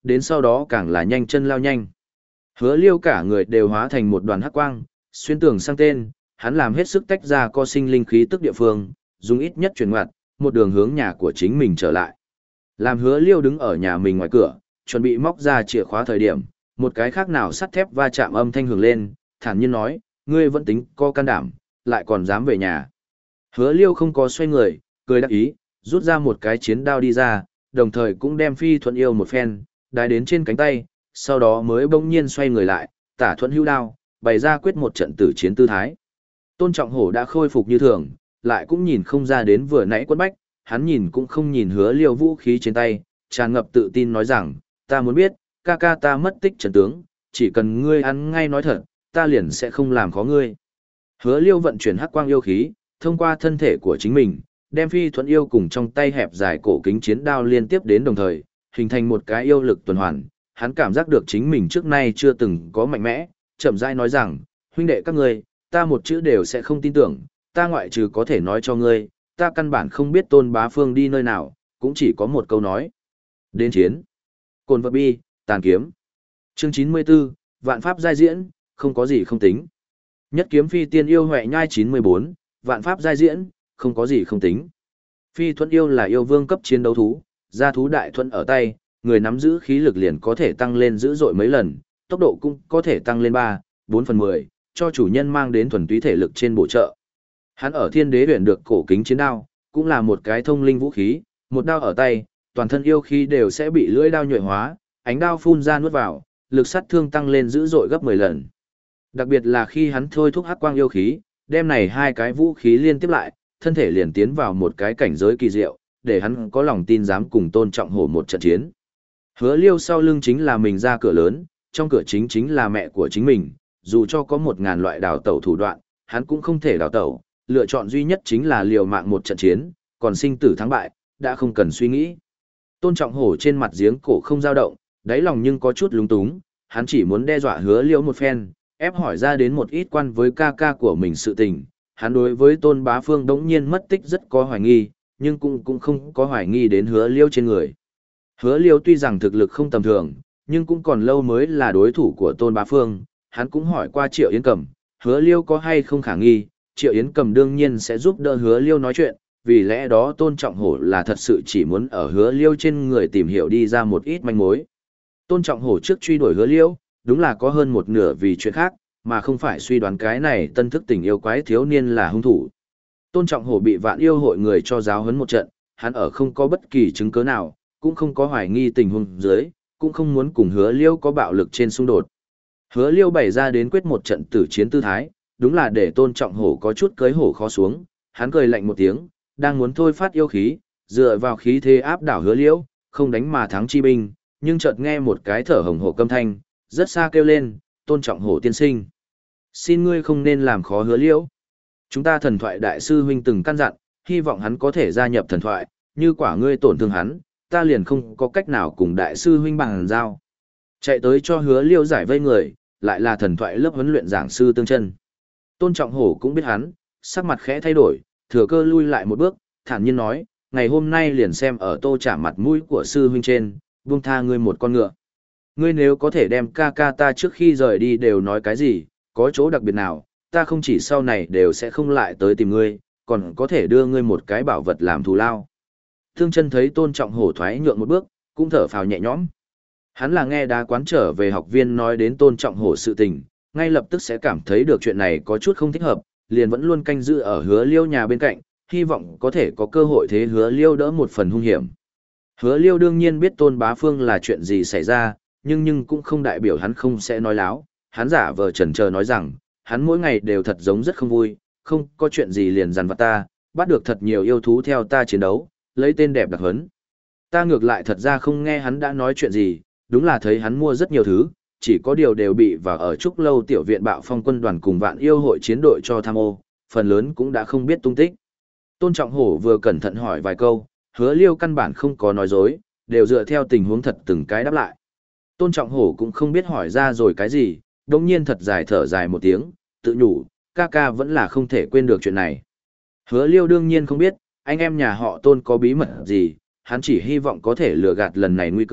đến sau đó càng là nhanh chân lao nhanh. Hứa Liêu cả người đều hóa thành một đoàn hắc quang, xuyên tường sang tên, hắn làm hết sức tách ra co sinh linh khí tức địa phương, dùng ít nhất chuyển ngoặt, một đường hướng nhà của chính mình trở lại. Làm Hứa Liêu đứng ở nhà mình ngoài cửa, chuẩn bị móc ra chìa khóa thời điểm, một cái khác nào sắt thép va chạm âm thanh hưởng lên, thản nhiên nói, ngươi vẫn tính có can đảm, lại còn dám về nhà. Hứa Liêu không có xoay người, cười đắc ý, rút ra một cái chiến đao đi ra, đồng thời cũng đem Phi Thuận Yêu một phen, đái đến trên cánh tay, sau đó mới bỗng nhiên xoay người lại, tả thuận hữu đao, bày ra quyết một trận tử chiến tư thái. Tôn Trọng Hổ đã khôi phục như thường, lại cũng nhìn không ra đến vừa nãy quất bách, hắn nhìn cũng không nhìn Hứa Liêu vũ khí trên tay, tràn ngập tự tin nói rằng, ta muốn biết, ca ca ta mất tích trận tướng, chỉ cần ngươi ăn ngay nói thật, ta liền sẽ không làm khó ngươi. Hứa Liêu vận chuyển hắc quang yêu khí, thông qua thân thể của chính mình, đem Phi Thuận Yêu cùng trong tay hẹp dài cổ kính chiến đao liên tiếp đến đồng thời, hình thành một cái yêu lực tuần hoàn. Hắn cảm giác được chính mình trước nay chưa từng có mạnh mẽ, chậm rãi nói rằng, huynh đệ các ngươi, ta một chữ đều sẽ không tin tưởng, ta ngoại trừ có thể nói cho ngươi, ta căn bản không biết Tôn Bá Phương đi nơi nào, cũng chỉ có một câu nói. Đến chiến. Cồn vật bi, tàn kiếm. Chương chín mươi tư, vạn pháp giai diễn, không có gì không tính. Nhất kiếm phi tiên yêu huệ nhai chín mươi bốn, vạn pháp giai diễn, không có gì không tính. Phi Thuận Yêu là yêu vương cấp chiến đấu thú, gia thú đại thuận ở tay, người nắm giữ khí lực liền có thể tăng lên dữ dội mấy lần, tốc độ cũng có thể tăng lên ba, bốn phần mười, cho chủ nhân mang đến thuần túy thể lực trên bổ trợ. Hắn ở Thiên Đế Huyền được cổ kính chiến đao, cũng là một cái thông linh vũ khí, một đao ở tay, toàn thân yêu khí đều sẽ bị lưỡi đao nhuệ hóa, ánh đao phun ra nuốt vào, lực sát thương tăng lên dữ dội gấp mười lần. Đặc biệt là khi hắn thôi thúc hắc quang yêu khí, đem này hai cái vũ khí liên tiếp lại, thân thể liền tiến vào một cái cảnh giới kỳ diệu, để hắn có lòng tin dám cùng Tôn Trọng Hổ một trận chiến. Hứa Liêu sau lưng chính là mình ra cửa lớn, trong cửa chính chính là mẹ của chính mình, dù cho có một ngàn loại đào tẩu thủ đoạn, hắn cũng không thể đào tẩu, lựa chọn duy nhất chính là liều mạng một trận chiến, còn sinh tử thắng bại, đã không cần suy nghĩ. Tôn Trọng Hổ trên mặt giếng cổ không dao động, đáy lòng nhưng có chút lúng túng, hắn chỉ muốn đe dọa Hứa Liêu một phen, ép hỏi ra đến một ít quan với ca ca của mình sự tình. Hắn đối với Tôn Bá Phương đống nhiên mất tích rất có hoài nghi, nhưng cũng cũng không có hoài nghi đến Hứa Liêu trên người. Hứa Liêu tuy rằng thực lực không tầm thường, nhưng cũng còn lâu mới là đối thủ của Tôn Bá Phương. Hắn cũng hỏi qua Triệu Yến Cầm, Hứa Liêu có hay không khả nghi, Triệu Yến Cầm đương nhiên sẽ giúp đỡ Hứa Liêu nói chuyện, vì lẽ đó Tôn Trọng Hổ là thật sự chỉ muốn ở Hứa Liêu trên người tìm hiểu đi ra một ít manh mối. Tôn Trọng Hổ trước truy đuổi Hứa Liêu, đúng là có hơn một nửa vì chuyện khác, mà không phải suy đoán cái này tân thức tình yêu quái thiếu niên là hung thủ. Tôn Trọng Hổ bị Vạn Yêu hội người cho giáo huấn một trận, hắn ở không có bất kỳ chứng cứ nào, cũng không có hoài nghi tình huống dưới, cũng không muốn cùng Hứa Liêu có bạo lực trên xung đột. Hứa Liêu bày ra đến quyết một trận tử chiến tư thái, đúng là để Tôn Trọng Hổ có chút cưới hổ khó xuống, hắn cười lạnh một tiếng, đang muốn thôi phát yêu khí, dựa vào khí thế áp đảo Hứa Liêu, không đánh mà thắng chi binh, nhưng chợt nghe một cái thở hồng hổ câm thanh, rất xa kêu lên, Tôn Trọng Hổ tiên sinh. Xin ngươi không nên làm khó Hứa Liêu. Chúng ta thần thoại đại sư huynh từng căn dặn, hy vọng hắn có thể gia nhập thần thoại, như quả ngươi tổn thương hắn, ta liền không có cách nào cùng đại sư huynh bằng giao. Chạy tới cho Hứa Liêu giải vây người, lại là thần thoại lớp huấn luyện giảng sư Tương Chân. Tôn Trọng Hổ cũng biết hắn, sắc mặt khẽ thay đổi, thừa cơ lui lại một bước, thản nhiên nói, ngày hôm nay liền xem ở Tô Trả mặt mũi của sư huynh trên, buông tha ngươi một con ngựa. Ngươi nếu có thể đem ca ca ta trước khi rời đi đều nói cái gì, có chỗ đặc biệt nào, ta không chỉ sau này đều sẽ không lại tới tìm ngươi, còn có thể đưa ngươi một cái bảo vật làm thù lao. Thương Chân thấy Tôn Trọng Hổ thoái nhượng một bước, cũng thở phào nhẹ nhõm. Hắn là nghe đá quán trở về học viên nói đến Tôn Trọng Hổ sự tình, ngay lập tức sẽ cảm thấy được chuyện này có chút không thích hợp, liền vẫn luôn canh giữ ở Hứa Liêu nhà bên cạnh, hy vọng có thể có cơ hội thế Hứa Liêu đỡ một phần hung hiểm. Hứa Liêu đương nhiên biết Tôn Bá Phương là chuyện gì xảy ra, nhưng nhưng cũng không đại biểu hắn không sẽ nói láo, hắn giả vờ chần chờ nói rằng, hắn mỗi ngày đều thật giống rất không vui, không có chuyện gì liền dằn vặt ta, bắt được thật nhiều yêu thú theo ta chiến đấu, lấy tên đẹp đặc hấn. Ta ngược lại thật ra không nghe hắn đã nói chuyện gì, đúng là thấy hắn mua rất nhiều thứ, chỉ có điều đều bị vào ở trúc lâu tiểu viện bạo phong quân đoàn cùng Vạn Yêu hội chiến đội cho tham ô, phần lớn cũng đã không biết tung tích. Tôn Trọng Hổ vừa cẩn thận hỏi vài câu, Hứa Liêu căn bản không có nói dối, đều dựa theo tình huống thật từng cái đáp lại. Tôn Trọng Hổ cũng không biết hỏi ra rồi cái gì, đồng nhiên thật dài thở dài một tiếng, tự nhủ, ca ca vẫn là không thể quên được chuyện này. Hứa Liêu đương nhiên không biết, anh em nhà họ Tôn có bí mật gì, hắn chỉ hy vọng có thể lừa gạt lần này nguy cơ,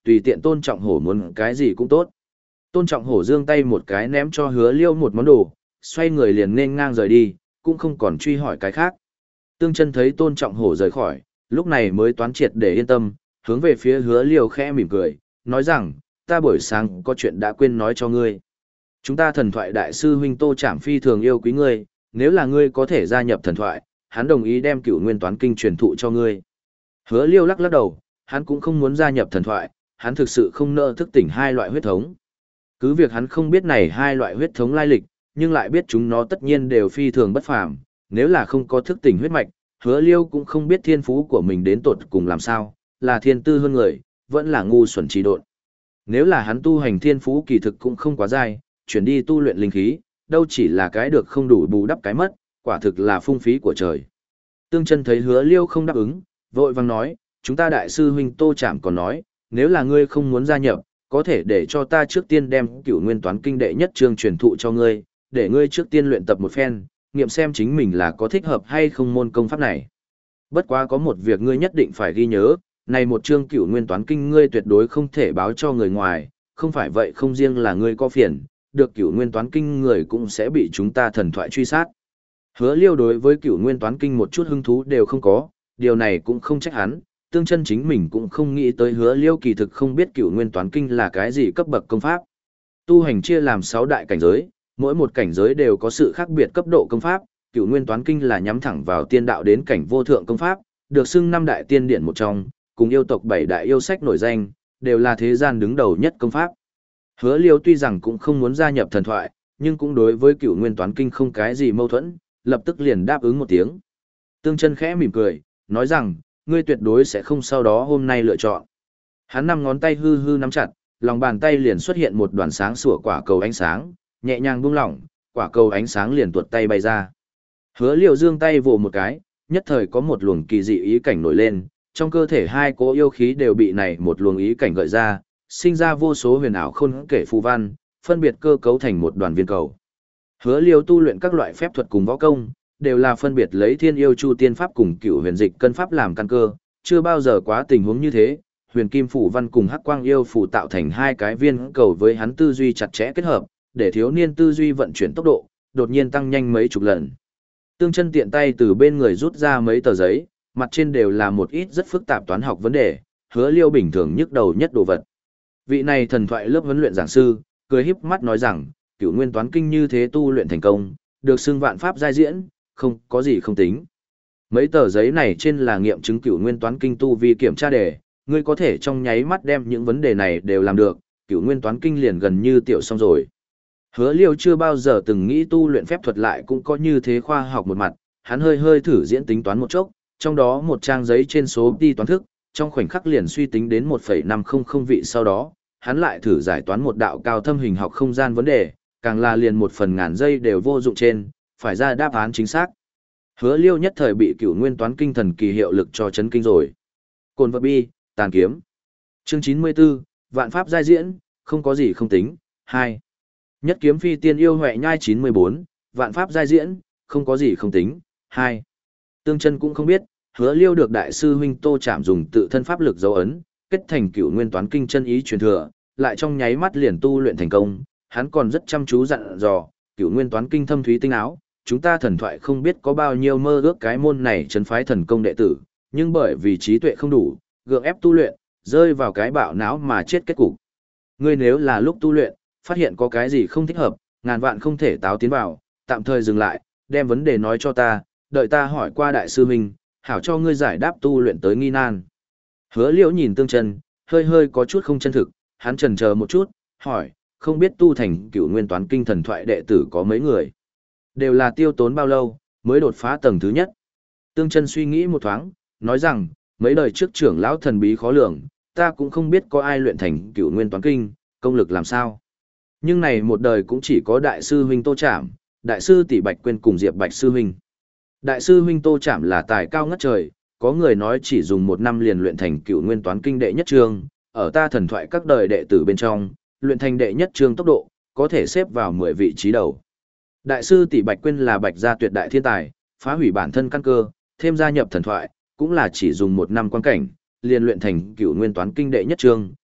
tùy tiện Tôn Trọng Hổ muốn cái gì cũng tốt. Tôn Trọng Hổ giương tay một cái ném cho Hứa Liêu một món đồ, xoay người liền nên ngang rời đi, cũng không còn truy hỏi cái khác. Tương Chân thấy Tôn Trọng Hổ rời khỏi, lúc này mới toán triệt để yên tâm, hướng về phía Hứa Liêu khẽ mỉm cười, nói rằng, ta buổi sáng có chuyện đã quên nói cho ngươi. Chúng ta thần thoại đại sư huynh Tô Trảm phi thường yêu quý ngươi, nếu là ngươi có thể gia nhập thần thoại, hắn đồng ý đem Cửu Nguyên Toán Kinh truyền thụ cho ngươi. Hứa Liêu lắc lắc đầu, hắn cũng không muốn gia nhập thần thoại, hắn thực sự không nỡ thức tỉnh hai loại huyết thống. Cứ việc hắn không biết này hai loại huyết thống lai lịch, nhưng lại biết chúng nó tất nhiên đều phi thường bất phàm, nếu là không có thức tỉnh huyết mạch, Hứa Liêu cũng không biết thiên phú của mình đến tột cùng làm sao, là thiên tư hơn người, vẫn là ngu xuẩn trí độn. Nếu là hắn tu hành thiên phú kỳ thực cũng không quá dai, chuyển đi tu luyện linh khí, đâu chỉ là cái được không đủ bù đắp cái mất, quả thực là phung phí của trời. Tương Chân thấy Hứa Liêu không đáp ứng, vội vàng nói, chúng ta đại sư huynh Tô Trảm còn nói, nếu là ngươi không muốn gia nhập, có thể để cho ta trước tiên đem Cửu Nguyên Toán Kinh đệ nhất chương truyền thụ cho ngươi, để ngươi trước tiên luyện tập một phen, nghiệm xem chính mình là có thích hợp hay không môn công pháp này. Bất quá có một việc ngươi nhất định phải ghi nhớ, này một chương Cửu Nguyên Toán Kinh ngươi tuyệt đối không thể báo cho người ngoài, không phải vậy không riêng là ngươi có phiền, được Cửu Nguyên Toán Kinh người cũng sẽ bị chúng ta thần thoại truy sát. Hứa Liêu đối với Cửu Nguyên Toán Kinh một chút hứng thú đều không có, điều này cũng không trách hắn, Tương Chân chính mình cũng không nghĩ tới Hứa Liêu kỳ thực không biết Cửu Nguyên Toán Kinh là cái gì cấp bậc công pháp. Tu hành chia làm sáu đại cảnh giới, mỗi một cảnh giới đều có sự khác biệt cấp độ công pháp, Cửu Nguyên Toán Kinh là nhắm thẳng vào tiên đạo đến cảnh vô thượng công pháp, được xưng năm đại tiên điển một trong, cùng yêu tộc bảy đại yêu sách nổi danh, đều là thế gian đứng đầu nhất công pháp. Hứa Liêu tuy rằng cũng không muốn gia nhập thần thoại, nhưng cũng đối với Cửu Nguyên Toán Kinh không cái gì mâu thuẫn, lập tức liền đáp ứng một tiếng. Tương Chân khẽ mỉm cười, nói rằng, ngươi tuyệt đối sẽ không sau đó hôm nay lựa chọn. Hắn năm ngón tay hư hư nắm chặt, lòng bàn tay liền xuất hiện một đoàn sáng sủa quả cầu ánh sáng, nhẹ nhàng buông lỏng, quả cầu ánh sáng liền tuột tay bay ra. Hứa Liêu giương tay vồ một cái, nhất thời có một luồng kỳ dị ý cảnh nổi lên, trong cơ thể hai cỗ yêu khí đều bị này một luồng ý cảnh gợi ra, sinh ra vô số huyền ảo khôn kể phù văn, phân biệt cơ cấu thành một đoàn viên cầu. Hứa Liêu tu luyện các loại phép thuật cùng võ công, đều là phân biệt lấy Thiên Yêu Chu Tiên Pháp cùng Cửu Huyền Dịch Cân Pháp làm căn cơ, chưa bao giờ quá tình huống như thế. Huyền Kim Phủ Văn cùng Hắc Quang Yêu Phủ tạo thành hai cái viên cầu với hắn tư duy chặt chẽ kết hợp, để thiếu niên tư duy vận chuyển tốc độ, đột nhiên tăng nhanh mấy chục lần. Tương Chân tiện tay từ bên người rút ra mấy tờ giấy, mặt trên đều là một ít rất phức tạp toán học vấn đề, Hứa Liêu bình thường nhức đầu nhất đồ vật. Vị này thần thoại lớp huấn luyện giảng sư, cười híp mắt nói rằng, Cửu Nguyên Toán Kinh như thế tu luyện thành công, được xưng vạn pháp giai diễn, không có gì không tính. Mấy tờ giấy này trên là nghiệm chứng Cửu Nguyên Toán Kinh tu vi kiểm tra đề, ngươi có thể trong nháy mắt đem những vấn đề này đều làm được, Cửu Nguyên Toán Kinh liền gần như tiểu xong rồi. Hứa Liêu chưa bao giờ từng nghĩ tu luyện phép thuật lại cũng có như thế khoa học một mặt, hắn hơi hơi thử diễn tính toán một chốc, trong đó một trang giấy trên số đi toán thức, trong khoảnh khắc liền suy tính đến một phẩy năm không không vị, sau đó, hắn lại thử giải toán một đạo cao thâm hình học không gian vấn đề, càng là liền một phần ngàn giây đều vô dụng trên, phải ra đáp án chính xác. Hứa Liêu nhất thời bị Cửu Nguyên Toán Kinh thần kỳ hiệu lực cho chấn kinh rồi. Cồn vật bi, tàn kiếm. Chương chín mươi tư, vạn pháp giai diễn, không có gì không tính, hai. Nhất kiếm phi tiên yêu huệ nhai chín mươi bốn, vạn pháp giai diễn, không có gì không tính, hai. Tương Chân cũng không biết, Hứa Liêu được đại sư huynh Tô Trảm dùng tự thân pháp lực dấu ấn, kết thành Cửu Nguyên Toán Kinh chân ý truyền thừa, lại trong nháy mắt liền tu luyện thành công, hắn còn rất chăm chú dặn dò, Cửu Nguyên Toán Kinh thâm thúy tinh áo, chúng ta thần thoại không biết có bao nhiêu mơ ước cái môn này trấn phái thần công đệ tử, nhưng bởi vì trí tuệ không đủ, gượng ép tu luyện, rơi vào cái bạo não mà chết kết cục. Ngươi nếu là lúc tu luyện, phát hiện có cái gì không thích hợp, ngàn vạn không thể táo tiến vào, tạm thời dừng lại, đem vấn đề nói cho ta, đợi ta hỏi qua đại sư huynh, hảo cho ngươi giải đáp tu luyện tới nghi nan. Hứa Liễu nhìn Tương Chân, hơi hơi có chút không chân thực, hắn chần chờ một chút, hỏi, không biết tu thành Cửu Nguyên Toán Kinh thần thoại đệ tử có mấy người? Đều là tiêu tốn bao lâu, mới đột phá tầng thứ nhất? Tương Chân suy nghĩ một thoáng, nói rằng, mấy đời trước trưởng lão thần bí khó lường, ta cũng không biết có ai luyện thành Cửu Nguyên Toán Kinh, công lực làm sao. Nhưng này một đời cũng chỉ có đại sư huynh Tô Trảm, đại sư tỷ Bạch Quyên cùng Diệp Bạch sư huynh. Đại sư huynh Tô Trảm là tài cao ngất trời, có người nói chỉ dùng một năm liền luyện thành Cửu Nguyên Toán Kinh đệ nhất chương, ở ta thần thoại các đời đệ tử bên trong, luyện thành đệ nhất chương tốc độ, có thể xếp vào mười vị trí đầu. Đại sư tỷ Bạch Quyên là Bạch gia tuyệt đại thiên tài, phá hủy bản thân căn cơ, thêm gia nhập thần thoại, cũng là chỉ dùng một năm quan cảnh, liền luyện thành Cửu Nguyên Toán Kinh đệ nhất chương,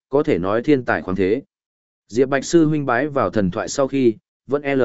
có thể nói thiên tài khoáng thế. Diệp Bạch sư huynh bái vào thần thoại sau khi, vẫn L.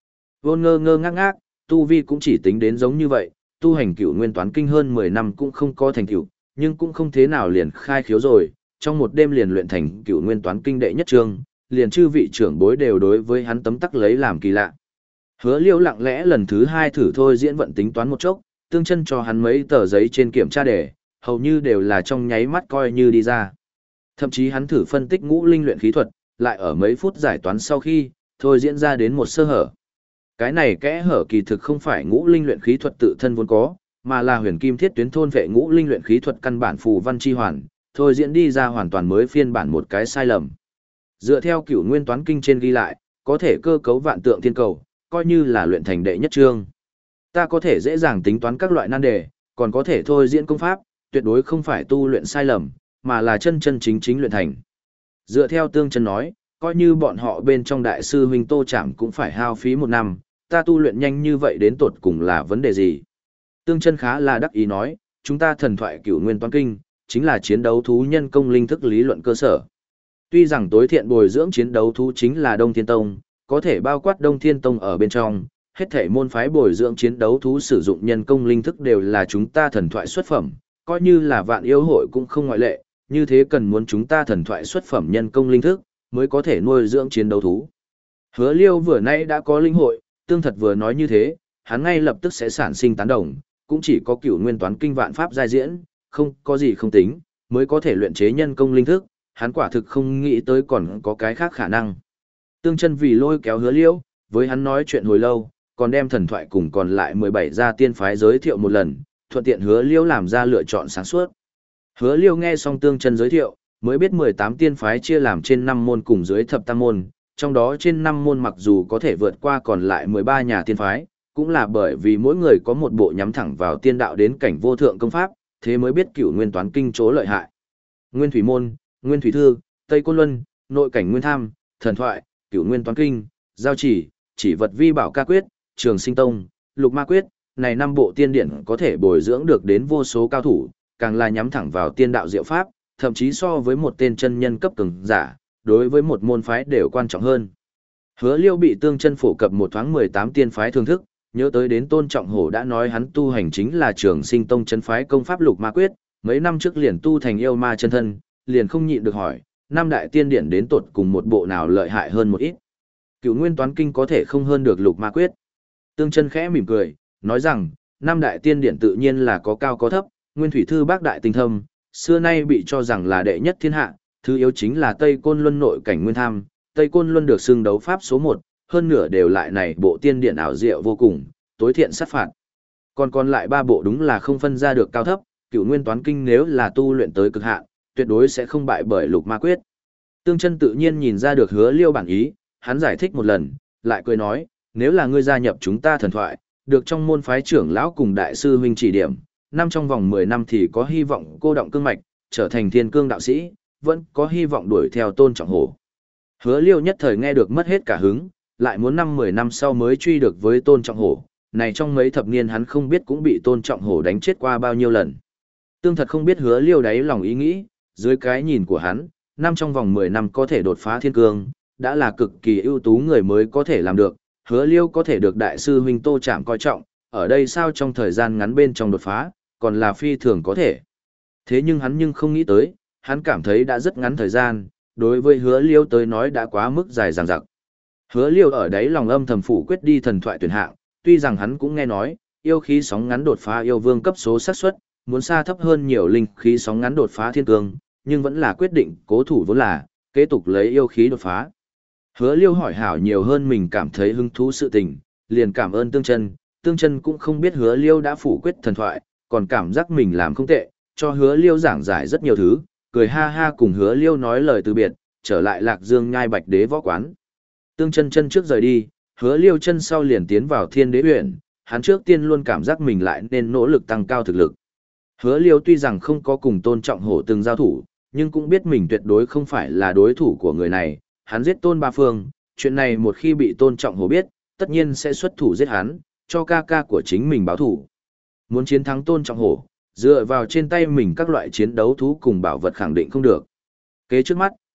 Vôn ngơ ngơ ngác ngác, tu vi cũng chỉ tính đến giống như vậy, tu hành cửu nguyên toán kinh hơn mười năm cũng không có thành cửu, nhưng cũng không thế nào liền khai khiếu rồi, trong một đêm liền luyện thành cửu nguyên toán kinh đệ nhất chương, liền chư vị trưởng bối đều đối với hắn tấm tắc lấy làm kỳ lạ. Hứa Liêu lặng lẽ lần thứ hai thử thôi diễn vận tính toán một chốc, tương chân cho hắn mấy tờ giấy trên kiểm tra đề, hầu như đều là trong nháy mắt coi như đi ra. Thậm chí hắn thử phân tích ngũ linh luyện khí thuật, lại ở mấy phút giải toán sau khi, thôi diễn ra đến một sơ hở. Cái này kẽ hở kỳ thực không phải ngũ linh luyện khí thuật tự thân vốn có, mà là huyền kim thiết tuyến thôn vệ ngũ linh luyện khí thuật căn bản phù văn chi hoàn, thôi diễn đi ra hoàn toàn mới phiên bản một cái sai lầm. Dựa theo cửu nguyên toán kinh trên ghi lại, có thể cơ cấu vạn tượng thiên cầu, coi như là luyện thành đệ nhất chương. Ta có thể dễ dàng tính toán các loại nan đề, còn có thể thôi diễn công pháp, tuyệt đối không phải tu luyện sai lầm, mà là chân chân chính chính luyện thành. Dựa theo tương chân nói, coi như bọn họ bên trong đại sư huynh Tô Trảm cũng phải hao phí một năm, ta tu luyện nhanh như vậy đến tột cùng là vấn đề gì? Tương chân khá là đắc ý nói, chúng ta thần thoại cửu nguyên toán kinh, chính là chiến đấu thú nhân công linh thức lý luận cơ sở. Tuy rằng tối thiện bồi dưỡng chiến đấu thú chính là Đông Thiên Tông, có thể bao quát Đông Thiên Tông ở bên trong, hết thể môn phái bồi dưỡng chiến đấu thú sử dụng nhân công linh thức đều là chúng ta thần thoại xuất phẩm, coi như là vạn yêu hội cũng không ngoại lệ, như thế cần muốn chúng ta thần thoại xuất phẩm nhân công linh thức, mới có thể nuôi dưỡng chiến đấu thú. Hứa Liêu vừa nãy đã có linh hội, tương thật vừa nói như thế, hắn ngay lập tức sẽ sản sinh tán đồng, cũng chỉ có cửu nguyên toán kinh vạn pháp giai diễn, không có gì không tính, mới có thể luyện chế nhân công linh thức, hắn quả thực không nghĩ tới còn có cái khác khả năng. Tương chân vì lôi kéo Hứa Liêu, với hắn nói chuyện hồi lâu, còn đem thần thoại cùng còn lại mười bảy gia tiên phái giới thiệu một lần, thuận tiện Hứa Liêu làm ra lựa chọn sáng suốt. Hứa Liêu nghe xong tương chân giới thiệu, mới biết mười tám tiên phái chia làm trên năm môn cùng dưới thập tam môn, trong đó trên năm môn mặc dù có thể vượt qua còn lại mười ba nhà tiên phái, cũng là bởi vì mỗi người có một bộ nhắm thẳng vào tiên đạo đến cảnh vô thượng công pháp, thế mới biết cửu nguyên toán kinh chỗ lợi hại. Nguyên thủy môn, Nguyên thủy thư, Tây Côn Luân, nội cảnh nguyên tham, thần thoại, cửu nguyên toán kinh, giao chỉ, chỉ vật vi bảo ca quyết, trường sinh tông, lục ma quyết, này năm bộ tiên điển có thể bồi dưỡng được đến vô số cao thủ, càng là nhắm thẳng vào tiên đạo diệu pháp, thậm chí so với một tên chân nhân cấp cường giả, đối với một môn phái đều quan trọng hơn. Hứa Liêu bị tương chân phổ cập một thoáng mười tám tiên phái thưởng thức, nhớ tới đến Tôn Trọng Hổ đã nói hắn tu hành chính là Trường Sinh Tông chân phái công pháp lục ma quyết, mấy năm trước liền tu thành yêu ma chân thân, liền không nhịn được hỏi, năm đại tiên điển đến tột cùng một bộ nào lợi hại hơn một ít. Cửu nguyên toán kinh có thể không hơn được lục ma quyết. Tương chân khẽ mỉm cười, nói rằng, năm đại tiên điển tự nhiên là có cao có thấp, Nguyên thủy thư bác đại tinh thâm, xưa nay bị cho rằng là đệ nhất thiên hạ, thứ yếu chính là Tây Côn Luân nội cảnh nguyên tham, Tây Côn Luân được xưng đấu pháp số một, hơn nửa đều lại này bộ tiên điển ảo diệu vô cùng, tối thiện sát phạt. Còn còn lại ba bộ đúng là không phân ra được cao thấp, cửu nguyên toán kinh nếu là tu luyện tới cực hạn, tuyệt đối sẽ không bại bởi lục ma quyết. Tương chân tự nhiên nhìn ra được Hứa Liêu bản ý, hắn giải thích một lần, lại cười nói, nếu là ngươi gia nhập chúng ta thần thoại, được trong môn phái trưởng lão cùng đại sư huynh chỉ điểm, năm trong vòng mười năm thì có hy vọng cô động cương mạch, trở thành thiên cương đạo sĩ, vẫn có hy vọng đuổi theo Tôn Trọng Hổ. Hứa Liêu nhất thời nghe được mất hết cả hứng, lại muốn năm mười năm sau mới truy được với Tôn Trọng Hổ, này trong mấy thập niên hắn không biết cũng bị Tôn Trọng Hổ đánh chết qua bao nhiêu lần. Tương thật không biết Hứa Liêu đáy lòng ý nghĩ, dưới cái nhìn của hắn, năm trong vòng mười năm có thể đột phá thiên cương, đã là cực kỳ ưu tú người mới có thể làm được, Hứa Liêu có thể được đại sư huynh Tô Trảm coi trọng, ở đây sao trong thời gian ngắn bên trong đột phá, còn là phi thường có thể. Thế nhưng hắn nhưng không nghĩ tới, hắn cảm thấy đã rất ngắn thời gian, đối với Hứa Liêu tới nói đã quá mức dài dằng dặc. Hứa Liêu ở đấy lòng âm thầm phủ quyết đi thần thoại tuyển hạng, tuy rằng hắn cũng nghe nói, yêu khí sóng ngắn đột phá yêu vương cấp số xác suất, muốn xa thấp hơn nhiều linh khí sóng ngắn đột phá thiên cương, nhưng vẫn là quyết định cố thủ vốn là, kế tục lấy yêu khí đột phá. Hứa Liêu hỏi hảo nhiều hơn mình cảm thấy hứng thú sự tình, liền cảm ơn Tương Chân, Tương Chân cũng không biết Hứa Liêu đã phủ quyết thần thoại, còn cảm giác mình làm không tệ, cho Hứa Liêu giảng giải rất nhiều thứ, cười ha ha cùng Hứa Liêu nói lời từ biệt, trở lại Lạc Dương nhai Bạch Đế võ quán. Tương Chân chân trước rời đi, Hứa Liêu chân sau liền tiến vào Thiên Đế Uyển, hắn trước tiên luôn cảm giác mình lại nên nỗ lực tăng cao thực lực. Hứa Liêu tuy rằng không có cùng Tôn Trọng Hổ từng giao thủ, nhưng cũng biết mình tuyệt đối không phải là đối thủ của người này, hắn giết Tôn Ba Phương, chuyện này một khi bị Tôn Trọng Hổ biết, tất nhiên sẽ xuất thủ giết hắn, cho ca ca của chính mình báo thủ. Muốn chiến thắng Tôn Trọng Hổ, dựa vào trên tay mình các loại chiến đấu thú cùng bảo vật khẳng định không được. Kế trước mắt,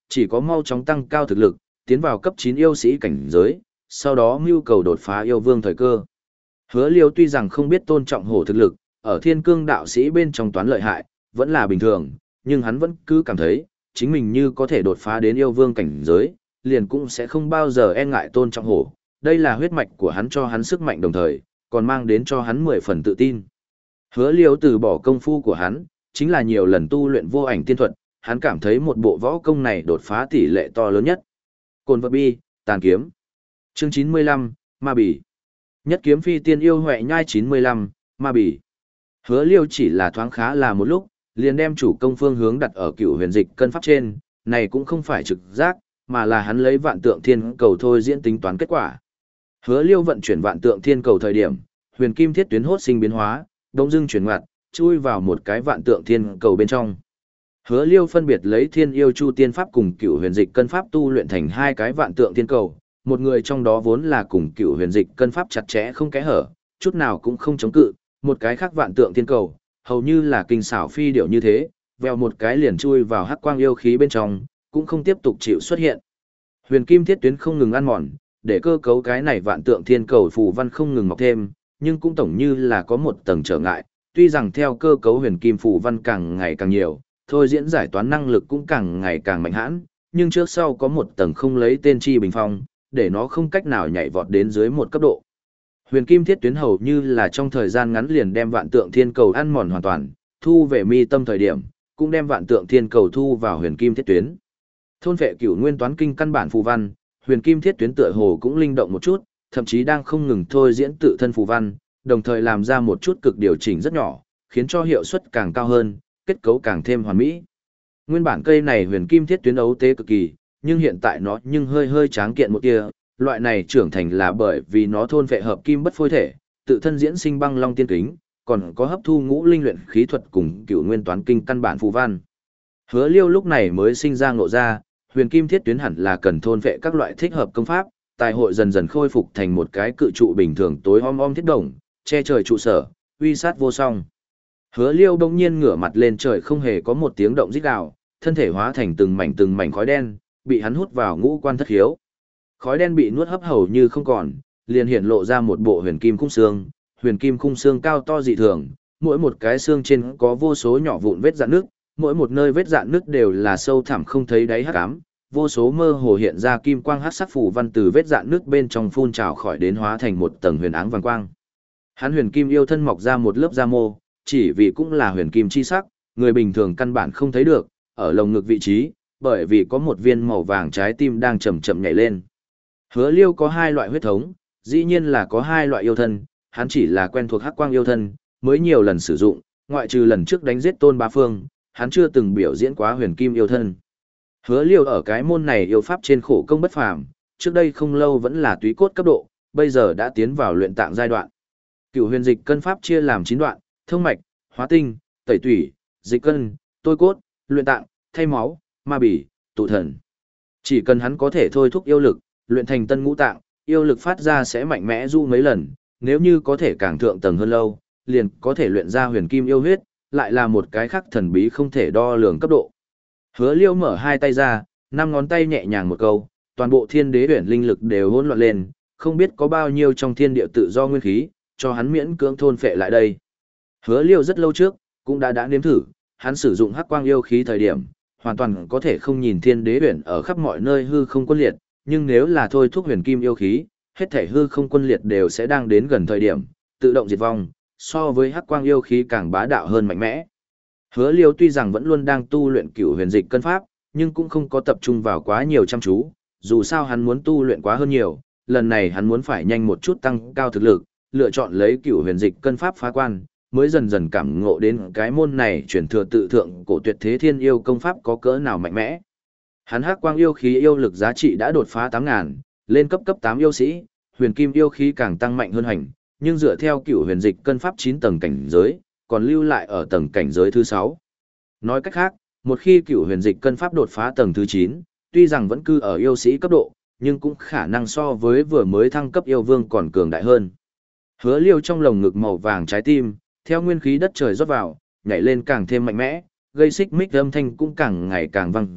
chỉ có mau chóng tăng cao thực lực, tiến vào cấp chín yêu sĩ cảnh giới, sau đó mưu cầu đột phá yêu vương thời cơ. Hứa Liêu tuy rằng không biết tôn trọng hổ thực lực, ở thiên cương đạo sĩ bên trong toán lợi hại, vẫn là bình thường, nhưng hắn vẫn cứ cảm thấy, chính mình như có thể đột phá đến yêu vương cảnh giới, liền cũng sẽ không bao giờ e ngại tôn trọng hổ. Đây là huyết mạch của hắn cho hắn sức mạnh đồng thời, còn mang đến cho hắn mười phần tự tin. Hứa Liêu từ bỏ công phu của hắn, chính là nhiều lần tu luyện vô ảnh tiên thuật, hắn cảm thấy một bộ võ công này đột phá tỷ lệ to lớn nhất. Cồn vật bi, tàn kiếm. Chương chín mươi lăm, Ma Bỉ. Nhất kiếm phi tiên yêu huệ nhai chín mươi lăm, Ma Bỉ. Hứa Liêu chỉ là thoáng khá là một lúc, liền đem chủ công phương hướng đặt ở cựu huyền dịch cân pháp trên, này cũng không phải trực giác, mà là hắn lấy vạn tượng thiên cầu thôi diễn tính toán kết quả. Hứa Liêu vận chuyển vạn tượng thiên cầu thời điểm, huyền kim thiết tuyến hốt sinh biến hóa, đông dưng chuyển ngoặt, chui vào một cái vạn tượng thiên cầu bên trong. Hứa Liêu phân biệt lấy thiên yêu chu tiên pháp cùng cựu huyền dịch cân pháp tu luyện thành hai cái vạn tượng thiên cầu, một người trong đó vốn là cùng cựu huyền dịch cân pháp chặt chẽ không kẽ hở, chút nào cũng không chống cự, một cái khác vạn tượng thiên cầu, hầu như là kinh xảo phi điệu như thế, vèo một cái liền chui vào hắc quang yêu khí bên trong, cũng không tiếp tục chịu xuất hiện. Huyền kim thiết tuyến không ngừng ăn mòn, để cơ cấu cái này vạn tượng thiên cầu phù văn không ngừng mọc thêm, nhưng cũng tổng như là có một tầng trở ngại, tuy rằng theo cơ cấu huyền kim phù văn càng ngày càng nhiều, thôi diễn giải toán năng lực cũng càng ngày càng mạnh hãn, nhưng trước sau có một tầng không lấy tên chi bình phong, để nó không cách nào nhảy vọt đến dưới một cấp độ. Huyền kim thiết tuyến hầu như là trong thời gian ngắn liền đem vạn tượng thiên cầu ăn mòn hoàn toàn, thu về mi tâm thời điểm, cũng đem vạn tượng thiên cầu thu vào huyền kim thiết tuyến. Thôn vệ cửu nguyên toán kinh căn bản phù văn, huyền kim thiết tuyến tựa hồ cũng linh động một chút, thậm chí đang không ngừng thôi diễn tự thân phù văn, đồng thời làm ra một chút cực điều chỉnh rất nhỏ, khiến cho hiệu suất càng cao hơn, kết cấu càng thêm hoàn mỹ. Nguyên bản cây này huyền kim thiết tuyến ấu tế cực kỳ, nhưng hiện tại nó nhưng hơi hơi tráng kiện một tia, loại này trưởng thành là bởi vì nó thôn vệ hợp kim bất phôi thể, tự thân diễn sinh băng long tiên kính, còn có hấp thu ngũ linh luyện khí thuật cùng cửu nguyên toán kinh căn bản phù văn. Hứa Liêu lúc này mới sinh ra ngộ ra, huyền kim thiết tuyến hẳn là cần thôn vệ các loại thích hợp công pháp, tài hội dần dần khôi phục thành một cái cự trụ bình thường tối om om thiết đồng, che trời trụ sở, uy sát vô song. Hứa Liêu bỗng nhiên ngửa mặt lên trời không hề có một tiếng động rít gào, thân thể hóa thành từng mảnh từng mảnh khói đen, bị hắn hút vào ngũ quan thất khiếu. Khói đen bị nuốt hấp hầu như không còn, liền hiện lộ ra một bộ huyền kim khung xương, huyền kim khung xương cao to dị thường, mỗi một cái xương trên có vô số nhỏ vụn vết rạn nước, mỗi một nơi vết rạn nước đều là sâu thẳm không thấy đáy hắc ám, vô số mơ hồ hiện ra kim quang hắc sắc phù văn từ vết rạn nước bên trong phun trào khỏi đến hóa thành một tầng huyền áng vàng quang. Hắn huyền kim yêu thân mọc ra một lớp da mô, chỉ vì cũng là huyền kim chi sắc, người bình thường căn bản không thấy được, ở lồng ngực vị trí, bởi vì có một viên màu vàng trái tim đang chậm chậm nhảy lên. Hứa Liêu có hai loại huyết thống, dĩ nhiên là có hai loại yêu thân, hắn chỉ là quen thuộc hắc quang yêu thân, mới nhiều lần sử dụng, ngoại trừ lần trước đánh giết Tôn Bá Phương, hắn chưa từng biểu diễn quá huyền kim yêu thân. Hứa Liêu ở cái môn này yêu pháp trên khổ công bất phàm, trước đây không lâu vẫn là túy cốt cấp độ, bây giờ đã tiến vào luyện tạng giai đoạn. Cửu huyền dịch cân pháp chia làm chín đoạn, thông mạch, hóa tinh, tẩy tủy, dịch cân, tôi cốt, luyện tạng, thay máu, ma bỉ, tụ thần. Chỉ cần hắn có thể thôi thúc yêu lực, luyện thành tân ngũ tạng, yêu lực phát ra sẽ mạnh mẽ du mấy lần, nếu như có thể càng thượng tầng hơn lâu, liền có thể luyện ra huyền kim yêu huyết, lại là một cái khác thần bí không thể đo lường cấp độ. Hứa Liêu mở hai tay ra, năm ngón tay nhẹ nhàng một câu, toàn bộ thiên đế huyền linh lực đều hỗn loạn lên, không biết có bao nhiêu trong thiên địa tự do nguyên khí, cho hắn miễn cưỡng thôn phệ lại đây. Hứa Liêu rất lâu trước, cũng đã đã nếm thử, hắn sử dụng hắc quang yêu khí thời điểm, hoàn toàn có thể không nhìn thiên đế huyền ở khắp mọi nơi hư không quân liệt, nhưng nếu là thôi thúc huyền kim yêu khí, hết thể hư không quân liệt đều sẽ đang đến gần thời điểm, tự động diệt vong, so với hắc quang yêu khí càng bá đạo hơn mạnh mẽ. Hứa Liêu tuy rằng vẫn luôn đang tu luyện cửu huyền dịch cân pháp, nhưng cũng không có tập trung vào quá nhiều chăm chú, dù sao hắn muốn tu luyện quá hơn nhiều, lần này hắn muốn phải nhanh một chút tăng cao thực lực, lựa chọn lấy cửu huyền dịch cân pháp phá quan, mới dần dần cảm ngộ đến cái môn này chuyển thừa tự thượng cổ tuyệt thế thiên yêu công pháp có cỡ nào mạnh mẽ. Hắn hắc quang yêu khí yêu lực giá trị đã đột phá tám ngàn, lên cấp cấp tám yêu sĩ, huyền kim yêu khí càng tăng mạnh hơn hành, nhưng dựa theo cửu huyền dịch cân pháp chín tầng cảnh giới, còn lưu lại ở tầng cảnh giới thứ sáu. Nói cách khác, một khi cửu huyền dịch cân pháp đột phá tầng thứ chín, tuy rằng vẫn cư ở yêu sĩ cấp độ, nhưng cũng khả năng so với vừa mới thăng cấp yêu vương còn cường đại hơn. Hứa Liêu trong lồng ngực màu vàng trái tim, theo nguyên khí đất trời rót vào, nhảy lên càng thêm mạnh mẽ, gây xích mích âm thanh cũng càng ngày càng vang dội,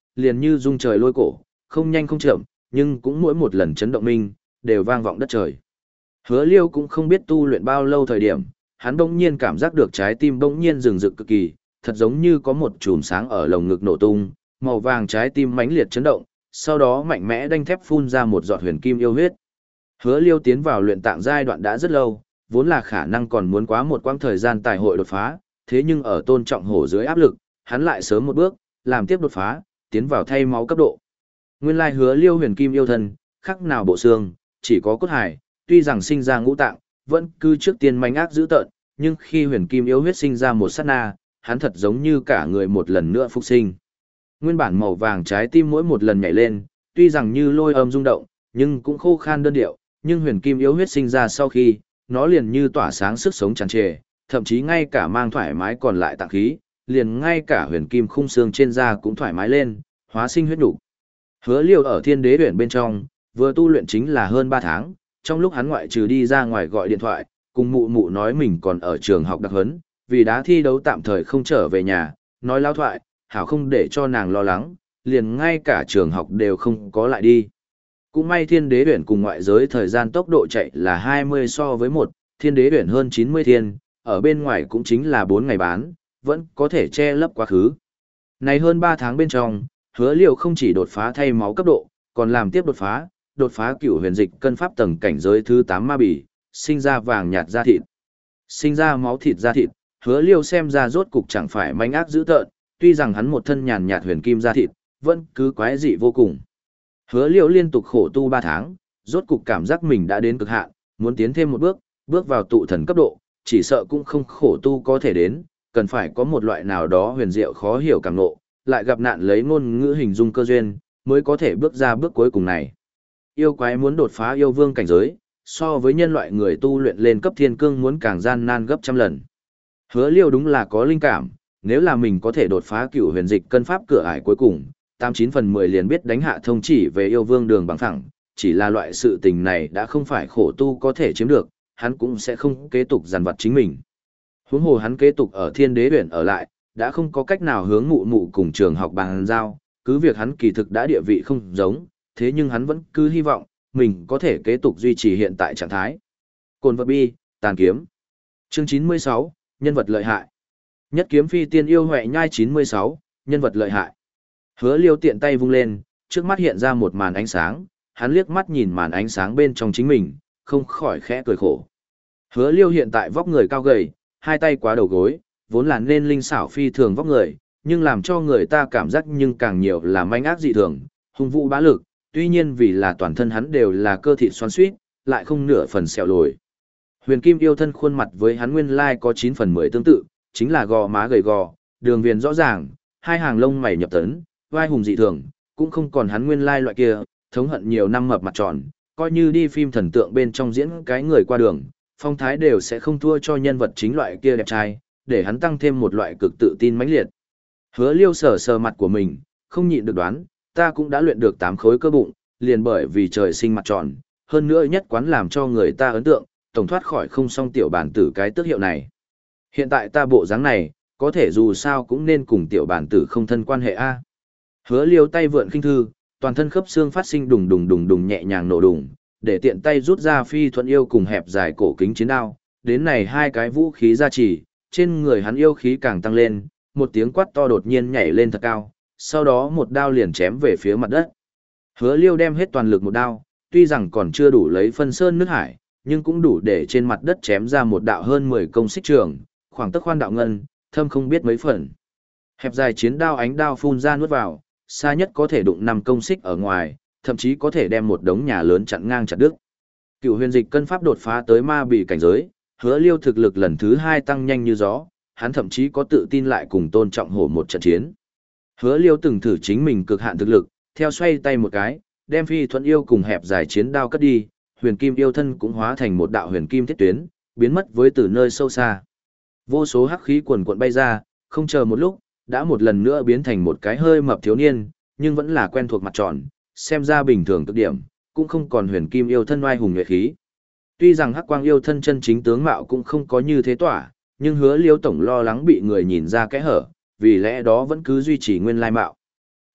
liền như rung trời lôi cổ, không nhanh không chậm, nhưng cũng mỗi một lần chấn động minh, đều vang vọng đất trời. Hứa Liêu cũng không biết tu luyện bao lâu thời điểm, hắn bỗng nhiên cảm giác được trái tim bỗng nhiên rừng rực cực kỳ, thật giống như có một chùm sáng ở lồng ngực nổ tung, màu vàng trái tim mãnh liệt chấn động, sau đó mạnh mẽ đanh thép phun ra một giọt huyền kim yêu huyết. Hứa Liêu tiến vào luyện tạng giai đoạn đã rất lâu, vốn là khả năng còn muốn quá một quãng thời gian tài hội đột phá, thế nhưng ở Tôn Trọng Hổ dưới áp lực, hắn lại sớm một bước, làm tiếp đột phá, tiến vào thay máu cấp độ. Nguyên lai Hứa Liêu huyền kim yêu thân, khắc nào bộ xương, chỉ có cốt hải, tuy rằng sinh ra ngũ tạng, vẫn cứ trước tiên manh ác dữ tợn, nhưng khi huyền kim yêu huyết sinh ra một sát na, hắn thật giống như cả người một lần nữa phục sinh. Nguyên bản màu vàng trái tim mỗi một lần nhảy lên, tuy rằng như lôi âm rung động, nhưng cũng khô khan đơn điệu, nhưng huyền kim yêu huyết sinh ra sau khi, nó liền như tỏa sáng sức sống tràn trề, thậm chí ngay cả mang thoải mái còn lại tạng khí, liền ngay cả huyền kim khung xương trên da cũng thoải mái lên, hóa sinh huyết đủ. Hứa Liêu ở Thiên Đế Huyền bên trong, vừa tu luyện chính là hơn ba tháng, trong lúc hắn ngoại trừ đi ra ngoài gọi điện thoại, cùng mụ mụ nói mình còn ở trường học đặc huấn, vì đá thi đấu tạm thời không trở về nhà, nói lao thoại, hảo không để cho nàng lo lắng, liền ngay cả trường học đều không có lại đi. Cũng may Thiên Đế Huyền cùng ngoại giới thời gian tốc độ chạy là hai mươi so với một, Thiên Đế Huyền hơn chín mươi thiên, ở bên ngoài cũng chính là bốn ngày bán, vẫn có thể che lấp quá khứ. Này hơn ba tháng bên trong, Hứa Liêu không chỉ đột phá thay máu cấp độ, còn làm tiếp đột phá, đột phá cửu huyền dịch cân pháp tầng cảnh giới thứ tám ma bỉ, sinh ra vàng nhạt da thịt. Sinh ra máu thịt da thịt, Hứa Liêu xem ra rốt cục chẳng phải manh ác dữ tợn, tuy rằng hắn một thân nhàn nhạt huyền kim da thịt, vẫn cứ quái dị vô cùng. Hứa Liêu liên tục khổ tu ba tháng, rốt cục cảm giác mình đã đến cực hạn, muốn tiến thêm một bước, bước vào tụ thần cấp độ, chỉ sợ cũng không khổ tu có thể đến, cần phải có một loại nào đó huyền diệu khó hiểu cảm ngộ, lại gặp nạn lấy ngôn ngữ hình dung cơ duyên, mới có thể bước ra bước cuối cùng này. Yêu quái muốn đột phá yêu vương cảnh giới, so với nhân loại người tu luyện lên cấp thiên cương muốn càng gian nan gấp trăm lần. Hứa Liêu đúng là có linh cảm, nếu là mình có thể đột phá cửu huyền dịch cân pháp cửa ải cuối cùng, tám chín phần mười liền biết đánh hạ thông chỉ về yêu vương đường bằng thẳng, chỉ là loại sự tình này đã không phải khổ tu có thể chiếm được, hắn cũng sẽ không kế tục giàn vật chính mình. Huống hồ hắn kế tục ở Thiên Đế Huyền ở lại, đã không có cách nào hướng mụ mụ cùng trường học bàn giao, cứ việc hắn kỳ thực đã địa vị không giống, thế nhưng hắn vẫn cứ hy vọng, mình có thể kế tục duy trì hiện tại trạng thái. Cồn vật bi, tàn kiếm. Chương chín mươi sáu, nhân vật lợi hại. Nhất kiếm phi tiên yêu huệ nhai chín mươi sáu, nhân vật lợi hại. Hứa Liêu tiện tay vung lên, trước mắt hiện ra một màn ánh sáng, hắn liếc mắt nhìn màn ánh sáng bên trong chính mình, không khỏi khẽ cười khổ. Hứa Liêu hiện tại vóc người cao gầy, hai tay quá đầu gối, vốn là nên linh xảo phi thường vóc người, nhưng làm cho người ta cảm giác nhưng càng nhiều là manh ác dị thường, hung vũ bá lực, tuy nhiên vì là toàn thân hắn đều là cơ thịt xoắn xuýt, lại không nửa phần sẹo lồi. Huyền Kim yêu thân khuôn mặt với hắn nguyên lai có chín phần mười tương tự, chính là gò má gầy gò, đường viền rõ ràng, hai hàng lông mày nhập tấn, vai hùng dị thường, cũng không còn hắn nguyên lai loại kia, thống hận nhiều năm mập mặt tròn, coi như đi phim thần tượng bên trong diễn cái người qua đường, phong thái đều sẽ không thua cho nhân vật chính loại kia đẹp trai, để hắn tăng thêm một loại cực tự tin mãnh liệt. Hứa Liêu sờ sờ mặt của mình, không nhịn được đoán, ta cũng đã luyện được tám khối cơ bụng, liền bởi vì trời sinh mặt tròn, hơn nữa nhất quán làm cho người ta ấn tượng, tổng thoát khỏi không song tiểu bản tử cái tước hiệu này. Hiện tại ta bộ dáng này, có thể dù sao cũng nên cùng tiểu bản tử không thân quan hệ a. Hứa Liêu tay vượn khinh thư, toàn thân khớp xương phát sinh đùng đùng đùng đùng nhẹ nhàng nổ đùng, để tiện tay rút ra phi thuận yêu cùng hẹp dài cổ kính chiến đao, đến này hai cái vũ khí gia trì, trên người hắn yêu khí càng tăng lên, một tiếng quát to đột nhiên nhảy lên thật cao, sau đó một đao liền chém về phía mặt đất. Hứa Liêu đem hết toàn lực một đao, tuy rằng còn chưa đủ lấy phân sơn nước hải, nhưng cũng đủ để trên mặt đất chém ra một đạo hơn mười công xích trường, khoảng tấc khoan đạo ngân, thâm không biết mấy phần. Hẹp dài chiến đao ánh đao phun ra nuốt vào, xa nhất có thể đụng năm công xích ở ngoài, thậm chí có thể đem một đống nhà lớn chặn ngang chặt đứt. Cựu huyền dịch cân pháp đột phá tới ma bỉ cảnh giới, Hứa Liêu thực lực lần thứ hai tăng nhanh như gió, hắn thậm chí có tự tin lại cùng Tôn Trọng Hổ một trận chiến. Hứa Liêu từng thử chính mình cực hạn thực lực, theo xoay tay một cái, đem phi thuận yêu cùng hẹp dài chiến đao cất đi, huyền kim yêu thân cũng hóa thành một đạo huyền kim thiết tuyến, biến mất với từ nơi sâu xa. Vô số hắc khí quần cuộn bay ra, không chờ một lúc, đã một lần nữa biến thành một cái hơi mập thiếu niên, nhưng vẫn là quen thuộc mặt tròn, xem ra bình thường cực điểm, cũng không còn huyền kim yêu thân oai hùng nhuệ khí. Tuy rằng hắc quang yêu thân chân chính tướng mạo cũng không có như thế tỏa, nhưng Hứa Liêu tổng lo lắng bị người nhìn ra kẽ hở, vì lẽ đó vẫn cứ duy trì nguyên lai mạo.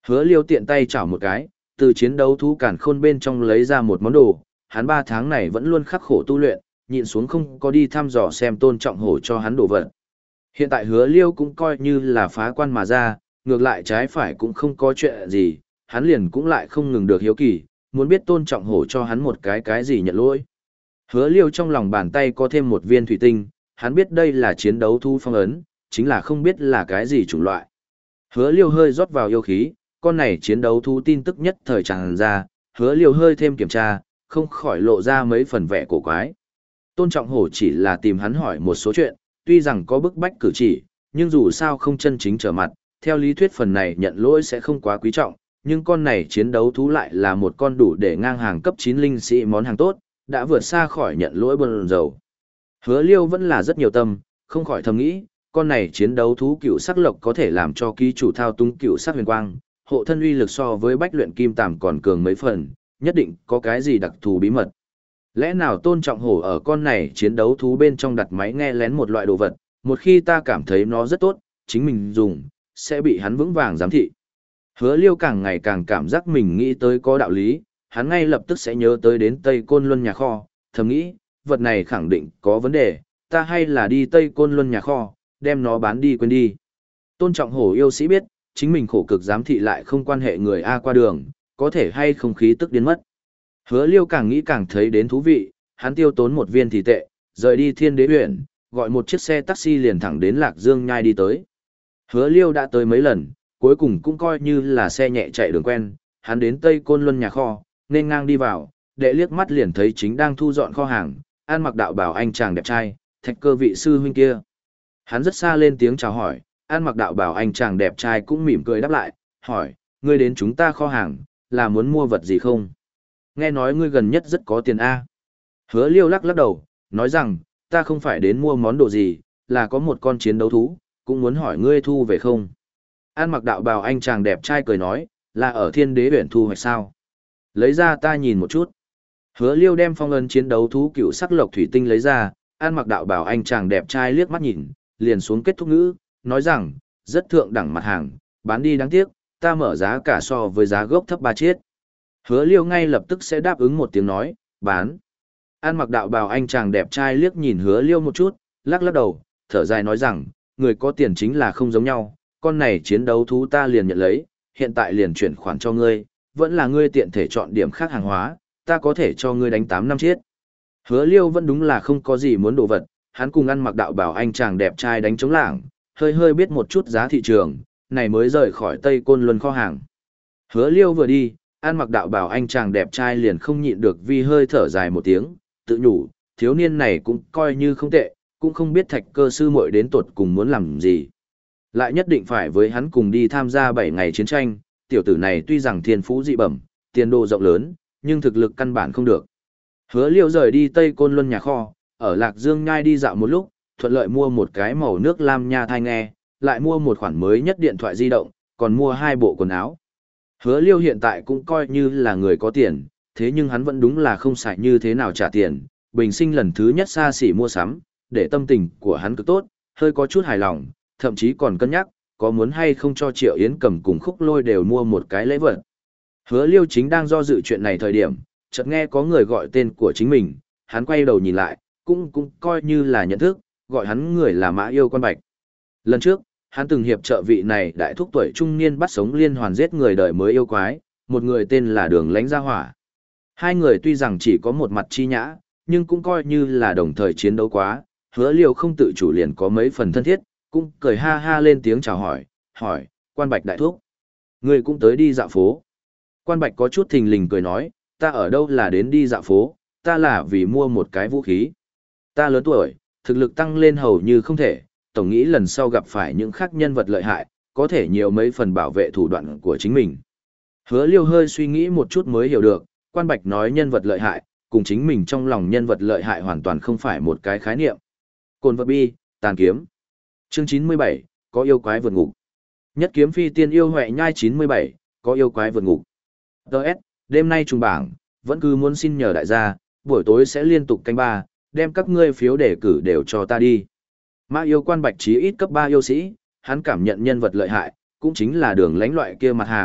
Hứa Liêu tiện tay chảo một cái, từ chiến đấu thú cản khôn bên trong lấy ra một món đồ, hắn ba tháng này vẫn luôn khắc khổ tu luyện, nhịn xuống không có đi thăm dò xem Tôn Trọng Hổ cho hắn đồ vật. Hiện tại Hứa Liêu cũng coi như là phá quan mà ra, ngược lại trái phải cũng không có chuyện gì, hắn liền cũng lại không ngừng được hiếu kỳ, muốn biết Tôn Trọng Hổ cho hắn một cái cái gì nhận lỗi. Hứa Liêu trong lòng bàn tay có thêm một viên thủy tinh, hắn biết đây là chiến đấu thú phong ấn, chính là không biết là cái gì chủng loại. Hứa Liêu hơi rót vào yêu khí, con này chiến đấu thú tin tức nhất thời tràn ra, Hứa Liêu hơi thêm kiểm tra, không khỏi lộ ra mấy phần vẻ cổ quái. Tôn Trọng Hổ chỉ là tìm hắn hỏi một số chuyện, tuy rằng có bức bách cử chỉ, nhưng dù sao không chân chính trở mặt, theo lý thuyết phần này nhận lỗi sẽ không quá quý trọng, nhưng con này chiến đấu thú lại là một con đủ để ngang hàng cấp chín linh sĩ món hàng tốt, đã vượt xa khỏi nhận lỗi bần dầu. Hứa Liêu vẫn là rất nhiều tâm, không khỏi thầm nghĩ, con này chiến đấu thú cựu sắc lộc có thể làm cho ký chủ thao túng cựu sắc huyền quang, hộ thân uy lực so với bách luyện kim tàm còn cường mấy phần, nhất định có cái gì đặc thù bí mật. Lẽ nào Tôn Trọng Hổ ở con này chiến đấu thú bên trong đặt máy nghe lén một loại đồ vật, một khi ta cảm thấy nó rất tốt, chính mình dùng, sẽ bị hắn vững vàng giám thị. Hứa Liêu càng ngày càng cảm giác mình nghĩ tới có đạo lý, hắn ngay lập tức sẽ nhớ tới đến Tây Côn Luân nhà kho, thầm nghĩ, vật này khẳng định có vấn đề, ta hay là đi Tây Côn Luân nhà kho, đem nó bán đi quên đi. Tôn Trọng Hổ yêu sĩ biết, chính mình khổ cực giám thị lại không quan hệ người A qua đường, có thể hay không khí tức điên mất. Hứa Liêu càng nghĩ càng thấy đến thú vị, hắn tiêu tốn một viên thì tệ, rời đi Thiên Đế huyện, gọi một chiếc xe taxi liền thẳng đến Lạc Dương Nhai đi tới. Hứa Liêu đã tới mấy lần, cuối cùng cũng coi như là xe nhẹ chạy đường quen, hắn đến Tây Côn Luân nhà kho, nên ngang đi vào, đệ liếc mắt liền thấy chính đang thu dọn kho hàng, ăn mặc đạo bào anh chàng đẹp trai, Thạch Cơ vị sư huynh kia. Hắn rất xa lên tiếng chào hỏi, ăn mặc đạo bào anh chàng đẹp trai cũng mỉm cười đáp lại, hỏi, ngươi đến chúng ta kho hàng, là muốn mua vật gì không? Nghe nói ngươi gần nhất rất có tiền A. Hứa Liêu lắc lắc đầu, nói rằng, ta không phải đến mua món đồ gì, là có một con chiến đấu thú, cũng muốn hỏi ngươi thu về không? An mặc đạo bào anh chàng đẹp trai cười nói, là ở Thiên Đế huyện thu hoạch sao? Lấy ra ta nhìn một chút. Hứa Liêu đem phong ấn chiến đấu thú cựu sắc lộc thủy tinh lấy ra, An mặc đạo bào anh chàng đẹp trai liếc mắt nhìn, liền xuống kết thúc ngữ, nói rằng, rất thượng đẳng mặt hàng, bán đi đáng tiếc, ta mở giá cả so với giá gốc thấp ba chiết. Hứa Liêu ngay lập tức sẽ đáp ứng một tiếng nói, bán. An mặc đạo bào anh chàng đẹp trai liếc nhìn Hứa Liêu một chút, lắc lắc đầu, thở dài nói rằng, người có tiền chính là không giống nhau, con này chiến đấu thú ta liền nhận lấy, hiện tại liền chuyển khoản cho ngươi, vẫn là ngươi tiện thể chọn điểm khác hàng hóa, ta có thể cho ngươi đánh tám năm chiết. Hứa Liêu vẫn đúng là không có gì muốn đồ vật, hắn cùng ăn mặc đạo bảo anh chàng đẹp trai đánh chống lảng, hơi hơi biết một chút giá thị trường, này mới rời khỏi Tây Côn Luân kho hàng. Hứa Liêu vừa đi, ăn mặc đạo bảo anh chàng đẹp trai liền không nhịn được vì hơi thở dài một tiếng, tự nhủ, thiếu niên này cũng coi như không tệ, cũng không biết Thạch Cơ sư muội đến tột cùng muốn làm gì. Lại nhất định phải với hắn cùng đi tham gia bảy ngày chiến tranh, tiểu tử này tuy rằng thiên phú dị bẩm, tiền đồ rộng lớn, nhưng thực lực căn bản không được. Hứa Liêu rời đi Tây Côn Luân nhà kho, ở Lạc Dương Nhai đi dạo một lúc, thuận lợi mua một cái màu nước lam nha thai nghe, lại mua một khoản mới nhất điện thoại di động, còn mua hai bộ quần áo. Hứa Liêu hiện tại cũng coi như là người có tiền, thế nhưng hắn vẫn đúng là không xài như thế nào trả tiền, bình sinh lần thứ nhất xa xỉ mua sắm, để tâm tình của hắn cực tốt, hơi có chút hài lòng, thậm chí còn cân nhắc, có muốn hay không cho Triệu Yến Cầm cùng Khúc Lôi đều mua một cái lễ vật. Hứa Liêu chính đang do dự chuyện này thời điểm, chợt nghe có người gọi tên của chính mình, hắn quay đầu nhìn lại, cũng cũng coi như là nhận thức, gọi hắn người là Mã Yêu Quan Bạch. Lần trước, hắn từng hiệp trợ vị này đại thúc tuổi trung niên bắt sống liên hoàn giết người đời mới yêu quái, một người tên là Đường Lánh Gia Hỏa. Hai người tuy rằng chỉ có một mặt chi nhã, nhưng cũng coi như là đồng thời chiến đấu quá, Hứa Liêu không tự chủ liền có mấy phần thân thiết, cũng cười ha ha lên tiếng chào hỏi, hỏi, Quan Bạch đại thúc, người cũng tới đi dạo phố. Quan Bạch có chút thình lình cười nói, ta ở đâu là đến đi dạo phố, ta là vì mua một cái vũ khí. Ta lớn tuổi, thực lực tăng lên hầu như không thể, tổng nghĩ lần sau gặp phải những khác nhân vật lợi hại, có thể nhiều mấy phần bảo vệ thủ đoạn của chính mình. Hứa Liêu hơi suy nghĩ một chút mới hiểu được, Quan Bạch nói nhân vật lợi hại, cùng chính mình trong lòng nhân vật lợi hại hoàn toàn không phải một cái khái niệm. Cồn vật bi, tàn kiếm. Chương chín mươi bảy, có yêu quái vượt ngục. Nhất kiếm phi tiên yêu huệ nhai chín mươi bảy, có yêu quái vượt ngục. Đợt, đêm nay trùng bảng, vẫn cứ muốn xin nhờ đại gia, buổi tối sẽ liên tục canh ba, đem các ngươi phiếu đề cử đều cho ta đi. Mã Yêu Quan Bạch chí ít cấp ba yêu sĩ, hắn cảm nhận nhân vật lợi hại, cũng chính là Đường Lánh loại kia mặt hàng,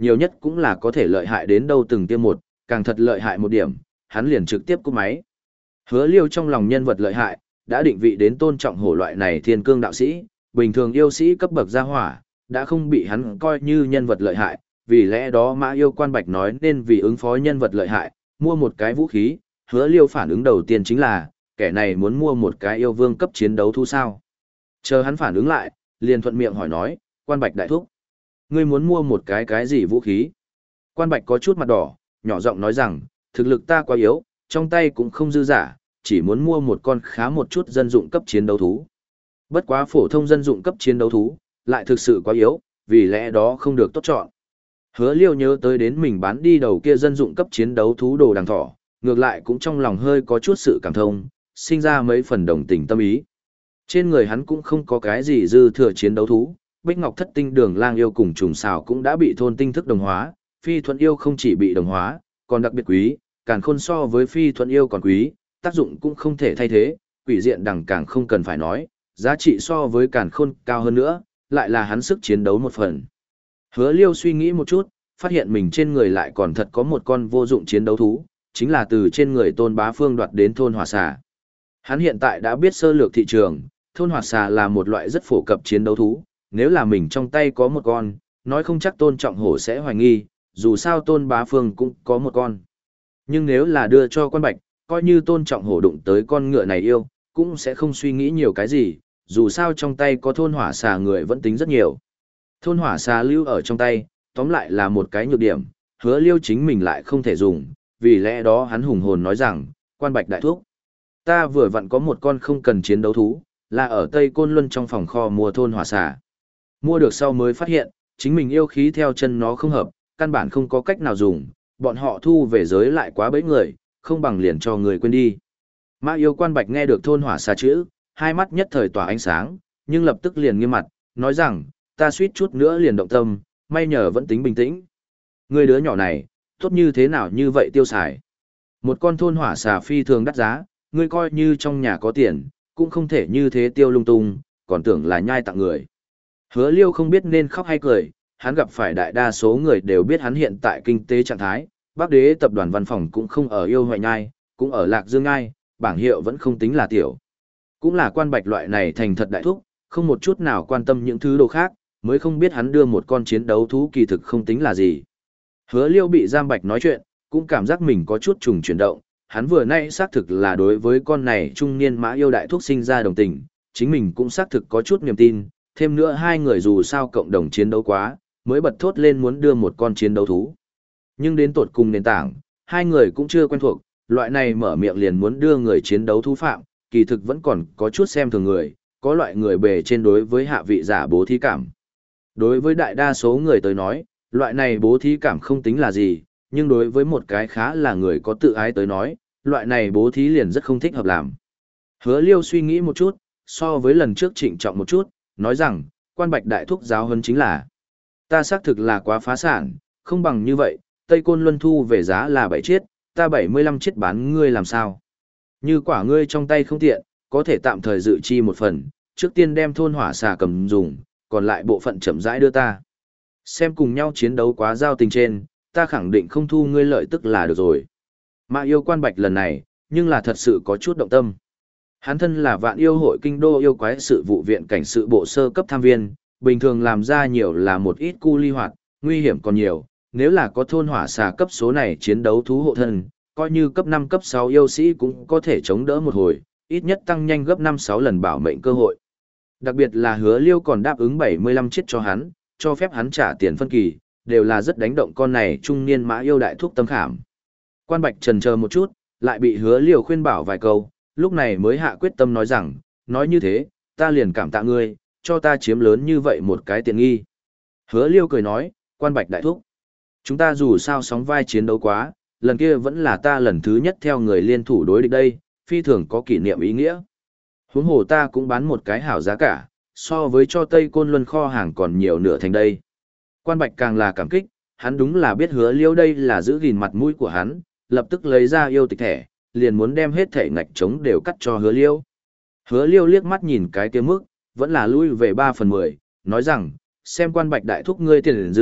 nhiều nhất cũng là có thể lợi hại đến đâu từng tiêm một, càng thật lợi hại một điểm, hắn liền trực tiếp cúp máy. Hứa Liêu trong lòng nhân vật lợi hại, đã định vị đến tôn trọng hổ loại này thiên cương đạo sĩ, bình thường yêu sĩ cấp bậc gia hỏa, đã không bị hắn coi như nhân vật lợi hại, vì lẽ đó Mã Yêu Quan Bạch nói nên vì ứng phó nhân vật lợi hại, mua một cái vũ khí, Hứa Liêu phản ứng đầu tiên chính là, kẻ này muốn mua một cái yêu vương cấp chiến đấu thú sao. Chờ hắn phản ứng lại, liền thuận miệng hỏi nói, Quan Bạch đại thúc, ngươi muốn mua một cái cái gì vũ khí? Quan Bạch có chút mặt đỏ, nhỏ giọng nói rằng, thực lực ta quá yếu, trong tay cũng không dư giả, chỉ muốn mua một con khá một chút dân dụng cấp chiến đấu thú. Bất quá phổ thông dân dụng cấp chiến đấu thú, lại thực sự quá yếu, vì lẽ đó không được tốt chọn. Hứa Liêu nhớ tới đến mình bán đi đầu kia dân dụng cấp chiến đấu thú đồ đằng thỏ, ngược lại cũng trong lòng hơi có chút sự cảm thông, sinh ra mấy phần đồng tình tâm ý. Trên người hắn cũng không có cái gì dư thừa chiến đấu thú, Bích Ngọc Thất Tinh Đường Lang yêu cùng trùng xào cũng đã bị thôn tinh thức đồng hóa, Phi Thuận yêu không chỉ bị đồng hóa, còn đặc biệt quý, Càn Khôn so với Phi Thuận yêu còn quý, tác dụng cũng không thể thay thế, quỷ diện đằng càng không cần phải nói, giá trị so với Càn Khôn cao hơn nữa, lại là hắn sức chiến đấu một phần. Hứa Liêu suy nghĩ một chút, phát hiện mình trên người lại còn thật có một con vô dụng chiến đấu thú, chính là từ trên người Tôn Bá Phương đoạt đến thôn hỏa xà. Hắn hiện tại đã biết sơ lược thị trường, thôn hỏa xà là một loại rất phổ cập chiến đấu thú, nếu là mình trong tay có một con, nói không chắc Tôn Trọng Hổ sẽ hoài nghi, dù sao Tôn Bá Phương cũng có một con. Nhưng nếu là đưa cho Quan Bạch, coi như Tôn Trọng Hổ đụng tới con ngựa này yêu, cũng sẽ không suy nghĩ nhiều cái gì, dù sao trong tay có thôn hỏa xà người vẫn tính rất nhiều. Thôn hỏa xà lưu ở trong tay, tóm lại là một cái nhược điểm, Hứa Liêu chính mình lại không thể dùng, vì lẽ đó hắn hùng hồn nói rằng, Quan Bạch đại thúc, ta vừa vặn có một con không cần chiến đấu thú, là ở Tây Côn Luân trong phòng kho mua thôn hỏa xà. Mua được sau mới phát hiện, chính mình yêu khí theo chân nó không hợp, căn bản không có cách nào dùng, bọn họ thu về giới lại quá bấy người, không bằng liền cho người quên đi. Mã Yêu Quan Bạch nghe được thôn hỏa xà chữ, hai mắt nhất thời tỏa ánh sáng, nhưng lập tức liền nghiêm mặt, nói rằng, ta suýt chút nữa liền động tâm, may nhờ vẫn tính bình tĩnh. Người đứa nhỏ này, tốt như thế nào như vậy tiêu xài. Một con thôn hỏa xà phi thường đắt giá, ngươi coi như trong nhà có tiền, cũng không thể như thế tiêu lung tung, còn tưởng là nhai tặng người. Hứa Liêu không biết nên khóc hay cười, hắn gặp phải đại đa số người đều biết hắn hiện tại kinh tế trạng thái, Bắc Đế tập đoàn văn phòng cũng không ở Yêu Hoại Nhai, cũng ở Lạc Dương Nhai, bảng hiệu vẫn không tính là tiểu. Cũng là Quan Bạch loại này thành thật đại thúc, không một chút nào quan tâm những thứ đồ khác, mới không biết hắn đưa một con chiến đấu thú kỳ thực không tính là gì. Hứa Liêu bị Giang Bạch nói chuyện, cũng cảm giác mình có chút trùng chuyển động, hắn vừa nay xác thực là đối với con này trung niên Mã Yêu đại thúc sinh ra đồng tình, chính mình cũng xác thực có chút niềm tin, thêm nữa hai người dù sao cộng đồng chiến đấu quá, mới bật thốt lên muốn đưa một con chiến đấu thú. Nhưng đến tột cùng nền tảng, hai người cũng chưa quen thuộc, loại này mở miệng liền muốn đưa người chiến đấu thú phạm, kỳ thực vẫn còn có chút xem thường người, có loại người bề trên đối với hạ vị giả bố thí cảm. Đối với đại đa số người tới nói, loại này bố thí cảm không tính là gì, nhưng đối với một cái khá là người có tự ái tới nói, loại này bố thí liền rất không thích hợp làm. Hứa Liêu suy nghĩ một chút, so với lần trước trịnh trọng một chút, nói rằng, Quan Bạch đại thúc giáo huấn chính là, ta xác thực là quá phá sản, không bằng như vậy, Tây Côn Luân thu về giá là bảy chiết, ta bảy mươi lăm chiết bán ngươi làm sao? Như quả ngươi trong tay không tiện, có thể tạm thời dự chi một phần, trước tiên đem thôn hỏa xà cầm dùng, còn lại bộ phận chậm rãi đưa ta. Xem cùng nhau chiến đấu quá giao tình trên, ta khẳng định không thu ngươi lợi tức là được rồi. Mã Yêu Quan Bạch lần này, nhưng là thật sự có chút động tâm. Hắn thân là Vạn Yêu hội kinh đô yêu quái sự vụ viện cảnh sự bộ sơ cấp tham viên, bình thường làm ra nhiều là một ít cu ly hoạt, nguy hiểm còn nhiều, nếu là có thôn hỏa xà cấp số này chiến đấu thú hộ thân, coi như cấp năm cấp sáu yêu sĩ cũng có thể chống đỡ một hồi, ít nhất tăng nhanh gấp năm sáu lần bảo mệnh cơ hội. Đặc biệt là Hứa Liêu còn đáp ứng bảy mươi lăm chiết cho hắn, cho phép hắn trả tiền phân kỳ, đều là rất đánh động con này trung niên Mã Yêu đại thúc tâm khảm. Quan Bạch trần chờ một chút, lại bị Hứa Liêu khuyên bảo vài câu, lúc này mới hạ quyết tâm nói rằng, nói như thế, ta liền cảm tạ ngươi, cho ta chiếm lớn như vậy một cái tiện nghi. Hứa Liêu cười nói, Quan Bạch đại thúc, chúng ta dù sao sóng vai chiến đấu quá, lần kia vẫn là ta lần thứ nhất theo người liên thủ đối địch đây, phi thường có kỷ niệm ý nghĩa. Huống hồ ta cũng bán một cái hảo giá cả, so với cho Tây Côn Luân kho hàng còn nhiều nửa thành đây. Quan Bạch càng là cảm kích, hắn đúng là biết Hứa Liêu đây là giữ gìn mặt mũi của hắn, lập tức lấy ra yêu tịch thẻ, liền muốn đem hết thẻ ngạch trống đều cắt cho Hứa Liêu. Hứa Liêu liếc mắt nhìn cái kia mức, vẫn là lui về ba phần mười, nói rằng, xem Quan Bạch đại thúc ngươi tiền dư,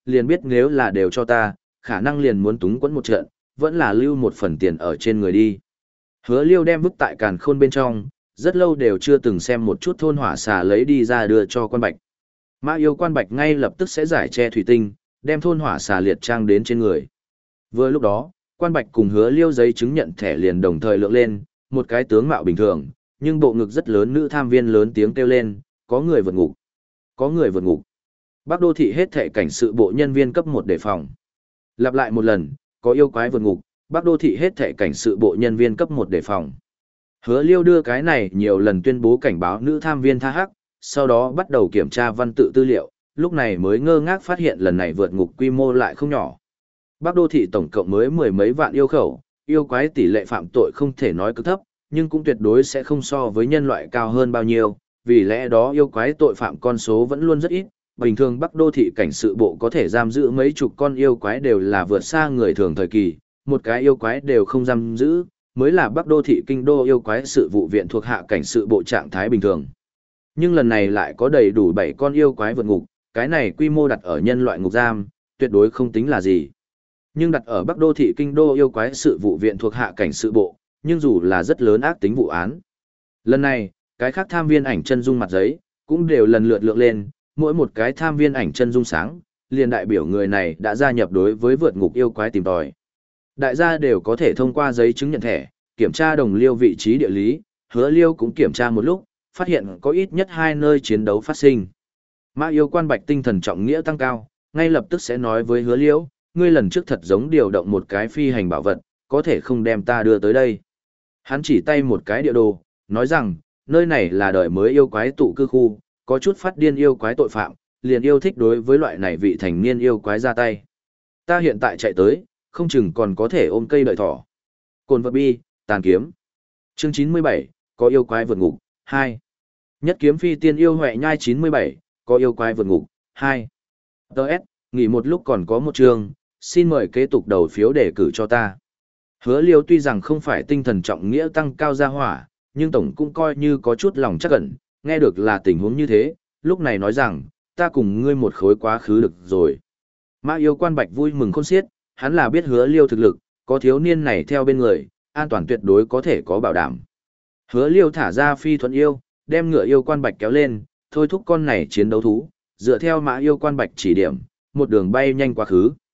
liền biết nếu là đều cho ta, khả năng liền muốn túng quẫn một trận, vẫn là lưu một phần tiền ở trên người đi. Hứa Liêu đem vứt tại càn khôn bên trong, rất lâu đều chưa từng xem một chút thôn hỏa xà lấy đi ra đưa cho quan bạch. Mã yêu quan bạch ngay lập tức sẽ giải che thủy tinh, đem thôn hỏa xà liệt trang đến trên người. Vừa lúc đó, quan bạch cùng Hứa Liêu giấy chứng nhận thẻ liền đồng thời lượng lên, một cái tướng mạo bình thường, nhưng bộ ngực rất lớn nữ tham viên lớn tiếng kêu lên, có người vượt ngục, có người vượt ngục. Bắc đô thị hết thệ cảnh sự bộ nhân viên cấp một đề phòng. Lặp lại một lần, có yêu quái vượt ngục, Bắc đô thị hết thệ cảnh sự bộ nhân viên cấp một đề phòng. Hứa Liêu đưa cái này nhiều lần tuyên bố cảnh báo nữ tham viên tha hắc, sau đó bắt đầu kiểm tra văn tự tư liệu, lúc này mới ngơ ngác phát hiện lần này vượt ngục quy mô lại không nhỏ. Bắc đô thị tổng cộng mới mười mấy vạn yêu khẩu, yêu quái tỷ lệ phạm tội không thể nói cực thấp, nhưng cũng tuyệt đối sẽ không so với nhân loại cao hơn bao nhiêu, vì lẽ đó yêu quái tội phạm con số vẫn luôn rất ít. Bình thường Bắc đô thị cảnh sự bộ có thể giam giữ mấy chục con yêu quái đều là vượt xa người thường thời kỳ, một cái yêu quái đều không giam giữ, mới là Bắc đô thị kinh đô yêu quái sự vụ viện thuộc hạ cảnh sự bộ trạng thái bình thường. Nhưng lần này lại có đầy đủ bảy con yêu quái vượt ngục, cái này quy mô đặt ở nhân loại ngục giam, tuyệt đối không tính là gì. Nhưng đặt ở Bắc đô thị kinh đô yêu quái sự vụ viện thuộc hạ cảnh sự bộ, nhưng dù là rất lớn ác tính vụ án. Lần này, cái khác tham viên ảnh chân dung mặt giấy, cũng đều lần lượt lượng lên, mỗi một cái tham viên ảnh chân dung sáng, liền đại biểu người này đã gia nhập đối với vượt ngục yêu quái tìm tòi. Đại gia đều có thể thông qua giấy chứng nhận thẻ, kiểm tra đồng liêu vị trí địa lý, Hứa Liêu cũng kiểm tra một lúc, phát hiện có ít nhất hai nơi chiến đấu phát sinh. Mã yêu quan bạch tinh thần trọng nghĩa tăng cao, ngay lập tức sẽ nói với Hứa Liêu, ngươi lần trước thật giống điều động một cái phi hành bảo vật, có thể không đem ta đưa tới đây. Hắn chỉ tay một cái địa đồ, nói rằng, nơi này là đời mới yêu quái tụ cư khu, có chút phát điên yêu quái tội phạm, liền yêu thích đối với loại này vị thành niên yêu quái ra tay. Ta hiện tại chạy tới, không chừng còn có thể ôm cây đợi thỏ. Cồn vật bi, tàn kiếm. Chương chín mươi bảy, có yêu quái vượt ngục, hai. Nhất kiếm phi tiên yêu huệ nhai chín mươi bảy, có yêu quái vượt ngục, hai. Đợt, nghỉ một lúc còn có một chương, xin mời kế tục đầu phiếu để cử cho ta. Hứa Liêu tuy rằng không phải tinh thần trọng nghĩa tăng cao gia hỏa, nhưng tổng cũng coi như có chút lòng chắc ẩn, nghe được là tình huống như thế, lúc này nói rằng, ta cùng ngươi một khối quá khứ được rồi. Mã yêu quan bạch vui mừng khôn xiết, hắn là biết Hứa Liêu thực lực, có thiếu niên này theo bên người, an toàn tuyệt đối có thể có bảo đảm. Hứa Liêu thả ra phi thuận yêu, đem ngựa yêu quan bạch kéo lên, thôi thúc con này chiến đấu thú, dựa theo mã yêu quan bạch chỉ điểm, một đường bay nhanh quá khứ.